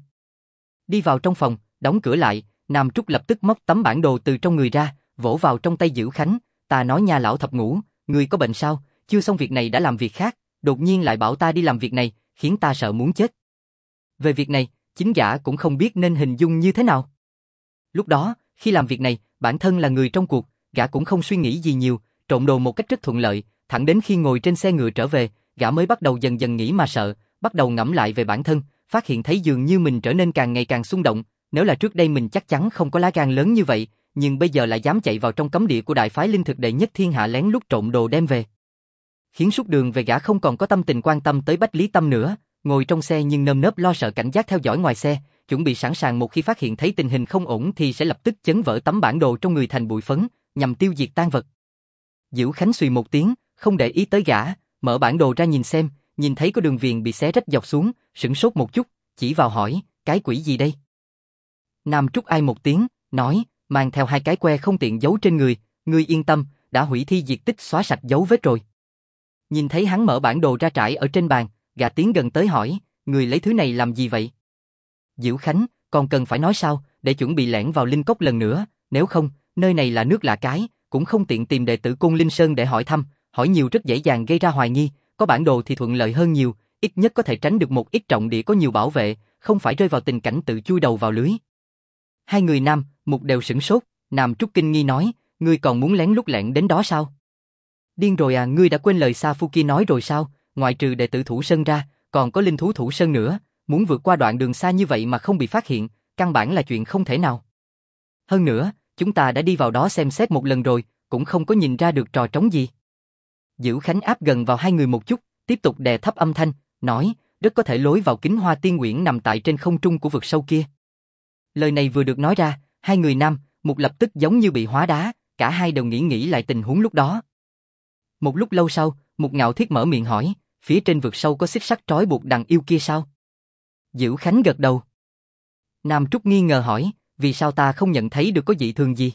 Đi vào trong phòng, đóng cửa lại, Nam Trúc lập tức móc tấm bản đồ từ trong người ra, vỗ vào trong tay Dữ Khánh, ta nói nha lão thập ngũ, ngươi có bệnh sao, chưa xong việc này đã làm việc khác, đột nhiên lại bảo ta đi làm việc này, khiến ta sợ muốn chết. Về việc này, chính gã cũng không biết nên hình dung như thế nào. Lúc đó, khi làm việc này, bản thân là người trong cuộc, gã cũng không suy nghĩ gì nhiều, trộn đồ một cách rất thuận lợi, thẳng đến khi ngồi trên xe ngựa trở về, gã mới bắt đầu dần dần nghĩ mà sợ, bắt đầu ngẫm lại về bản thân, phát hiện thấy dường như mình trở nên càng ngày càng xung động, nếu là trước đây mình chắc chắn không có lá gan lớn như vậy, nhưng bây giờ lại dám chạy vào trong cấm địa của đại phái linh thực đệ nhất thiên hạ lén lút trộn đồ đem về. Khiến suốt đường về gã không còn có tâm tình quan tâm tới Bách Lý Tâm nữa, ngồi trong xe nhưng nơm nớp lo sợ cảnh giác theo dõi ngoài xe, chuẩn bị sẵn sàng một khi phát hiện thấy tình hình không ổn thì sẽ lập tức chấn vỡ tấm bản đồ trong người thành bụi phấn, nhằm tiêu diệt tang vật. Dữ Khánh xùy một tiếng, không để ý tới gã, mở bản đồ ra nhìn xem, nhìn thấy có đường viền bị xé rách dọc xuống, sửng sốt một chút, chỉ vào hỏi, cái quỷ gì đây? Nam Trúc ai một tiếng, nói, mang theo 2 cái que không tiện giấu trên người, ngươi yên tâm, đã hủy thi diệt tích xóa sạch dấu vết rồi. Nhìn thấy hắn mở bản đồ ra trải ở trên bàn, gã tiến gần tới hỏi, người lấy thứ này làm gì vậy? Dữ Khánh, còn cần phải nói sao, để chuẩn bị lẻn vào linh cốc lần nữa, nếu không, nơi này là nước lạ cái, cũng không tiện tìm đệ tử Côn Linh Sơn để hỏi thăm, hỏi nhiều rất dễ dàng gây ra hoài nghi, có bản đồ thì thuận lợi hơn nhiều, ít nhất có thể tránh được một ít trọng địa có nhiều bảo vệ, không phải rơi vào tình cảnh tự chui đầu vào lưới. Hai người Nam, Mục đều sửng sốt, Nam Trúc kinh nghi nói, ngươi còn muốn lén lút lẻn đến đó sao? Điên rồi à, ngươi đã quên lời Sa Phu kia nói rồi sao? Ngoại trừ đệ tử thủ sơn ra, còn có linh thú thủ sơn nữa, muốn vượt qua đoạn đường xa như vậy mà không bị phát hiện, căn bản là chuyện không thể nào. Hơn nữa, chúng ta đã đi vào đó xem xét một lần rồi, cũng không có nhìn ra được trò trống gì. Dữ Khánh áp gần vào hai người một chút, tiếp tục đè thấp âm thanh, nói, rất có thể lối vào Kính Hoa Tiên Uyển nằm tại trên không trung của vực sâu kia. Lời này vừa được nói ra, hai người Nam, Mục lập tức giống như bị hóa đá, cả hai đều nghĩ lại tình huống lúc đó. Một lúc lâu sau, Mục Ngạo Thiết mở miệng hỏi, phía trên vực sâu có xích sắt trói buộc đằng yêu kia sao? Dữ Khánh gật đầu. Nam Trúc nghi ngờ hỏi, vì sao ta không nhận thấy được có dị thường gì?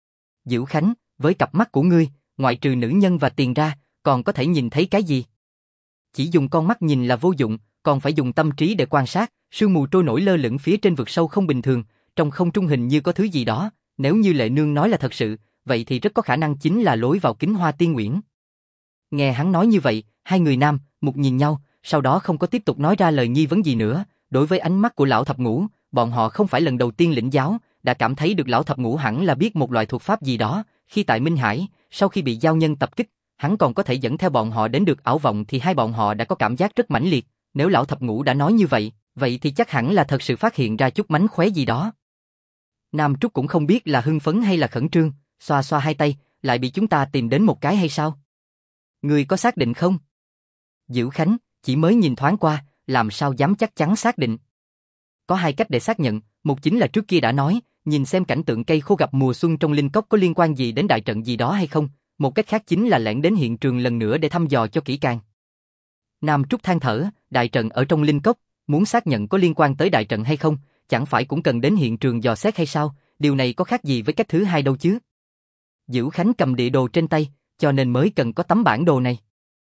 Dữ Khánh, với cặp mắt của ngươi, ngoại trừ nữ nhân và tiền ra, còn có thể nhìn thấy cái gì? Chỉ dùng con mắt nhìn là vô dụng, còn phải dùng tâm trí để quan sát, sương mù trôi nổi lơ lửng phía trên vực sâu không bình thường, trong không trung hình như có thứ gì đó, nếu như Lệ Nương nói là thật sự, vậy thì rất có khả năng chính là lối vào Kính Hoa Tiên Uyển. Nghe hắn nói như vậy, hai người Nam, Mục nhìn nhau, sau đó không có tiếp tục nói ra lời nghi vấn gì nữa, đối với ánh mắt của lão thập ngũ, bọn họ không phải lần đầu tiên lĩnh giáo, đã cảm thấy được lão thập ngũ hẳn là biết một loại thuật pháp gì đó, khi tại Minh Hải, sau khi bị giao nhân tập kích, hắn còn có thể dẫn theo bọn họ đến được ảo vọng thì hai bọn họ đã có cảm giác rất mãnh liệt, nếu lão thập ngũ đã nói như vậy, vậy thì chắc hẳn là thật sự phát hiện ra chút mánh khóe gì đó. Nam Trúc cũng không biết là hưng phấn hay là khẩn trương, xoa xoa hai tay, lại bị chúng ta tìm đến một cái hay sao? Ngươi có xác định không? Dữ Khánh, chỉ mới nhìn thoáng qua, làm sao dám chắc chắn xác định. Có hai cách để xác nhận, một chính là trước kia đã nói, nhìn xem cảnh tượng cây khô gặp mùa xuân trong linh cốc có liên quan gì đến đại trận gì đó hay không, một cách khác chính là lẻn đến hiện trường lần nữa để thăm dò cho kỹ càng. Nam Trúc than thở, đại trận ở trong linh cốc, muốn xác nhận có liên quan tới đại trận hay không, chẳng phải cũng cần đến hiện trường dò xét hay sao, điều này có khác gì với cách thứ hai đâu chứ. Dữ Khánh cầm địa đồ trên tay, cho nên mới cần có tấm bản đồ này.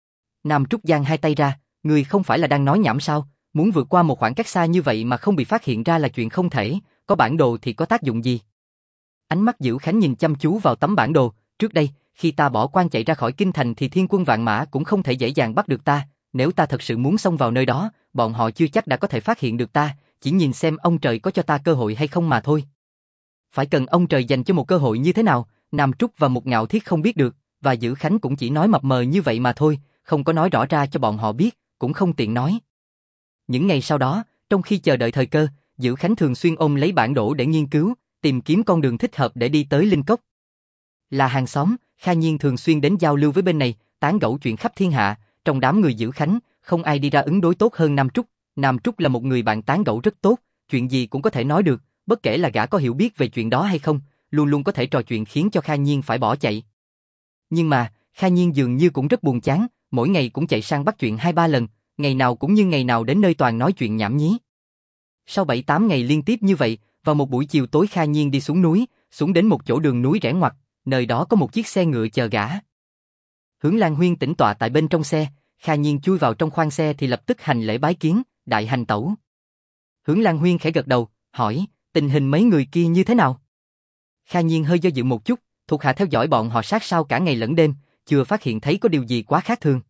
Nam Trúc giang hai tay ra, người không phải là đang nói nhảm sao, muốn vượt qua một khoảng cách xa như vậy mà không bị phát hiện ra là chuyện không thể, có bản đồ thì có tác dụng gì. Ánh mắt Dữ Khánh nhìn chăm chú vào tấm bản đồ, trước đây, khi ta bỏ quan chạy ra khỏi kinh thành thì thiên quân vạn mã cũng không thể dễ dàng bắt được ta, nếu ta thật sự muốn xông vào nơi đó, bọn họ chưa chắc đã có thể phát hiện được ta, chỉ nhìn xem ông trời có cho ta cơ hội hay không mà thôi. Phải cần ông trời dành cho một cơ hội như thế nào, Nam Trúc và Mục Ngạo Thiết không biết được, và Dữ Khánh cũng chỉ nói mập mờ như vậy mà thôi, không có nói rõ ra cho bọn họ biết, cũng không tiện nói. Những ngày sau đó, trong khi chờ đợi thời cơ, Dữ Khánh thường xuyên ôm lấy bản đồ để nghiên cứu, tìm kiếm con đường thích hợp để đi tới linh cốc. Là hàng xóm, Kha Nhiên thường xuyên đến giao lưu với bên này, tán gẫu chuyện khắp thiên hạ, trong đám người Dữ Khánh, không ai đi ra ứng đối tốt hơn Nam Trúc. Nam Trúc là một người bạn tán gẫu rất tốt, chuyện gì cũng có thể nói được, bất kể là gã có hiểu biết về chuyện đó hay không, luôn luôn có thể trò chuyện khiến cho Kha Nhiên phải bỏ chạy. Nhưng mà, Kha Nhiên dường như cũng rất buồn chán, mỗi ngày cũng chạy sang bắt chuyện 2-3 lần, ngày nào cũng như ngày nào đến nơi toàn nói chuyện nhảm nhí. Sau 7-8 ngày liên tiếp như vậy, vào một buổi chiều tối Kha Nhiên đi xuống núi, xuống đến một chỗ đường núi rẽ ngoặt, nơi đó có một chiếc xe ngựa chờ gã. Hướng Lan Huyên tĩnh tọa tại bên trong xe, Kha Nhiên chui vào trong khoang xe thì lập tức hành lễ bái kiến, đại hành tẩu. Hướng Lan Huyên khẽ gật đầu, hỏi, tình hình mấy người kia như thế nào? Kha Nhiên hơi do dự một chút, thuộc hạ theo dõi bọn họ sát sao cả ngày lẫn đêm, chưa phát hiện thấy có điều gì quá khác thường.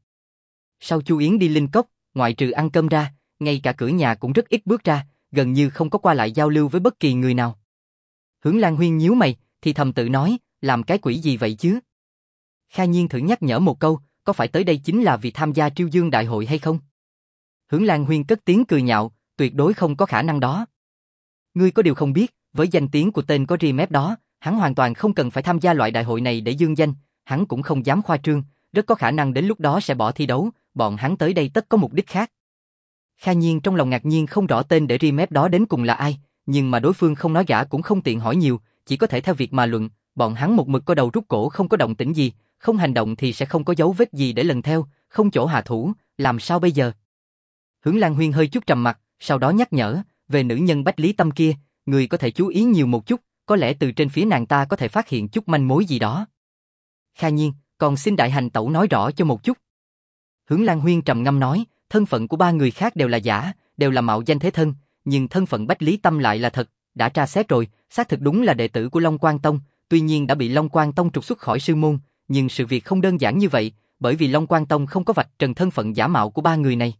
Sau Chu Yến đi linh cốc, ngoại trừ ăn cơm ra, ngay cả cửa nhà cũng rất ít bước ra, gần như không có qua lại giao lưu với bất kỳ người nào. Hướng Lan Huyên nhíu mày, thì thầm tự nói, làm cái quỷ gì vậy chứ? Kha Nhiên thử nhắc nhở một câu, có phải tới đây chính là vì tham gia Triêu Dương Đại hội hay không? Hướng Lan Huyên cất tiếng cười nhạo, tuyệt đối không có khả năng đó. Ngươi có điều không biết, với danh tiếng của tên có ri mép đó, hắn hoàn toàn không cần phải tham gia loại đại hội này để dương danh, hắn cũng không dám khoa trương, rất có khả năng đến lúc đó sẽ bỏ thi đấu, bọn hắn tới đây tất có mục đích khác. Kha Nhiên trong lòng ngạc nhiên không rõ tên để ri mép đó đến cùng là ai, nhưng mà đối phương không nói gã cũng không tiện hỏi nhiều, chỉ có thể theo việc mà luận, bọn hắn một mực co đầu rút cổ không có động tĩnh gì, không hành động thì sẽ không có dấu vết gì để lần theo, không chỗ hạ thủ, làm sao bây giờ? Hướng Lan Huyên hơi chút trầm mặt, sau đó nhắc nhở, về nữ nhân Bách Lý Tâm kia, người có thể chú ý nhiều một chút, có lẽ từ trên phía nàng ta có thể phát hiện chút manh mối gì đó. Kha Nhiên, còn xin đại hành tẩu nói rõ cho một chút. Hướng Lan Huyên trầm ngâm nói, thân phận của ba người khác đều là giả, đều là mạo danh thế thân, nhưng thân phận Bách Lý Tâm lại là thật, đã tra xét rồi, xác thực đúng là đệ tử của Long Quang Tông, tuy nhiên đã bị Long Quang Tông trục xuất khỏi sư môn, nhưng sự việc không đơn giản như vậy, bởi vì Long Quang Tông không có vạch trần thân phận giả mạo của ba người này.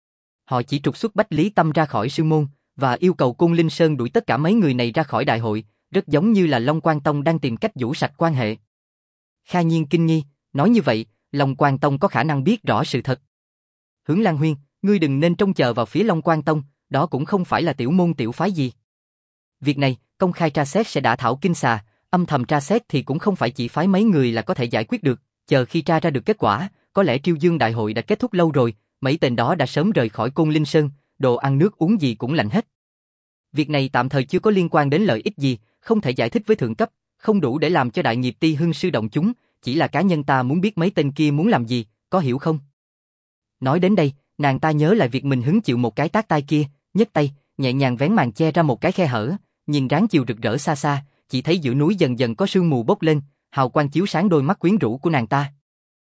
Họ chỉ trục xuất Bách Lý Tâm ra khỏi sư môn, và yêu cầu Côn Linh Sơn đuổi tất cả mấy người này ra khỏi đại hội, rất giống như là Long Quan Tông đang tìm cách giũ sạch quan hệ. Kha Nhiên kinh nghi, nói như vậy, Long Quan Tông có khả năng biết rõ sự thật. Hướng Lan Huyên, ngươi đừng nên trông chờ vào phía Long Quan Tông, đó cũng không phải là tiểu môn tiểu phái gì. Việc này, công khai tra xét sẽ đả thảo kinh xà, âm thầm tra xét thì cũng không phải chỉ phái mấy người là có thể giải quyết được, chờ khi tra ra được kết quả, có lẽ Triêu Dương Đại hội đã kết thúc lâu rồi, mấy tên đó đã sớm rời khỏi Côn Linh Sơn, đồ ăn nước uống gì cũng lạnh hết. Việc này tạm thời chưa có liên quan đến lợi ích gì, không thể giải thích với thượng cấp, không đủ để làm cho đại nghiệp Ti Hưng sư động chúng, chỉ là cá nhân ta muốn biết mấy tên kia muốn làm gì, có hiểu không? Nói đến đây, nàng ta nhớ lại việc mình hứng chịu một cái tát tai kia, nhấc tay, nhẹ nhàng vén màn che ra một cái khe hở, nhìn ráng chiều rực rỡ xa xa, chỉ thấy giữa núi dần dần có sương mù bốc lên, hào quang chiếu sáng đôi mắt quyến rũ của nàng ta.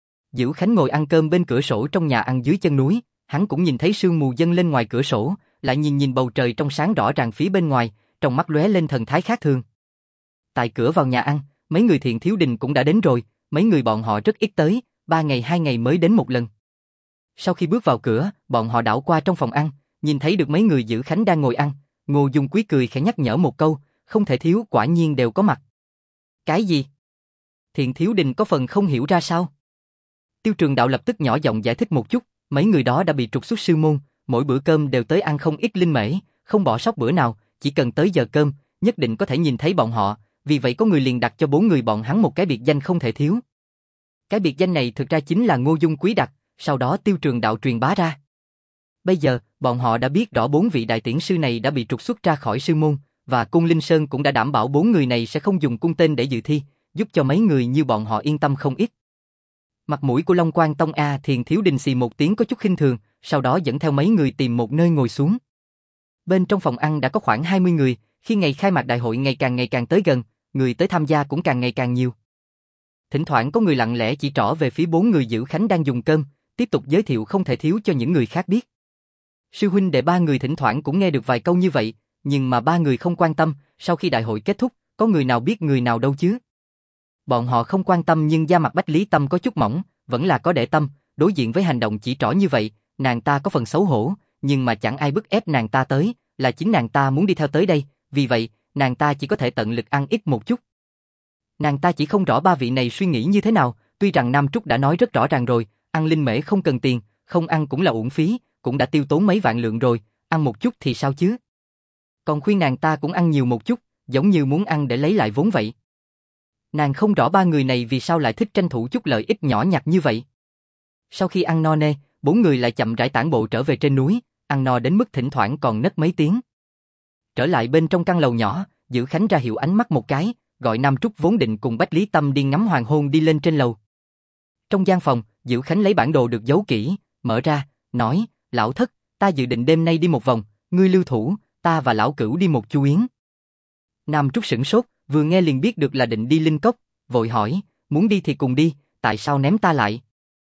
Dữ Khánh ngồi ăn cơm bên cửa sổ trong nhà ăn dưới chân núi, hắn cũng nhìn thấy sương mù dâng lên ngoài cửa sổ, lại nhìn bầu trời trong sáng rõ ràng phía bên ngoài, trong mắt lóe lên thần thái khác thường. Tại cửa vào nhà ăn, mấy người Thiện Thiếu Đình cũng đã đến rồi, mấy người bọn họ rất ít tới, 3 ngày 2 ngày mới đến một lần. Sau khi bước vào cửa, bọn họ đảo qua trong phòng ăn, nhìn thấy được mấy người Dữ Khánh đang ngồi ăn, Ngô Dung Quý cười khẽ nhắc nhở một câu, không thể thiếu, quả nhiên đều có mặt. Cái gì? Thiện Thiếu Đình có phần không hiểu ra sao. Tiêu Trường Đạo lập tức nhỏ giọng giải thích một chút, mấy người đó đã bị trục xuất sư môn, mỗi bữa cơm đều tới ăn không ít linh mễ, không bỏ sót bữa nào, chỉ cần tới giờ cơm, nhất định có thể nhìn thấy bọn họ, vì vậy có người liền đặt cho 4 người bọn hắn một cái biệt danh không thể thiếu. Cái biệt danh này thực ra chính là Ngô Dung Quý đặt, sau đó Tiêu Trường Đạo truyền bá ra. Bây giờ, bọn họ đã biết rõ 4 vị đại tiễn sư này đã bị trục xuất ra khỏi sư môn, và Cung Linh Sơn cũng đã đảm bảo 4 người này sẽ không dùng cung tên để dự thi, giúp cho mấy người như bọn họ yên tâm không ít. Mặt mũi của Long Quan Tông Thiền Thiếu Đình xì một tiếng có chút khinh thường, sau đó dẫn theo mấy người tìm một nơi ngồi xuống. Bên trong phòng ăn đã có khoảng 20 người, khi ngày khai mạc đại hội ngày càng tới gần, người tới tham gia cũng càng ngày càng nhiều. Thỉnh thoảng có người lặng lẽ chỉ trỏ về phía 4 người Dữ Khánh đang dùng cơm, tiếp tục giới thiệu không thể thiếu cho những người khác biết. Sư huynh đệ 3 người thỉnh thoảng cũng nghe được vài câu như vậy, nhưng mà 3 người không quan tâm, sau khi đại hội kết thúc, có người nào biết người nào đâu chứ. Bọn họ không quan tâm nhưng da mặt Bách Lý Tâm có chút mỏng, vẫn là có để tâm, đối diện với hành động chỉ trỏ như vậy, nàng ta có phần xấu hổ, nhưng mà chẳng ai bức ép nàng ta tới, là chính nàng ta muốn đi theo tới đây, vì vậy, nàng ta chỉ có thể tận lực ăn ít một chút. Nàng ta chỉ không rõ 3 vị này suy nghĩ như thế nào, tuy rằng Nam Trúc đã nói rất rõ ràng rồi, ăn linh mễ không cần tiền, không ăn cũng là uổng phí, cũng đã tiêu tốn mấy vạn lượng rồi, ăn một chút thì sao chứ? Còn khuyên nàng ta cũng ăn nhiều một chút, giống như muốn ăn để lấy lại vốn vậy. Nàng không rõ 3 người này vì sao lại thích tranh thủ chút lợi ích nhỏ nhặt như vậy. Sau khi ăn no nê, 4 người lại chậm rãi tản bộ trở về trên núi, ăn no đến mức thỉnh thoảng còn nấc mấy tiếng. Trở lại bên trong căn lầu nhỏ, Dữ Khánh ra hiệu ánh mắt một cái, gọi Nam Trúc vốn định cùng Bách Lý Tâm đi ngắm hoàng hôn đi lên trên lầu. Trong gian phòng, Dữ Khánh lấy bản đồ được giấu kỹ, mở ra, nói, lão thất, ta dự định đêm nay đi một vòng, ngươi lưu thủ, ta và lão cửu đi một chu yến. Nam Trúc sửng sốt, vừa nghe liền biết được là định đi Linh Cốc, vội hỏi, muốn đi thì cùng đi, tại sao ném ta lại?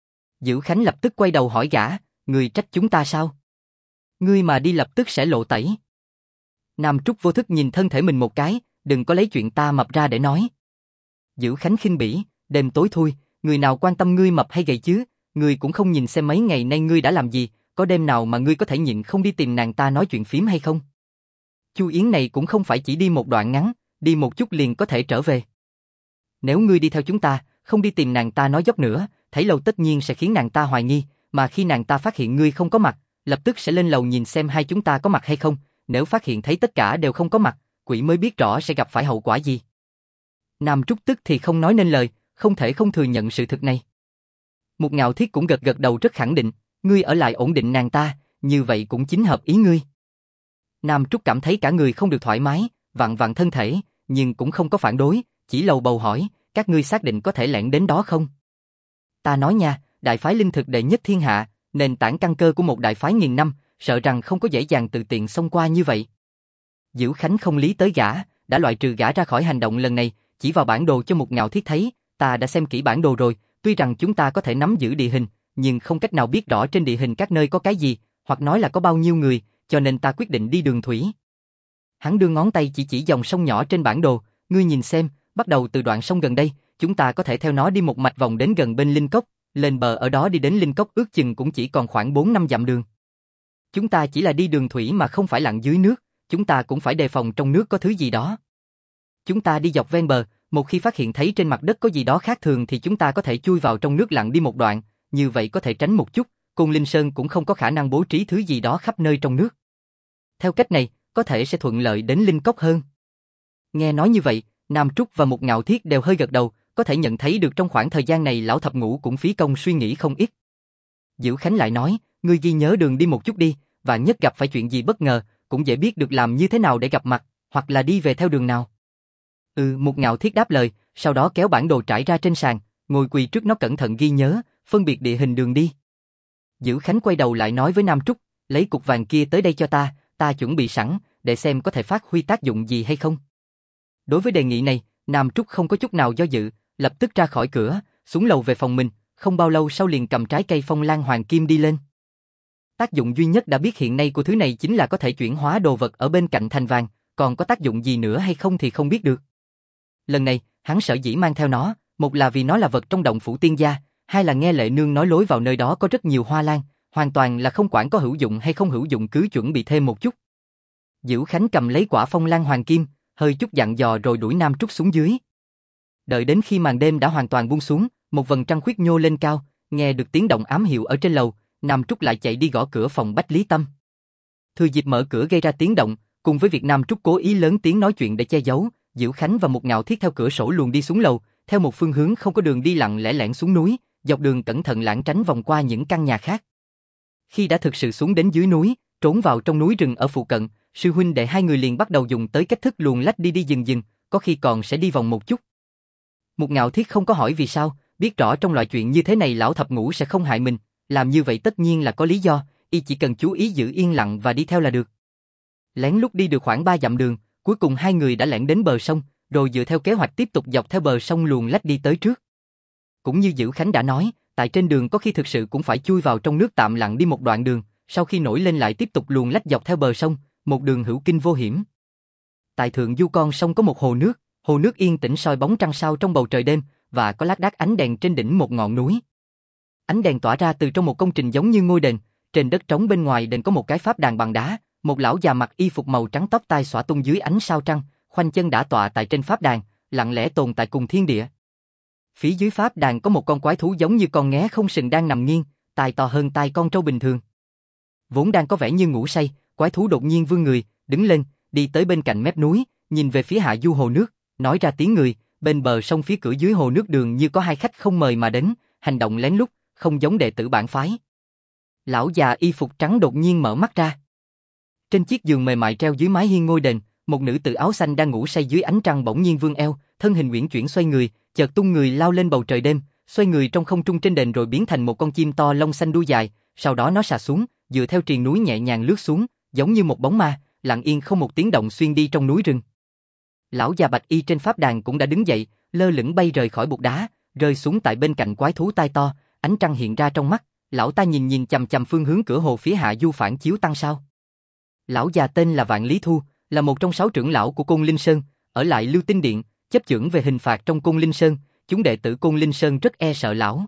Dữ Khánh lập tức quay đầu hỏi gã, ngươi trách chúng ta sao? Ngươi mà đi lập tức sẽ lộ tẩy. Nam Trúc vô thức nhìn thân thể mình một cái, đừng có lấy chuyện ta mập ra để nói. Dữ Khánh khinh bỉ, đêm tối thui, người nào quan tâm ngươi mập hay gầy chứ, ngươi cũng không nhìn xem mấy ngày nay ngươi đã làm gì, có đêm nào mà ngươi có thể nhịn không đi tìm nàng ta nói chuyện phím hay không? Chu yến này cũng không phải chỉ đi một đoạn ngắn, đi một chút liền có thể trở về. Nếu ngươi đi theo chúng ta, không đi tìm nàng ta nói dốc nữa, thấy lầu tất nhiên sẽ khiến nàng ta hoài nghi, mà khi nàng ta phát hiện ngươi không có mặt, lập tức sẽ lên lầu nhìn xem hai chúng ta có mặt hay không, nếu phát hiện thấy tất cả đều không có mặt, quỷ mới biết rõ sẽ gặp phải hậu quả gì. Nam Trúc tức thì không nói nên lời, không thể không thừa nhận sự thực này. Mục Ngạo Thiết cũng gật gật đầu rất khẳng định, ngươi ở lại ổn định nàng ta, như vậy cũng chính hợp ý ngươi. Nam Trúc cảm thấy cả người không được thoải mái, vặn vặn thân thể, nhưng cũng không có phản đối, chỉ lầu bầu hỏi, các ngươi xác định có thể lẻn đến đó không? Ta nói nha, đại phái linh thực đệ nhất thiên hạ, nền tảng căn cơ của một đại phái nghìn năm, sợ rằng không có dễ dàng tự tiện xông qua như vậy. Dữ Khánh không lý tới gã, đã loại trừ gã ra khỏi hành động lần này, chỉ vào bản đồ cho Mục Ngạo Thiết thấy, ta đã xem kỹ bản đồ rồi, tuy rằng chúng ta có thể nắm giữ địa hình, nhưng không cách nào biết rõ trên địa hình các nơi có cái gì, hoặc nói là có bao nhiêu người, cho nên ta quyết định đi đường thủy. Hắn đưa ngón tay chỉ dòng sông nhỏ trên bản đồ, ngươi nhìn xem, bắt đầu từ đoạn sông gần đây, chúng ta có thể theo nó đi một mạch vòng đến gần bên Linh Cốc, lên bờ ở đó đi đến Linh Cốc ước chừng cũng chỉ còn khoảng 4-5 dặm đường. Chúng ta chỉ là đi đường thủy mà không phải lặn dưới nước, chúng ta cũng phải đề phòng trong nước có thứ gì đó. chúng ta đi dọc ven bờ, một khi phát hiện thấy trên mặt đất có gì đó khác thường thì chúng ta có thể chui vào trong nước lặn đi một đoạn, như vậy có thể tránh một chút, Côn Linh Sơn cũng không có khả năng bố trí thứ gì đó khắp nơi trong nước. Theo cách này, có thể sẽ thuận lợi đến Linh Cốc hơn. Nghe nói như vậy, Nam Trúc và Mục Ngạo Thiết đều hơi gật đầu, có thể nhận thấy được trong khoảng thời gian này lão thập ngũ cũng phí công suy nghĩ không ít. Dữ Khánh lại nói, ngươi ghi nhớ đường đi một chút đi, vạn nhất gặp phải chuyện gì bất ngờ, cũng dễ biết được làm như thế nào để gặp mặt, hoặc là đi về theo đường nào. Mục Ngạo Thiết đáp lời, sau đó kéo bản đồ trải ra trên sàn, ngồi quỳ trước nó cẩn thận ghi nhớ, phân biệt địa hình đường đi. Dữ Khánh quay đầu lại nói với Nam Trúc, lấy cục vàng kia tới đây cho ta chuẩn bị sẵn, để xem có thể phát huy tác dụng gì hay không. Đối với đề nghị này, Nam Trúc không có chút nào do dự, lập tức ra khỏi cửa, xuống lầu về phòng mình, không bao lâu sau liền cầm trái cây phong lan hoàng kim đi lên. Tác dụng duy nhất đã biết hiện nay của thứ này chính là có thể chuyển hóa đồ vật ở bên cạnh thành vàng, còn có tác dụng gì nữa hay không thì không biết được. Lần này, hắn sở dĩ mang theo nó, một là vì nó là vật trong động phủ tiên gia, hai là nghe Lệ Nương nói lối vào nơi đó có rất nhiều hoa lan, hoàn toàn là không quản có hữu dụng hay không hữu dụng cứ chuẩn bị thêm một chút. Dữ Khánh cầm lấy quả phong lan hoàng kim, hơi chút dặn dò rồi đuổi Nam Trúc xuống dưới. Đợi đến khi màn đêm đã hoàn toàn buông xuống, một vầng trăng khuyết nhô lên cao, nghe được tiếng động ám hiệu ở trên lầu, Nam Trúc lại chạy đi gõ cửa phòng Bách Lý Tâm. Thừa dịp mở cửa gây ra tiếng động, cùng với việc Nam Trúc cố ý lớn tiếng nói chuyện để che giấu, Dữ Khánh và Mục Ngạo Thiết theo cửa sổ luồn đi xuống lầu, theo một phương hướng không có đường đi lặng lẽ lẻn xuống núi, dọc đường cẩn thận lảng tránh vòng qua những căn nhà khác. Khi đã thực sự xuống đến dưới núi, trốn vào trong núi rừng ở phụ cận, sư huynh đệ hai người liền bắt đầu dùng tới cách thức luồn lách đi dừng, có khi còn sẽ đi vòng một chút. Mục Ngạo Thiết không có hỏi vì sao, biết rõ trong loại chuyện như thế này lão thập ngũ sẽ không hại mình, làm như vậy tất nhiên là có lý do, y chỉ cần chú ý giữ yên lặng và đi theo là được. Lén lút đi được khoảng 3 dặm đường, cuối cùng hai người đã lẻn đến bờ sông, rồi dựa theo kế hoạch tiếp tục dọc theo bờ sông luồn lách đi tới trước. Cũng như Dữ Khánh đã nói, tại trên đường có khi thực sự cũng phải chui vào trong nước tạm lặng đi một đoạn đường, sau khi nổi lên lại tiếp tục luồn lách dọc theo bờ sông, một đường hữu kinh vô hiểm. Tại thượng du con sông có một hồ nước yên tĩnh soi bóng trăng sao trong bầu trời đêm, và có lác đác ánh đèn trên đỉnh một ngọn núi. Ánh đèn tỏa ra từ trong một công trình giống như ngôi đền, trên đất trống bên ngoài đền có một cái pháp đàn bằng đá, một lão già mặc y phục màu trắng tóc tai xõa tung dưới ánh sao trăng, khoanh chân đả tọa tại trên pháp đàn, lặng lẽ tồn tại cùng thiên địa. Phía dưới pháp đàn có một con quái thú giống như con nghé không sừng đang nằm nghiêng, tai to hơn tai con trâu bình thường. Vốn đang có vẻ như ngủ say, quái thú đột nhiên vươn người, đứng lên, đi tới bên cạnh mép núi, nhìn về phía hạ du hồ nước, nói ra tiếng người, bên bờ sông phía cửa dưới hồ nước đường như có hai khách không mời mà đến, hành động lén lút, không giống đệ tử bản phái. Lão già y phục trắng đột nhiên mở mắt ra. Trên chiếc giường mềm mại treo dưới mái hiên ngôi đền, một nữ tử áo xanh đang ngủ say dưới ánh trăng bỗng nhiên vươn eo, thân hình uyển chuyển xoay người, chợt tung người lao lên bầu trời đêm, xoay người trong không trung trên đền rồi biến thành một con chim to lông xanh đuôi dài, sau đó nó xà xuống, dựa theo triền núi nhẹ nhàng lướt xuống, giống như một bóng ma, lặng yên không một tiếng động xuyên đi trong núi rừng. Lão già bạch y trên pháp đàn cũng đã đứng dậy, lơ lửng bay rời khỏi bục đá, rơi xuống tại bên cạnh quái thú tai to, ánh trăng hiện ra trong mắt, lão ta nhìn chằm chằm phương hướng cửa hồ phía hạ du phản chiếu tăng sao. Lão già tên là Vạn Lý Thu, là một trong 6 trưởng lão của Côn Linh Sơn, ở lại Lưu Tinh Điện, chấp chưởng về hình phạt trong Côn Linh Sơn, chúng đệ tử Côn Linh Sơn rất e sợ lão.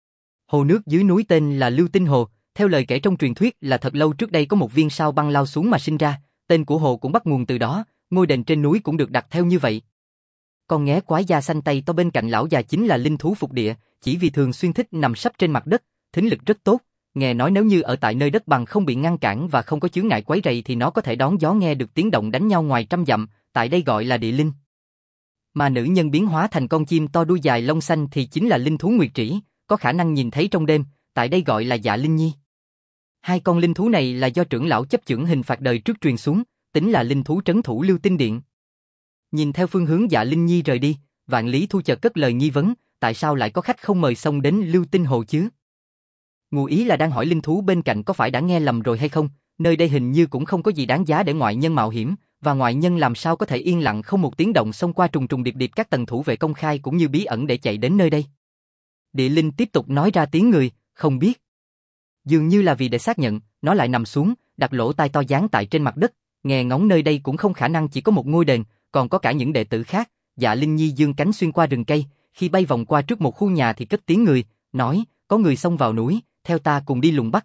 Hồ nước dưới núi tên là Lưu Tinh Hồ, theo lời kể trong truyền thuyết là thật lâu trước đây có một viên sao băng lao xuống mà sinh ra, tên của hồ cũng bắt nguồn từ đó, ngôi đền trên núi cũng được đặt theo như vậy. Con nghé quái da xanh tay to bên cạnh lão già chính là linh thú phục địa, chỉ vì thường xuyên thích nằm sấp trên mặt đất, thính lực rất tốt, nghe nói nếu như ở tại nơi đất bằng không bị ngăn cản và không có chướng ngại quấy rầy thì nó có thể đón gió nghe được tiếng động đánh nhau ngoài trăm dặm, tại đây gọi là địa linh. Mà nữ nhân biến hóa thành con chim to đuôi dài lông xanh thì chính là linh thú nguyệt trĩ, có khả năng nhìn thấy trong đêm, tại đây gọi là Dạ Linh Nhi. Hai con linh thú này là do trưởng lão chấp chưởng hình phạt đời trước truyền xuống, tính là linh thú trấn thủ Lưu Tinh Điện. Nhìn theo phương hướng Dạ Linh Nhi rời đi, Vạn Lý Thu chợt cất lời nghi vấn, tại sao lại có khách không mời xông đến Lưu Tinh Hồ chứ? Ngụ ý là đang hỏi linh thú bên cạnh có phải đã nghe lầm rồi hay không, nơi đây hình như cũng không có gì đáng giá để ngoại nhân mạo hiểm, và ngoại nhân làm sao có thể yên lặng không một tiếng động xông qua trùng trùng điệp điệp các tầng thủ vệ công khai cũng như bí ẩn để chạy đến nơi đây. Địa linh tiếp tục nói ra tiếng người, không biết. Dường như là vì để xác nhận, nó lại nằm xuống, đặt lỗ tai to dán tại trên mặt đất, nghe ngóng nơi đây cũng không khả năng chỉ có một ngôi đền, còn có cả những đệ tử khác. Dạ Linh Nhi dương cánh xuyên qua rừng cây, khi bay vòng qua trước một khu nhà thì cất tiếng người, nói, có người xông vào núi, theo ta cùng đi lùng bắt.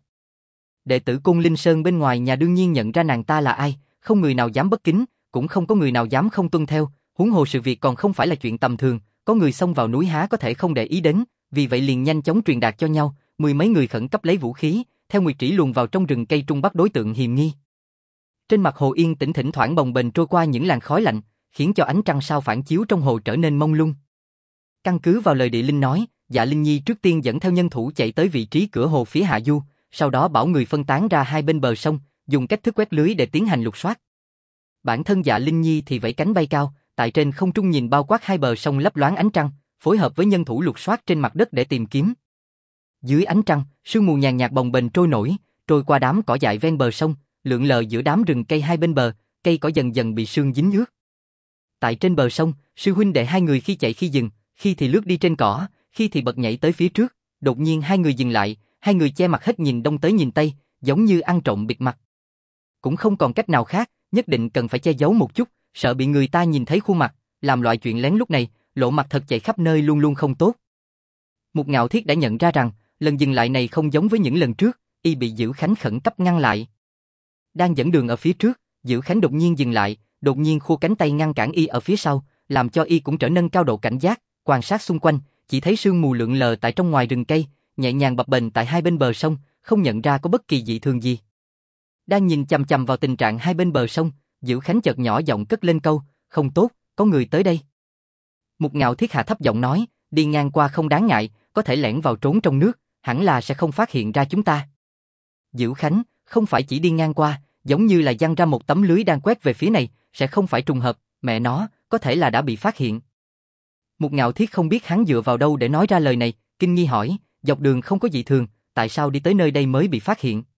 Đệ tử Côn Linh Sơn bên ngoài nhà đương nhiên nhận ra nàng ta là ai, không người nào dám bất kính, cũng không có người nào dám không tuân theo, Huống hồ sự việc còn không phải là chuyện tầm thường, có người xông vào núi há có thể không để ý đến, vì vậy liền nhanh chóng truyền đạt cho nhau, mười mấy người khẩn cấp lấy vũ khí, theo Nguyệt Trĩ luồn vào trong rừng cây trung bắt đối tượng hiềm nghi. Trên mặt hồ yên tĩnh thỉnh thoảng bồng bềnh trôi qua những làn khói lạnh, khiến cho ánh trăng sao phản chiếu trong hồ trở nên mông lung. Căn cứ vào lời địa linh nói, Dạ Linh Nhi trước tiên dẫn theo nhân thủ chạy tới vị trí cửa hồ phía hạ du, sau đó bảo người phân tán ra hai bên bờ sông, dùng cách thức quét lưới để tiến hành lục soát. Bản thân Dạ Linh Nhi thì vẫy cánh bay cao, tại trên không trung nhìn bao quát hai bờ sông lấp loáng ánh trăng, phối hợp với nhân thủ lục soát trên mặt đất để tìm kiếm. Dưới ánh trăng, sương mù nhàn nhạt bồng bềnh trôi nổi, trôi qua đám cỏ dại ven bờ sông, lượn lờ giữa đám rừng cây hai bên bờ, cây cỏ dần dần bị sương dính ướt. Tại trên bờ sông, sư huynh đệ hai người khi chạy khi dừng, khi thì lướt đi trên cỏ, khi thì bật nhảy tới phía trước, đột nhiên hai người dừng lại, hai người che mặt hết nhìn đông tới nhìn tây, giống như ăn trộm bịt mặt. Cũng không còn cách nào khác, nhất định cần phải che giấu một chút, sợ bị người ta nhìn thấy khuôn mặt, làm loại chuyện lén lúc này, lộ mặt thật chạy khắp nơi luôn luôn không tốt. Mục Ngạo Thiết đã nhận ra rằng, lần dừng lại này không giống với những lần trước, y bị Dữ Khánh khẩn cấp ngăn lại. Đang dẫn đường ở phía trước, Dữ Khánh đột nhiên dừng lại, đột nhiên khua cánh tay ngăn cản y ở phía sau, làm cho y cũng trở nên cao độ cảnh giác, quan sát xung quanh, chỉ thấy sương mù lượn lờ tại trong ngoài rừng cây, nhẹ nhàng bập bềnh tại hai bên bờ sông, không nhận ra có bất kỳ dị thường gì. Đang nhìn chằm chằm vào tình trạng hai bên bờ sông, Dữ Khánh chợt nhỏ giọng cất lên câu, không tốt, có người tới đây. Mục Ngạo Thiết hạ thấp giọng nói, đi ngang qua không đáng ngại, có thể lẻn vào trốn trong nước, hẳn là sẽ không phát hiện ra chúng ta. Dữ Khánh, không phải chỉ đi ngang qua, giống như là giăng ra một tấm lưới đang quét về phía này, sẽ không phải trùng hợp, mẹ nó, có thể là đã bị phát hiện. Mục Ngạo Thiết không biết hắn dựa vào đâu để nói ra lời này, kinh nghi hỏi, dọc đường không có dị thường, tại sao đi tới nơi đây mới bị phát hiện?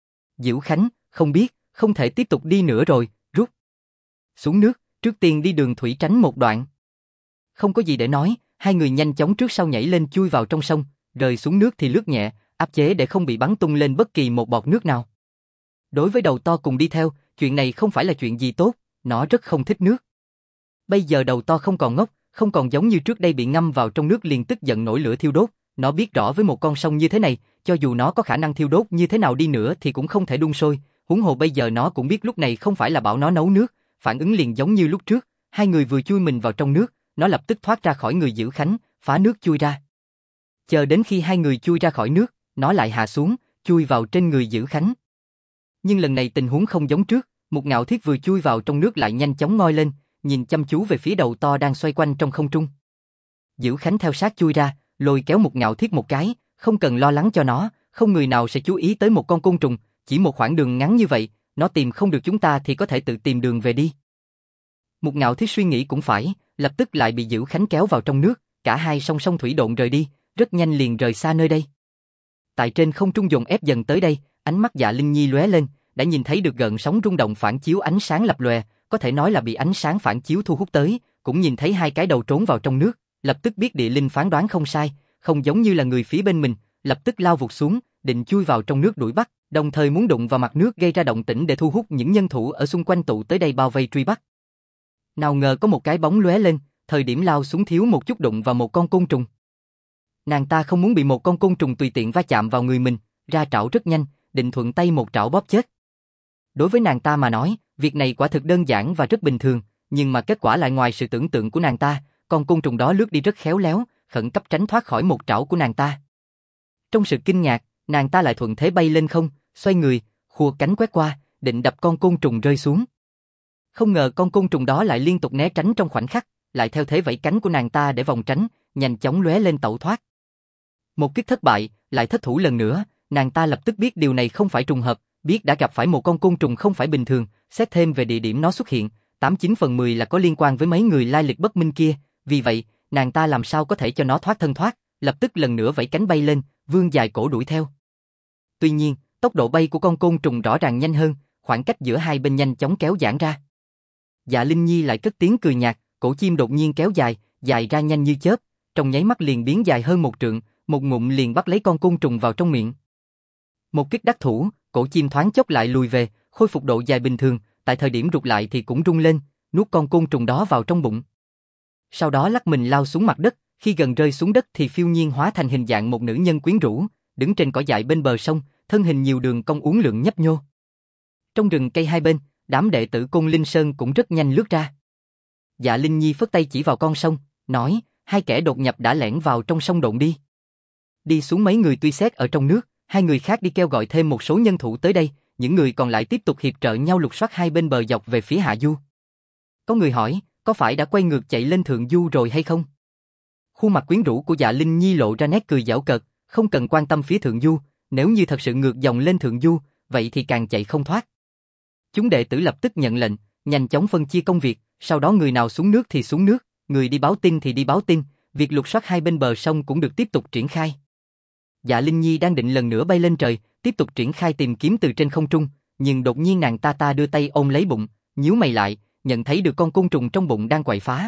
Dữ Khánh, không biết, không thể tiếp tục đi nữa rồi, rút xuống nước, trước tiên đi đường thủy tránh một đoạn. Không có gì để nói, hai người nhanh chóng trước sau nhảy lên chui vào trong sông, rơi xuống nước thì lướt nhẹ, áp chế để không bị bắn tung lên bất kỳ một bọt nước nào. Đối với đầu to cùng đi theo, chuyện này không phải là chuyện gì tốt, nó rất không thích nước. Bây giờ đầu to không còn ngốc, không còn giống như trước đây bị ngâm vào trong nước liền tức giận nổi lửa thiêu đốt, nó biết rõ với một con sông như thế này, cho dù nó có khả năng thiêu đốt như thế nào đi nữa thì cũng không thể đun sôi, huống hồ bây giờ nó cũng biết lúc này không phải là bảo nó nấu nước, phản ứng liền giống như lúc trước, hai người vừa chui mình vào trong nước, nó lập tức thoát ra khỏi người Dữ Khánh, phá nước chui ra. Chờ đến khi hai người chui ra khỏi nước, nó lại hạ xuống, chui vào trên người Dữ Khánh. Nhưng lần này tình huống không giống trước, Mục Ngạo Thiết vừa chui vào trong nước lại nhanh chóng ngoi lên, nhìn chăm chú về phía đầu to đang xoay quanh trong không trung. Dữ Khánh theo sát chui ra, lôi kéo Mục Ngạo Thiết một cái, không cần lo lắng cho nó, không người nào sẽ chú ý tới một con côn trùng, chỉ một khoảng đường ngắn như vậy, nó tìm không được chúng ta thì có thể tự tìm đường về đi. Mục Ngạo Thiết suy nghĩ cũng phải, lập tức lại bị Dữ Khánh kéo vào trong nước, cả hai song song thủy độn rời đi, rất nhanh liền rời xa nơi đây. Tại trên không trung dồn ép dần tới đây, ánh mắt Dạ Linh Nhi lóe lên, đã nhìn thấy được gợn sóng rung động phản chiếu ánh sáng lập lòe, có thể nói là bị ánh sáng phản chiếu thu hút tới, cũng nhìn thấy hai cái đầu trốn vào trong nước, lập tức biết địa linh phán đoán không sai, không giống như là người phía bên mình, lập tức lao vụt xuống, định chui vào trong nước đuổi bắt, đồng thời muốn đụng vào mặt nước gây ra động tĩnh để thu hút những nhân thủ ở xung quanh tụ tới đây bao vây truy bắt. Nào ngờ có một cái bóng lóe lên, thời điểm lao xuống thiếu một chút đụng vào một con côn trùng. Nàng ta không muốn bị một con côn trùng tùy tiện va chạm vào người mình, ra trảo rất nhanh, định thuận tay một trảo bóp chết. Đối với nàng ta mà nói, việc này quả thực đơn giản và rất bình thường, nhưng mà kết quả lại ngoài sự tưởng tượng của nàng ta, con côn trùng đó lướt đi rất khéo léo, khẩn cấp tránh thoát khỏi một trảo của nàng ta. Trong sự kinh ngạc, nàng ta lại thuận thế bay lên không, xoay người, khua cánh quét qua, định đập con côn trùng rơi xuống. Không ngờ con côn trùng đó lại liên tục né tránh trong khoảnh khắc, lại theo thế vẫy cánh của nàng ta để vòng tránh, nhanh chóng lóe lên tẩu thoát. Một kích thất bại, lại thất thủ lần nữa, nàng ta lập tức biết điều này không phải trùng hợp, biết đã gặp phải một con côn trùng không phải bình thường, xét thêm về địa điểm nó xuất hiện, 89/10 là có liên quan với mấy người lai lịch bất minh kia, vì vậy, nàng ta làm sao có thể cho nó thoát thân thoát, lập tức lần nữa vẫy cánh bay lên, vươn dài cổ đuổi theo. Tuy nhiên, tốc độ bay của con côn trùng rõ ràng nhanh hơn, khoảng cách giữa hai bên nhanh chóng kéo giãn ra. Dạ Linh Nhi lại cất tiếng cười nhạt, cổ chim đột nhiên kéo dài, dài ra nhanh như chớp, trong nháy mắt liền biến dài hơn một trượng, một ngụm liền bắt lấy con côn trùng vào trong miệng. Một kích đắc thủ, cổ chim thoáng chốc lại lùi về, khôi phục độ dài bình thường, tại thời điểm rụt lại thì cũng rung lên, nuốt con côn trùng đó vào trong bụng. Sau đó lắc mình lao xuống mặt đất, khi gần rơi xuống đất thì phiêu nhiên hóa thành hình dạng một nữ nhân quyến rũ, đứng trên cỏ dại bên bờ sông, thân hình nhiều đường cong uốn lượn nhấp nhô. Trong rừng cây hai bên, đám đệ tử Côn Linh Sơn cũng rất nhanh lướt ra. Dạ Linh Nhi phất tay chỉ vào con sông, nói, hai kẻ đột nhập đã lẻn vào trong sông độn đi. Đi xuống mấy người truy xét ở trong nước, hai người khác đi kêu gọi thêm một số nhân thủ tới đây, những người còn lại tiếp tục hiệp trợ nhau lục soát hai bên bờ dọc về phía hạ du. Có người hỏi, có phải đã quay ngược chạy lên thượng du rồi hay không? Khuôn mặt quyến rũ của Dạ Linh Nhi lộ ra nét cười giảo cợt, không cần quan tâm phía thượng du, nếu như thật sự ngược dòng lên thượng du, vậy thì càng chạy không thoát. Chúng đệ tử lập tức nhận lệnh, nhanh chóng phân chia công việc, sau đó người nào xuống nước thì xuống nước, người đi báo tin thì đi báo tin, việc lục soát hai bên bờ sông cũng được tiếp tục triển khai. Dạ Linh Nhi đang định lần nữa bay lên trời, tiếp tục triển khai tìm kiếm từ trên không trung, nhưng đột nhiên nàng ta đưa tay ôm lấy bụng, nhíu mày lại, nhận thấy được con côn trùng trong bụng đang quậy phá.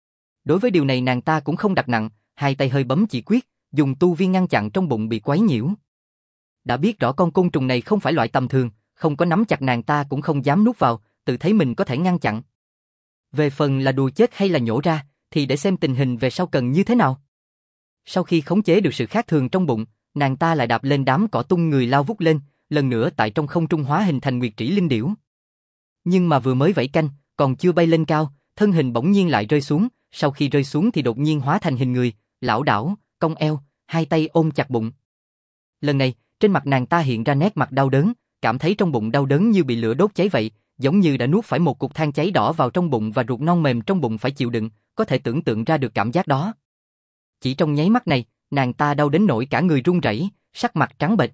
Đối với điều này nàng ta cũng không đặt nặng, hai tay hơi bấm chỉ quyết, dùng tu vi ngăn chặn trong bụng bị quấy nhiễu. Đã biết rõ con côn trùng này không phải loại tầm thường, không có nắm chặt nàng ta cũng không dám nuốt vào, tự thấy mình có thể ngăn chặn. Về phần là đùa chết hay là nhổ ra, thì để xem tình hình về sau cần như thế nào. Sau khi khống chế được sự khác thường trong bụng, nàng ta lại đạp lên đám cỏ tung người lao vút lên, lần nữa tại trong không trung hóa hình thành nguyệt trĩ linh điểu. Nhưng mà vừa mới vẫy canh, còn chưa bay lên cao, thân hình bỗng nhiên lại rơi xuống, sau khi rơi xuống thì đột nhiên hóa thành hình người, lảo đảo, cong eo, hai tay ôm chặt bụng. Lần này, trên mặt nàng ta hiện ra nét mặt đau đớn, cảm thấy trong bụng đau đớn như bị lửa đốt cháy vậy, giống như đã nuốt phải một cục than cháy đỏ vào trong bụng và ruột non mềm trong bụng phải chịu đựng, có thể tưởng tượng ra được cảm giác đó. Chỉ trong nháy mắt này, nàng ta đau đến nỗi cả người run rẩy, sắc mặt trắng bệch.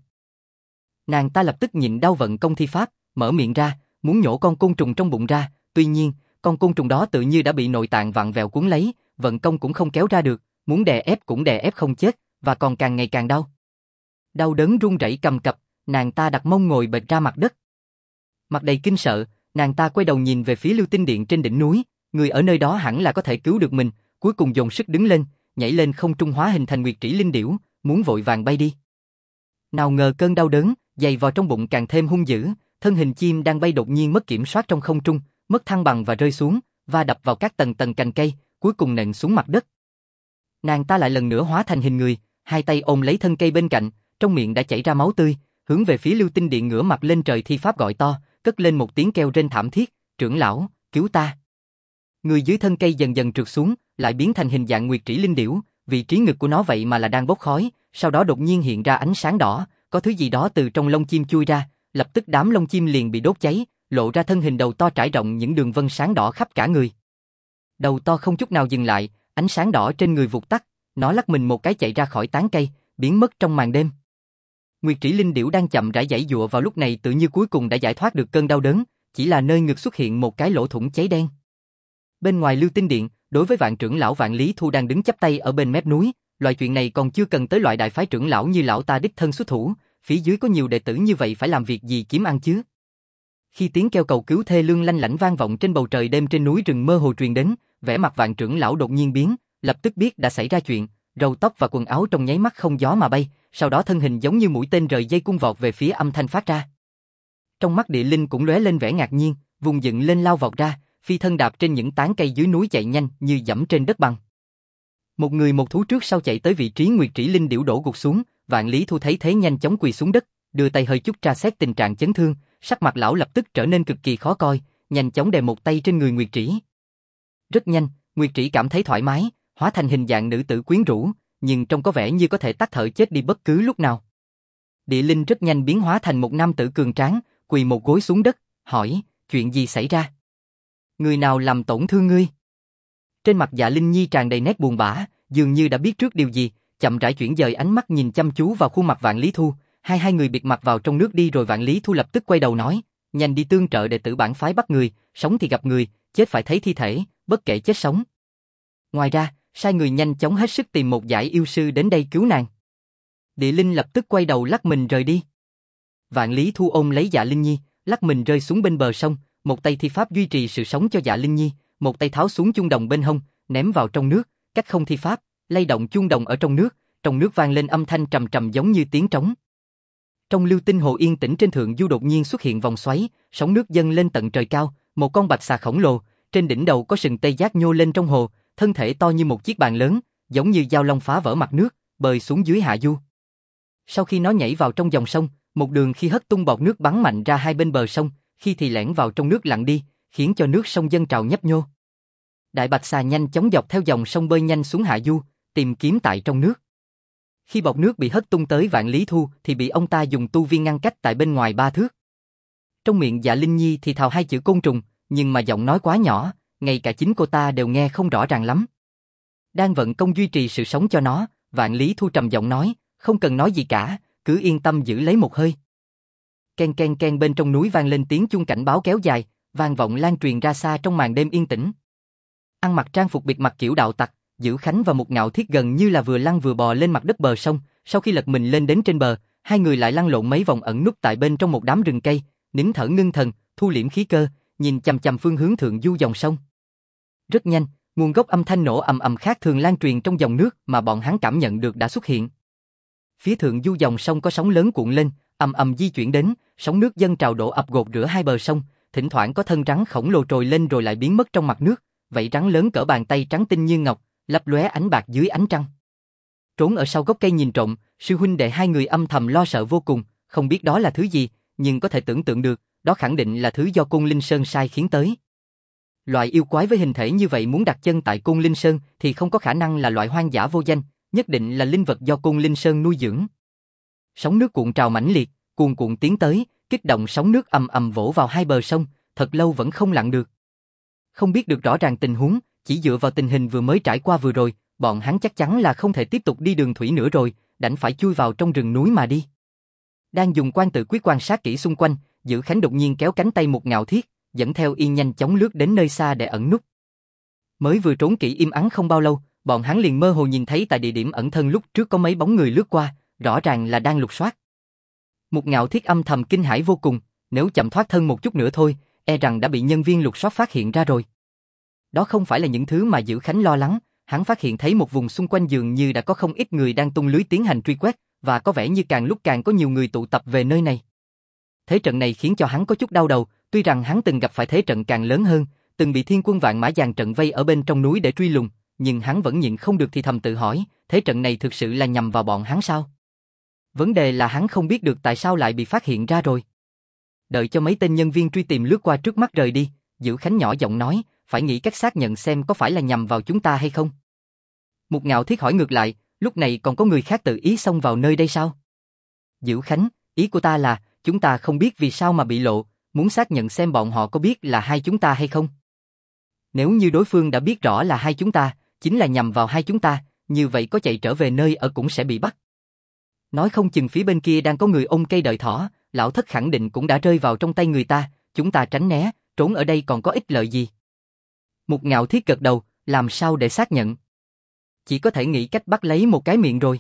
Nàng ta lập tức nhịn đau vận công thi pháp, mở miệng ra, muốn nhổ con côn trùng trong bụng ra, tuy nhiên, con côn trùng đó tự như đã bị nội tạng vặn vẹo cuốn lấy, vận công cũng không kéo ra được, muốn đè ép cũng đè ép không chết, và còn càng ngày càng đau. Đau đớn run rẩy cầm cập, nàng ta đặt mông ngồi bệt ra mặt đất. Mặt đầy kinh sợ, nàng ta quay đầu nhìn về phía Lưu Tinh Điện trên đỉnh núi, người ở nơi đó hẳn là có thể cứu được mình, cuối cùng dồn sức đứng lên, nhảy lên không trung hóa hình thành nguyệt trĩ linh điểu, muốn vội vàng bay đi. Nào ngờ cơn đau đớn, dày vò trong bụng càng thêm hung dữ, thân hình chim đang bay đột nhiên mất kiểm soát trong không trung, mất thăng bằng và rơi xuống, va đập vào các tầng tầng cành cây, cuối cùng nện xuống mặt đất. Nàng ta lại lần nữa hóa thành hình người, hai tay ôm lấy thân cây bên cạnh, trong miệng đã chảy ra máu tươi, hướng về phía Lưu Tinh Điện ngửa mặt lên trời thi pháp gọi to, cất lên một tiếng kêu rên thảm thiết, trưởng lão, cứu ta. Người dưới thân cây dần dần trượt xuống, lại biến thành hình dạng nguyệt trĩ linh điểu, vị trí ngực của nó vậy mà là đang bốc khói, sau đó đột nhiên hiện ra ánh sáng đỏ, có thứ gì đó từ trong lông chim chui ra, lập tức đám lông chim liền bị đốt cháy, lộ ra thân hình đầu to trải rộng những đường vân sáng đỏ khắp cả người. Đầu to không chút nào dừng lại, ánh sáng đỏ trên người vụt tắt, nó lắc mình một cái chạy ra khỏi tán cây, biến mất trong màn đêm. Nguyệt trĩ linh điểu đang chậm rãi giãy giụa vào lúc này tự như cuối cùng đã giải thoát được cơn đau đớn, chỉ là nơi ngực xuất hiện một cái lỗ thủng cháy đen. Bên ngoài Lưu Tinh Điện, đối với Vạn trưởng lão Vạn Lý Thu đang đứng chắp tay ở bên mép núi, loại chuyện này còn chưa cần tới loại đại phái trưởng lão như lão ta đích thân xuất thủ, phía dưới có nhiều đệ tử như vậy phải làm việc gì kiếm ăn chứ? Khi tiếng kêu cầu cứu thê lương lanh lảnh vang vọng trên bầu trời đêm trên núi rừng mơ hồ truyền đến, vẻ mặt Vạn trưởng lão đột nhiên biến, lập tức biết đã xảy ra chuyện, râu tóc và quần áo trong nháy mắt không gió mà bay, sau đó thân hình giống như mũi tên rời dây cung vọt về phía âm thanh phát ra. Trong mắt Địa Linh cũng lóe lên vẻ ngạc nhiên, vùng dựng lên lao vọt ra, phi thân đạp trên những tán cây dưới núi chạy nhanh như dẫm trên đất bằng. Một người một thú trước sau chạy tới vị trí nguyệt trĩ linh điểu đổ gục xuống, Vạn Lý Thu thấy thế nhanh chóng quỳ xuống đất, đưa tay hơi chút tra xét tình trạng chấn thương, sắc mặt lão lập tức trở nên cực kỳ khó coi, nhanh chóng đè một tay trên người nguyệt trĩ. Rất nhanh, nguyệt trĩ cảm thấy thoải mái, hóa thành hình dạng nữ tử quyến rũ, nhưng trông có vẻ như có thể tắt thở chết đi bất cứ lúc nào. Địa Linh rất nhanh biến hóa thành một nam tử cường tráng, quỳ một gối xuống đất, hỏi, chuyện gì xảy ra? Người nào làm tổn thương ngươi? Trên mặt Dạ Linh Nhi tràn đầy nét buồn bã, dường như đã biết trước điều gì, chậm rãi chuyển dời ánh mắt nhìn chăm chú vào khuôn mặt Vạn Lý Thu, hai người bịt mặt vào trong nước đi rồi Vạn Lý Thu lập tức quay đầu nói, nhanh đi tương trợ đệ tử bản phái bắt người, sống thì gặp người, chết phải thấy thi thể, bất kể chết sống. Ngoài ra, sai người nhanh chóng hết sức tìm một giải yêu sư đến đây cứu nàng. Địa Linh lập tức quay đầu lắc mình rời đi. Vạn Lý Thu ôm lấy Dạ Linh Nhi, lắc mình rơi xuống bên bờ sông, một tay thi pháp duy trì sự sống cho Dạ Linh Nhi, một tay tháo xuống chuông đồng bên hông, ném vào trong nước, cách không thi pháp, lay động chuông đồng ở trong nước vang lên âm thanh trầm trầm giống như tiếng trống. Trong lưu tinh hồ yên tĩnh trên thượng du đột nhiên xuất hiện vòng xoáy, sóng nước dâng lên tận trời cao, một con bạch xà khổng lồ, trên đỉnh đầu có sừng tê giác nhô lên trong hồ, thân thể to như một chiếc bàn lớn, giống như dao long phá vỡ mặt nước, bơi xuống dưới hạ du. Sau khi nó nhảy vào trong dòng sông, một đường khi hất tung bọt nước bắn mạnh ra hai bên bờ sông, khi thì lẻn vào trong nước lặn đi, khiến cho nước sông dâng trào nhấp nhô. Đại bạch xà nhanh chóng dọc theo dòng sông bơi nhanh xuống hạ du, tìm kiếm tại trong nước. Khi bọt nước bị hất tung tới Vạn Lý Thu thì bị ông ta dùng tu vi ngăn cách tại bên ngoài 3 thước. Trong miệng Dạ Linh Nhi thì thào 2 chữ côn trùng, nhưng mà giọng nói quá nhỏ, ngay cả chính cô ta đều nghe không rõ ràng lắm. Đang vận công duy trì sự sống cho nó, Vạn Lý Thu trầm giọng nói, không cần nói gì cả, cứ yên tâm giữ lấy một hơi. Ken ken ken bên trong núi vang lên tiếng chuông cảnh báo kéo dài, vang vọng lan truyền ra xa trong màn đêm yên tĩnh. Ăn mặc trang phục bịt mặt kiểu đạo tặc, Dữ Khánh và Mục Ngạo Thiết gần như là vừa lăn vừa bò lên mặt đất bờ sông, sau khi lật mình lên đến trên bờ, hai người lại lăn lộn mấy vòng ẩn núp tại bên trong một đám rừng cây, nín thở ngưng thần, thu liễm khí cơ, nhìn chằm chằm phương hướng thượng du dòng sông. Rất nhanh, nguồn gốc âm thanh nổ ầm ầm khác thường lan truyền trong dòng nước mà bọn hắn cảm nhận được đã xuất hiện. Phía thượng du dòng sông có sóng lớn cuộn lên, ầm ầm di chuyển đến, sóng nước dâng trào đổ ập gột rửa hai bờ sông, thỉnh thoảng có thân rắn khổng lồ trồi lên rồi lại biến mất trong mặt nước, vảy rắn lớn cỡ bàn tay trắng tinh như ngọc, lấp lóe ánh bạc dưới ánh trăng. Trốn ở sau gốc cây nhìn trộm, sư huynh đệ hai người âm thầm lo sợ vô cùng, không biết đó là thứ gì, nhưng có thể tưởng tượng được, đó khẳng định là thứ do Côn Linh Sơn sai khiến tới. Loại yêu quái với hình thể như vậy muốn đặt chân tại Côn Linh Sơn thì không có khả năng là loại hoang dã vô danh, nhất định là linh vật do Côn Linh Sơn nuôi dưỡng. Sóng nước cuộn trào mãnh liệt, cuồn cuộn tiến tới, kích động sóng nước ầm ầm vỗ vào hai bờ sông, thật lâu vẫn không lặn được. Không biết được rõ ràng tình huống, chỉ dựa vào tình hình vừa mới trải qua vừa rồi, bọn hắn chắc chắn là không thể tiếp tục đi đường thủy nữa rồi, đành phải chui vào trong rừng núi mà đi. Đang dùng quan tự quyết quan sát kỹ xung quanh, Dữ Khánh đột nhiên kéo cánh tay Mục Ngạo Thiết, dẫn theo y nhanh chóng lướt đến nơi xa để ẩn núp. Mới vừa trốn kỹ im ắng không bao lâu, bọn hắn liền mơ hồ nhìn thấy tại địa điểm ẩn thân lúc trước có mấy bóng người lướt qua, rõ ràng là đang lục soát. Mục Ngạo Thiết âm thầm kinh hãi vô cùng, nếu chậm thoát thân một chút nữa thôi, e rằng đã bị nhân viên lục soát phát hiện ra rồi. Đó không phải là những thứ mà Dữ Khánh lo lắng, hắn phát hiện thấy một vùng xung quanh dường như đã có không ít người đang tung lưới tiến hành truy quét, và có vẻ như càng lúc càng có nhiều người tụ tập về nơi này. Thế trận này khiến cho hắn có chút đau đầu, tuy rằng hắn từng gặp phải thế trận càng lớn hơn, từng bị Thiên Quân Vạn Mã dàn trận vây ở bên trong núi để truy lùng, nhưng hắn vẫn nhịn không được thì thầm tự hỏi, thế trận này thực sự là nhằm vào bọn hắn sao? Vấn đề là hắn không biết được tại sao lại bị phát hiện ra rồi. Đợi cho mấy tên nhân viên truy tìm lướt qua trước mắt rời đi, Dữ Khánh nhỏ giọng nói, phải nghĩ cách xác nhận xem có phải là nhằm vào chúng ta hay không. Mục Ngạo Thiết hỏi ngược lại, lúc này còn có người khác tự ý xông vào nơi đây sao? Dữ Khánh, ý của ta là, chúng ta không biết vì sao mà bị lộ, muốn xác nhận xem bọn họ có biết là hai chúng ta hay không. Nếu như đối phương đã biết rõ là hai chúng ta, chính là nhằm vào hai chúng ta, như vậy có chạy trở về nơi ở cũng sẽ bị bắt. Nói không chừng phía bên kia đang có người ôm cây đợi thỏ, lão thất khẳng định cũng đã rơi vào trong tay người ta, chúng ta tránh né, trốn ở đây còn có ích lợi gì. Mục Ngạo Thiết gật đầu, làm sao để xác nhận? Chỉ có thể nghĩ cách bắt lấy một cái miệng rồi.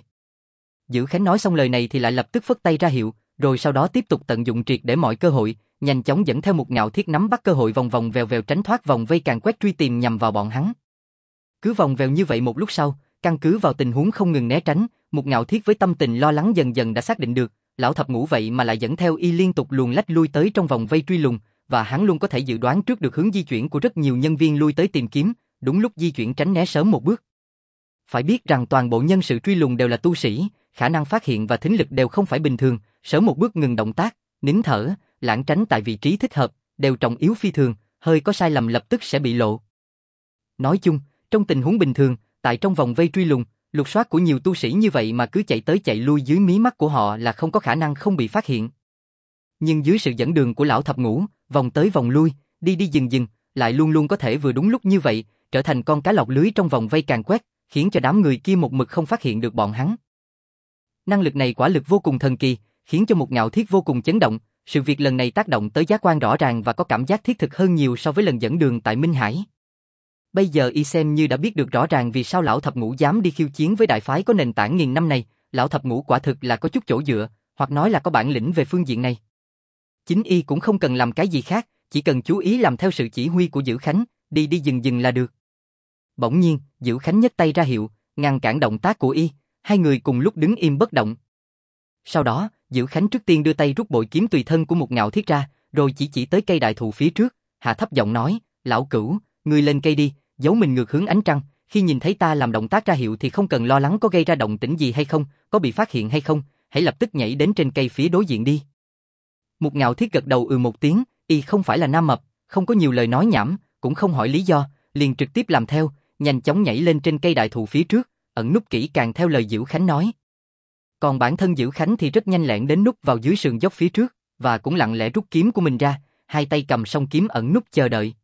Dữ Khánh nói xong lời này thì lại lập tức phất tay ra hiệu, rồi sau đó tiếp tục tận dụng triệt để mọi cơ hội, nhanh chóng dẫn theo Mục Ngạo Thiết nắm bắt cơ hội vòng vòng vèo vèo tránh thoát vòng vây càn quét truy tìm nhằm vào bọn hắn. Cứ vòng vèo như vậy một lúc sau, căn cứ vào tình huống không ngừng né tránh, Mục Ngạo Thiết với tâm tình lo lắng dần dần đã xác định được, lão thập ngũ vậy mà lại dẫn theo y liên tục luồn lách lui tới trong vòng vây truy lùng, và hắn luôn có thể dự đoán trước được hướng di chuyển của rất nhiều nhân viên lui tới tìm kiếm, đúng lúc di chuyển tránh né sớm một bước. Phải biết rằng toàn bộ nhân sự truy lùng đều là tu sĩ, khả năng phát hiện và thính lực đều không phải bình thường, sớm một bước ngừng động tác, nín thở, lảng tránh tại vị trí thích hợp, đều trọng yếu phi thường, hơi có sai lầm lập tức sẽ bị lộ. Nói chung, trong tình huống bình thường, tại trong vòng vây truy lùng, lục soát của nhiều tu sĩ như vậy mà cứ chạy tới chạy lui dưới mí mắt của họ là không có khả năng không bị phát hiện. Nhưng dưới sự dẫn đường của lão thập ngũ, vòng tới vòng lui, đi đi dừng dừng, lại luôn luôn có thể vừa đúng lúc như vậy, trở thành con cá lọc lưới trong vòng vây càn quét, khiến cho đám người kia một mực không phát hiện được bọn hắn. Năng lực này quả lực vô cùng thần kỳ, khiến cho Mục Ngạo Thiết vô cùng chấn động, sự việc lần này tác động tới giác quan rõ ràng và có cảm giác thiết thực hơn nhiều so với lần dẫn đường tại Minh Hải. Bây giờ y xem như đã biết được rõ ràng vì sao lão thập ngũ dám đi khiêu chiến với đại phái có nền tảng nghìn năm này, lão thập ngũ quả thực là có chút chỗ dựa, hoặc nói là có bản lĩnh về phương diện này. Chính y cũng không cần làm cái gì khác, chỉ cần chú ý làm theo sự chỉ huy của Dữ Khánh, đi đi dừng dừng là được. Bỗng nhiên, Dữ Khánh nhấc tay ra hiệu, ngăn cản động tác của y, hai người cùng lúc đứng im bất động. Sau đó, Dữ Khánh trước tiên đưa tay rút bội kiếm tùy thân của Mục Ngạo Thiết ra, rồi chỉ tới cây đại thụ phía trước, hạ thấp giọng nói, lão cửu, ngươi lên cây đi, giấu mình ngược hướng ánh trăng, khi nhìn thấy ta làm động tác ra hiệu thì không cần lo lắng có gây ra động tĩnh gì hay không, có bị phát hiện hay không, hãy lập tức nhảy đến trên cây phía đối diện đi. Mục Ngạo Thiết gật đầu một tiếng, y không phải là nam mập, không có nhiều lời nói nhảm, cũng không hỏi lý do, liền trực tiếp làm theo, nhanh chóng nhảy lên trên cây đại thụ phía trước, ẩn núp kỹ càng theo lời Diễu Khánh nói. Còn bản thân Diễu Khánh thì rất nhanh lẹn đến núp vào dưới sườn dốc phía trước, và cũng lặng lẽ rút kiếm của mình ra, hai tay cầm song kiếm ẩn núp chờ đợi.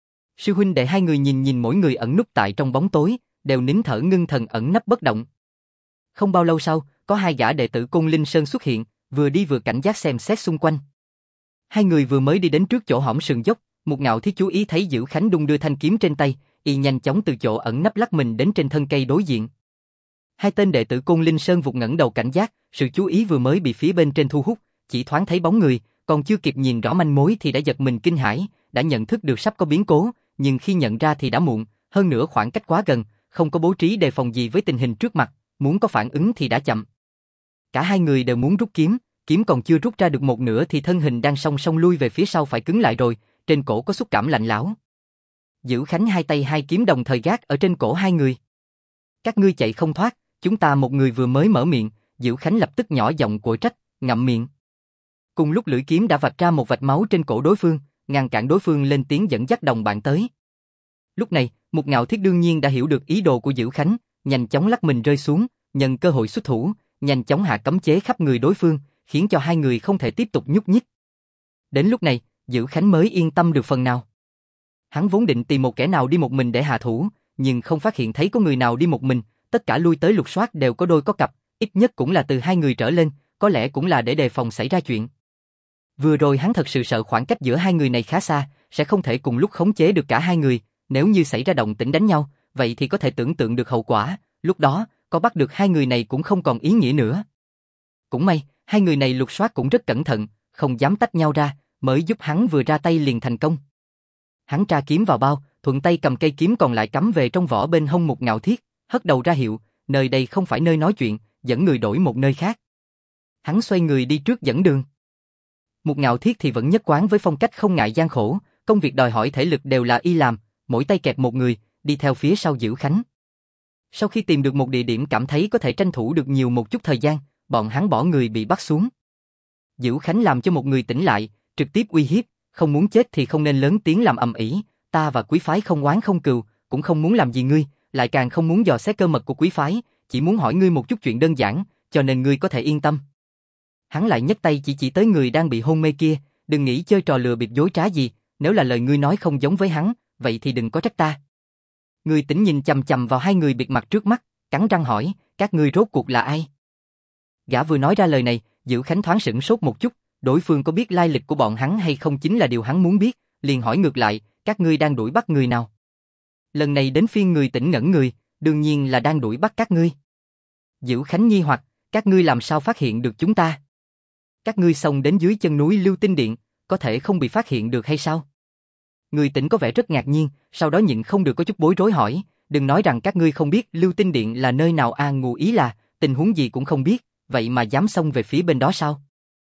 Sư huynh đệ hai người nhìn mỗi người ẩn núp tại trong bóng tối, đều nín thở ngưng thần ẩn nấp bất động. Không bao lâu sau, có hai gã đệ tử Côn Linh Sơn xuất hiện, vừa đi vừa cảnh giác xem xét xung quanh. Hai người vừa mới đi đến trước chỗ hõm sườn dốc, Một Ngạo Thiết chú ý thấy Diễu Khánh đung đưa thanh kiếm trên tay, y nhanh chóng từ chỗ ẩn nấp lắc mình đến trên thân cây đối diện. Hai tên đệ tử Côn Linh Sơn vụt ngẩng đầu cảnh giác, sự chú ý vừa mới bị phía bên trên thu hút, chỉ thoáng thấy bóng người, còn chưa kịp nhìn rõ manh mối thì đã giật mình kinh hãi, đã nhận thức được sắp có biến cố, nhưng khi nhận ra thì đã muộn, hơn nữa khoảng cách quá gần, không có bố trí đề phòng gì với tình hình trước mặt, muốn có phản ứng thì đã chậm. Cả hai người đều muốn rút kiếm, kiếm còn chưa rút ra được một nửa thì thân hình đang song song lui về phía sau phải cứng lại rồi, trên cổ có xúc cảm lạnh lẽo. Diễu Khánh hai tay hai kiếm đồng thời gác ở trên cổ hai người. Các ngươi chạy không thoát, chúng ta một người vừa mới mở miệng, Diễu Khánh lập tức nhỏ giọng quở trách, ngậm miệng. Cùng lúc lưỡi kiếm đã vạch ra một vạch máu trên cổ đối phương, ngăn cản đối phương lên tiếng dẫn dắt đồng bạn tới. Lúc này, Một Ngạo Thiết đương nhiên đã hiểu được ý đồ của Diễu Khánh, nhanh chóng lắc mình rơi xuống, nhân cơ hội xuất thủ, nhanh chóng hạ cấm chế khắp người đối phương, khiến cho hai người không thể tiếp tục nhúc nhích. Đến lúc này, Diễu Khánh mới yên tâm được phần nào. Hắn vốn định tìm một kẻ nào đi một mình để hạ thủ, nhưng không phát hiện thấy có người nào đi một mình, tất cả lui tới lục soát đều có đôi có cặp, ít nhất cũng là từ hai người trở lên, có lẽ cũng là để đề phòng xảy ra chuyện. Vừa rồi hắn thật sự sợ khoảng cách giữa hai người này khá xa, sẽ không thể cùng lúc khống chế được cả hai người, nếu như xảy ra động tĩnh đánh nhau, vậy thì có thể tưởng tượng được hậu quả, lúc đó, có bắt được hai người này cũng không còn ý nghĩa nữa. Cũng may, hai người này lục soát cũng rất cẩn thận, không dám tách nhau ra, mới giúp hắn vừa ra tay liền thành công. Hắn tra kiếm vào bao, thuận tay cầm cây kiếm còn lại cắm về trong vỏ bên hông Một Ngạo Thiết, hất đầu ra hiệu, nơi đây không phải nơi nói chuyện, dẫn người đổi một nơi khác. Hắn xoay người đi trước dẫn đường. Một Ngạo Thiết thì vẫn nhất quán với phong cách không ngại gian khổ, công việc đòi hỏi thể lực đều là y làm, mỗi tay kẹp một người, đi theo phía sau Diễu Khánh. Sau khi tìm được một địa điểm cảm thấy có thể tranh thủ được nhiều một chút thời gian, bọn hắn bỏ người bị bắt xuống. Diễu Khánh làm cho một người tỉnh lại, trực tiếp uy hiếp, không muốn chết thì không nên lớn tiếng làm ầm ĩ, ta và quý phái không oán không cừu, cũng không muốn làm gì ngươi, lại càng không muốn dò xét cơ mật của quý phái, chỉ muốn hỏi ngươi một chút chuyện đơn giản, cho nên ngươi có thể yên tâm. Hắn lại nhấc tay chỉ tới người đang bị hôn mê kia, đừng nghĩ chơi trò lừa bịp dối trá gì, nếu là lời ngươi nói không giống với hắn, vậy thì đừng có trách ta. Người tỉnh nhìn chằm chằm vào hai người bịt mặt trước mắt, cắn răng hỏi, các ngươi rốt cuộc là ai? Gã vừa nói ra lời này, Diễu Khánh thoáng sửng sốt một chút, đối phương có biết lai lịch của bọn hắn hay không chính là điều hắn muốn biết, liền hỏi ngược lại, các ngươi đang đuổi bắt người nào? Lần này đến phiên người tỉnh ngẩn người, đương nhiên là đang đuổi bắt các ngươi. Diễu Khánh nghi hoặc, các ngươi làm sao phát hiện được chúng ta? Các ngươi xông đến dưới chân núi Lưu Tinh Điện, có thể không bị phát hiện được hay sao? Người tỉnh có vẻ rất ngạc nhiên, sau đó nhịn không được có chút bối rối hỏi, đừng nói rằng các ngươi không biết Lưu Tinh Điện là nơi nào ngụ ý là, tình huống gì cũng không biết, vậy mà dám xông về phía bên đó sao?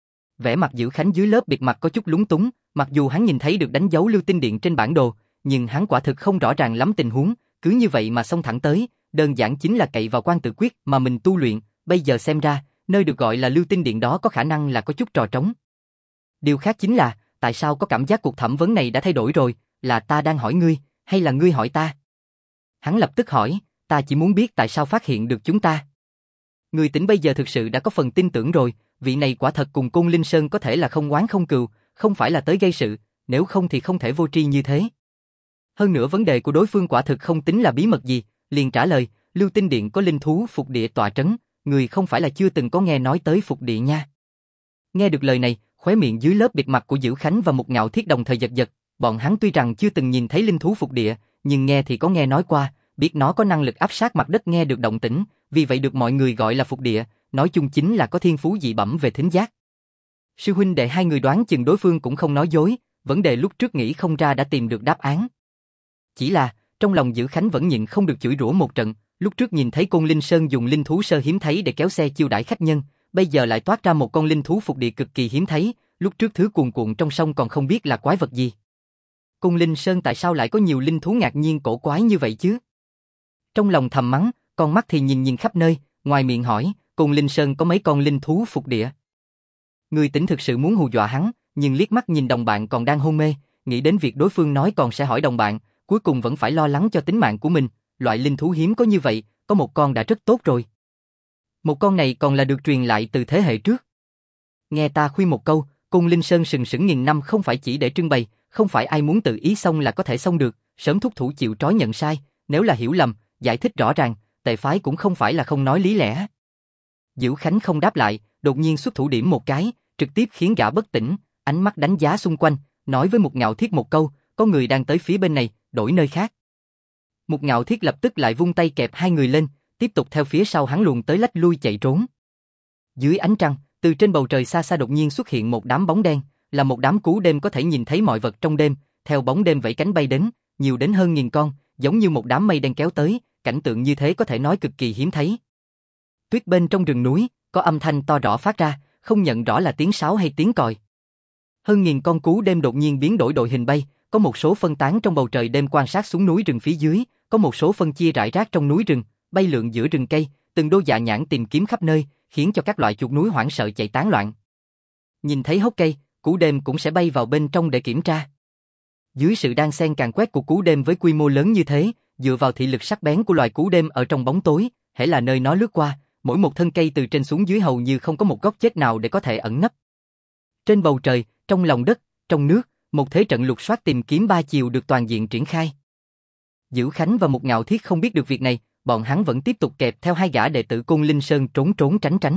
Vẻ mặt Diễu Khánh dưới lớp bịt mặt có chút lúng túng, mặc dù hắn nhìn thấy được đánh dấu Lưu Tinh Điện trên bản đồ, nhưng hắn quả thực không rõ ràng lắm tình huống, cứ như vậy mà xông thẳng tới, đơn giản chính là cậy vào Quan Tự Quyết mà mình tu luyện, bây giờ xem ra, nơi được gọi là Lưu Tinh Điện đó có khả năng là có chút trò trống. Điều khác chính là, tại sao có cảm giác cuộc thẩm vấn này đã thay đổi rồi, là ta đang hỏi ngươi, hay là ngươi hỏi ta? Hắn lập tức hỏi, ta chỉ muốn biết tại sao phát hiện được chúng ta. Người tỉnh bây giờ thực sự đã có phần tin tưởng rồi, vị này quả thật cùng Côn Linh Sơn có thể là không oán không cừu, không phải là tới gây sự, nếu không thì không thể vô tri như thế. Hơn nữa vấn đề của đối phương quả thực không tính là bí mật gì, liền trả lời, Lưu Tinh Điện có linh thú phục địa tọa trấn, người không phải là chưa từng có nghe nói tới phục địa nha. Nghe được lời này, khóe miệng dưới lớp bịt mặt của Diễu Khánh và Một Ngạo Thiết đồng thời giật giật, bọn hắn tuy rằng chưa từng nhìn thấy linh thú phục địa, nhưng nghe thì có nghe nói qua, biết nó có năng lực áp sát mặt đất nghe được động tĩnh, vì vậy được mọi người gọi là phục địa, nói chung chính là có thiên phú dị bẩm về thính giác. Sư huynh đệ hai người đoán chừng đối phương cũng không nói dối, vấn đề lúc trước nghĩ không ra đã tìm được đáp án. Chỉ là, trong lòng Diễu Khánh vẫn nhịn không được chửi rủa một trận, lúc trước nhìn thấy Côn Linh Sơn dùng linh thú sơ hiếm thấy để kéo xe chiêu đãi khách nhân, bây giờ lại toát ra một con linh thú phục địa cực kỳ hiếm thấy, lúc trước thứ cuồn cuộn trong sông còn không biết là quái vật gì. Côn Linh Sơn tại sao lại có nhiều linh thú ngạc nhiên cổ quái như vậy chứ? Trong lòng thầm mắng, con mắt thì nhìn khắp nơi, ngoài miệng hỏi, Côn Linh Sơn có mấy con linh thú phục địa? Người tỉnh thực sự muốn hù dọa hắn, nhưng liếc mắt nhìn đồng bạn còn đang hôn mê, nghĩ đến việc đối phương nói còn sẽ hỏi đồng bạn, cuối cùng vẫn phải lo lắng cho tính mạng của mình, loại linh thú hiếm có như vậy, có một con đã rất tốt rồi. Một con này còn là được truyền lại từ thế hệ trước. Nghe ta khuyên một câu, Côn Linh Sơn sừng sững nghìn năm không phải chỉ để trưng bày, không phải ai muốn tự ý xông là có thể xông được, sớm thúc thủ chịu trói nhận sai, nếu là hiểu lầm, giải thích rõ ràng, tệ phái cũng không phải là không nói lý lẽ. Dữ Khánh không đáp lại, đột nhiên xuất thủ điểm một cái, trực tiếp khiến gã bất tỉnh, ánh mắt đánh giá xung quanh, nói với Mục Ngạo Thiết một câu, có người đang tới phía bên này, đổi nơi khác. Mục Ngạo Thiết lập tức lại vung tay kẹp hai người lên, tiếp tục theo phía sau hắn luồn tới lách lui chạy trốn. Dưới ánh trăng, từ trên bầu trời xa xa đột nhiên xuất hiện một đám bóng đen, là một đám cú đêm có thể nhìn thấy mọi vật trong đêm, theo bóng đêm vẫy cánh bay đến, nhiều đến hơn 1000 con, giống như một đám mây đen kéo tới, cảnh tượng như thế có thể nói cực kỳ hiếm thấy. Tuyết bên trong rừng núi, có âm thanh to rõ phát ra, không nhận rõ là tiếng sáo hay tiếng còi. Hơn 1000 con cú đêm đột nhiên biến đổi đội hình bay, có một số phân tán trong bầu trời đêm quan sát xuống núi rừng phía dưới, có một số phân chia rải rác trong núi rừng, bay lượn giữa rừng cây, từng đôi dạ nhãn tìm kiếm khắp nơi, khiến cho các loại chuột núi hoảng sợ chạy tán loạn. Nhìn thấy hốc cây, cú đêm cũng sẽ bay vào bên trong để kiểm tra. Dưới sự đan xen càn quét của cú đêm với quy mô lớn như thế, dựa vào thị lực sắc bén của loài cú đêm ở trong bóng tối, hễ là nơi nó lướt qua, mỗi một thân cây từ trên xuống dưới hầu như không có một góc chết nào để có thể ẩn nấp. Trên bầu trời, trong lòng đất, trong nước, một thế trận lục soát tìm kiếm ba chiều được toàn diện triển khai. Dữ Khánh và Mục Ngạo Thiết không biết được việc này, bọn hắn vẫn tiếp tục kẹp theo hai gã đệ tử Côn Linh Sơn trốn trốn tránh tránh.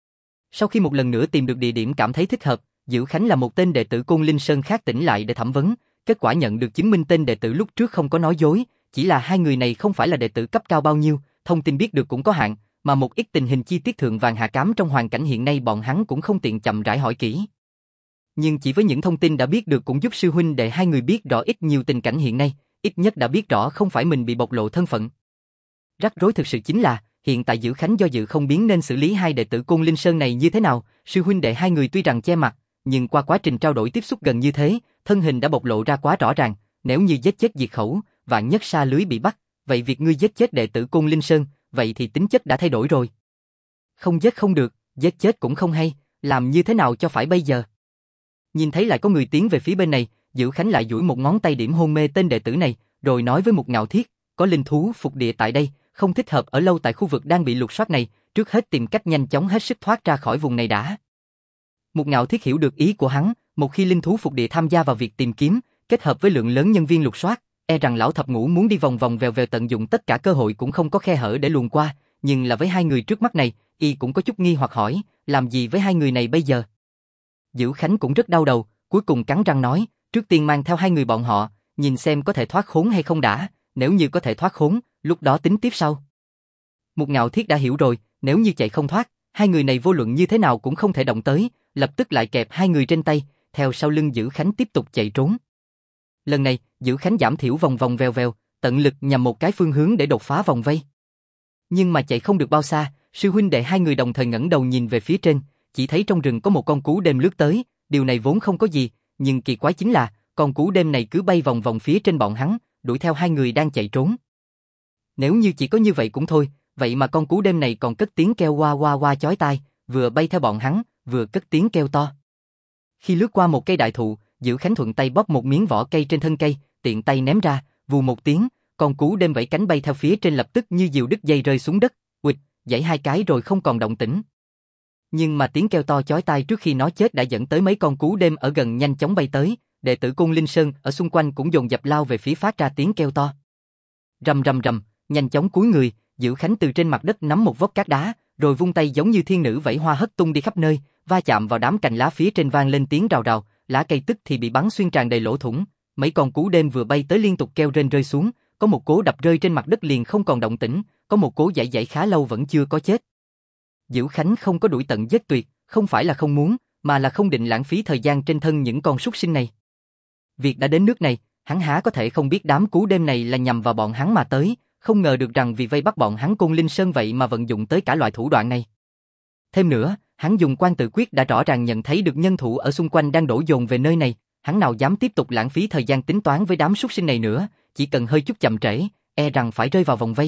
Sau khi một lần nữa tìm được địa điểm cảm thấy thích hợp, Dữ Khánh là một tên đệ tử Côn Linh Sơn khác tỉnh lại để thẩm vấn, kết quả nhận được chứng minh tên đệ tử lúc trước không có nói dối, chỉ là hai người này không phải là đệ tử cấp cao bao nhiêu, thông tin biết được cũng có hạn, mà một ít tình hình chi tiết thượng vàng hạ cám trong hoàn cảnh hiện nay bọn hắn cũng không tiện chậm rãi hỏi kỹ. Nhưng chỉ với những thông tin đã biết được cũng giúp sư huynh đệ hai người biết rõ ít nhiều tình cảnh hiện nay, ít nhất đã biết rõ không phải mình bị bộc lộ thân phận. Rắc rối thực sự chính là, hiện tại Dữ Khánh do dự không biết nên xử lý hai đệ tử Côn Linh Sơn này như thế nào, sư huynh đệ hai người tuy rằng che mặt, nhưng qua quá trình trao đổi tiếp xúc gần như thế, thân hình đã bộc lộ ra quá rõ ràng, nếu như giết chết diệt khẩu, vạn nhất sa lưới bị bắt, vậy việc ngươi giết chết đệ tử Côn Linh Sơn, vậy thì tính chất đã thay đổi rồi. Không giết không được, giết chết cũng không hay, làm như thế nào cho phải bây giờ? Nhìn thấy lại có người tiến về phía bên này, Dữ Khánh lại duỗi một ngón tay điểm hôn mê tên đệ tử này, rồi nói với Mục Ngạo Thiết, có linh thú phục địa tại đây, không thích hợp ở lâu tại khu vực đang bị lục soát này, trước hết tìm cách nhanh chóng hết sức thoát ra khỏi vùng này đã. Mục Ngạo Thiết hiểu được ý của hắn, một khi linh thú phục địa tham gia vào việc tìm kiếm, kết hợp với lượng lớn nhân viên lục soát, e rằng lão thập ngũ muốn đi vòng vòng vèo vèo tận dụng tất cả cơ hội cũng không có khe hở để luồn qua, nhưng là với hai người trước mắt này, y cũng có chút nghi hoặc hỏi, làm gì với hai người này bây giờ? Dữ Khánh cũng rất đau đầu, cuối cùng cắn răng nói, trước tiên mang theo hai người bọn họ, nhìn xem có thể thoát khốn hay không đã, nếu như có thể thoát khốn, lúc đó tính tiếp sau. Mục Ngạo Thiết đã hiểu rồi, nếu như chạy không thoát, hai người này vô luận như thế nào cũng không thể động tới, lập tức lại kẹp hai người trên tay, theo sau lưng Dữ Khánh tiếp tục chạy trốn. Lần này, Dữ Khánh giảm thiểu vòng vòng vèo vèo, tận lực nhằm một cái phương hướng để đột phá vòng vây. Nhưng mà chạy không được bao xa, sư huynh đệ hai người đồng thời ngẩng đầu nhìn về phía trên, chỉ thấy trong rừng có một con cú đêm lướt tới, điều này vốn không có gì, nhưng kỳ quái chính là, con cú đêm này cứ bay vòng vòng phía trên bọn hắn, đuổi theo hai người đang chạy trốn. Nếu như chỉ có như vậy cũng thôi, vậy mà con cú đêm này còn cất tiếng kêu oa oa oa chói tai, vừa bay theo bọn hắn, vừa cất tiếng kêu to. Khi lướt qua một cây đại thụ, Dữ Khánh thuận tay bóp một miếng vỏ cây trên thân cây, tiện tay ném ra, vù một tiếng, con cú đêm vẫy cánh bay theo phía trên lập tức như diều đứt dây rơi xuống đất, uịch, giãy hai cái rồi không còn động tĩnh. Nhưng mà tiếng kêu to chói tai trước khi nó chết đã dẫn tới mấy con cú đêm ở gần nhanh chóng bay tới, đệ tử Côn Linh Sơn ở xung quanh cũng dồn dập lao về phía phát ra tiếng kêu to. Rầm rầm rầm, nhanh chóng cúi người, Dữ Khánh từ trên mặt đất nắm một vốc cát đá, rồi vung tay giống như thiên nữ vẫy hoa hất tung đi khắp nơi, va chạm vào đám cành lá phía trên vang lên tiếng rào rào, lá cây tức thì bị bắn xuyên tràn đầy lỗ thủng, mấy con cú đêm vừa bay tới liên tục kêu rên rơi xuống, có một cố đập rơi trên mặt đất liền không còn động tĩnh, có một cố giãy giãy khá lâu vẫn chưa có chết. Dữ Khánh không có đuổi tận giết tuyệt, không phải là không muốn, mà là không định lãng phí thời gian trên thân những con súc sinh này. Việc đã đến nước này, hắn há có thể không biết đám cú đêm này là nhằm vào bọn hắn mà tới, không ngờ được rằng vì vây bắt bọn hắn Côn Linh Sơn vậy mà vận dụng tới cả loại thủ đoạn này. Thêm nữa, hắn dùng quan tự quyết đã rõ ràng nhận thấy được nhân thủ ở xung quanh đang đổ dồn về nơi này, hắn nào dám tiếp tục lãng phí thời gian tính toán với đám súc sinh này nữa, chỉ cần hơi chút chậm trễ, e rằng phải rơi vào vòng vây.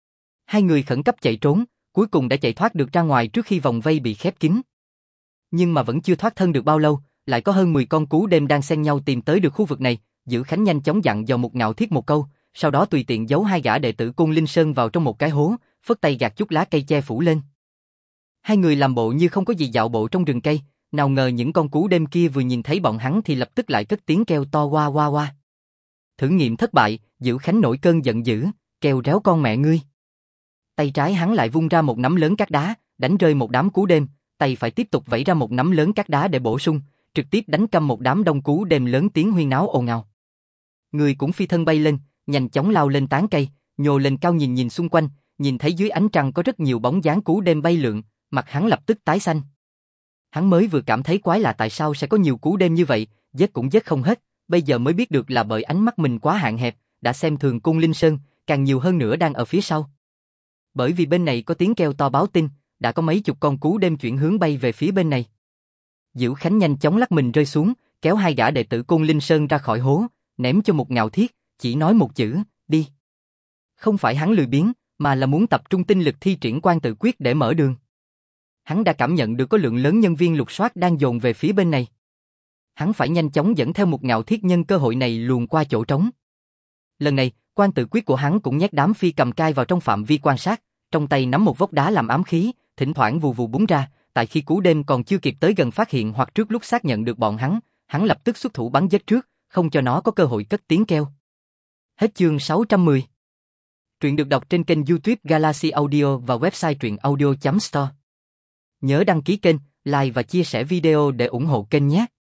Hai người khẩn cấp chạy trốn, cuối cùng đã chạy thoát được ra ngoài trước khi vòng vây bị khép kín. Nhưng mà vẫn chưa thoát thân được bao lâu, lại có hơn 10 con cú đêm đang xen nhau tìm tới được khu vực này, Dữ Khánh nhanh chóng dặn dò Mục Ngạo Thiết một câu, sau đó tùy tiện giấu hai gã đệ tử Côn Linh Sơn vào trong một cái hố, phất tay gạt chút lá cây che phủ lên. Hai người làm bộ như không có gì dạo bộ trong rừng cây, nào ngờ những con cú đêm kia vừa nhìn thấy bọn hắn thì lập tức lại cất tiếng kêu to oa oa oa. Thử nghiệm thất bại, Dữ Khánh nổi cơn giận dữ, kêu réo con mẹ ngươi. Tay trái hắn lại vung ra một nắm lớn cát đá, đánh rơi một đám cú đêm, tay phải tiếp tục vẩy ra một nắm lớn cát đá để bổ sung, trực tiếp đánh câm một đám đông cú đêm lớn tiếng huyên náo ồn ào. Người cũng phi thân bay lên, nhanh chóng lao lên tán cây, nhô lên cao nhìn nhìn xung quanh, nhìn thấy dưới ánh trăng có rất nhiều bóng dáng cú đêm bay lượn, mặt hắn lập tức tái xanh. Hắn mới vừa cảm thấy quái lạ tại sao sẽ có nhiều cú đêm như vậy, giết cũng giết không hết, bây giờ mới biết được là bởi ánh mắt mình quá hạn hẹp, đã xem thường Côn Linh Sơn, càng nhiều hơn nữa đang ở phía sau. Bởi vì bên này có tiếng kêu to báo tin, đã có mấy chục con cú đêm chuyển hướng bay về phía bên này. Dữ Khánh nhanh chóng lắc mình rơi xuống, kéo hai gã đệ tử Côn Linh Sơn ra khỏi hố, ném cho Mục Ngạo Thiết, chỉ nói một chữ, đi. Không phải hắn lười biếng, mà là muốn tập trung tinh lực thi triển Quan Tự Quyết để mở đường. Hắn đã cảm nhận được có lượng lớn nhân viên lục soát đang dồn về phía bên này. Hắn phải nhanh chóng dẫn theo Mục Ngạo Thiết nhân cơ hội này luồn qua chỗ trống. Lần này, Quan Tự Quyết của hắn cũng nhét đám phi cầm cai vào trong phạm vi quan sát, trong tay nắm một vốc đá làm ám khí, thỉnh thoảng vù vù búng ra, tại khi cú đêm còn chưa kịp tới gần phát hiện hoặc trước lúc xác nhận được bọn hắn lập tức xuất thủ bắn giết trước, không cho nó có cơ hội cất tiếng kêu. Hết chương 610. Truyện được đọc trên kênh YouTube Galaxy Audio và website truyệnaudio.store. Nhớ đăng ký kênh, like và chia sẻ video để ủng hộ kênh nhé.